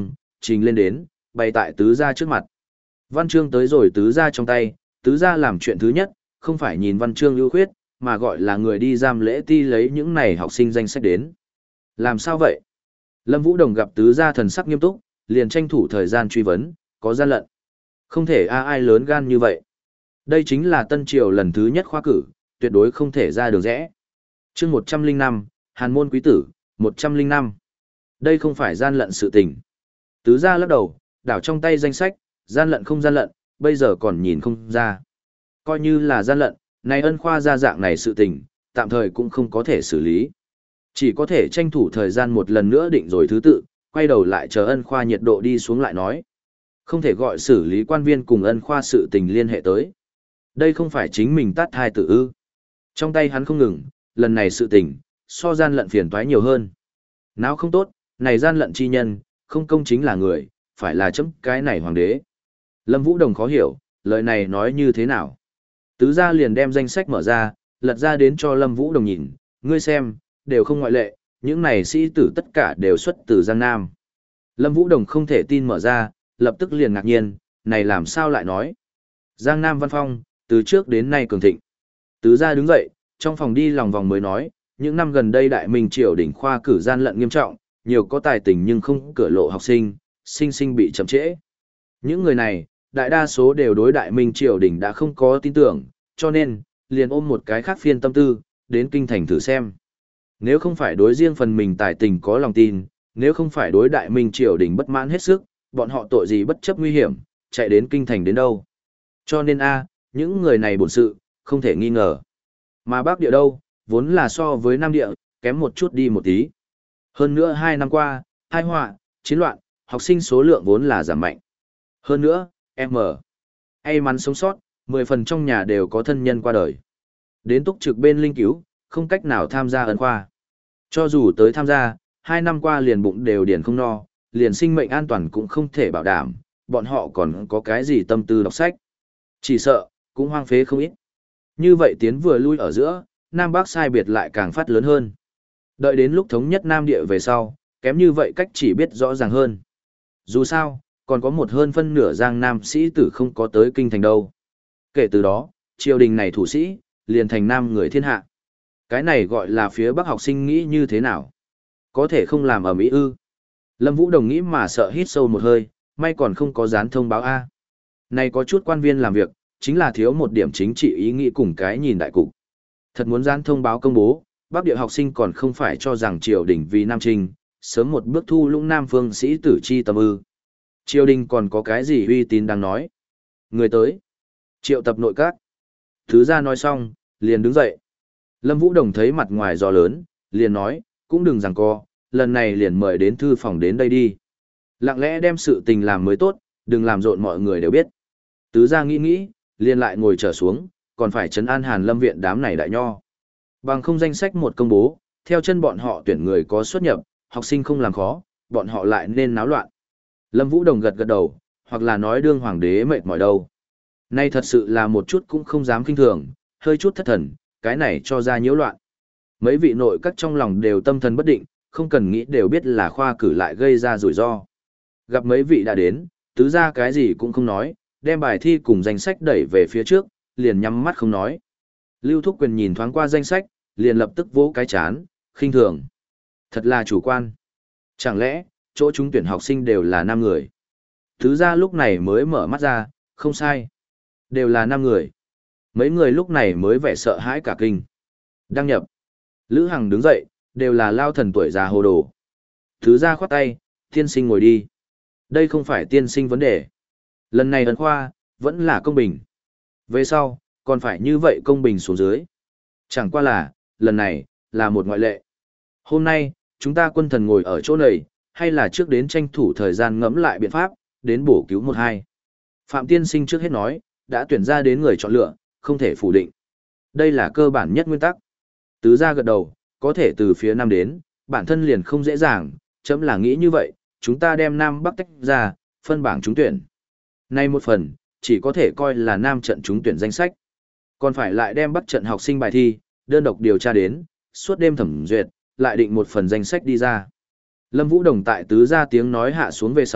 trình lên đến, bày tại tứ gia trước mặt. Văn chương tới rồi tứ gia trong tay, tứ gia làm chuyện thứ nhất, không phải nhìn văn chương ưu khuyết, mà gọi là người đi giam lễ ti lấy những này học sinh danh sách đến. Làm sao vậy? Lâm Vũ Đồng gặp tứ gia thần sắc nghiêm túc, liền tranh thủ thời gian truy vấn, có gian lận. Không thể a ai lớn gan như vậy. Đây chính là Tân Triều lần thứ nhất khoa cử, tuyệt đối không thể ra đường rẽ. chương một trăm linh năm, Hàn môn quý tử, một trăm linh năm. Đây không phải gian lận sự tình. Tứ gia lắc đầu, đảo trong tay danh sách, gian lận không gian lận, bây giờ còn nhìn không ra. Coi như là gian lận, này ân khoa ra dạng này sự tình, tạm thời cũng không có thể xử lý. Chỉ có thể tranh thủ thời gian một lần nữa định rồi thứ tự, quay đầu lại chờ ân khoa nhiệt độ đi xuống lại nói. Không thể gọi xử lý quan viên cùng ân khoa sự tình liên hệ tới. Đây không phải chính mình tát hai tự ư. Trong tay hắn không ngừng, lần này sự tình, so gian lận phiền toái nhiều hơn. Nào không tốt, này gian lận chi nhân, không công chính là người, phải là chấm cái này hoàng đế. Lâm Vũ Đồng khó hiểu, lời này nói như thế nào. Tứ gia liền đem danh sách mở ra, lật ra đến cho Lâm Vũ Đồng nhìn, ngươi xem, đều không ngoại lệ, những này sĩ tử tất cả đều xuất từ Giang Nam. Lâm Vũ Đồng không thể tin mở ra, lập tức liền ngạc nhiên, này làm sao lại nói. Giang Nam văn phong, từ trước đến nay cường thịnh. Tứ gia đứng dậy, trong phòng đi lòng vòng mới nói, những năm gần đây Đại Minh triều đỉnh khoa cử gian lận nghiêm trọng, nhiều có tài tình nhưng không cửa lộ học sinh, sinh sinh bị chậm trễ. Những người này, đại đa số đều đối Đại Minh triều đỉnh đã không có tin tưởng, cho nên, liền ôm một cái khác phiên tâm tư, đến kinh thành thử xem. Nếu không phải đối riêng phần mình tài tình có lòng tin, nếu không phải đối Đại Minh triều đỉnh bất mãn hết sức, bọn họ tội gì bất chấp nguy hiểm, chạy đến kinh thành đến đâu. Cho nên a, những người này bổn sự, không thể nghi ngờ. Mà Bắc địa đâu, vốn là so với Nam địa, kém một chút đi một tí. Hơn nữa hai năm qua, tai họa, chiến loạn, học sinh số lượng vốn là giảm mạnh. Hơn nữa, M. May mắn sống sót, mười phần trong nhà đều có thân nhân qua đời. Đến túc trực bên linh cứu, không cách nào tham gia ân khoa. Cho dù tới tham gia, hai năm qua liền bụng đều điền không no, liền sinh mệnh an toàn cũng không thể bảo đảm, bọn họ còn có cái gì tâm tư đọc sách. Chỉ sợ, cũng hoang phế không ít. Như vậy tiến vừa lui ở giữa, Nam Bắc sai biệt lại càng phát lớn hơn. Đợi đến lúc thống nhất Nam địa về sau, kém như vậy cách chỉ biết rõ ràng hơn. Dù sao, còn có một hơn phân nửa Giang Nam sĩ tử không có tới kinh thành đâu. Kể từ đó, triều đình này thủ sĩ, liền thành nam người thiên hạ. Cái này gọi là phía Bắc học sinh nghĩ như thế nào? Có thể không làm ở Mỹ ư? Lâm Vũ Đồng nghĩ mà sợ hít sâu một hơi, may còn không có dán thông báo A. Này có chút quan viên làm việc, chính là thiếu một điểm chính trị ý nghĩ cùng cái nhìn đại cục. Thật muốn dán thông báo công bố, Bắc địa học sinh còn không phải cho rằng triều đình vì Nam Trinh, sớm một bước thu lũng Nam phương sĩ tử chi tâm ư. Triều đình còn có cái gì uy tín đang nói. Người tới. Triệu tập nội các. Thứ gia nói xong, liền đứng dậy. Lâm Vũ Đồng thấy mặt ngoài gió lớn, liền nói, cũng đừng giằng co, lần này liền mời đến thư phòng đến đây đi. Lặng lẽ đem sự tình làm mới tốt, đừng làm rộn mọi người đều biết. Tứ gia nghĩ nghĩ, liền lại ngồi trở xuống, còn phải trấn an Hàn Lâm viện đám này đại nho. Bằng không danh sách một công bố, theo chân bọn họ tuyển người có xuất nhập, học sinh không làm khó, bọn họ lại nên náo loạn. Lâm Vũ Đồng gật gật đầu, hoặc là nói đương hoàng đế mệt mỏi đâu. Nay thật sự là một chút cũng không dám kinh thường, hơi chút thất thần, cái này cho ra nhiễu loạn. Mấy vị nội các trong lòng đều tâm thần bất định, không cần nghĩ đều biết là khoa cử lại gây ra rủi ro. Gặp mấy vị đã đến, tứ ra cái gì cũng không nói, đem bài thi cùng danh sách đẩy về phía trước, liền nhắm mắt không nói. Lưu Thúc Quyền nhìn thoáng qua danh sách, liền lập tức vỗ cái chán, khinh thường. Thật là chủ quan. Chẳng lẽ, chỗ chúng tuyển học sinh đều là nam người? Tứ ra lúc này mới mở mắt ra, không sai. Đều là nam người. Mấy người lúc này mới vẻ sợ hãi cả kinh. Đăng nhập. Lữ Hằng đứng dậy, đều là lao thần tuổi già hồ đồ. Tứ ra khoát tay, tiên sinh ngồi đi. Đây không phải tiên sinh vấn đề. Lần này ấn khoa, vẫn là công bình. Về sau, còn phải như vậy công bình xuống dưới. Chẳng qua là, lần này, là một ngoại lệ. Hôm nay, chúng ta quân thần ngồi ở chỗ này, hay là trước đến tranh thủ thời gian ngẫm lại biện pháp, đến bổ cứu một hai. Phạm tiên sinh trước hết nói, đã tuyển ra đến người chọn lựa, không thể phủ định. Đây là cơ bản nhất nguyên tắc. Tứ gia gật đầu, có thể từ phía Nam đến, bản thân liền không dễ dàng, chấm là nghĩ như vậy, chúng ta đem Nam Bắc tách ra, phân bảng trúng tuyển. Nay một phần, chỉ có thể coi là Nam trận trúng tuyển danh sách. Còn phải lại đem Bắc trận học sinh bài thi, đơn độc điều tra đến, suốt đêm thẩm duyệt, lại định một phần danh sách đi ra. Lâm Vũ Đồng tại tứ gia tiếng nói hạ xuống về sau,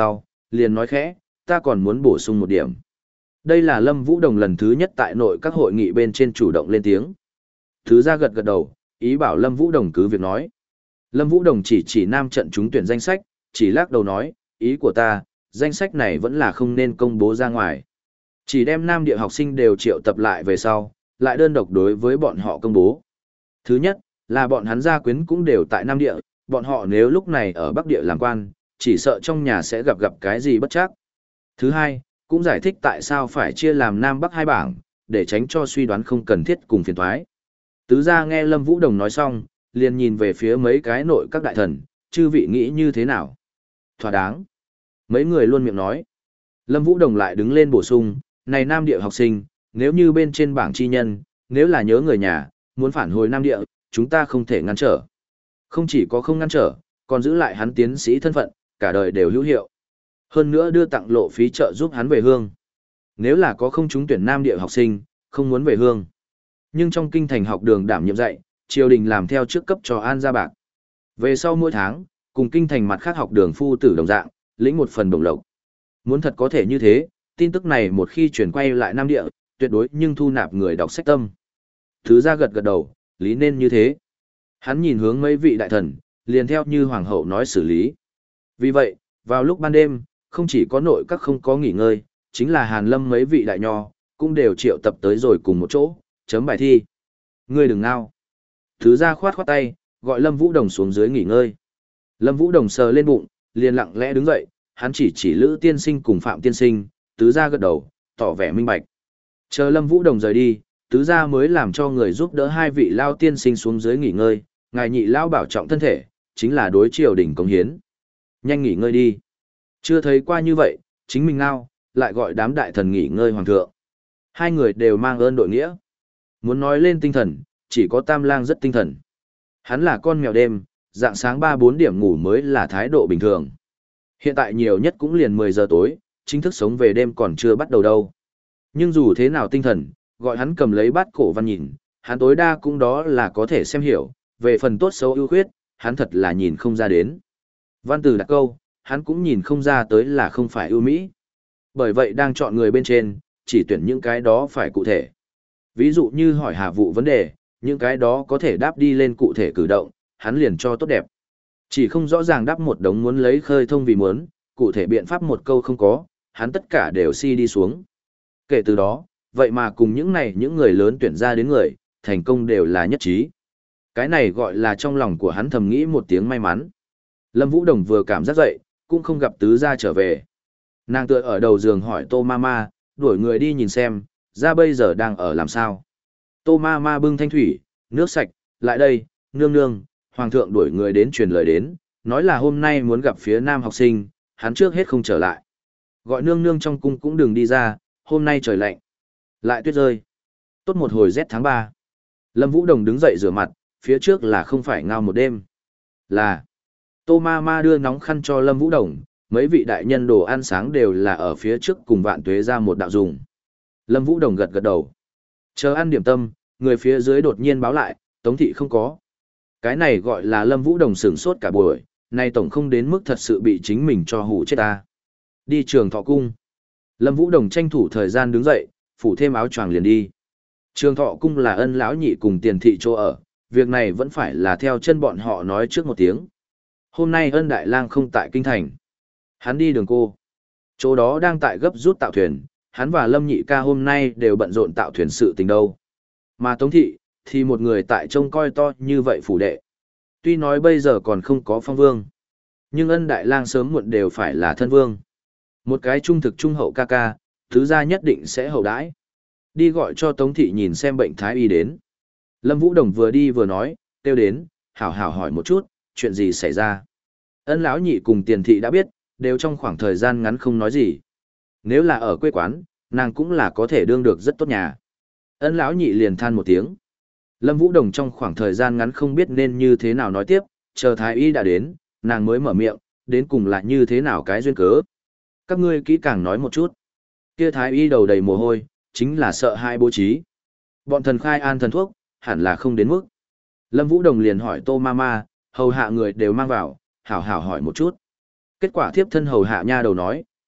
liền nói khẽ, ta còn muốn bổ sung một điểm. Đây là Lâm Vũ Đồng lần thứ nhất tại nội các hội nghị bên trên chủ động lên tiếng. Thứ ra gật gật đầu, ý bảo Lâm Vũ Đồng cứ việc nói. Lâm Vũ Đồng chỉ chỉ nam trận trúng tuyển danh sách, chỉ lắc đầu nói, ý của ta, danh sách này vẫn là không nên công bố ra ngoài. Chỉ đem nam địa học sinh đều triệu tập lại về sau, lại đơn độc đối với bọn họ công bố. Thứ nhất, là bọn hắn gia quyến cũng đều tại nam địa, bọn họ nếu lúc này ở bắc địa làm quan, chỉ sợ trong nhà sẽ gặp gặp cái gì bất chắc. Thứ hai, cũng giải thích tại sao phải chia làm nam bắc hai bảng, để tránh cho suy đoán không cần thiết cùng phiền toái. Tứ gia nghe Lâm Vũ Đồng nói xong, liền nhìn về phía mấy cái nội các đại thần, chư vị nghĩ như thế nào? Thỏa đáng. Mấy người luôn miệng nói. Lâm Vũ Đồng lại đứng lên bổ sung, này nam địa học sinh, nếu như bên trên bảng chi nhân, nếu là nhớ người nhà, muốn phản hồi nam địa, chúng ta không thể ngăn trở. Không chỉ có không ngăn trở, còn giữ lại hắn tiến sĩ thân phận, cả đời đều hữu hiệu. Hơn nữa đưa tặng lộ phí trợ giúp hắn về hương. Nếu là có không trúng tuyển nam địa học sinh, không muốn về hương. Nhưng trong kinh thành học đường đảm nhiệm dạy, triều đình làm theo trước cấp cho an gia bạc. Về sau mỗi tháng, cùng kinh thành mặt khác học đường phu tử đồng dạng, lĩnh một phần đồng lộc. Muốn thật có thể như thế, tin tức này một khi chuyển quay lại Nam Địa, tuyệt đối nhưng thu nạp người đọc sách tâm. Thứ ra gật gật đầu, lý nên như thế. Hắn nhìn hướng mấy vị đại thần, liền theo như hoàng hậu nói xử lý. Vì vậy, vào lúc ban đêm, không chỉ có nội các không có nghỉ ngơi, chính là Hàn Lâm mấy vị đại nho, cũng đều triệu tập tới rồi cùng một chỗ, chấm bài thi. Ngươi đừng ngao. Thứ ra khoát khoát tay, gọi Lâm Vũ Đồng xuống dưới nghỉ ngơi. Lâm Vũ Đồng sờ lên bụng, liền lặng lẽ đứng dậy, hắn chỉ chỉ Lữ tiên sinh cùng Phạm tiên sinh, tứ gia gật đầu, tỏ vẻ minh bạch. Chờ Lâm Vũ Đồng rời đi, tứ gia mới làm cho người giúp đỡ hai vị lao tiên sinh xuống dưới nghỉ ngơi, ngài nhị lao bảo trọng thân thể, chính là đối triều đình công hiến. Nhanh nghỉ ngơi đi. Chưa thấy qua như vậy, chính mình ngao, lại gọi đám đại thần nghỉ ngơi hoàng thượng. Hai người đều mang ơn đội nghĩa. Muốn nói lên tinh thần, chỉ có Tam Lang rất tinh thần. Hắn là con mèo đêm, dạng sáng ba bốn điểm ngủ mới là thái độ bình thường. Hiện tại nhiều nhất cũng liền mười giờ tối, chính thức sống về đêm còn chưa bắt đầu đâu. Nhưng dù thế nào tinh thần, gọi hắn cầm lấy bát cổ văn nhìn, hắn tối đa cũng đó là có thể xem hiểu, về phần tốt xấu ưu khuyết, hắn thật là nhìn không ra đến. Văn từ đặt câu, hắn cũng nhìn không ra tới là không phải ưu mỹ. Bởi vậy đang chọn người bên trên, chỉ tuyển những cái đó phải cụ thể. Ví dụ như hỏi Hà Vụ vấn đề, những cái đó có thể đáp đi lên cụ thể cử động, hắn liền cho tốt đẹp. Chỉ không rõ ràng đáp một đống muốn lấy khơi thông vì muốn, cụ thể biện pháp một câu không có, hắn tất cả đều si đi xuống. Kể từ đó, vậy mà cùng những này những người lớn tuyển ra đến người, thành công đều là nhất trí. Cái này gọi là trong lòng của hắn thầm nghĩ một tiếng may mắn. Lâm Vũ Đồng vừa cảm giác dậy, cũng không gặp tứ gia trở về. Nàng tựa ở đầu giường hỏi Tô Mama, đuổi người đi nhìn xem, ra bây giờ đang ở làm sao. Tô Mama bưng thanh thủy, nước sạch, lại đây, nương nương, hoàng thượng đuổi người đến truyền lời đến, nói là hôm nay muốn gặp phía nam học sinh, hắn trước hết không trở lại. Gọi nương nương trong cung cũng đừng đi ra, hôm nay trời lạnh. Lại tuyết rơi. Tốt một hồi rét tháng ba. Lâm Vũ Đồng đứng dậy rửa mặt, phía trước là không phải ngao một đêm. Là. Tô Mama đưa nóng khăn cho Lâm Vũ Đồng, mấy vị đại nhân đồ ăn sáng đều là ở phía trước cùng vạn tuế ra một đạo dùng. Lâm Vũ Đồng gật gật đầu. Chờ ăn điểm tâm, người phía dưới đột nhiên báo lại, Tống thị không có. Cái này gọi là Lâm Vũ Đồng sửng sốt cả buổi, nay tổng không đến mức thật sự bị chính mình cho hủ chết ta. Đi Trường Thọ cung. Lâm Vũ Đồng tranh thủ thời gian đứng dậy, phủ thêm áo choàng liền đi. Trường Thọ cung là Ân lão nhị cùng Tiền thị chỗ ở, việc này vẫn phải là theo chân bọn họ nói trước một tiếng. Hôm nay Ân đại lang không tại kinh thành. Hắn đi đường cô. Chỗ đó đang tại gấp rút tạo thuyền, hắn và Lâm nhị ca hôm nay đều bận rộn tạo thuyền sự tình đâu. Mà Tống thị, thì một người tại trông coi to như vậy phủ đệ. Tuy nói bây giờ còn không có phong vương, nhưng Ân đại lang sớm muộn đều phải là thân vương. Một cái trung thực trung hậu ca ca, thứ gia nhất định sẽ hậu đãi. Đi gọi cho Tống thị nhìn xem bệnh thái y đến. Lâm Vũ Đồng vừa đi vừa nói, kêu đến, hảo hảo hỏi một chút, chuyện gì xảy ra. Ân lão nhị cùng Tiền thị đã biết, đều trong khoảng thời gian ngắn không nói gì. Nếu là ở quê quán, nàng cũng là có thể đương được rất tốt nhà. Ân lão nhị liền than một tiếng. Lâm Vũ Đồng trong khoảng thời gian ngắn không biết nên như thế nào nói tiếp, chờ thái y đã đến, nàng mới mở miệng, đến cùng là như thế nào cái duyên cớ. Các ngươi kỹ càng nói một chút. Kia thái y đầu đầy mồ hôi, chính là sợ hai bố trí. Bọn thần khai an thần thuốc, hẳn là không đến mức. Lâm Vũ Đồng liền hỏi Tô Mama, hầu hạ người đều mang vào, hảo hảo hỏi một chút. Kết quả thiếp thân hầu hạ nha đầu nói,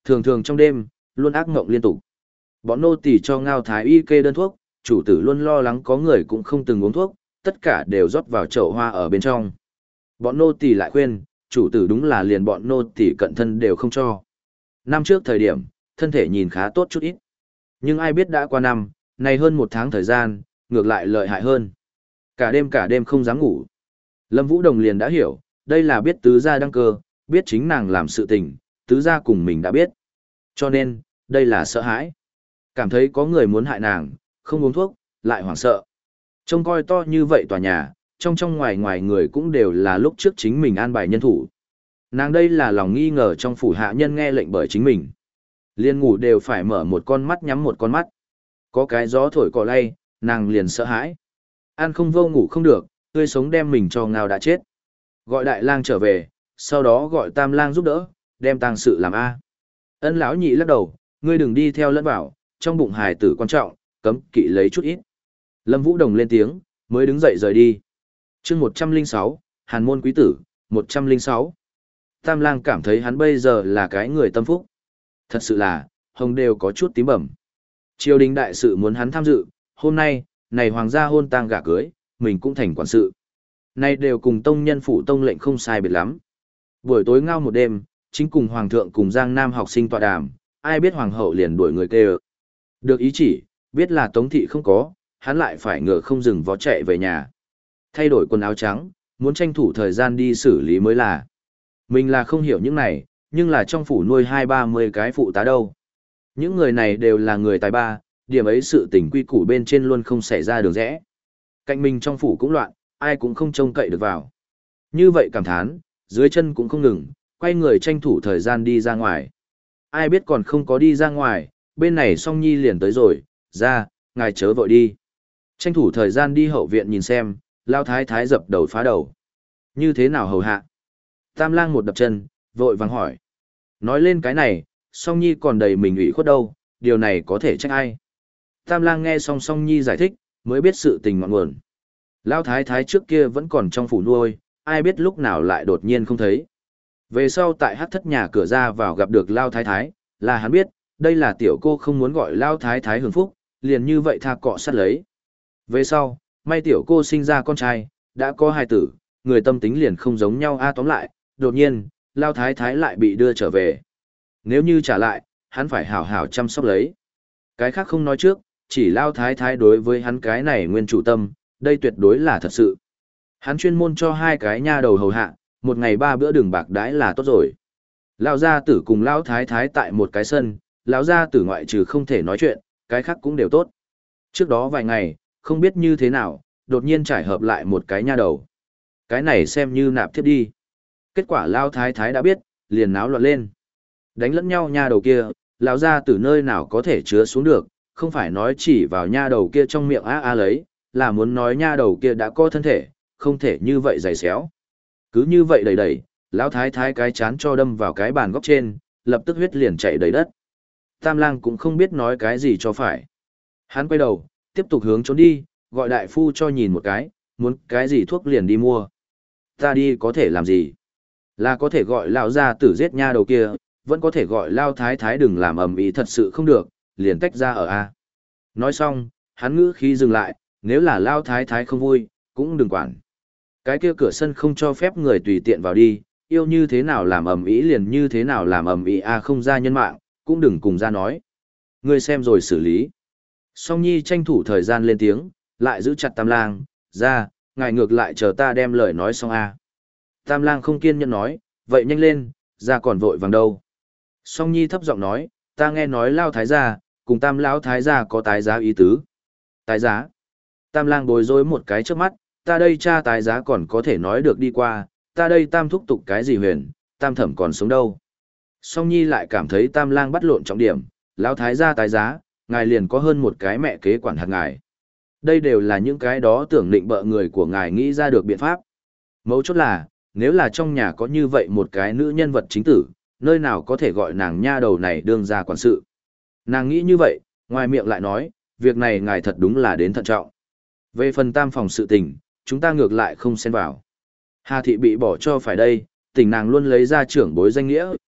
Thường thường trong đêm, luôn ác mộng liên tục. Bọn nô tỳ cho Ngao Thái Y kê đơn thuốc, chủ tử luôn lo lắng có người cũng không từng uống thuốc, tất cả đều rót vào chậu hoa ở bên trong. Bọn nô tỳ lại khuyên, chủ tử đúng là liền bọn nô tỳ cận thân đều không cho. Năm trước thời điểm, thân thể nhìn khá tốt chút ít. Nhưng ai biết đã qua năm, này hơn một tháng thời gian, ngược lại lợi hại hơn. Cả đêm cả đêm không dám ngủ. Lâm Vũ Đồng liền đã hiểu, đây là biết tứ gia đăng cơ, biết chính nàng làm sự tình, tứ gia cùng mình đã biết. Cho nên, đây là sợ hãi. Cảm thấy có người muốn hại nàng, không uống thuốc, lại hoảng sợ. Trông coi to như vậy tòa nhà, trong trong ngoài ngoài người cũng đều là lúc trước chính mình an bài nhân thủ. Nàng đây là lòng nghi ngờ trong phủ hạ nhân nghe lệnh bởi chính mình. Liên ngủ đều phải mở một con mắt nhắm một con mắt. Có cái gió thổi cỏ lay, nàng liền sợ hãi. Ăn không vô ngủ không được, tươi sống đem mình cho Ngao đã chết. Gọi đại lang trở về, sau đó gọi tam lang giúp đỡ, đem tang sự làm A. Ân lão nhị lắc đầu, ngươi đừng đi theo lẫn vào, trong bụng hài tử quan trọng, cấm kỵ lấy chút ít. Lâm Vũ Đồng lên tiếng, mới đứng dậy rời đi. chương một trăm lẻ sáu, Hàn môn quý tử, một trăm lẻ sáu. Tam lang cảm thấy hắn bây giờ là cái người tâm phúc. Thật sự là, hồng đều có chút tím bẩm. Triều đình đại sự muốn hắn tham dự, hôm nay, này hoàng gia hôn tang gả cưới, mình cũng thành quản sự. Này đều cùng tông nhân phủ tông lệnh không sai biệt lắm. Buổi tối ngao một đêm, chính cùng hoàng thượng cùng Giang Nam học sinh tọa đàm, ai biết hoàng hậu liền đuổi người kêu. Được ý chỉ, biết là tống thị không có, hắn lại phải ngựa không dừng vó chạy về nhà. Thay đổi quần áo trắng, muốn tranh thủ thời gian đi xử lý mới là. Mình là không hiểu những này, nhưng là trong phủ nuôi hai ba mươi cái phụ tá đâu. Những người này đều là người tài ba, điểm ấy sự tình quy củ bên trên luôn không xảy ra đường rẽ. Cạnh mình trong phủ cũng loạn, ai cũng không trông cậy được vào. Như vậy cảm thán, dưới chân cũng không ngừng, quay người tranh thủ thời gian đi ra ngoài. Ai biết còn không có đi ra ngoài, bên này Song Nhi liền tới rồi, ra, ngài chớ vội đi. Tranh thủ thời gian đi hậu viện nhìn xem, lao thái thái dập đầu phá đầu. Như thế nào hầu hạ? Tam lang một đập chân, vội vàng hỏi. Nói lên cái này, Song Nhi còn đầy mình ủy khuất đâu, điều này có thể trách ai? Tam lang nghe xong Song Nhi giải thích, mới biết sự tình ngọn nguồn. Lao thái thái trước kia vẫn còn trong phủ nuôi, ai biết lúc nào lại đột nhiên không thấy. Về sau tại hắc thất nhà cửa ra vào gặp được Lao thái thái, là hắn biết, đây là tiểu cô không muốn gọi Lao thái thái hưởng phúc, liền như vậy tha cọ sát lấy. Về sau, may tiểu cô sinh ra con trai, đã có hai tử, người tâm tính liền không giống nhau a tóm lại, đột nhiên, Lao thái thái lại bị đưa trở về. Nếu như trả lại, hắn phải hảo hảo chăm sóc lấy. Cái khác không nói trước, chỉ Lao thái thái đối với hắn cái này nguyên chủ tâm, đây tuyệt đối là thật sự. Hắn chuyên môn cho hai cái nha đầu hầu hạ, một ngày ba bữa đường bạc đãi là tốt rồi. Lão gia tử cùng lão thái thái tại một cái sân, lão gia tử ngoại trừ không thể nói chuyện, cái khác cũng đều tốt. Trước đó vài ngày, không biết như thế nào, đột nhiên trải hợp lại một cái nha đầu. Cái này xem như nạp tiếp đi. Kết quả lão thái thái đã biết, liền náo loạn lên. Đánh lẫn nhau nha đầu kia, lão gia tử nơi nào có thể chứa xuống được, không phải nói chỉ vào nha đầu kia trong miệng a a lấy, là muốn nói nha đầu kia đã có thân thể, không thể như vậy giày xéo. Cứ như vậy đầy đầy, lão thái thái cái chán cho đâm vào cái bàn góc trên, lập tức huyết liền chảy đầy đất. Tam lang cũng không biết nói cái gì cho phải. Hắn quay đầu, tiếp tục hướng trốn đi, gọi đại phu cho nhìn một cái, muốn cái gì thuốc liền đi mua. Ta đi có thể làm gì? Là có thể gọi lão gia tử giết nha đầu kia, vẫn có thể gọi lão thái thái đừng làm ầm ĩ thật sự không được, liền tách ra ở A. Nói xong, hắn ngữ khí dừng lại, nếu là lão thái thái không vui, cũng đừng quản. Cái kia cửa sân không cho phép người tùy tiện vào đi, yêu như thế nào làm ầm ĩ liền như thế nào làm ầm ĩ a không ra nhân mạng, cũng đừng cùng ra nói. Ngươi xem rồi xử lý. Song Nhi tranh thủ thời gian lên tiếng, lại giữ chặt Tam Lang, ra, ngài ngược lại chờ ta đem lời nói xong a. Tam Lang không kiên nhẫn nói, vậy nhanh lên, ra còn vội vàng đâu. Song Nhi thấp giọng nói, ta nghe nói Lao Thái gia, cùng Tam Lão Thái gia có tái giá ý tứ. Tái giá. Tam Lang bối rối một cái trước mắt, ta đây cha tái giá còn có thể nói được đi qua, ta đây tam thúc tục cái gì huyền, tam thẩm còn sống đâu. Song Nhi lại cảm thấy Tam Lang bắt lộn trọng điểm, Lão Thái gia tái giá, ngài liền có hơn một cái mẹ kế quản hạt ngài. Đây đều là những cái đó tưởng định bợ người của ngài nghĩ ra được biện pháp. Mấu chốt là, nếu là trong nhà có như vậy một cái nữ nhân vật chính tử, nơi nào có thể gọi nàng nha đầu này đương ra quản sự. Nàng nghĩ như vậy, ngoài miệng lại nói, việc này ngài thật đúng là đến thận trọng. Về phần tam phòng sự tình, chúng ta ngược lại không xen vào. Hà thị bị bỏ cho phải đây, tỉnh nàng luôn lấy ra trưởng bối danh nghĩa,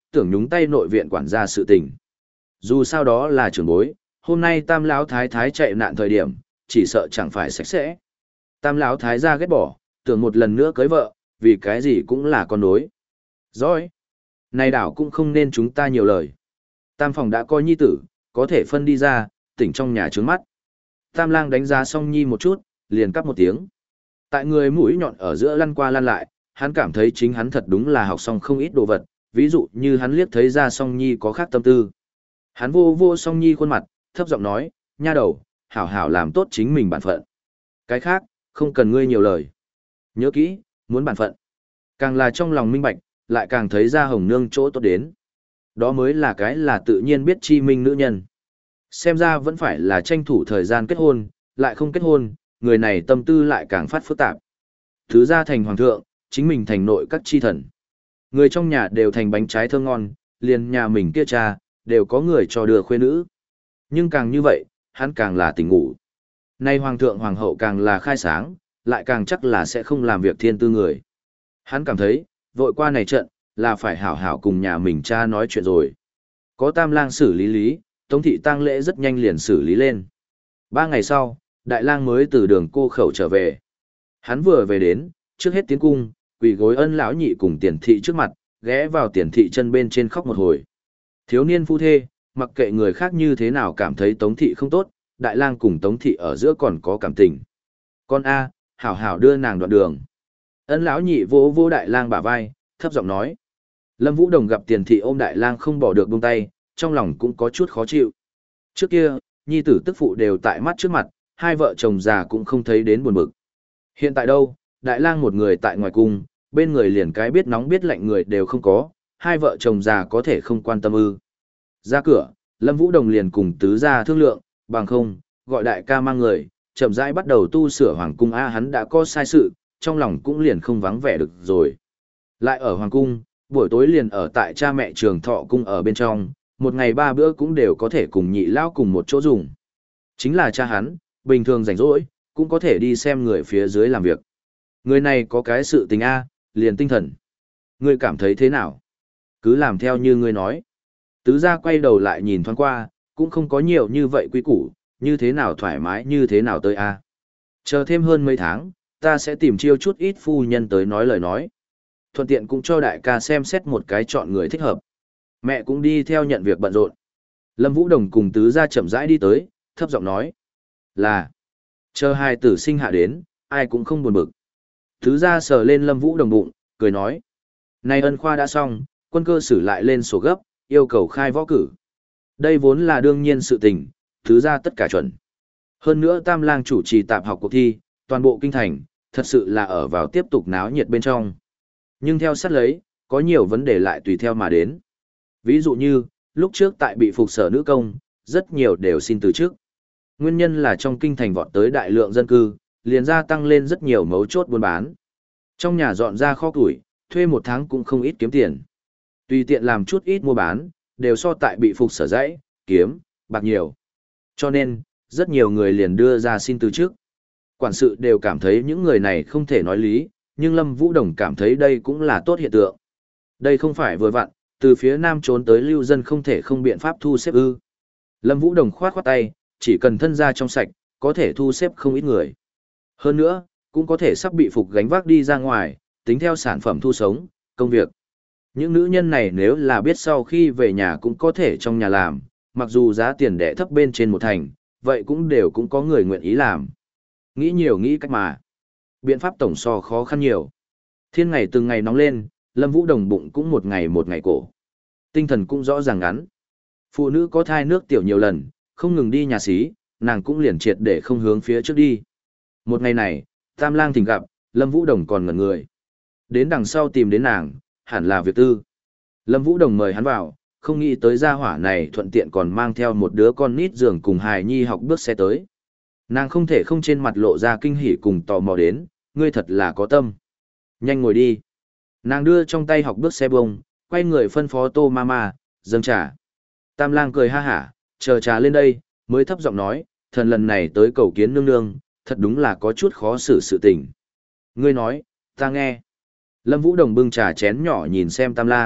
tưởng nhúng tay nội viện quản gia sự tình. Dù sao đó là trưởng bối, hôm nay Tam lão thái thái chạy nạn thời điểm, chỉ sợ chẳng phải sạch sẽ. Tam lão thái gia ghét bỏ, tưởng một lần nữa cưới vợ, vì cái gì cũng là con nối. Rồi, này đảo cũng không nên chúng ta nhiều lời. Tam phòng đã coi nhi tử, có thể phân đi ra, tỉnh trong nhà trướng mắt. Tam lang đánh giá Song Nhi một chút, liền cắp một tiếng. Tại người mũi nhọn ở giữa lăn qua lăn lại, hắn cảm thấy chính hắn thật đúng là học xong không ít đồ vật, ví dụ như hắn liếc thấy ra Song Nhi có khác tâm tư. Hắn vô vô Song Nhi khuôn mặt, thấp giọng nói, nha đầu, hảo hảo làm tốt chính mình bản phận. Cái khác, không cần ngươi nhiều lời. Nhớ kỹ, muốn bản phận. Càng là trong lòng minh bạch, lại càng thấy ra hồng nương chỗ tốt đến. Đó mới là cái là tự nhiên biết chi minh nữ nhân. Xem ra vẫn phải là tranh thủ thời gian kết hôn, lại không kết hôn, người này tâm tư lại càng phát phức tạp. Thứ ra thành hoàng thượng, chính mình thành nội các chi thần. Người trong nhà đều thành bánh trái thơm ngon, liền nhà mình kia cha, đều có người cho đưa khuê nữ. Nhưng càng như vậy, hắn càng là tỉnh ngủ. Nay hoàng thượng hoàng hậu càng là khai sáng, lại càng chắc là sẽ không làm việc thiên tư người. Hắn cảm thấy, vội qua này trận, là phải hảo hảo cùng nhà mình cha nói chuyện rồi. Có Tam lang xử lý lý, Tống thị tang lễ rất nhanh liền xử lý lên. Ba ngày sau, Đại lang mới từ đường cô khẩu trở về. Hắn vừa về đến, trước hết tiến cung, quỳ gối Ân lão nhị cùng Tiền thị trước mặt, ghé vào Tiền thị chân bên trên khóc một hồi. Thiếu niên phu thê, mặc kệ người khác như thế nào cảm thấy Tống thị không tốt, Đại lang cùng Tống thị ở giữa còn có cảm tình. Con a, hảo hảo đưa nàng đoạn đường. Ân lão nhị vỗ vỗ Đại lang bả vai, thấp giọng nói. Lâm Vũ Đồng gặp Tiền thị ôm Đại lang không bỏ được buông tay, trong lòng cũng có chút khó chịu. Trước kia, nhi tử tức phụ đều tại mắt trước mặt, hai vợ chồng già cũng không thấy đến buồn bực. Hiện tại đâu, Đại lang một người tại ngoài cung, bên người liền cái biết nóng biết lạnh người đều không có, hai vợ chồng già có thể không quan tâm ư. Ra cửa, Lâm Vũ Đồng liền cùng tứ gia thương lượng, bằng không, gọi đại ca mang người, chậm rãi bắt đầu tu sửa hoàng cung a hắn đã có sai sự, trong lòng cũng liền không vắng vẻ được rồi. Lại ở hoàng cung, buổi tối liền ở tại cha mẹ Trường Thọ cung ở bên trong, một ngày ba bữa cũng đều có thể cùng nhị lao cùng một chỗ dùng. Chính là cha hắn, bình thường rảnh rỗi, cũng có thể đi xem người phía dưới làm việc. Người này có cái sự tình a, liền tinh thần. Ngươi cảm thấy thế nào? Cứ làm theo như ngươi nói. Tứ gia quay đầu lại nhìn thoáng qua, cũng không có nhiều như vậy quý củ, như thế nào thoải mái như thế nào tới a. Chờ thêm hơn mấy tháng, ta sẽ tìm chiêu chút ít phu nhân tới nói lời nói. Thuận tiện cũng cho đại ca xem xét một cái chọn người thích hợp. Mẹ cũng đi theo nhận việc bận rộn. Lâm Vũ Đồng cùng tứ gia chậm rãi đi tới, thấp giọng nói. Là, chờ hai tử sinh hạ đến, ai cũng không buồn bực. Tứ gia sờ lên Lâm Vũ Đồng bụng, cười nói. Nay ân khoa đã xong, quân cơ xử lại lên sổ gấp, yêu cầu khai võ cử. Đây vốn là đương nhiên sự tình, tứ gia tất cả chuẩn. Hơn nữa Tam lang chủ trì tạp học cuộc thi, toàn bộ kinh thành, thật sự là ở vào tiếp tục náo nhiệt bên trong. Nhưng theo sát lấy, có nhiều vấn đề lại tùy theo mà đến. Ví dụ như, lúc trước tại bị phục sở nữ công, rất nhiều đều xin từ trước. Nguyên nhân là trong kinh thành vọt tới đại lượng dân cư, liền gia tăng lên rất nhiều mấu chốt buôn bán. Trong nhà dọn ra kho củi, thuê một tháng cũng không ít kiếm tiền. Tùy tiện làm chút ít mua bán, đều so tại bị phục sở dãy, kiếm, bạc nhiều. Cho nên, rất nhiều người liền đưa ra xin từ trước. Quản sự đều cảm thấy những người này không thể nói lý, nhưng Lâm Vũ Đồng cảm thấy đây cũng là tốt hiện tượng. Đây không phải vừa vặn, từ phía nam trốn tới lưu dân không thể không biện pháp thu xếp ư. Lâm Vũ Đồng khoát khoát tay, chỉ cần thân gia trong sạch, có thể thu xếp không ít người. Hơn nữa, cũng có thể sắp bị phục gánh vác đi ra ngoài, tính theo sản phẩm thu sống, công việc. Những nữ nhân này nếu là biết sau khi về nhà cũng có thể trong nhà làm, mặc dù giá tiền đẻ thấp bên trên một thành, vậy cũng đều cũng có người nguyện ý làm. Nghĩ nhiều nghĩ cách mà. Biện pháp tổng so khó khăn nhiều. Thiên ngày từng ngày nóng lên, Lâm Vũ Đồng bụng cũng một ngày một ngày cổ. Tinh thần cũng rõ ràng ngắn. Phụ nữ có thai nước tiểu nhiều lần, không ngừng đi nhà xí, nàng cũng liền triệt để không hướng phía trước đi. Một ngày này, Tam lang thỉnh gặp, Lâm Vũ Đồng còn ngẩn người. Đến đằng sau tìm đến nàng, hẳn là việc tư. Lâm Vũ Đồng mời hắn vào, không nghĩ tới gia hỏa này thuận tiện còn mang theo một đứa con nít giường cùng hài nhi học bước xe tới. Nàng không thể không trên mặt lộ ra kinh hỉ cùng tò mò đến, ngươi thật là có tâm. Nhanh ngồi đi. Nàng đưa trong tay học bước xe bông, quay người phân phó Tô Mama, dâng trà. Tam lang cười ha hả, chờ trà lên đây, mới thấp giọng nói, thần lần này tới cầu kiến nương nương, thật đúng là có chút khó xử sự tình. Ngươi nói, ta nghe. Lâm Vũ Đồng bưng trà chén nhỏ nhìn xem Tam lang,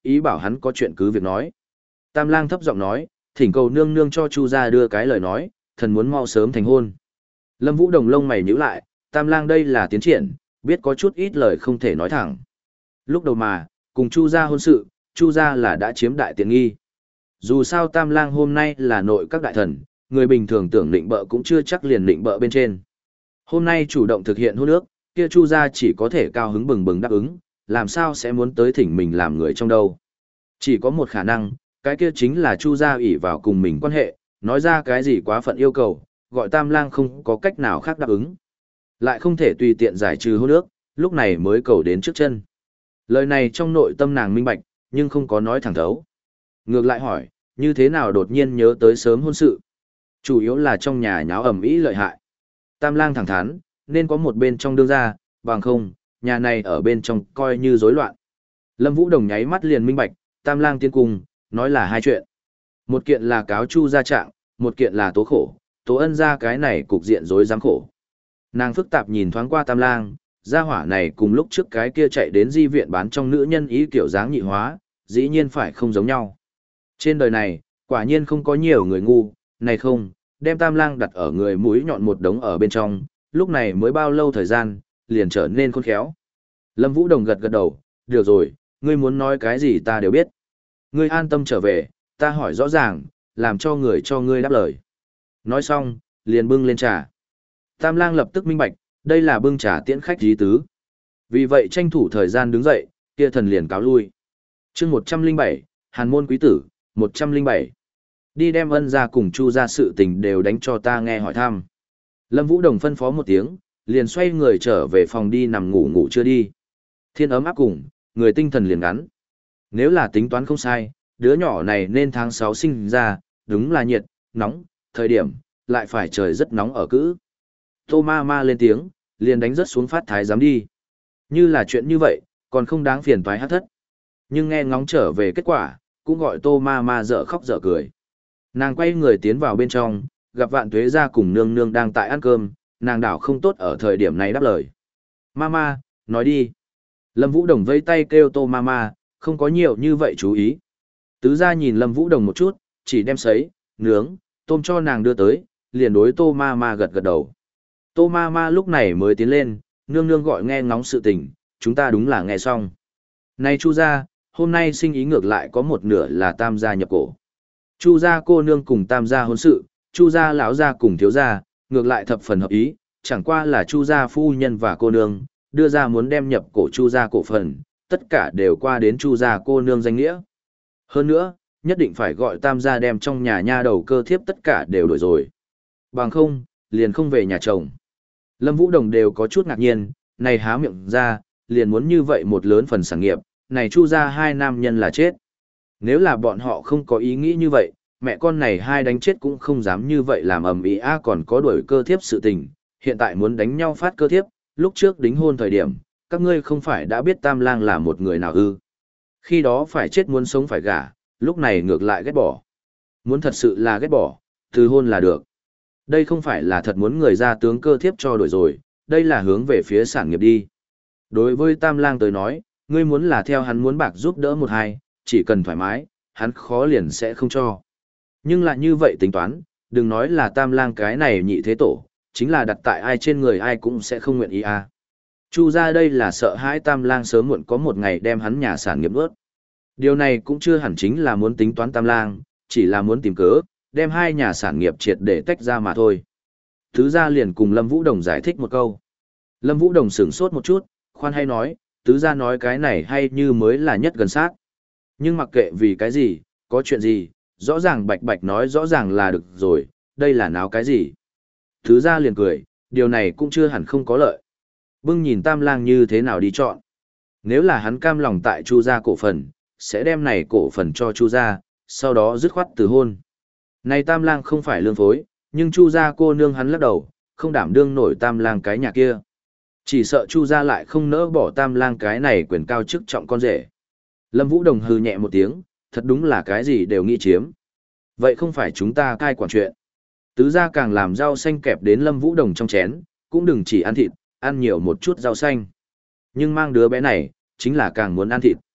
ý bảo hắn có chuyện cứ việc nói. Tam lang thấp giọng nói, thỉnh cầu nương nương cho Chu gia đưa cái lời nói, thần muốn mau sớm thành hôn. Lâm Vũ Đồng lông mày nhíu lại, Tam lang đây là tiến triển, biết có chút ít lời không thể nói thẳng. Lúc đầu mà, cùng Chu gia hôn sự, Chu gia là đã chiếm đại tiện nghi. Dù sao Tam lang hôm nay là nội các đại thần, người bình thường tưởng định bợ cũng chưa chắc liền định bợ bên trên. Hôm nay chủ động thực hiện hôn ước, kia Chu gia chỉ có thể cao hứng bừng bừng đáp ứng, làm sao sẽ muốn tới thỉnh mình làm người trong đâu. Chỉ có một khả năng, cái kia chính là Chu gia ỷ vào cùng mình quan hệ, nói ra cái gì quá phận yêu cầu, gọi Tam lang không có cách nào khác đáp ứng. Lại không thể tùy tiện giải trừ hôn ước, lúc này mới cầu đến trước chân. Lời này trong nội tâm nàng minh bạch, nhưng không có nói thẳng thấu. Ngược lại hỏi, như thế nào đột nhiên nhớ tới sớm hôn sự? Chủ yếu là trong nhà nháo ầm ĩ lợi hại. Tam lang thẳng thắn, nên có một bên trong đương ra, bằng không, nhà này ở bên trong coi như rối loạn. Lâm Vũ Đồng nháy mắt liền minh bạch, Tam lang tiến cung, nói là hai chuyện. Một kiện là cáo Chu gia trạng, một kiện là tố khổ, tố ân ra cái này cục diện rối rắm khổ. Nàng phức tạp nhìn thoáng qua Tam lang, gia hỏa này cùng lúc trước cái kia chạy đến di viện bán trong nữ nhân ý kiểu dáng nhị hóa, dĩ nhiên phải không giống nhau. Trên đời này, quả nhiên không có nhiều người ngu, này không, đem Tam lang đặt ở người mũi nhọn một đống ở bên trong, lúc này mới bao lâu thời gian, liền trở nên khôn khéo. Lâm Vũ Đồng gật gật đầu, được rồi, ngươi muốn nói cái gì ta đều biết. Ngươi an tâm trở về, ta hỏi rõ ràng, làm cho người cho ngươi đáp lời. Nói xong, liền bưng lên trà. Tam lang lập tức minh bạch, đây là bưng trà tiễn khách dí tứ. Vì vậy tranh thủ thời gian đứng dậy, kia thần liền cáo lui. chương một trăm linh bảy, Hàn môn quý tử, một trăm linh bảy. Đi đem ân ra cùng Chu ra sự tình đều đánh cho ta nghe hỏi thăm. Lâm Vũ Đồng phân phó một tiếng, liền xoay người trở về phòng đi nằm ngủ ngủ chưa đi. Thiên ấm áp cùng, người tinh thần liền ngắn. Nếu là tính toán không sai, đứa nhỏ này nên tháng sáu sinh ra, đúng là nhiệt, nóng, thời điểm, lại phải trời rất nóng ở cữ. Tô ma ma lên tiếng, liền đánh rất xuống phát thái giám đi. Như là chuyện như vậy, còn không đáng phiền toái hát thất. Nhưng nghe ngóng trở về kết quả, cũng gọi tô ma ma dở khóc dở cười. Nàng quay người tiến vào bên trong, gặp Vạn Tuế gia cùng nương nương đang tại ăn cơm, nàng đảo không tốt ở thời điểm này đáp lời. Mama, nói đi. Lâm Vũ Đồng vây tay kêu tô mama, không có nhiều như vậy chú ý. Tứ gia nhìn Lâm Vũ Đồng một chút, chỉ đem sấy, nướng, tôm cho nàng đưa tới, liền đối tô mama gật gật đầu. Tô mama lúc này mới tiến lên, nương nương gọi nghe ngóng sự tình, chúng ta đúng là nghe xong. Này Chu gia, hôm nay sinh ý ngược lại có một nửa là tam gia nhập cổ. Chu gia cô nương cùng tam gia hôn sự, Chu gia lão gia cùng thiếu gia, ngược lại thập phần hợp ý, chẳng qua là Chu gia phu nhân và cô nương, đưa ra muốn đem nhập cổ Chu gia cổ phần, tất cả đều qua đến Chu gia cô nương danh nghĩa. Hơn nữa, nhất định phải gọi tam gia đem trong nhà nha đầu cơ thiếp tất cả đều đổi rồi. Bằng không, liền không về nhà chồng. Lâm Vũ Đồng đều có chút ngạc nhiên, này há miệng ra, liền muốn như vậy một lớn phần sản nghiệp, này Chu gia hai nam nhân là chết. Nếu là bọn họ không có ý nghĩ như vậy, mẹ con này hai đánh chết cũng không dám như vậy làm ầm ĩ a còn có đuổi cơ thiếp sự tình, hiện tại muốn đánh nhau phát cơ thiếp, lúc trước đính hôn thời điểm, các ngươi không phải đã biết Tam lang là một người nào ư? Khi đó phải chết muốn sống phải gả, lúc này ngược lại ghét bỏ. Muốn thật sự là ghét bỏ, từ hôn là được. Đây không phải là thật muốn người ra tướng cơ thiếp cho đổi rồi, đây là hướng về phía sản nghiệp đi. Đối với Tam lang tới nói, ngươi muốn là theo hắn muốn bạc giúp đỡ một hai, chỉ cần thoải mái, hắn khó liền sẽ không cho. Nhưng lại như vậy tính toán, đừng nói là Tam lang cái này nhị thế tổ, chính là đặt tại ai trên người ai cũng sẽ không nguyện ý à. Chu ra đây là sợ hãi Tam lang sớm muộn có một ngày đem hắn nhà sản nghiệp ướt. Điều này cũng chưa hẳn chính là muốn tính toán Tam lang, chỉ là muốn tìm cớ, đem hai nhà sản nghiệp triệt để tách ra mà thôi. Thứ ra liền cùng Lâm Vũ Đồng giải thích một câu. Lâm Vũ Đồng sửng sốt một chút, khoan hay nói, tứ ra nói cái này hay như mới là nhất gần sát. Nhưng mặc kệ vì cái gì, có chuyện gì, rõ ràng bạch bạch nói rõ ràng là được rồi, đây là náo cái gì. Thứ ra liền cười, điều này cũng chưa hẳn không có lợi. Bưng nhìn Tam lang như thế nào đi chọn. Nếu là hắn cam lòng tại Chu gia cổ phần, sẽ đem này cổ phần cho Chu gia, sau đó dứt khoát từ hôn. Này Tam lang không phải lương phối, nhưng Chu gia cô nương hắn lắc đầu, không đảm đương nổi Tam lang cái nhà kia. Chỉ sợ Chu gia lại không nỡ bỏ Tam lang cái này quyền cao chức trọng con rể. Lâm Vũ Đồng hừ nhẹ một tiếng, thật đúng là cái gì đều nghĩ chiếm. Vậy không phải chúng ta cai quản chuyện. Tứ gia càng làm rau xanh kẹp đến Lâm Vũ Đồng trong chén, cũng đừng chỉ ăn thịt, ăn nhiều một chút rau xanh. Nhưng mang đứa bé này, chính là càng muốn ăn thịt.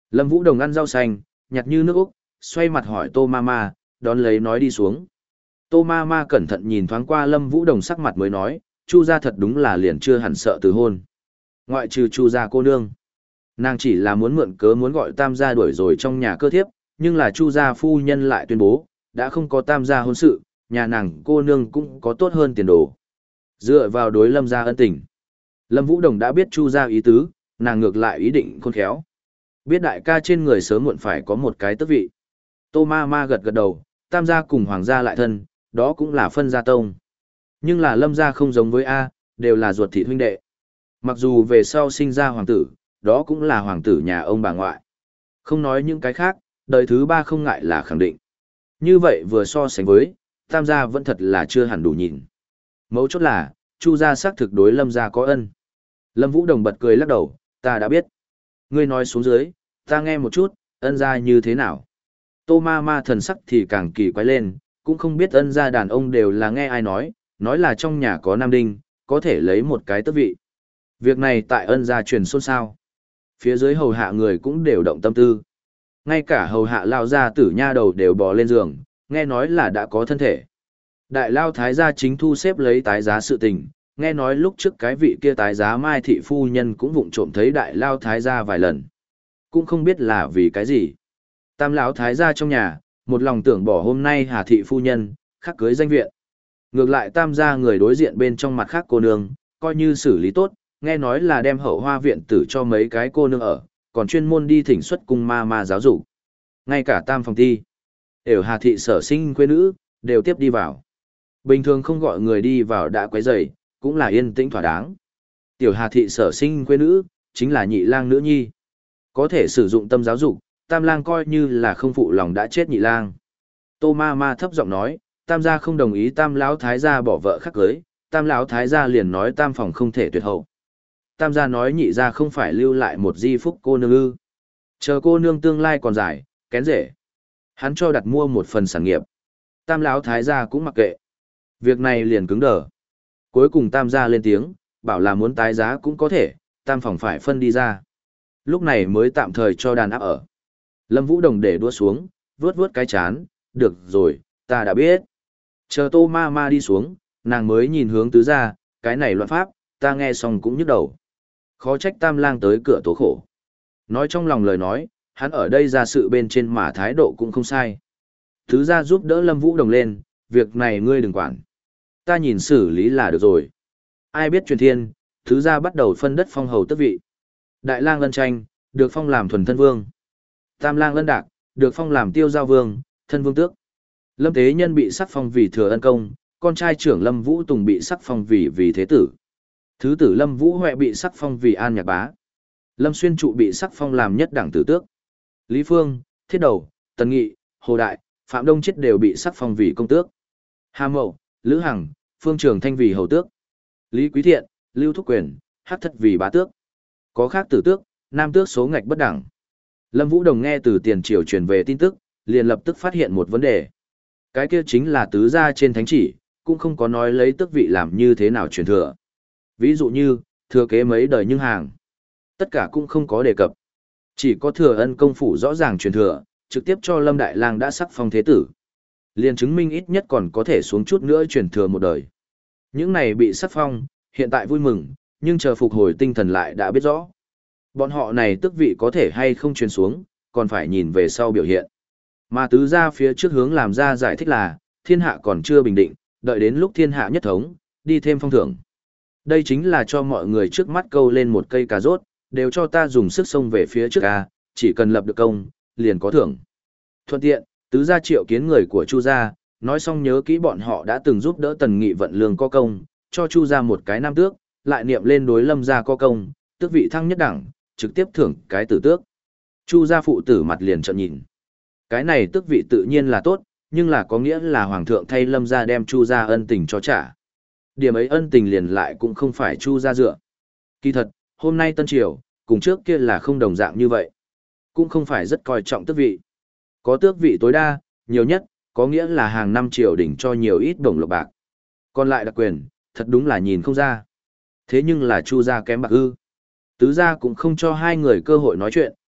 Lâm Vũ Đồng ăn rau xanh, nhặt như nước Úc, xoay mặt hỏi Tô Mama, đón lấy nói đi xuống. Tô Mama cẩn thận nhìn thoáng qua Lâm Vũ Đồng sắc mặt mới nói, Chu gia thật đúng là liền chưa hẳn sợ từ hôn. Ngoại trừ Chu gia cô nương. Nàng chỉ là muốn mượn cớ muốn gọi Tam gia đuổi rồi trong nhà cơ thiếp, nhưng là Chu gia phu nhân lại tuyên bố, đã không có Tam gia hôn sự, nhà nàng cô nương cũng có tốt hơn tiền đồ. Dựa vào đối Lâm gia ân tình. Lâm Vũ Đồng đã biết Chu gia ý tứ, nàng ngược lại ý định khôn khéo. Biết đại ca trên người sớm muộn phải có một cái tước vị. Tô Ma Ma gật gật đầu, Tam gia cùng Hoàng gia lại thân, đó cũng là phân gia tông. Nhưng là Lâm gia không giống với A, đều là ruột thịt huynh đệ. Mặc dù về sau sinh ra hoàng tử, đó cũng là hoàng tử nhà ông bà ngoại. Không nói những cái khác, đời thứ ba không ngại là khẳng định. Như vậy vừa so sánh với, Tam gia vẫn thật là chưa hẳn đủ nhìn. Mấu chốt là, Chu gia xác thực đối Lâm gia có ân. Lâm Vũ Đồng bật cười lắc đầu, ta đã biết. Ngươi nói xuống dưới, ta nghe một chút, ân gia như thế nào. Tô Ma Ma thần sắc thì càng kỳ quái lên, cũng không biết ân gia đàn ông đều là nghe ai nói, nói là trong nhà có nam đinh, có thể lấy một cái tước vị. Việc này tại ân gia truyền xôn xao. Phía dưới hầu hạ người cũng đều động tâm tư. Ngay cả hầu hạ lao gia tử nha đầu đều bò lên giường, nghe nói là đã có thân thể. Đại lao thái gia chính thu xếp lấy tái giá sự tình, nghe nói lúc trước cái vị kia tái giá Mai thị phu nhân cũng vụng trộm thấy đại lao thái gia vài lần. Cũng không biết là vì cái gì. Tam lão thái gia trong nhà, một lòng tưởng bỏ hôm nay Hà thị phu nhân, khắc cưới danh viện. Ngược lại tam gia người đối diện bên trong mặt khác cô nương, coi như xử lý tốt, nghe nói là đem hậu hoa viện tử cho mấy cái cô nương ở, còn chuyên môn đi thỉnh xuất cung ma ma giáo dục. Ngay cả tam phòng thi, đều Hà thị sở sinh quê nữ, đều tiếp đi vào. Bình thường không gọi người đi vào đã quấy rầy, cũng là yên tĩnh thỏa đáng. Tiểu Hà thị sở sinh quê nữ, chính là nhị lang nữ nhi. Có thể sử dụng tâm giáo dục, tam lang coi như là không phụ lòng đã chết nhị lang. Tô ma ma thấp giọng nói, tam gia không đồng ý tam lão thái gia bỏ vợ khác cưới, tam lão thái gia liền nói tam phòng không thể tuyệt hậu. Tam gia nói nhị gia không phải lưu lại một di phúc cô nương ư. Chờ cô nương tương lai còn dài, kén rể. Hắn cho đặt mua một phần sản nghiệp. Tam lão thái gia cũng mặc kệ. Việc này liền cứng đờ. Cuối cùng tam gia lên tiếng, bảo là muốn tái giá cũng có thể, tam phòng phải phân đi ra. Lúc này mới tạm thời cho đàn áp ở. Lâm Vũ Đồng để đua xuống, vướt vướt cái chán, được rồi, ta đã biết. Chờ Tô Ma Ma đi xuống, nàng mới nhìn hướng tứ gia, cái này loạn pháp, ta nghe xong cũng nhức đầu. Khó trách tam lang tới cửa tố khổ. Nói trong lòng lời nói, hắn ở đây ra sự bên trên mà thái độ cũng không sai. Tứ gia giúp đỡ Lâm Vũ Đồng lên, việc này ngươi đừng quản. Ta nhìn xử lý là được rồi. Ai biết truyền thiên, tứ gia bắt đầu phân đất phong hầu tước vị. Đại lang Ân Tranh, được phong làm thuần thân vương. Tam lang Ân Đạc, được phong làm tiêu giao vương, thân vương tước. Lâm Tế Nhân bị sắc phong vì thừa ân công, con trai trưởng Lâm Vũ Tùng bị sắc phong vì vì thế tử. Thứ tử Lâm Vũ Huệ bị sắc phong vì an nhạc bá. Lâm Xuyên Trụ bị sắc phong làm nhất đẳng tử tước. Lý Phương, Thiết Đầu, Tần Nghị, Hồ Đại, Phạm Đông Chiết đều bị sắc phong vì công tước. Hà Mậu, Lữ Hằng, Phương Trường Thanh vì hầu tước. Lý Quý Thiện, Lưu Thúc Quyền, Hắc Thất vì bá tước. Có khác tử tước, nam tước số ngạch bất đẳng. Lâm Vũ Đồng nghe từ tiền triều truyền về tin tức, liền lập tức phát hiện một vấn đề. Cái kia chính là tứ gia trên thánh chỉ, cũng không có nói lấy tước vị làm như thế nào truyền thừa. Ví dụ như, thừa kế mấy đời nhưng hàng. Tất cả cũng không có đề cập. Chỉ có thừa ân công phủ rõ ràng truyền thừa, trực tiếp cho Lâm Đại Lang đã sắc phong thế tử. Liền chứng minh ít nhất còn có thể xuống chút nữa truyền thừa một đời. Những này bị sắc phong, hiện tại vui mừng, nhưng chờ phục hồi tinh thần lại đã biết rõ. Bọn họ này tước vị có thể hay không truyền xuống, còn phải nhìn về sau biểu hiện. Mà tứ gia phía trước hướng làm ra giải thích là, thiên hạ còn chưa bình định, đợi đến lúc thiên hạ nhất thống, đi thêm phong thưởng. Đây chính là cho mọi người trước mắt câu lên một cây cà rốt, đều cho ta dùng sức xông về phía trước a, chỉ cần lập được công, liền có thưởng. Thuận tiện, tứ gia triệu kiến người của Chu gia, nói xong nhớ kỹ bọn họ đã từng giúp đỡ Tần Nghị vận lương có công, cho Chu gia một cái nam tước, lại niệm lên đối Lâm gia có công, tước vị thăng nhất đẳng, trực tiếp thưởng cái tử tước. Chu gia phụ tử mặt liền trợn nhìn. Cái này tước vị tự nhiên là tốt, nhưng là có nghĩa là hoàng thượng thay Lâm gia đem Chu gia ân tình cho trả. Điểm ấy ân tình liền lại cũng không phải Chu gia dựa. Kỳ thật, hôm nay tân triều, cùng trước kia là không đồng dạng như vậy. Cũng không phải rất coi trọng tước vị. Có tước vị tối đa, nhiều nhất, có nghĩa là hàng năm triều đỉnh cho nhiều ít đồng lộc bạc. Còn lại đặc quyền, thật đúng là nhìn không ra. Thế nhưng là Chu gia kém bạc ư. Tứ gia cũng không cho hai người cơ hội nói chuyện,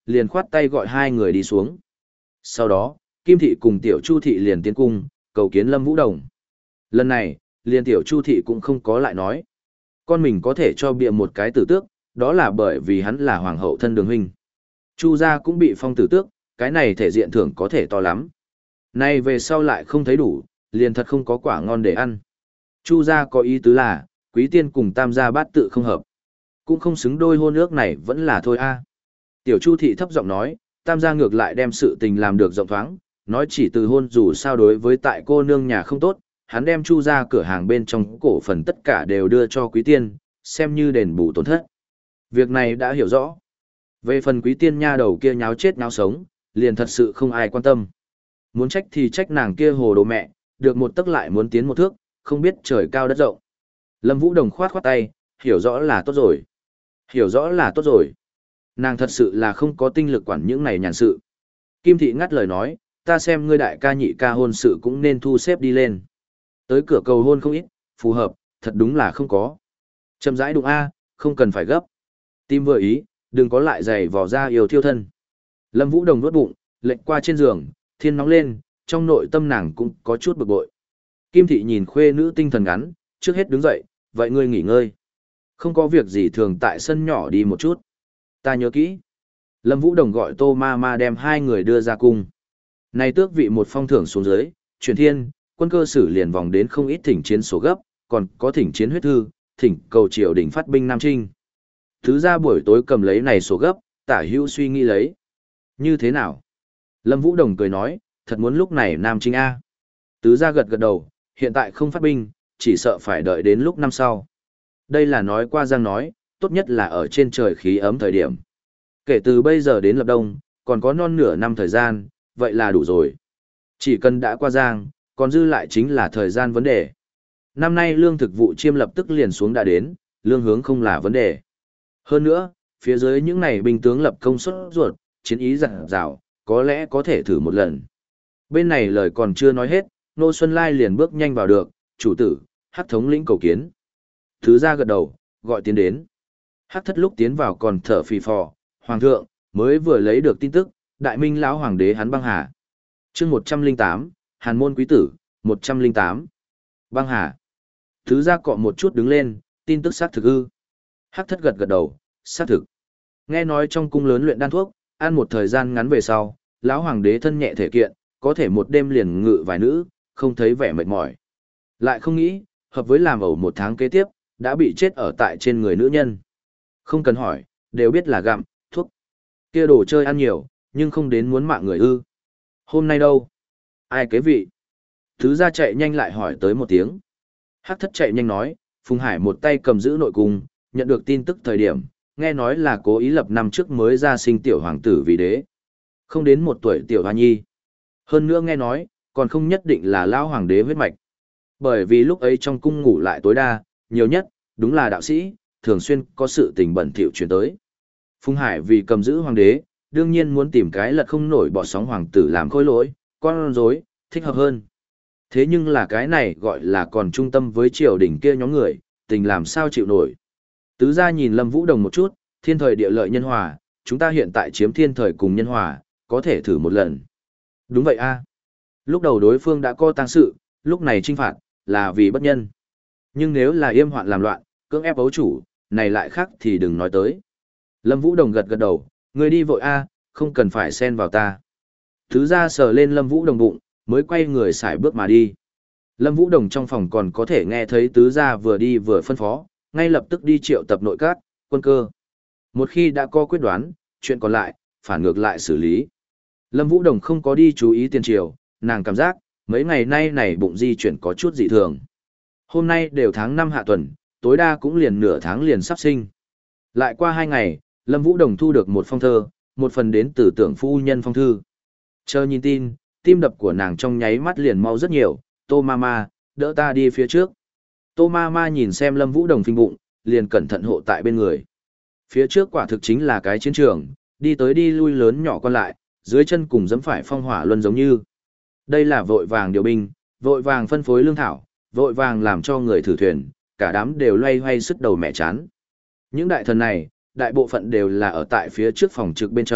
liền khoát tay gọi hai người đi xuống. Sau đó, Kim Thị cùng Tiểu Chu Thị liền tiến cung, cầu kiến Lâm Vũ Đồng. Lần này, liền Tiểu Chu Thị cũng không có lại nói. Con mình có thể cho bịa một cái tử tước, đó là bởi vì hắn là hoàng hậu thân đường huynh. Chu gia cũng bị phong tử tước, cái này thể diện thưởng có thể to lắm. Nay về sau lại không thấy đủ, liền thật không có quả ngon để ăn. Chu gia có ý tứ là, quý tiên cùng tam gia bát tự không hợp. Cũng không xứng đôi hôn ước này vẫn là thôi a. Tiểu Chu Thị thấp giọng nói, tam gia ngược lại đem sự tình làm được rộng thoáng, nói chỉ từ hôn dù sao đối với tại cô nương nhà không tốt, hắn đem Chu gia cửa hàng bên trong cổ phần tất cả đều đưa cho quý tiên, xem như đền bù tổn thất. Việc này đã hiểu rõ. Về phần quý tiên nha đầu kia nháo chết nháo sống, liền thật sự không ai quan tâm. Muốn trách thì trách nàng kia hồ đồ mẹ, được một tấc lại muốn tiến một thước, không biết trời cao đất rộng. Lâm Vũ Đồng khoát khoát tay, hiểu rõ là tốt rồi. Hiểu rõ là tốt rồi. Nàng thật sự là không có tinh lực quản những này nhàn sự. Kim Thị ngắt lời nói, ta xem ngươi đại ca nhị ca hôn sự cũng nên thu xếp đi lên. Tới cửa cầu hôn không ít, phù hợp, thật đúng là không có. Chậm rãi đụng A, không cần phải gấp. Tim vừa ý, đừng có lại giày vò ra yêu thiêu thân. Lâm Vũ Đồng nuốt bụng, lệnh qua trên giường, thiên nóng lên, trong nội tâm nàng cũng có chút bực bội. Kim Thị nhìn khuê nữ tinh thần ngắn, trước hết đứng dậy, vậy ngươi nghỉ ngơi. Không có việc gì thường tại sân nhỏ đi một chút. Ta nhớ kỹ. Lâm Vũ Đồng gọi Tô Ma Ma đem hai người đưa ra cung. Này tước vị một phong thưởng xuống dưới, truyền thiên, quân cơ sử liền vòng đến không ít thỉnh chiến số gấp, còn có thỉnh chiến huyết thư, thỉnh cầu triều đình phát binh Nam Trinh. Thứ ra buổi tối cầm lấy này số gấp, tả hữu suy nghĩ lấy. Như thế nào? Lâm Vũ Đồng cười nói, thật muốn lúc này Nam Trinh A. Tứ ra gật gật đầu, hiện tại không phát binh, chỉ sợ phải đợi đến lúc năm sau. Đây là nói qua giang nói, tốt nhất là ở trên trời khí ấm thời điểm. Kể từ bây giờ đến lập đông, còn có non nửa năm thời gian, vậy là đủ rồi. Chỉ cần đã qua giang, còn dư lại chính là thời gian vấn đề. Năm nay lương thực vụ chiêm lập tức liền xuống đã đến, lương hướng không là vấn đề. Hơn nữa, phía dưới những này binh tướng lập công suất ruột, chiến ý dặn dào, có lẽ có thể thử một lần. Bên này lời còn chưa nói hết, Nô Xuân Lai liền bước nhanh vào được, chủ tử, Hắc thống lĩnh cầu kiến. Thứ ra gật đầu, gọi tiến đến. Hắc thất lúc tiến vào còn thở phì phò, hoàng thượng, mới vừa lấy được tin tức, đại minh lão hoàng đế hắn băng hà. chương một trăm linh tám, Hàn môn quý tử, một trăm linh tám. Băng hà. Thứ ra cọ một chút đứng lên, tin tức xác thực ư. Hắc thất gật gật đầu, xác thực. Nghe nói trong cung lớn luyện đan thuốc, ăn một thời gian ngắn về sau, lão hoàng đế thân nhẹ thể kiện, có thể một đêm liền ngự vài nữ, không thấy vẻ mệt mỏi. Lại không nghĩ, hợp với làm ẩu một tháng kế tiếp, đã bị chết ở tại trên người nữ nhân. Không cần hỏi, đều biết là gặm, thuốc. Kia đồ chơi ăn nhiều, nhưng không đến muốn mạng người ư. Hôm nay đâu? Ai kế vị? Thứ ra chạy nhanh lại hỏi tới một tiếng. Hắc thất chạy nhanh nói, Phùng Hải một tay cầm giữ nội cung, nhận được tin tức thời điểm, nghe nói là cố ý lập năm trước mới ra sinh tiểu hoàng tử vì đế. Không đến một tuổi tiểu hoa nhi. Hơn nữa nghe nói, còn không nhất định là lão hoàng đế huyết mạch. Bởi vì lúc ấy trong cung ngủ lại tối đa, nhiều nhất, đúng là đạo sĩ, thường xuyên có sự tình bẩn thỉu truyền tới. Phùng Hải vì cầm giữ hoàng đế, đương nhiên muốn tìm cái lật không nổi bọt sóng hoàng tử làm khôi lỗi, con rối, thích hợp hơn. Thế nhưng là cái này gọi là còn trung tâm với triều đình kia nhóm người, tình làm sao chịu nổi. Tứ gia nhìn Lâm Vũ Đồng một chút, thiên thời địa lợi nhân hòa, chúng ta hiện tại chiếm thiên thời cùng nhân hòa, có thể thử một lần. Đúng vậy a. Lúc đầu đối phương đã có tang sự, lúc này trinh phạt, là vì bất nhân. Nhưng nếu là yêm hoạn làm loạn, cưỡng ép ấu chủ, này lại khác thì đừng nói tới. Lâm Vũ Đồng gật gật đầu, người đi vội a, không cần phải xen vào ta. Tứ gia sờ lên Lâm Vũ Đồng bụng, mới quay người xài bước mà đi. Lâm Vũ Đồng trong phòng còn có thể nghe thấy tứ gia vừa đi vừa phân phó, ngay lập tức đi triệu tập nội các, quân cơ. Một khi đã có quyết đoán, chuyện còn lại, phản ngược lại xử lý. Lâm Vũ Đồng không có đi chú ý tiền triều, nàng cảm giác, mấy ngày nay này bụng di chuyển có chút dị thường. Hôm nay đều tháng năm hạ tuần, tối đa cũng liền nửa tháng liền sắp sinh. Lại qua hai ngày, Lâm Vũ Đồng thu được một phong thơ, một phần đến từ tưởng phu nhân phong thư. Chờ nhìn tin, tim đập của nàng trong nháy mắt liền mau rất nhiều, Tô Mama, đỡ ta đi phía trước. Tô Mama nhìn xem Lâm Vũ Đồng phình bụng, liền cẩn thận hộ tại bên người. Phía trước quả thực chính là cái chiến trường, đi tới đi lui lớn nhỏ con lại, dưới chân cùng dẫm phải phong hỏa luân giống như. Đây là vội vàng điều binh, vội vàng phân phối lương thảo, vội vàng làm cho người thử thuyền, cả đám đều loay hoay sức đầu mẹ chán. Những đại thần này, đại bộ phận đều là ở tại phía trước phòng trực bên trong,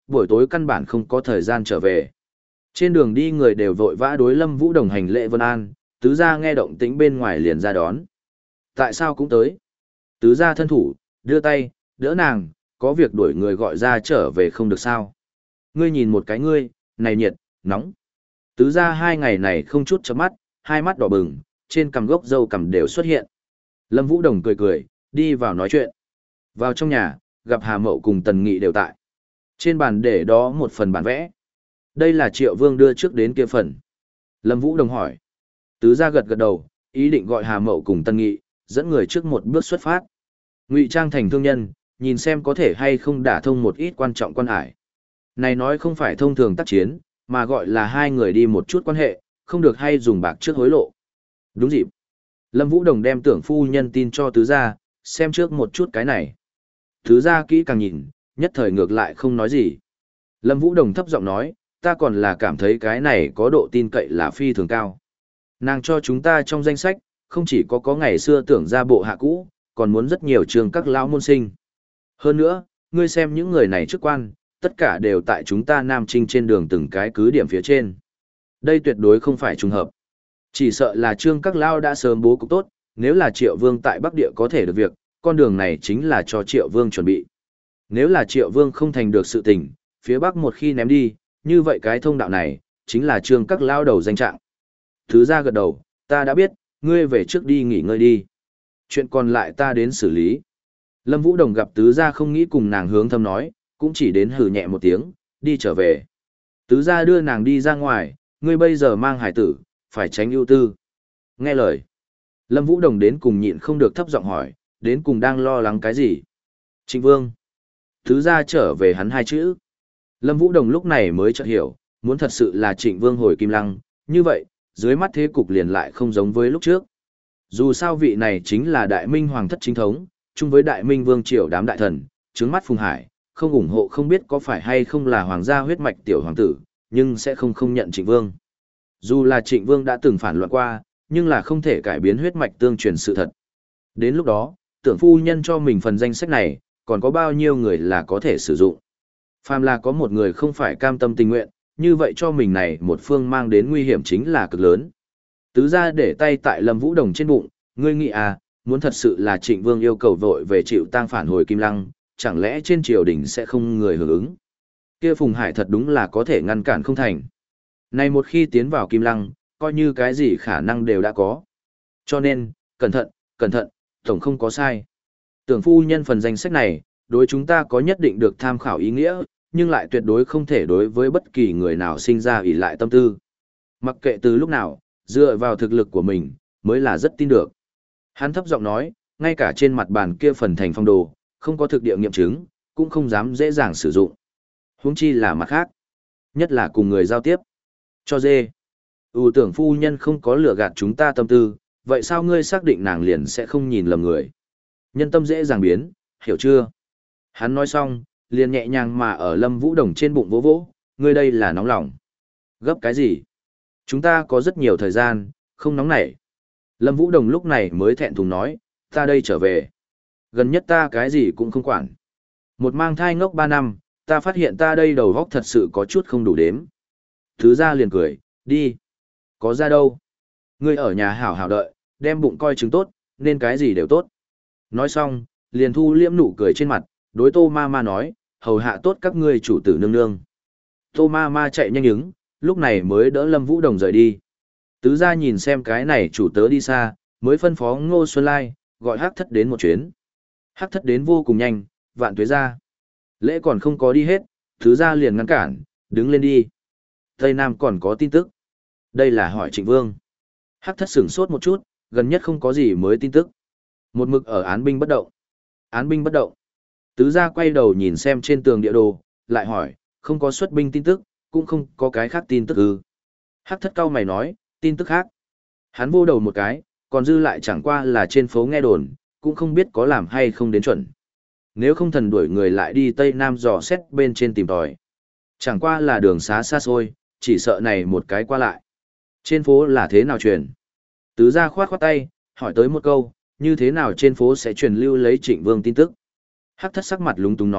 buổi tối căn bản không có thời gian trở về. Trên đường đi người đều vội vã đối Lâm Vũ Đồng hành lễ vân an, tứ gia nghe động tĩnh bên ngoài liền ra đón. Tại sao cũng tới? Tứ gia thân thủ, đưa tay, đỡ nàng, có việc đuổi người gọi ra trở về không được sao? Ngươi nhìn một cái ngươi, này nhiệt, nóng. Tứ gia hai ngày này không chút chớp mắt, hai mắt đỏ bừng, trên cằm gốc râu cằm đều xuất hiện. Lâm Vũ Đồng cười cười, đi vào nói chuyện. Vào trong nhà, gặp Hà Mậu cùng Tần Nghị đều tại. Trên bàn để đó một phần bản vẽ. Đây là Triệu Vương đưa trước đến kia phần. Lâm Vũ Đồng hỏi. Tứ gia gật gật đầu, ý định gọi Hà Mậu cùng Tần Nghị, dẫn người trước một bước xuất phát. Ngụy trang thành thương nhân, nhìn xem có thể hay không đả thông một ít quan trọng quan hải. Này nói không phải thông thường tác chiến, mà gọi là hai người đi một chút quan hệ, không được hay dùng bạc trước hối lộ. Đúng dịp. Lâm Vũ Đồng đem tưởng phu nhân tin cho tứ gia, xem trước một chút cái này. Tứ gia kỹ càng nhìn, nhất thời ngược lại không nói gì. Lâm Vũ Đồng thấp giọng nói, ta còn là cảm thấy cái này có độ tin cậy là phi thường cao. Nàng cho chúng ta trong danh sách, không chỉ có có ngày xưa tưởng ra bộ hạ cũ, còn muốn rất nhiều trường các lão môn sinh. Hơn nữa, ngươi xem những người này chức quan, tất cả đều tại chúng ta Nam Trinh trên đường từng cái cứ điểm phía trên. Đây tuyệt đối không phải trùng hợp. Chỉ sợ là trương các lão đã sớm bố cục tốt, nếu là Triệu Vương tại Bắc Địa có thể được việc, con đường này chính là cho Triệu Vương chuẩn bị. Nếu là Triệu Vương không thành được sự tình, phía Bắc một khi ném đi, như vậy cái thông đạo này, chính là trương các lão đầu danh trạng. Thứ ra gật đầu, ta đã biết, ngươi về trước đi nghỉ ngơi đi. Chuyện còn lại ta đến xử lý. Lâm Vũ Đồng gặp tứ gia không nghĩ cùng nàng hướng thâm nói, cũng chỉ đến hừ nhẹ một tiếng, đi trở về. Tứ gia đưa nàng đi ra ngoài, ngươi bây giờ mang hải tử, phải tránh ưu tư. Nghe lời. Lâm Vũ Đồng đến cùng nhịn không được thấp giọng hỏi, đến cùng đang lo lắng cái gì? Trịnh Vương. Tứ gia trở về hắn hai chữ. Lâm Vũ Đồng lúc này mới chợt hiểu, muốn thật sự là Trịnh Vương hồi Kim Lăng, như vậy, dưới mắt thế cục liền lại không giống với lúc trước. Dù sao vị này chính là Đại Minh Hoàng thất chính thống, chung với Đại Minh Vương triều đám đại thần, trướng mắt Phùng Hải, không ủng hộ không biết có phải hay không là hoàng gia huyết mạch tiểu hoàng tử, nhưng sẽ không không nhận Trịnh Vương. Dù là Trịnh Vương đã từng phản loạn qua, nhưng là không thể cải biến huyết mạch tương truyền sự thật. Đến lúc đó, tưởng phu nhân cho mình phần danh sách này, còn có bao nhiêu người là có thể sử dụng. Phàm là có một người không phải cam tâm tình nguyện, như vậy cho mình này một phương mang đến nguy hiểm chính là cực lớn. Tứ gia để tay tại Lâm Vũ Đồng trên bụng, ngươi nghĩ à, muốn thật sự là Trịnh Vương yêu cầu vội về chịu tang phản hồi Kim Lăng, chẳng lẽ trên triều đình sẽ không người hưởng ứng? Kia Phùng Hải thật đúng là có thể ngăn cản không thành. Này một khi tiến vào Kim Lăng, coi như cái gì khả năng đều đã có. Cho nên, cẩn thận, cẩn thận, tổng không có sai. Tưởng phu nhân phần danh sách này, đối chúng ta có nhất định được tham khảo ý nghĩa, nhưng lại tuyệt đối không thể đối với bất kỳ người nào sinh ra ỷ lại tâm tư. Mặc kệ từ lúc nào, dựa vào thực lực của mình, mới là rất tin được. Hắn thấp giọng nói, ngay cả trên mặt bàn kia phần thành phong đồ, không có thực địa nghiệm chứng, cũng không dám dễ dàng sử dụng. Huống chi là mặt khác. Nhất là cùng người giao tiếp. Cho dê. Ừ tưởng phu nhân không có lừa gạt chúng ta tâm tư, vậy sao ngươi xác định nàng liền sẽ không nhìn lầm người? Nhân tâm dễ dàng biến, hiểu chưa? Hắn nói xong, liền nhẹ nhàng mà ở Lâm Vũ Đồng trên bụng vỗ vỗ, ngươi đây là nóng lòng. Gấp cái gì? Chúng ta có rất nhiều thời gian, không nóng nảy. Lâm Vũ Đồng lúc này mới thẹn thùng nói, ta đây trở về. Gần nhất ta cái gì cũng không quản. Một mang thai ngốc ba năm, ta phát hiện ta đây đầu góc thật sự có chút không đủ đếm. Thứ ra liền cười, đi. Có ra đâu? Ngươi ở nhà hảo hảo đợi, đem bụng coi chứng tốt, nên cái gì đều tốt. Nói xong, liền thu liễm nụ cười trên mặt, đối Tô Ma Ma nói, hầu hạ tốt các ngươi chủ tử nương nương. Tô Ma Ma chạy nhanh ứng, lúc này mới đỡ Lâm Vũ Đồng rời đi. Tứ gia nhìn xem cái này chủ tớ đi xa, mới phân phó Ngô Xuân Lai, gọi Hắc Thất đến một chuyến. Hắc Thất đến vô cùng nhanh, vạn tuế ra. Lễ còn không có đi hết, tứ gia liền ngăn cản, đứng lên đi. Tây Nam còn có tin tức. Đây là hỏi Trịnh Vương. Hắc Thất sửng sốt một chút, gần nhất không có gì mới tin tức. Một mực ở án binh bất động. Án binh bất động. Tứ gia quay đầu nhìn xem trên tường địa đồ, lại hỏi, không có xuất binh tin tức, cũng không có cái khác tin tức ư. Hắc Thất cau mày nói, tin tức khác. Hắn vô đầu một cái, còn dư lại chẳng qua là trên phố nghe đồn, cũng không biết có làm hay không đến chuẩn. Nếu không thần đuổi người lại đi Tây Nam dò xét bên trên tìm tòi. Chẳng qua là đường xá xa xôi, chỉ sợ này một cái qua lại. Trên phố là thế nào truyền? Tứ gia khoát khoát tay, hỏi tới một câu, như thế nào trên phố sẽ truyền lưu lấy Trịnh Vương tin tức? Hắc Thất sắc mặt lúng túng nói,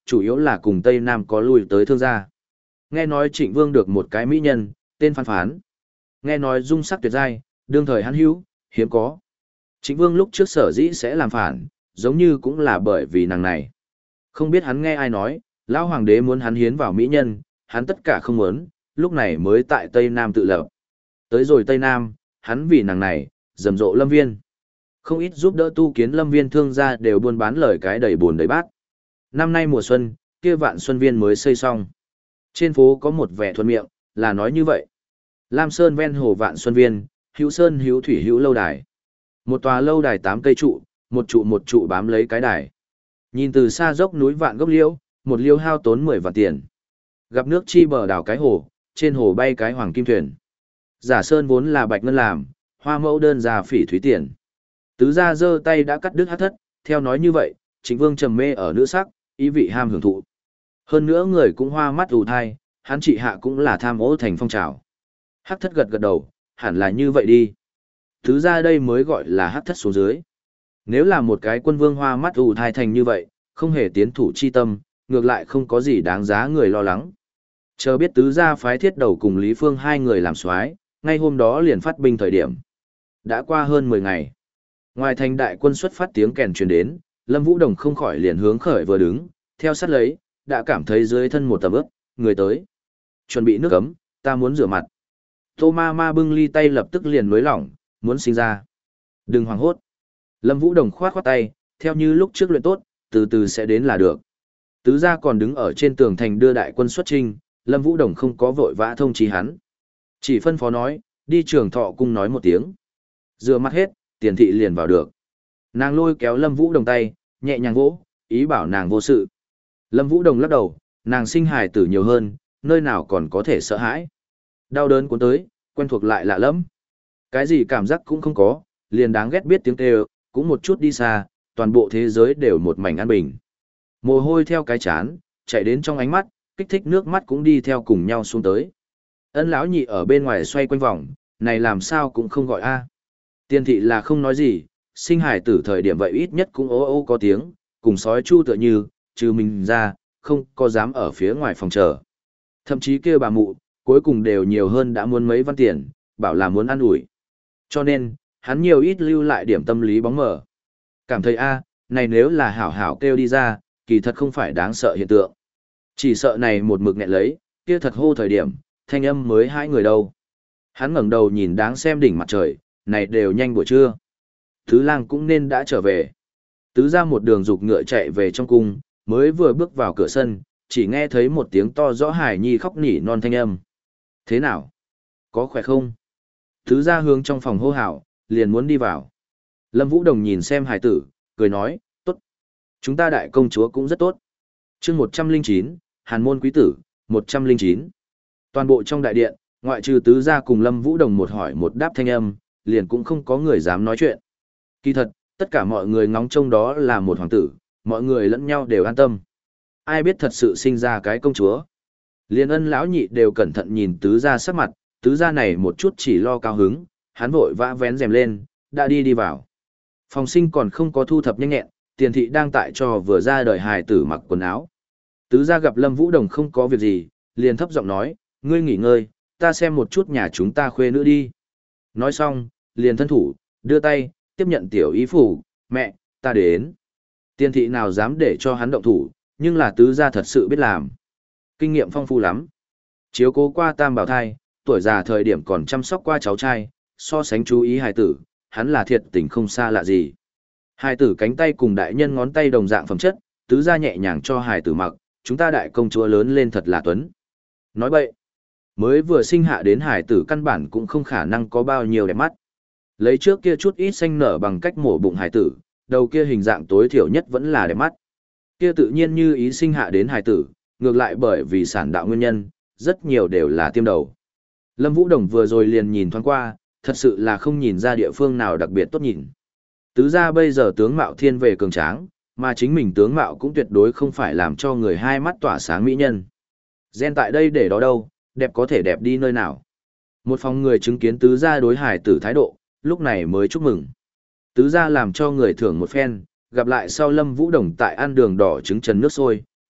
chủ yếu là cùng Tây Nam có lui tới thương gia. Nghe nói Trịnh Vương được một cái mỹ nhân, tên Phan Phán. Nghe nói dung sắc tuyệt giai, đương thời hắn hữu, hiếm có. Trịnh Vương lúc trước sở dĩ sẽ làm phản, giống như cũng là bởi vì nàng này. Không biết hắn nghe ai nói, lão hoàng đế muốn hắn hiến vào mỹ nhân, hắn tất cả không muốn, lúc này mới tại Tây Nam tự lập. Tới rồi Tây Nam, hắn vì nàng này, rầm rộ lâm viên. Không ít giúp đỡ tu kiến lâm viên thương gia đều buôn bán lời cái đầy buồn đầy bát. Năm nay mùa xuân, kia vạn xuân viên mới xây xong. Trên phố có một vẻ thuận miệng, là nói như vậy. Lam Sơn ven hồ vạn xuân viên, hữu sơn hữu thủy hữu lâu đài. Một tòa lâu đài tám cây trụ, một trụ một trụ bám lấy cái đài. Nhìn từ xa dốc núi vạn gốc liễu, một liễu hao tốn mười vạn tiền. Gặp nước chi bờ đảo cái hồ, trên hồ bay cái hoàng kim thuyền. Giả sơn vốn là bạch ngân làm, hoa mẫu đơn già phỉ thúy tiền. Tứ gia giơ tay đã cắt đứt hát thất, theo nói như vậy, Trịnh Vương trầm mê ở nữ sắc, ý vị ham hưởng thụ. Hơn nữa người cũng hoa mắt ù thai, hắn trị hạ cũng là tham ô thành phong trào. Hắc thất gật gật đầu, hẳn là như vậy đi. Tứ gia đây mới gọi là hắc thất xuống dưới. Nếu là một cái quân vương hoa mắt ù thai thành như vậy, không hề tiến thủ chi tâm, ngược lại không có gì đáng giá người lo lắng. Chờ biết tứ gia phái thiết đầu cùng Lý Phương hai người làm soái, ngay hôm đó liền phát binh thời điểm. Đã qua hơn mười ngày. Ngoài thành đại quân xuất phát tiếng kèn truyền đến, Lâm Vũ Đồng không khỏi liền hướng khởi vừa đứng, theo sát lấy, đã cảm thấy dưới thân một tầm ướp, người tới. Chuẩn bị nước ấm, ta muốn rửa mặt. Tô ma ma bưng ly tay lập tức liền nối lỏng, muốn sinh ra. Đừng hoảng hốt. Lâm Vũ Đồng khoát khoát tay, theo như lúc trước luyện tốt, từ từ sẽ đến là được. Tứ gia còn đứng ở trên tường thành đưa đại quân xuất chinh, Lâm Vũ Đồng không có vội vã thông chí hắn. Chỉ phân phó nói, đi trường thọ cung nói một tiếng. Rửa mặt hết, tiền thị liền vào được. Nàng lôi kéo Lâm Vũ Đồng tay, nhẹ nhàng vỗ, ý bảo nàng vô sự. Lâm Vũ Đồng lắc đầu, nàng sinh hài tử nhiều hơn, nơi nào còn có thể sợ hãi. Đau đớn cuốn tới, quen thuộc lại lạ lắm. Cái gì cảm giác cũng không có, liền đáng ghét biết tiếng kêu, cũng một chút đi xa, toàn bộ thế giới đều một mảnh an bình. Mồ hôi theo cái chán, chạy đến trong ánh mắt, kích thích nước mắt cũng đi theo cùng nhau xuống tới. Ân lão nhị ở bên ngoài xoay quanh vòng, này làm sao cũng không gọi a. Tiên thị là không nói gì, sinh hải tử thời điểm vậy ít nhất cũng ố ô có tiếng, cùng sói chu tựa như, trừ mình ra, không có dám ở phía ngoài phòng chờ. Thậm chí kêu bà mụ, cuối cùng đều nhiều hơn đã muốn mấy văn tiền, bảo là muốn ăn ủi. Cho nên, hắn nhiều ít lưu lại điểm tâm lý bóng mờ. Cảm thấy a, này nếu là hảo hảo kêu đi ra, kỳ thật không phải đáng sợ hiện tượng. Chỉ sợ này một mực nghẹn lấy, kia thật hô thời điểm, thanh âm mới hai người đâu. Hắn ngẩng đầu nhìn đáng xem đỉnh mặt trời, này đều nhanh buổi trưa. Tứ lang cũng nên đã trở về. Tứ ra một đường dục ngựa chạy về trong cung, mới vừa bước vào cửa sân, chỉ nghe thấy một tiếng to rõ Hải Nhi khóc nỉ non thanh âm. Thế nào? Có khỏe không? Tứ ra hướng trong phòng hô hào, liền muốn đi vào. Lâm Vũ Đồng nhìn xem hải tử, cười nói, tốt. Chúng ta đại công chúa cũng rất tốt. chương một trăm linh chín, Hàn môn quý tử, một trăm linh chín. Toàn bộ trong đại điện, ngoại trừ tứ gia cùng Lâm Vũ Đồng một hỏi một đáp thanh âm, liền cũng không có người dám nói chuyện. Kỳ thật, tất cả mọi người ngóng trông đó là một hoàng tử, mọi người lẫn nhau đều an tâm. Ai biết thật sự sinh ra cái công chúa. Liên Ân lão nhị đều cẩn thận nhìn tứ gia sắc mặt, tứ gia này một chút chỉ lo cao hứng, hắn vội vã vén rèm lên, đã đi đi vào. Phòng sinh còn không có thu thập nhanh nhẹn, tiền thị đang tại cho vừa ra đời hài tử mặc quần áo. Tứ gia gặp Lâm Vũ Đồng không có việc gì, liền thấp giọng nói, ngươi nghỉ ngơi, ta xem một chút nhà chúng ta khuê nữa đi. Nói xong, liền thân thủ, đưa tay, tiếp nhận tiểu ý phủ, mẹ, ta đến. Tiền thị nào dám để cho hắn động thủ, nhưng là tứ gia thật sự biết làm. Kinh nghiệm phong phú lắm. Chiếu cố qua tam bảo thai, tuổi già thời điểm còn chăm sóc qua cháu trai, so sánh chú ý hài tử, hắn là thiệt tình không xa lạ gì. Hài tử cánh tay cùng đại nhân ngón tay đồng dạng phẩm chất, tứ gia nhẹ nhàng cho hài tử mặc, chúng ta đại công chúa lớn lên thật là tuấn. Nói bậy, mới vừa sinh hạ đến hài tử căn bản cũng không khả năng có bao nhiêu đẹp mắt. Lấy trước kia chút ít xanh nở bằng cách mổ bụng hài tử, đầu kia hình dạng tối thiểu nhất vẫn là đẹp mắt. Kia tự nhiên như ý sinh hạ đến hài tử, ngược lại bởi vì sản đạo nguyên nhân, rất nhiều đều là tiêm đầu. Lâm Vũ Đồng vừa rồi liền nhìn thoáng qua, thật sự là không nhìn ra địa phương nào đặc biệt tốt nhìn. Tứ gia bây giờ tướng mạo thiên về cường tráng, mà chính mình tướng mạo cũng tuyệt đối không phải làm cho người hai mắt tỏa sáng mỹ nhân. Gen tại đây để đó đâu, đẹp có thể đẹp đi nơi nào. Một phòng người chứng kiến tứ gia đối hài tử thái độ, lúc này mới chúc mừng. Tứ gia làm cho người thưởng một phen, gặp lại sau Lâm Vũ Đồng tại ăn đường đỏ trứng trần nước sôi,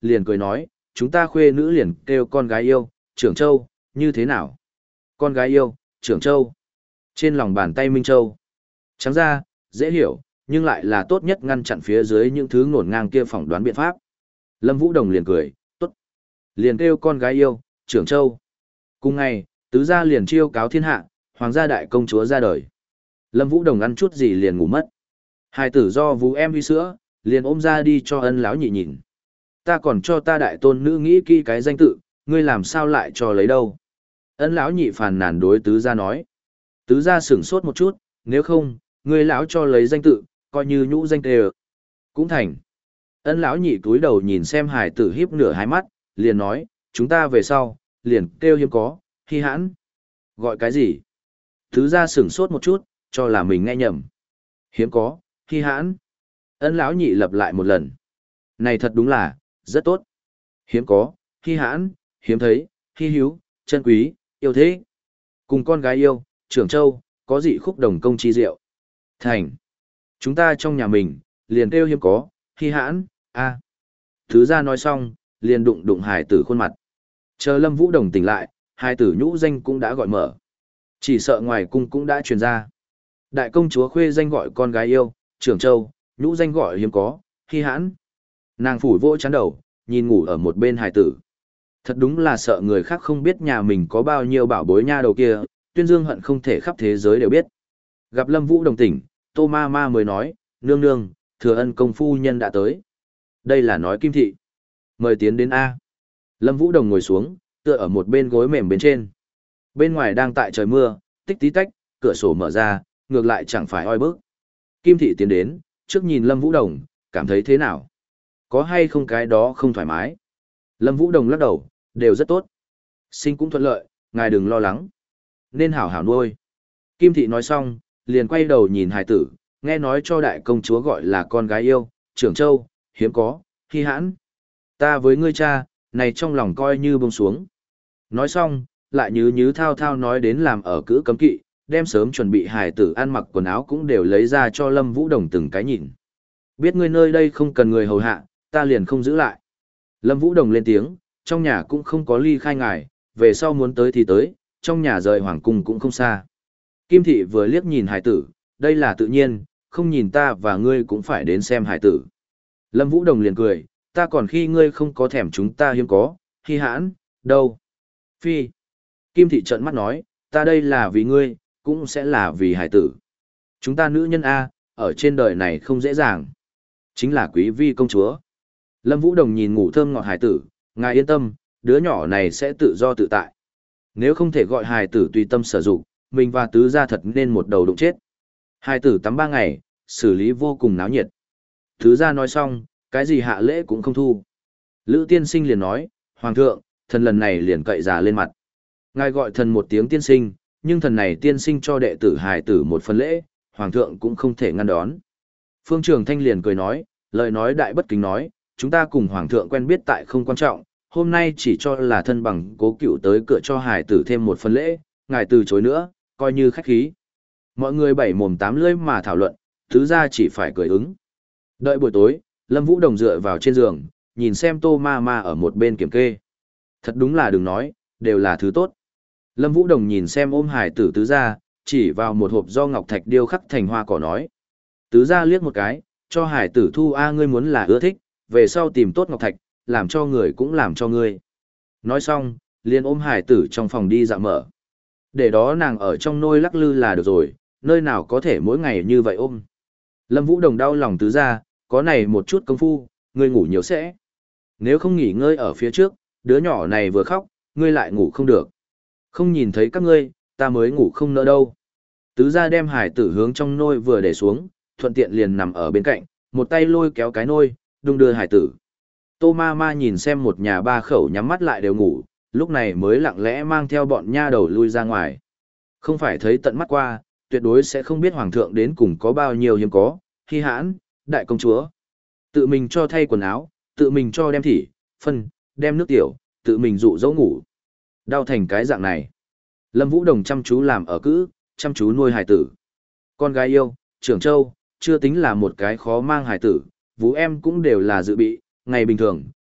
liền cười nói, chúng ta khuê nữ liền kêu con gái yêu, trưởng châu, như thế nào? Con gái yêu, trưởng châu. Trên lòng bàn tay Minh Châu. Trắng ra, dễ hiểu, nhưng lại là tốt nhất ngăn chặn phía dưới những thứ ngổn ngang kia phỏng đoán biện pháp. Lâm Vũ Đồng liền cười, tốt. Liền kêu con gái yêu, trưởng châu. Cùng ngày, tứ gia liền chiêu cáo thiên hạ, hoàng gia đại công chúa ra đời. Lâm Vũ Đồng ăn chút gì liền ngủ mất. Hai tử do vú em huy sữa, liền ôm ra đi cho ân lão nhị nhìn. Ta còn cho ta đại tôn nữ nghĩ kỹ cái danh tự, ngươi làm sao lại cho lấy đâu. Ân lão nhị phàn nàn đối tứ gia nói. Tứ gia sửng sốt một chút, nếu không, ngươi lão cho lấy danh tự, coi như nhũ danh tề. Cũng thành. Ân lão nhị túi đầu nhìn xem hải tử híp nửa hai mắt, liền nói, chúng ta về sau, liền kêu hiếm có, hi hãn. Gọi cái gì? Tứ gia sửng sốt một chút, cho là mình nghe nhầm. Hiếm có, hi hãn. Ân lão nhị lặp lại một lần. Này thật đúng là, rất tốt. Hiếm có, hi hãn, hiếm thấy, hi hữu, chân quý, yêu thế. Cùng con gái yêu, trưởng châu, có dị khúc đồng công chi diệu. Thành. Chúng ta trong nhà mình, liền kêu hiếm có, hi hãn, a. Thứ gia nói xong, liền đụng đụng hài tử khuôn mặt. Chờ Lâm Vũ Đồng tỉnh lại, hài tử nhũ danh cũng đã gọi mở. Chỉ sợ ngoài cung cũng đã truyền ra. Đại công chúa khuê danh gọi con gái yêu, trưởng châu, nhũ danh gọi hiếm có, hi hãn. Nàng phủ vỗ chán đầu, nhìn ngủ ở một bên hài tử. Thật đúng là sợ người khác không biết nhà mình có bao nhiêu bảo bối nha đầu kia, Tuyên Dương hận không thể khắp thế giới đều biết. Gặp Lâm Vũ Đồng tỉnh, Tô Ma Ma mới nói, nương nương, thừa ân công phu nhân đã tới. Đây là nói Kim Thị. Mời tiến đến A. Lâm Vũ Đồng ngồi xuống, tựa ở một bên gối mềm bên trên. Bên ngoài đang tại trời mưa, tích tí tách, cửa sổ mở ra, ngược lại chẳng phải oi bức. Kim Thị tiến đến, trước nhìn Lâm Vũ Đồng, cảm thấy thế nào? Có hay không cái đó không thoải mái? Lâm Vũ Đồng lắc đầu, đều rất tốt. Sinh cũng thuận lợi, ngài đừng lo lắng. Nên hảo hảo nuôi. Kim Thị nói xong, liền quay đầu nhìn hài tử, nghe nói cho đại công chúa gọi là con gái yêu, trưởng châu, hiếm có, hi hãn. Ta với ngươi cha, này trong lòng coi như buông xuống. Nói xong, lại như như thao thao nói đến làm ở cữ cấm kỵ, đem sớm chuẩn bị hài tử ăn mặc quần áo cũng đều lấy ra cho Lâm Vũ Đồng từng cái nhìn. Biết ngươi nơi đây không cần người hầu hạ, ta liền không giữ lại. Lâm Vũ Đồng lên tiếng, trong nhà cũng không có ly khai ngài, về sau muốn tới thì tới, trong nhà rời hoàng cung cũng không xa. Kim Thị vừa liếc nhìn hải tử, đây là tự nhiên, không nhìn ta và ngươi cũng phải đến xem hải tử. Lâm Vũ Đồng liền cười, ta còn khi ngươi không có thèm chúng ta hiếm có, hi hãn, đâu. Phi. Kim Thị trợn mắt nói, ta đây là vì ngươi, cũng sẽ là vì hải tử. Chúng ta nữ nhân A, ở trên đời này không dễ dàng. Chính là quý vi công chúa. Lâm Vũ Đồng nhìn ngủ thơm ngọt hải tử, ngài yên tâm, đứa nhỏ này sẽ tự do tự tại. Nếu không thể gọi hải tử tùy tâm sử dụng, mình và tứ gia thật nên một đầu đụng chết. Hải tử tắm ba ngày, xử lý vô cùng náo nhiệt. Tứ gia nói xong, cái gì hạ lễ cũng không thu. Lữ tiên sinh liền nói, Hoàng thượng, thần lần này liền cậy già lên mặt. Ngài gọi thần một tiếng tiên sinh, nhưng thần này tiên sinh cho đệ tử hải tử một phần lễ, Hoàng thượng cũng không thể ngăn đón. Phương Trường Thanh liền cười nói, lời nói đại bất kính nói, chúng ta cùng Hoàng thượng quen biết tại không quan trọng, hôm nay chỉ cho là thân bằng cố cựu tới cửa cho hải tử thêm một phần lễ, ngài từ chối nữa, coi như khách khí. Mọi người bảy mồm tám lưỡi mà thảo luận, thứ ra chỉ phải cười ứng. Đợi buổi tối, Lâm Vũ Đồng dựa vào trên giường, nhìn xem Tô Ma Ma ở một bên kiểm kê. Thật đúng là đừng nói, đều là thứ tốt. Lâm Vũ Đồng nhìn xem ôm hải tử tứ gia, chỉ vào một hộp do ngọc thạch điêu khắc thành hoa cỏ nói. Tứ gia liếc một cái, cho hải tử thu a ngươi muốn là ưa thích, về sau tìm tốt ngọc thạch, làm cho người cũng làm cho ngươi. Nói xong, liền ôm hải tử trong phòng đi dạo mở. Để đó nàng ở trong nôi lắc lư là được rồi, nơi nào có thể mỗi ngày như vậy ôm. Lâm Vũ Đồng đau lòng tứ gia, có này một chút công phu, ngươi ngủ nhiều sẽ. Nếu không nghỉ ngơi ở phía trước, đứa nhỏ này vừa khóc, ngươi lại ngủ không được. Không nhìn thấy các ngươi, ta mới ngủ không nỡ đâu. Tứ gia đem hải tử hướng trong nôi vừa để xuống, thuận tiện liền nằm ở bên cạnh, một tay lôi kéo cái nôi, đung đưa hải tử. Tô Ma Ma nhìn xem một nhà ba khẩu nhắm mắt lại đều ngủ, lúc này mới lặng lẽ mang theo bọn nha đầu lui ra ngoài. Không phải thấy tận mắt qua, tuyệt đối sẽ không biết hoàng thượng đến cùng có bao nhiêu hiếm có, hi hãn, đại công chúa. Tự mình cho thay quần áo, tự mình cho đem thỉ, phân, đem nước tiểu, tự mình dụ dỗ ngủ. Đau thành cái dạng này. Lâm Vũ Đồng chăm chú làm ở cữ, chăm chú nuôi hải tử. Con gái yêu, trưởng châu, chưa tính là một cái khó mang hải tử, vũ em cũng đều là dự bị, ngày bình thường,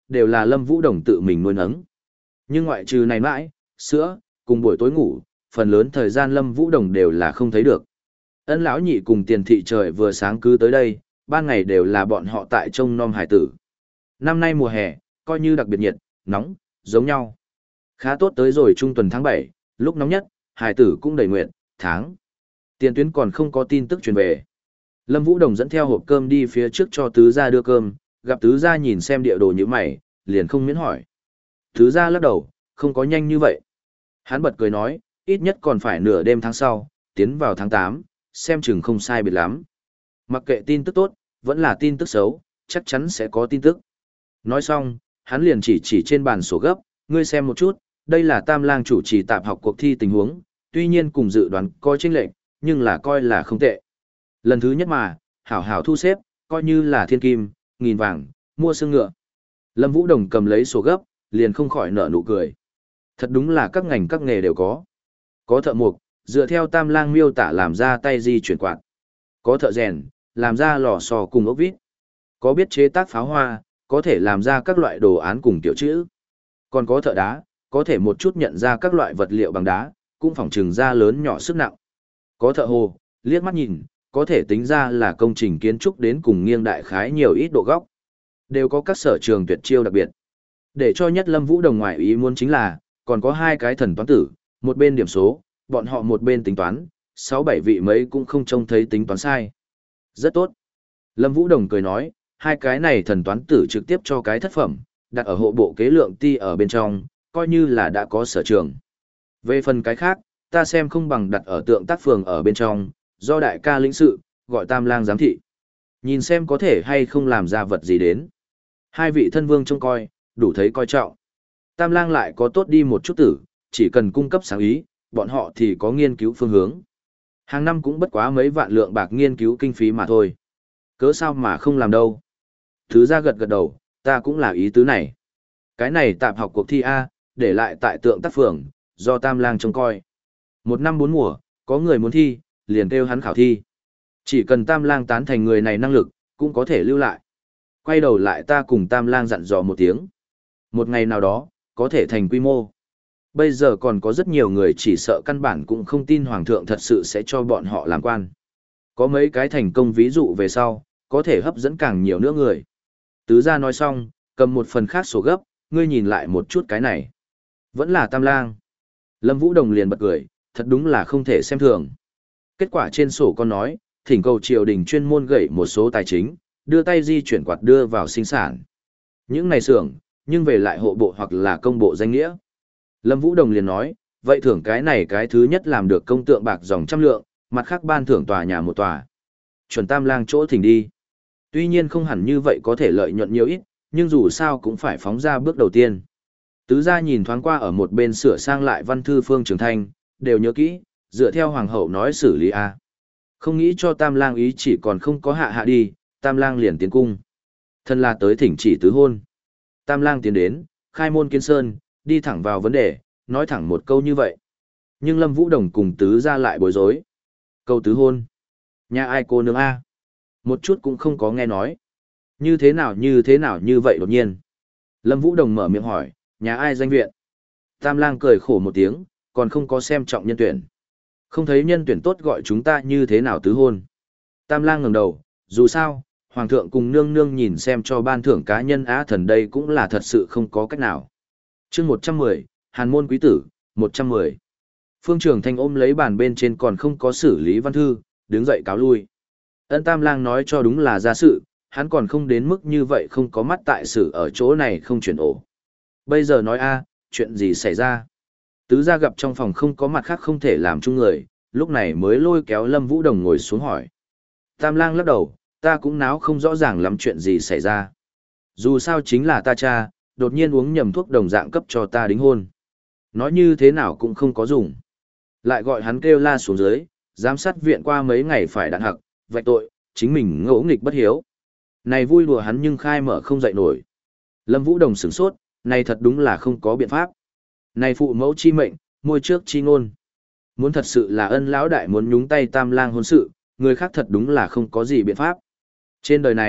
đều là Lâm Vũ Đồng tự mình nuôi nấng. Nhưng ngoại trừ này mãi, sữa, cùng buổi tối ngủ, phần lớn thời gian Lâm Vũ Đồng đều là không thấy được. Ân lão nhị cùng Tiền thị trời vừa sáng cứ tới đây, ban ngày đều là bọn họ tại trông nom hải tử. Năm nay mùa hè, coi như đặc biệt nhiệt, nóng, giống nhau. Khá tốt tới rồi trung tuần tháng bảy, lúc nóng nhất, hải tử cũng đầy nguyện, tháng. Tiền tuyến còn không có tin tức truyền về. Lâm Vũ Đồng dẫn theo hộp cơm đi phía trước cho tứ gia đưa cơm, gặp tứ gia nhìn xem địa đồ như mày, liền không miễn hỏi. Tứ gia lắc đầu, không có nhanh như vậy. Hắn bật cười nói, ít nhất còn phải nửa đêm tháng sau, tiến vào tháng tám, xem chừng không sai biệt lắm. Mặc kệ tin tức tốt, vẫn là tin tức xấu, chắc chắn sẽ có tin tức. Nói xong, hắn liền chỉ chỉ trên bàn sổ gấp, ngươi xem một chút, đây là Tam Lang chủ trì tạp học cuộc thi tình huống, tuy nhiên cùng dự đoán coi chênh lệch, nhưng là coi là không tệ. Lần thứ nhất mà, hảo hảo thu xếp, coi như là thiên kim, nghìn vàng, mua xương ngựa. Lâm Vũ Đồng cầm lấy sổ gấp, liền không khỏi nở nụ cười. Thật đúng là các ngành các nghề đều có. Có thợ mộc, dựa theo Tam Lang miêu tả làm ra tay di chuyển quạt. Có thợ rèn, làm ra lò xò cùng ốc vít. Có biết chế tác pháo hoa, có thể làm ra các loại đồ án cùng tiểu chữ. Còn có thợ đá, có thể một chút nhận ra các loại vật liệu bằng đá, cũng phỏng trừng ra lớn nhỏ sức nặng. Có thợ hồ, liếc mắt nhìn, có thể tính ra là công trình kiến trúc đến cùng nghiêng đại khái nhiều ít độ góc. Đều có các sở trường tuyệt chiêu đặc biệt. Để cho nhất Lâm Vũ Đồng ngoại ý muốn chính là, còn có hai cái thần toán tử, một bên điểm số, bọn họ một bên tính toán, sáu bảy vị mấy cũng không trông thấy tính toán sai. Rất tốt. Lâm Vũ Đồng cười nói, hai cái này thần toán tử trực tiếp cho cái thất phẩm, đặt ở hộ bộ kế lượng ti ở bên trong, coi như là đã có sở trường. Về phần cái khác, ta xem không bằng đặt ở tượng tác phường ở bên trong, do đại ca lĩnh sự, gọi Tam Lang giám thị. Nhìn xem có thể hay không làm ra vật gì đến. Hai vị thân vương trông coi, đủ thấy coi trọng. Tam Lang lại có tốt đi một chút tử, chỉ cần cung cấp sáng ý, bọn họ thì có nghiên cứu phương hướng. Hàng năm cũng bất quá mấy vạn lượng bạc nghiên cứu kinh phí mà thôi. Cớ sao mà không làm đâu. Thứ ra gật gật đầu, ta cũng là ý tứ này. Cái này tạm học cuộc thi A, để lại tại tượng tác phường, do Tam Lang trông coi. Một năm bốn mùa, có người muốn thi, liền kêu hắn khảo thi. Chỉ cần Tam Lang tán thành người này năng lực, cũng có thể lưu lại. Quay đầu lại ta cùng Tam Lang dặn dò một tiếng. Một ngày nào đó, có thể thành quy mô. Bây giờ còn có rất nhiều người chỉ sợ căn bản cũng không tin Hoàng thượng thật sự sẽ cho bọn họ làm quan. Có mấy cái thành công ví dụ về sau, có thể hấp dẫn càng nhiều nữa người. Tứ gia nói xong, cầm một phần khác sổ gấp, ngươi nhìn lại một chút cái này. Vẫn là Tam Lang. Lâm Vũ Đồng liền bật cười, thật đúng là không thể xem thường. Kết quả trên sổ con nói, thỉnh cầu triều đình chuyên môn gậy một số tài chính, đưa tay di chuyển quạt đưa vào sinh sản. Những này xưởng, nhưng về lại hộ bộ hoặc là công bộ danh nghĩa. Lâm Vũ Đồng liền nói, vậy thưởng cái này cái thứ nhất làm được công tượng bạc dòng trăm lượng, mặt khác ban thưởng tòa nhà một tòa. Chuẩn Tam Lang chỗ thỉnh đi. Tuy nhiên không hẳn như vậy có thể lợi nhuận nhiều ít, nhưng dù sao cũng phải phóng ra bước đầu tiên. Tứ gia nhìn thoáng qua ở một bên sửa sang lại văn thư Phương Trường Thanh, đều nhớ kỹ, dựa theo hoàng hậu nói xử lý a. Không nghĩ cho Tam Lang ý chỉ còn không có hạ hạ đi, Tam Lang liền tiến cung. Thân là tới thỉnh chỉ tứ hôn. Tam Lang tiến đến, khai môn kiến sơn, đi thẳng vào vấn đề, nói thẳng một câu như vậy. Nhưng Lâm Vũ Đồng cùng tứ gia lại bối rối. Câu tứ hôn. Nhà ai cô nương a? Một chút cũng không có nghe nói. Như thế nào như thế nào như vậy đột nhiên. Lâm Vũ Đồng mở miệng hỏi, nhà ai danh viện? Tam Lang cười khổ một tiếng, còn không có xem trọng nhân tuyển. Không thấy nhân tuyển tốt gọi chúng ta như thế nào tứ hôn. Tam Lang ngẩng đầu, dù sao, Hoàng thượng cùng nương nương nhìn xem cho ban thưởng cá nhân á thần đây cũng là thật sự không có cách nào. chương một trăm mười, Hàn môn quý tử, một trăm mười. Phương Trường Thanh ôm lấy bàn bên trên còn không có xử lý văn thư, đứng dậy cáo lui. Ân Tam Lang nói cho đúng là ra sự, hắn còn không đến mức như vậy không có mắt tại sự ở chỗ này không chuyển ổ. Bây giờ nói a, chuyện gì xảy ra? Tứ gia gặp trong phòng không có mặt khác không thể làm chung người, lúc này mới lôi kéo Lâm Vũ Đồng ngồi xuống hỏi. Tam Lang lắc đầu, ta cũng náo không rõ ràng lắm chuyện gì xảy ra. Dù sao chính là ta cha, đột nhiên uống nhầm thuốc đồng dạng cấp cho ta đính hôn. Nói như thế nào cũng không có dùng. Lại gọi hắn kêu la xuống dưới, giám sát viện qua mấy ngày phải đạn hặc, vạch tội, chính mình ngỗ nghịch bất hiếu. Này vui đùa hắn nhưng khai mở không dậy nổi. Lâm Vũ Đồng sửng sốt, này thật đúng là không có biện pháp. Này phụ mẫu chi mệnh, môi trước chi ngôn. Muốn thật sự là ân lão đại muốn nhúng tay Tam Lang hôn sự, người khác thật đúng là không có gì biện pháp. Trên đời này,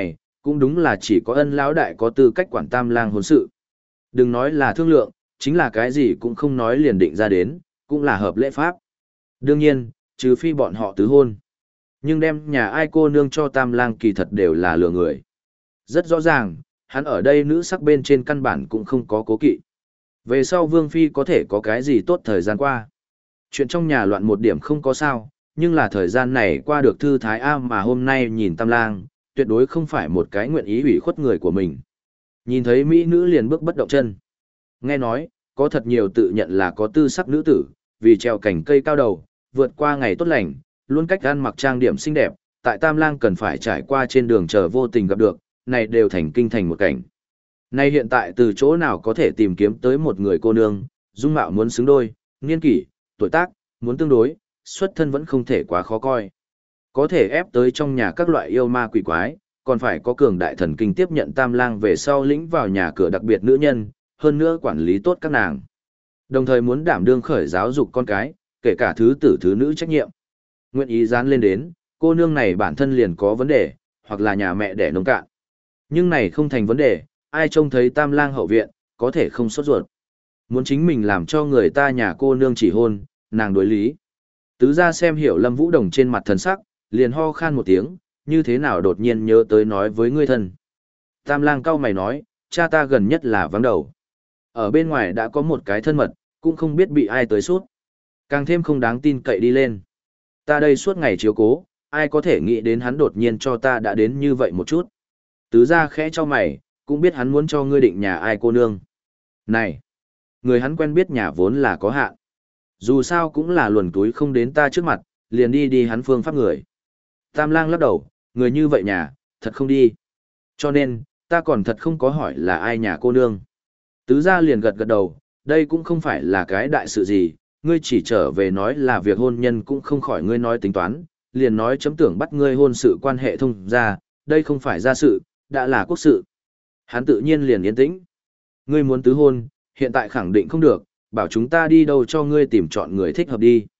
Cũng đúng là chỉ có ân lão đại có tư cách quản tam lang hôn sự. Đừng nói là thương lượng, chính là cái gì cũng không nói liền định ra đến, cũng là hợp lễ pháp. Đương nhiên, trừ phi bọn họ tứ hôn. Nhưng đem nhà ai cô nương cho tam lang kỳ thật đều là lừa người. Rất rõ ràng, hắn ở đây nữ sắc bên trên căn bản cũng không có cố kỵ. Về sau Vương Phi có thể có cái gì tốt thời gian qua. Chuyện trong nhà loạn một điểm không có sao, nhưng là thời gian này qua được thư thái A mà hôm nay nhìn tam lang, tuyệt đối không phải một cái nguyện ý ủy khuất người của mình. Nhìn thấy mỹ nữ liền bước bất động chân. Nghe nói, có thật nhiều tự nhận là có tư sắc nữ tử, vì treo cành cây cao đầu, vượt qua ngày tốt lành, luôn cách ăn mặc trang điểm xinh đẹp, tại Tam Lang cần phải trải qua trên đường chờ vô tình gặp được, này đều thành kinh thành một cảnh. Nay hiện tại từ chỗ nào có thể tìm kiếm tới một người cô nương, dung mạo muốn xứng đôi, niên kỷ, tuổi tác, muốn tương đối, xuất thân vẫn không thể quá khó coi. Có thể ép tới trong nhà các loại yêu ma quỷ quái, còn phải có cường đại thần kinh tiếp nhận Tam Lang về sau lĩnh vào nhà cửa đặc biệt nữ nhân, hơn nữa quản lý tốt các nàng. Đồng thời muốn đảm đương khởi giáo dục con cái, kể cả thứ tử thứ nữ trách nhiệm. Nguyện ý dán lên đến, cô nương này bản thân liền có vấn đề, hoặc là nhà mẹ đẻ nông cạn. Nhưng này không thành vấn đề, ai trông thấy Tam Lang hậu viện, có thể không sốt ruột. Muốn chính mình làm cho người ta nhà cô nương chỉ hôn, nàng đối lý. Tứ ra xem hiểu Lâm Vũ Đồng trên mặt thần sắc, liền ho khan một tiếng, như thế nào đột nhiên nhớ tới nói với ngươi thân. Tam Lang cau mày nói, cha ta gần nhất là vắng đầu. Ở bên ngoài đã có một cái thân mật, cũng không biết bị ai tới suốt. Càng thêm không đáng tin cậy đi lên. Ta đây suốt ngày chiếu cố, ai có thể nghĩ đến hắn đột nhiên cho ta đã đến như vậy một chút. Tứ ra khẽ cho mày, cũng biết hắn muốn cho ngươi định nhà ai cô nương. Này, người hắn quen biết nhà vốn là có hạn. Dù sao cũng là luồn túi không đến ta trước mặt, liền đi đi hắn phương pháp người. Tam Lang lắc đầu, người như vậy nhà, thật không đi. Cho nên, ta còn thật không có hỏi là ai nhà cô nương. Tứ gia liền gật gật đầu, đây cũng không phải là cái đại sự gì, ngươi chỉ trở về nói là việc hôn nhân cũng không khỏi ngươi nói tính toán, liền nói chấm tưởng bắt ngươi hôn sự quan hệ thông ra, đây không phải gia sự, đã là quốc sự. Hắn tự nhiên liền yên tĩnh. Ngươi muốn tứ hôn, hiện tại khẳng định không được, bảo chúng ta đi đâu cho ngươi tìm chọn người thích hợp đi.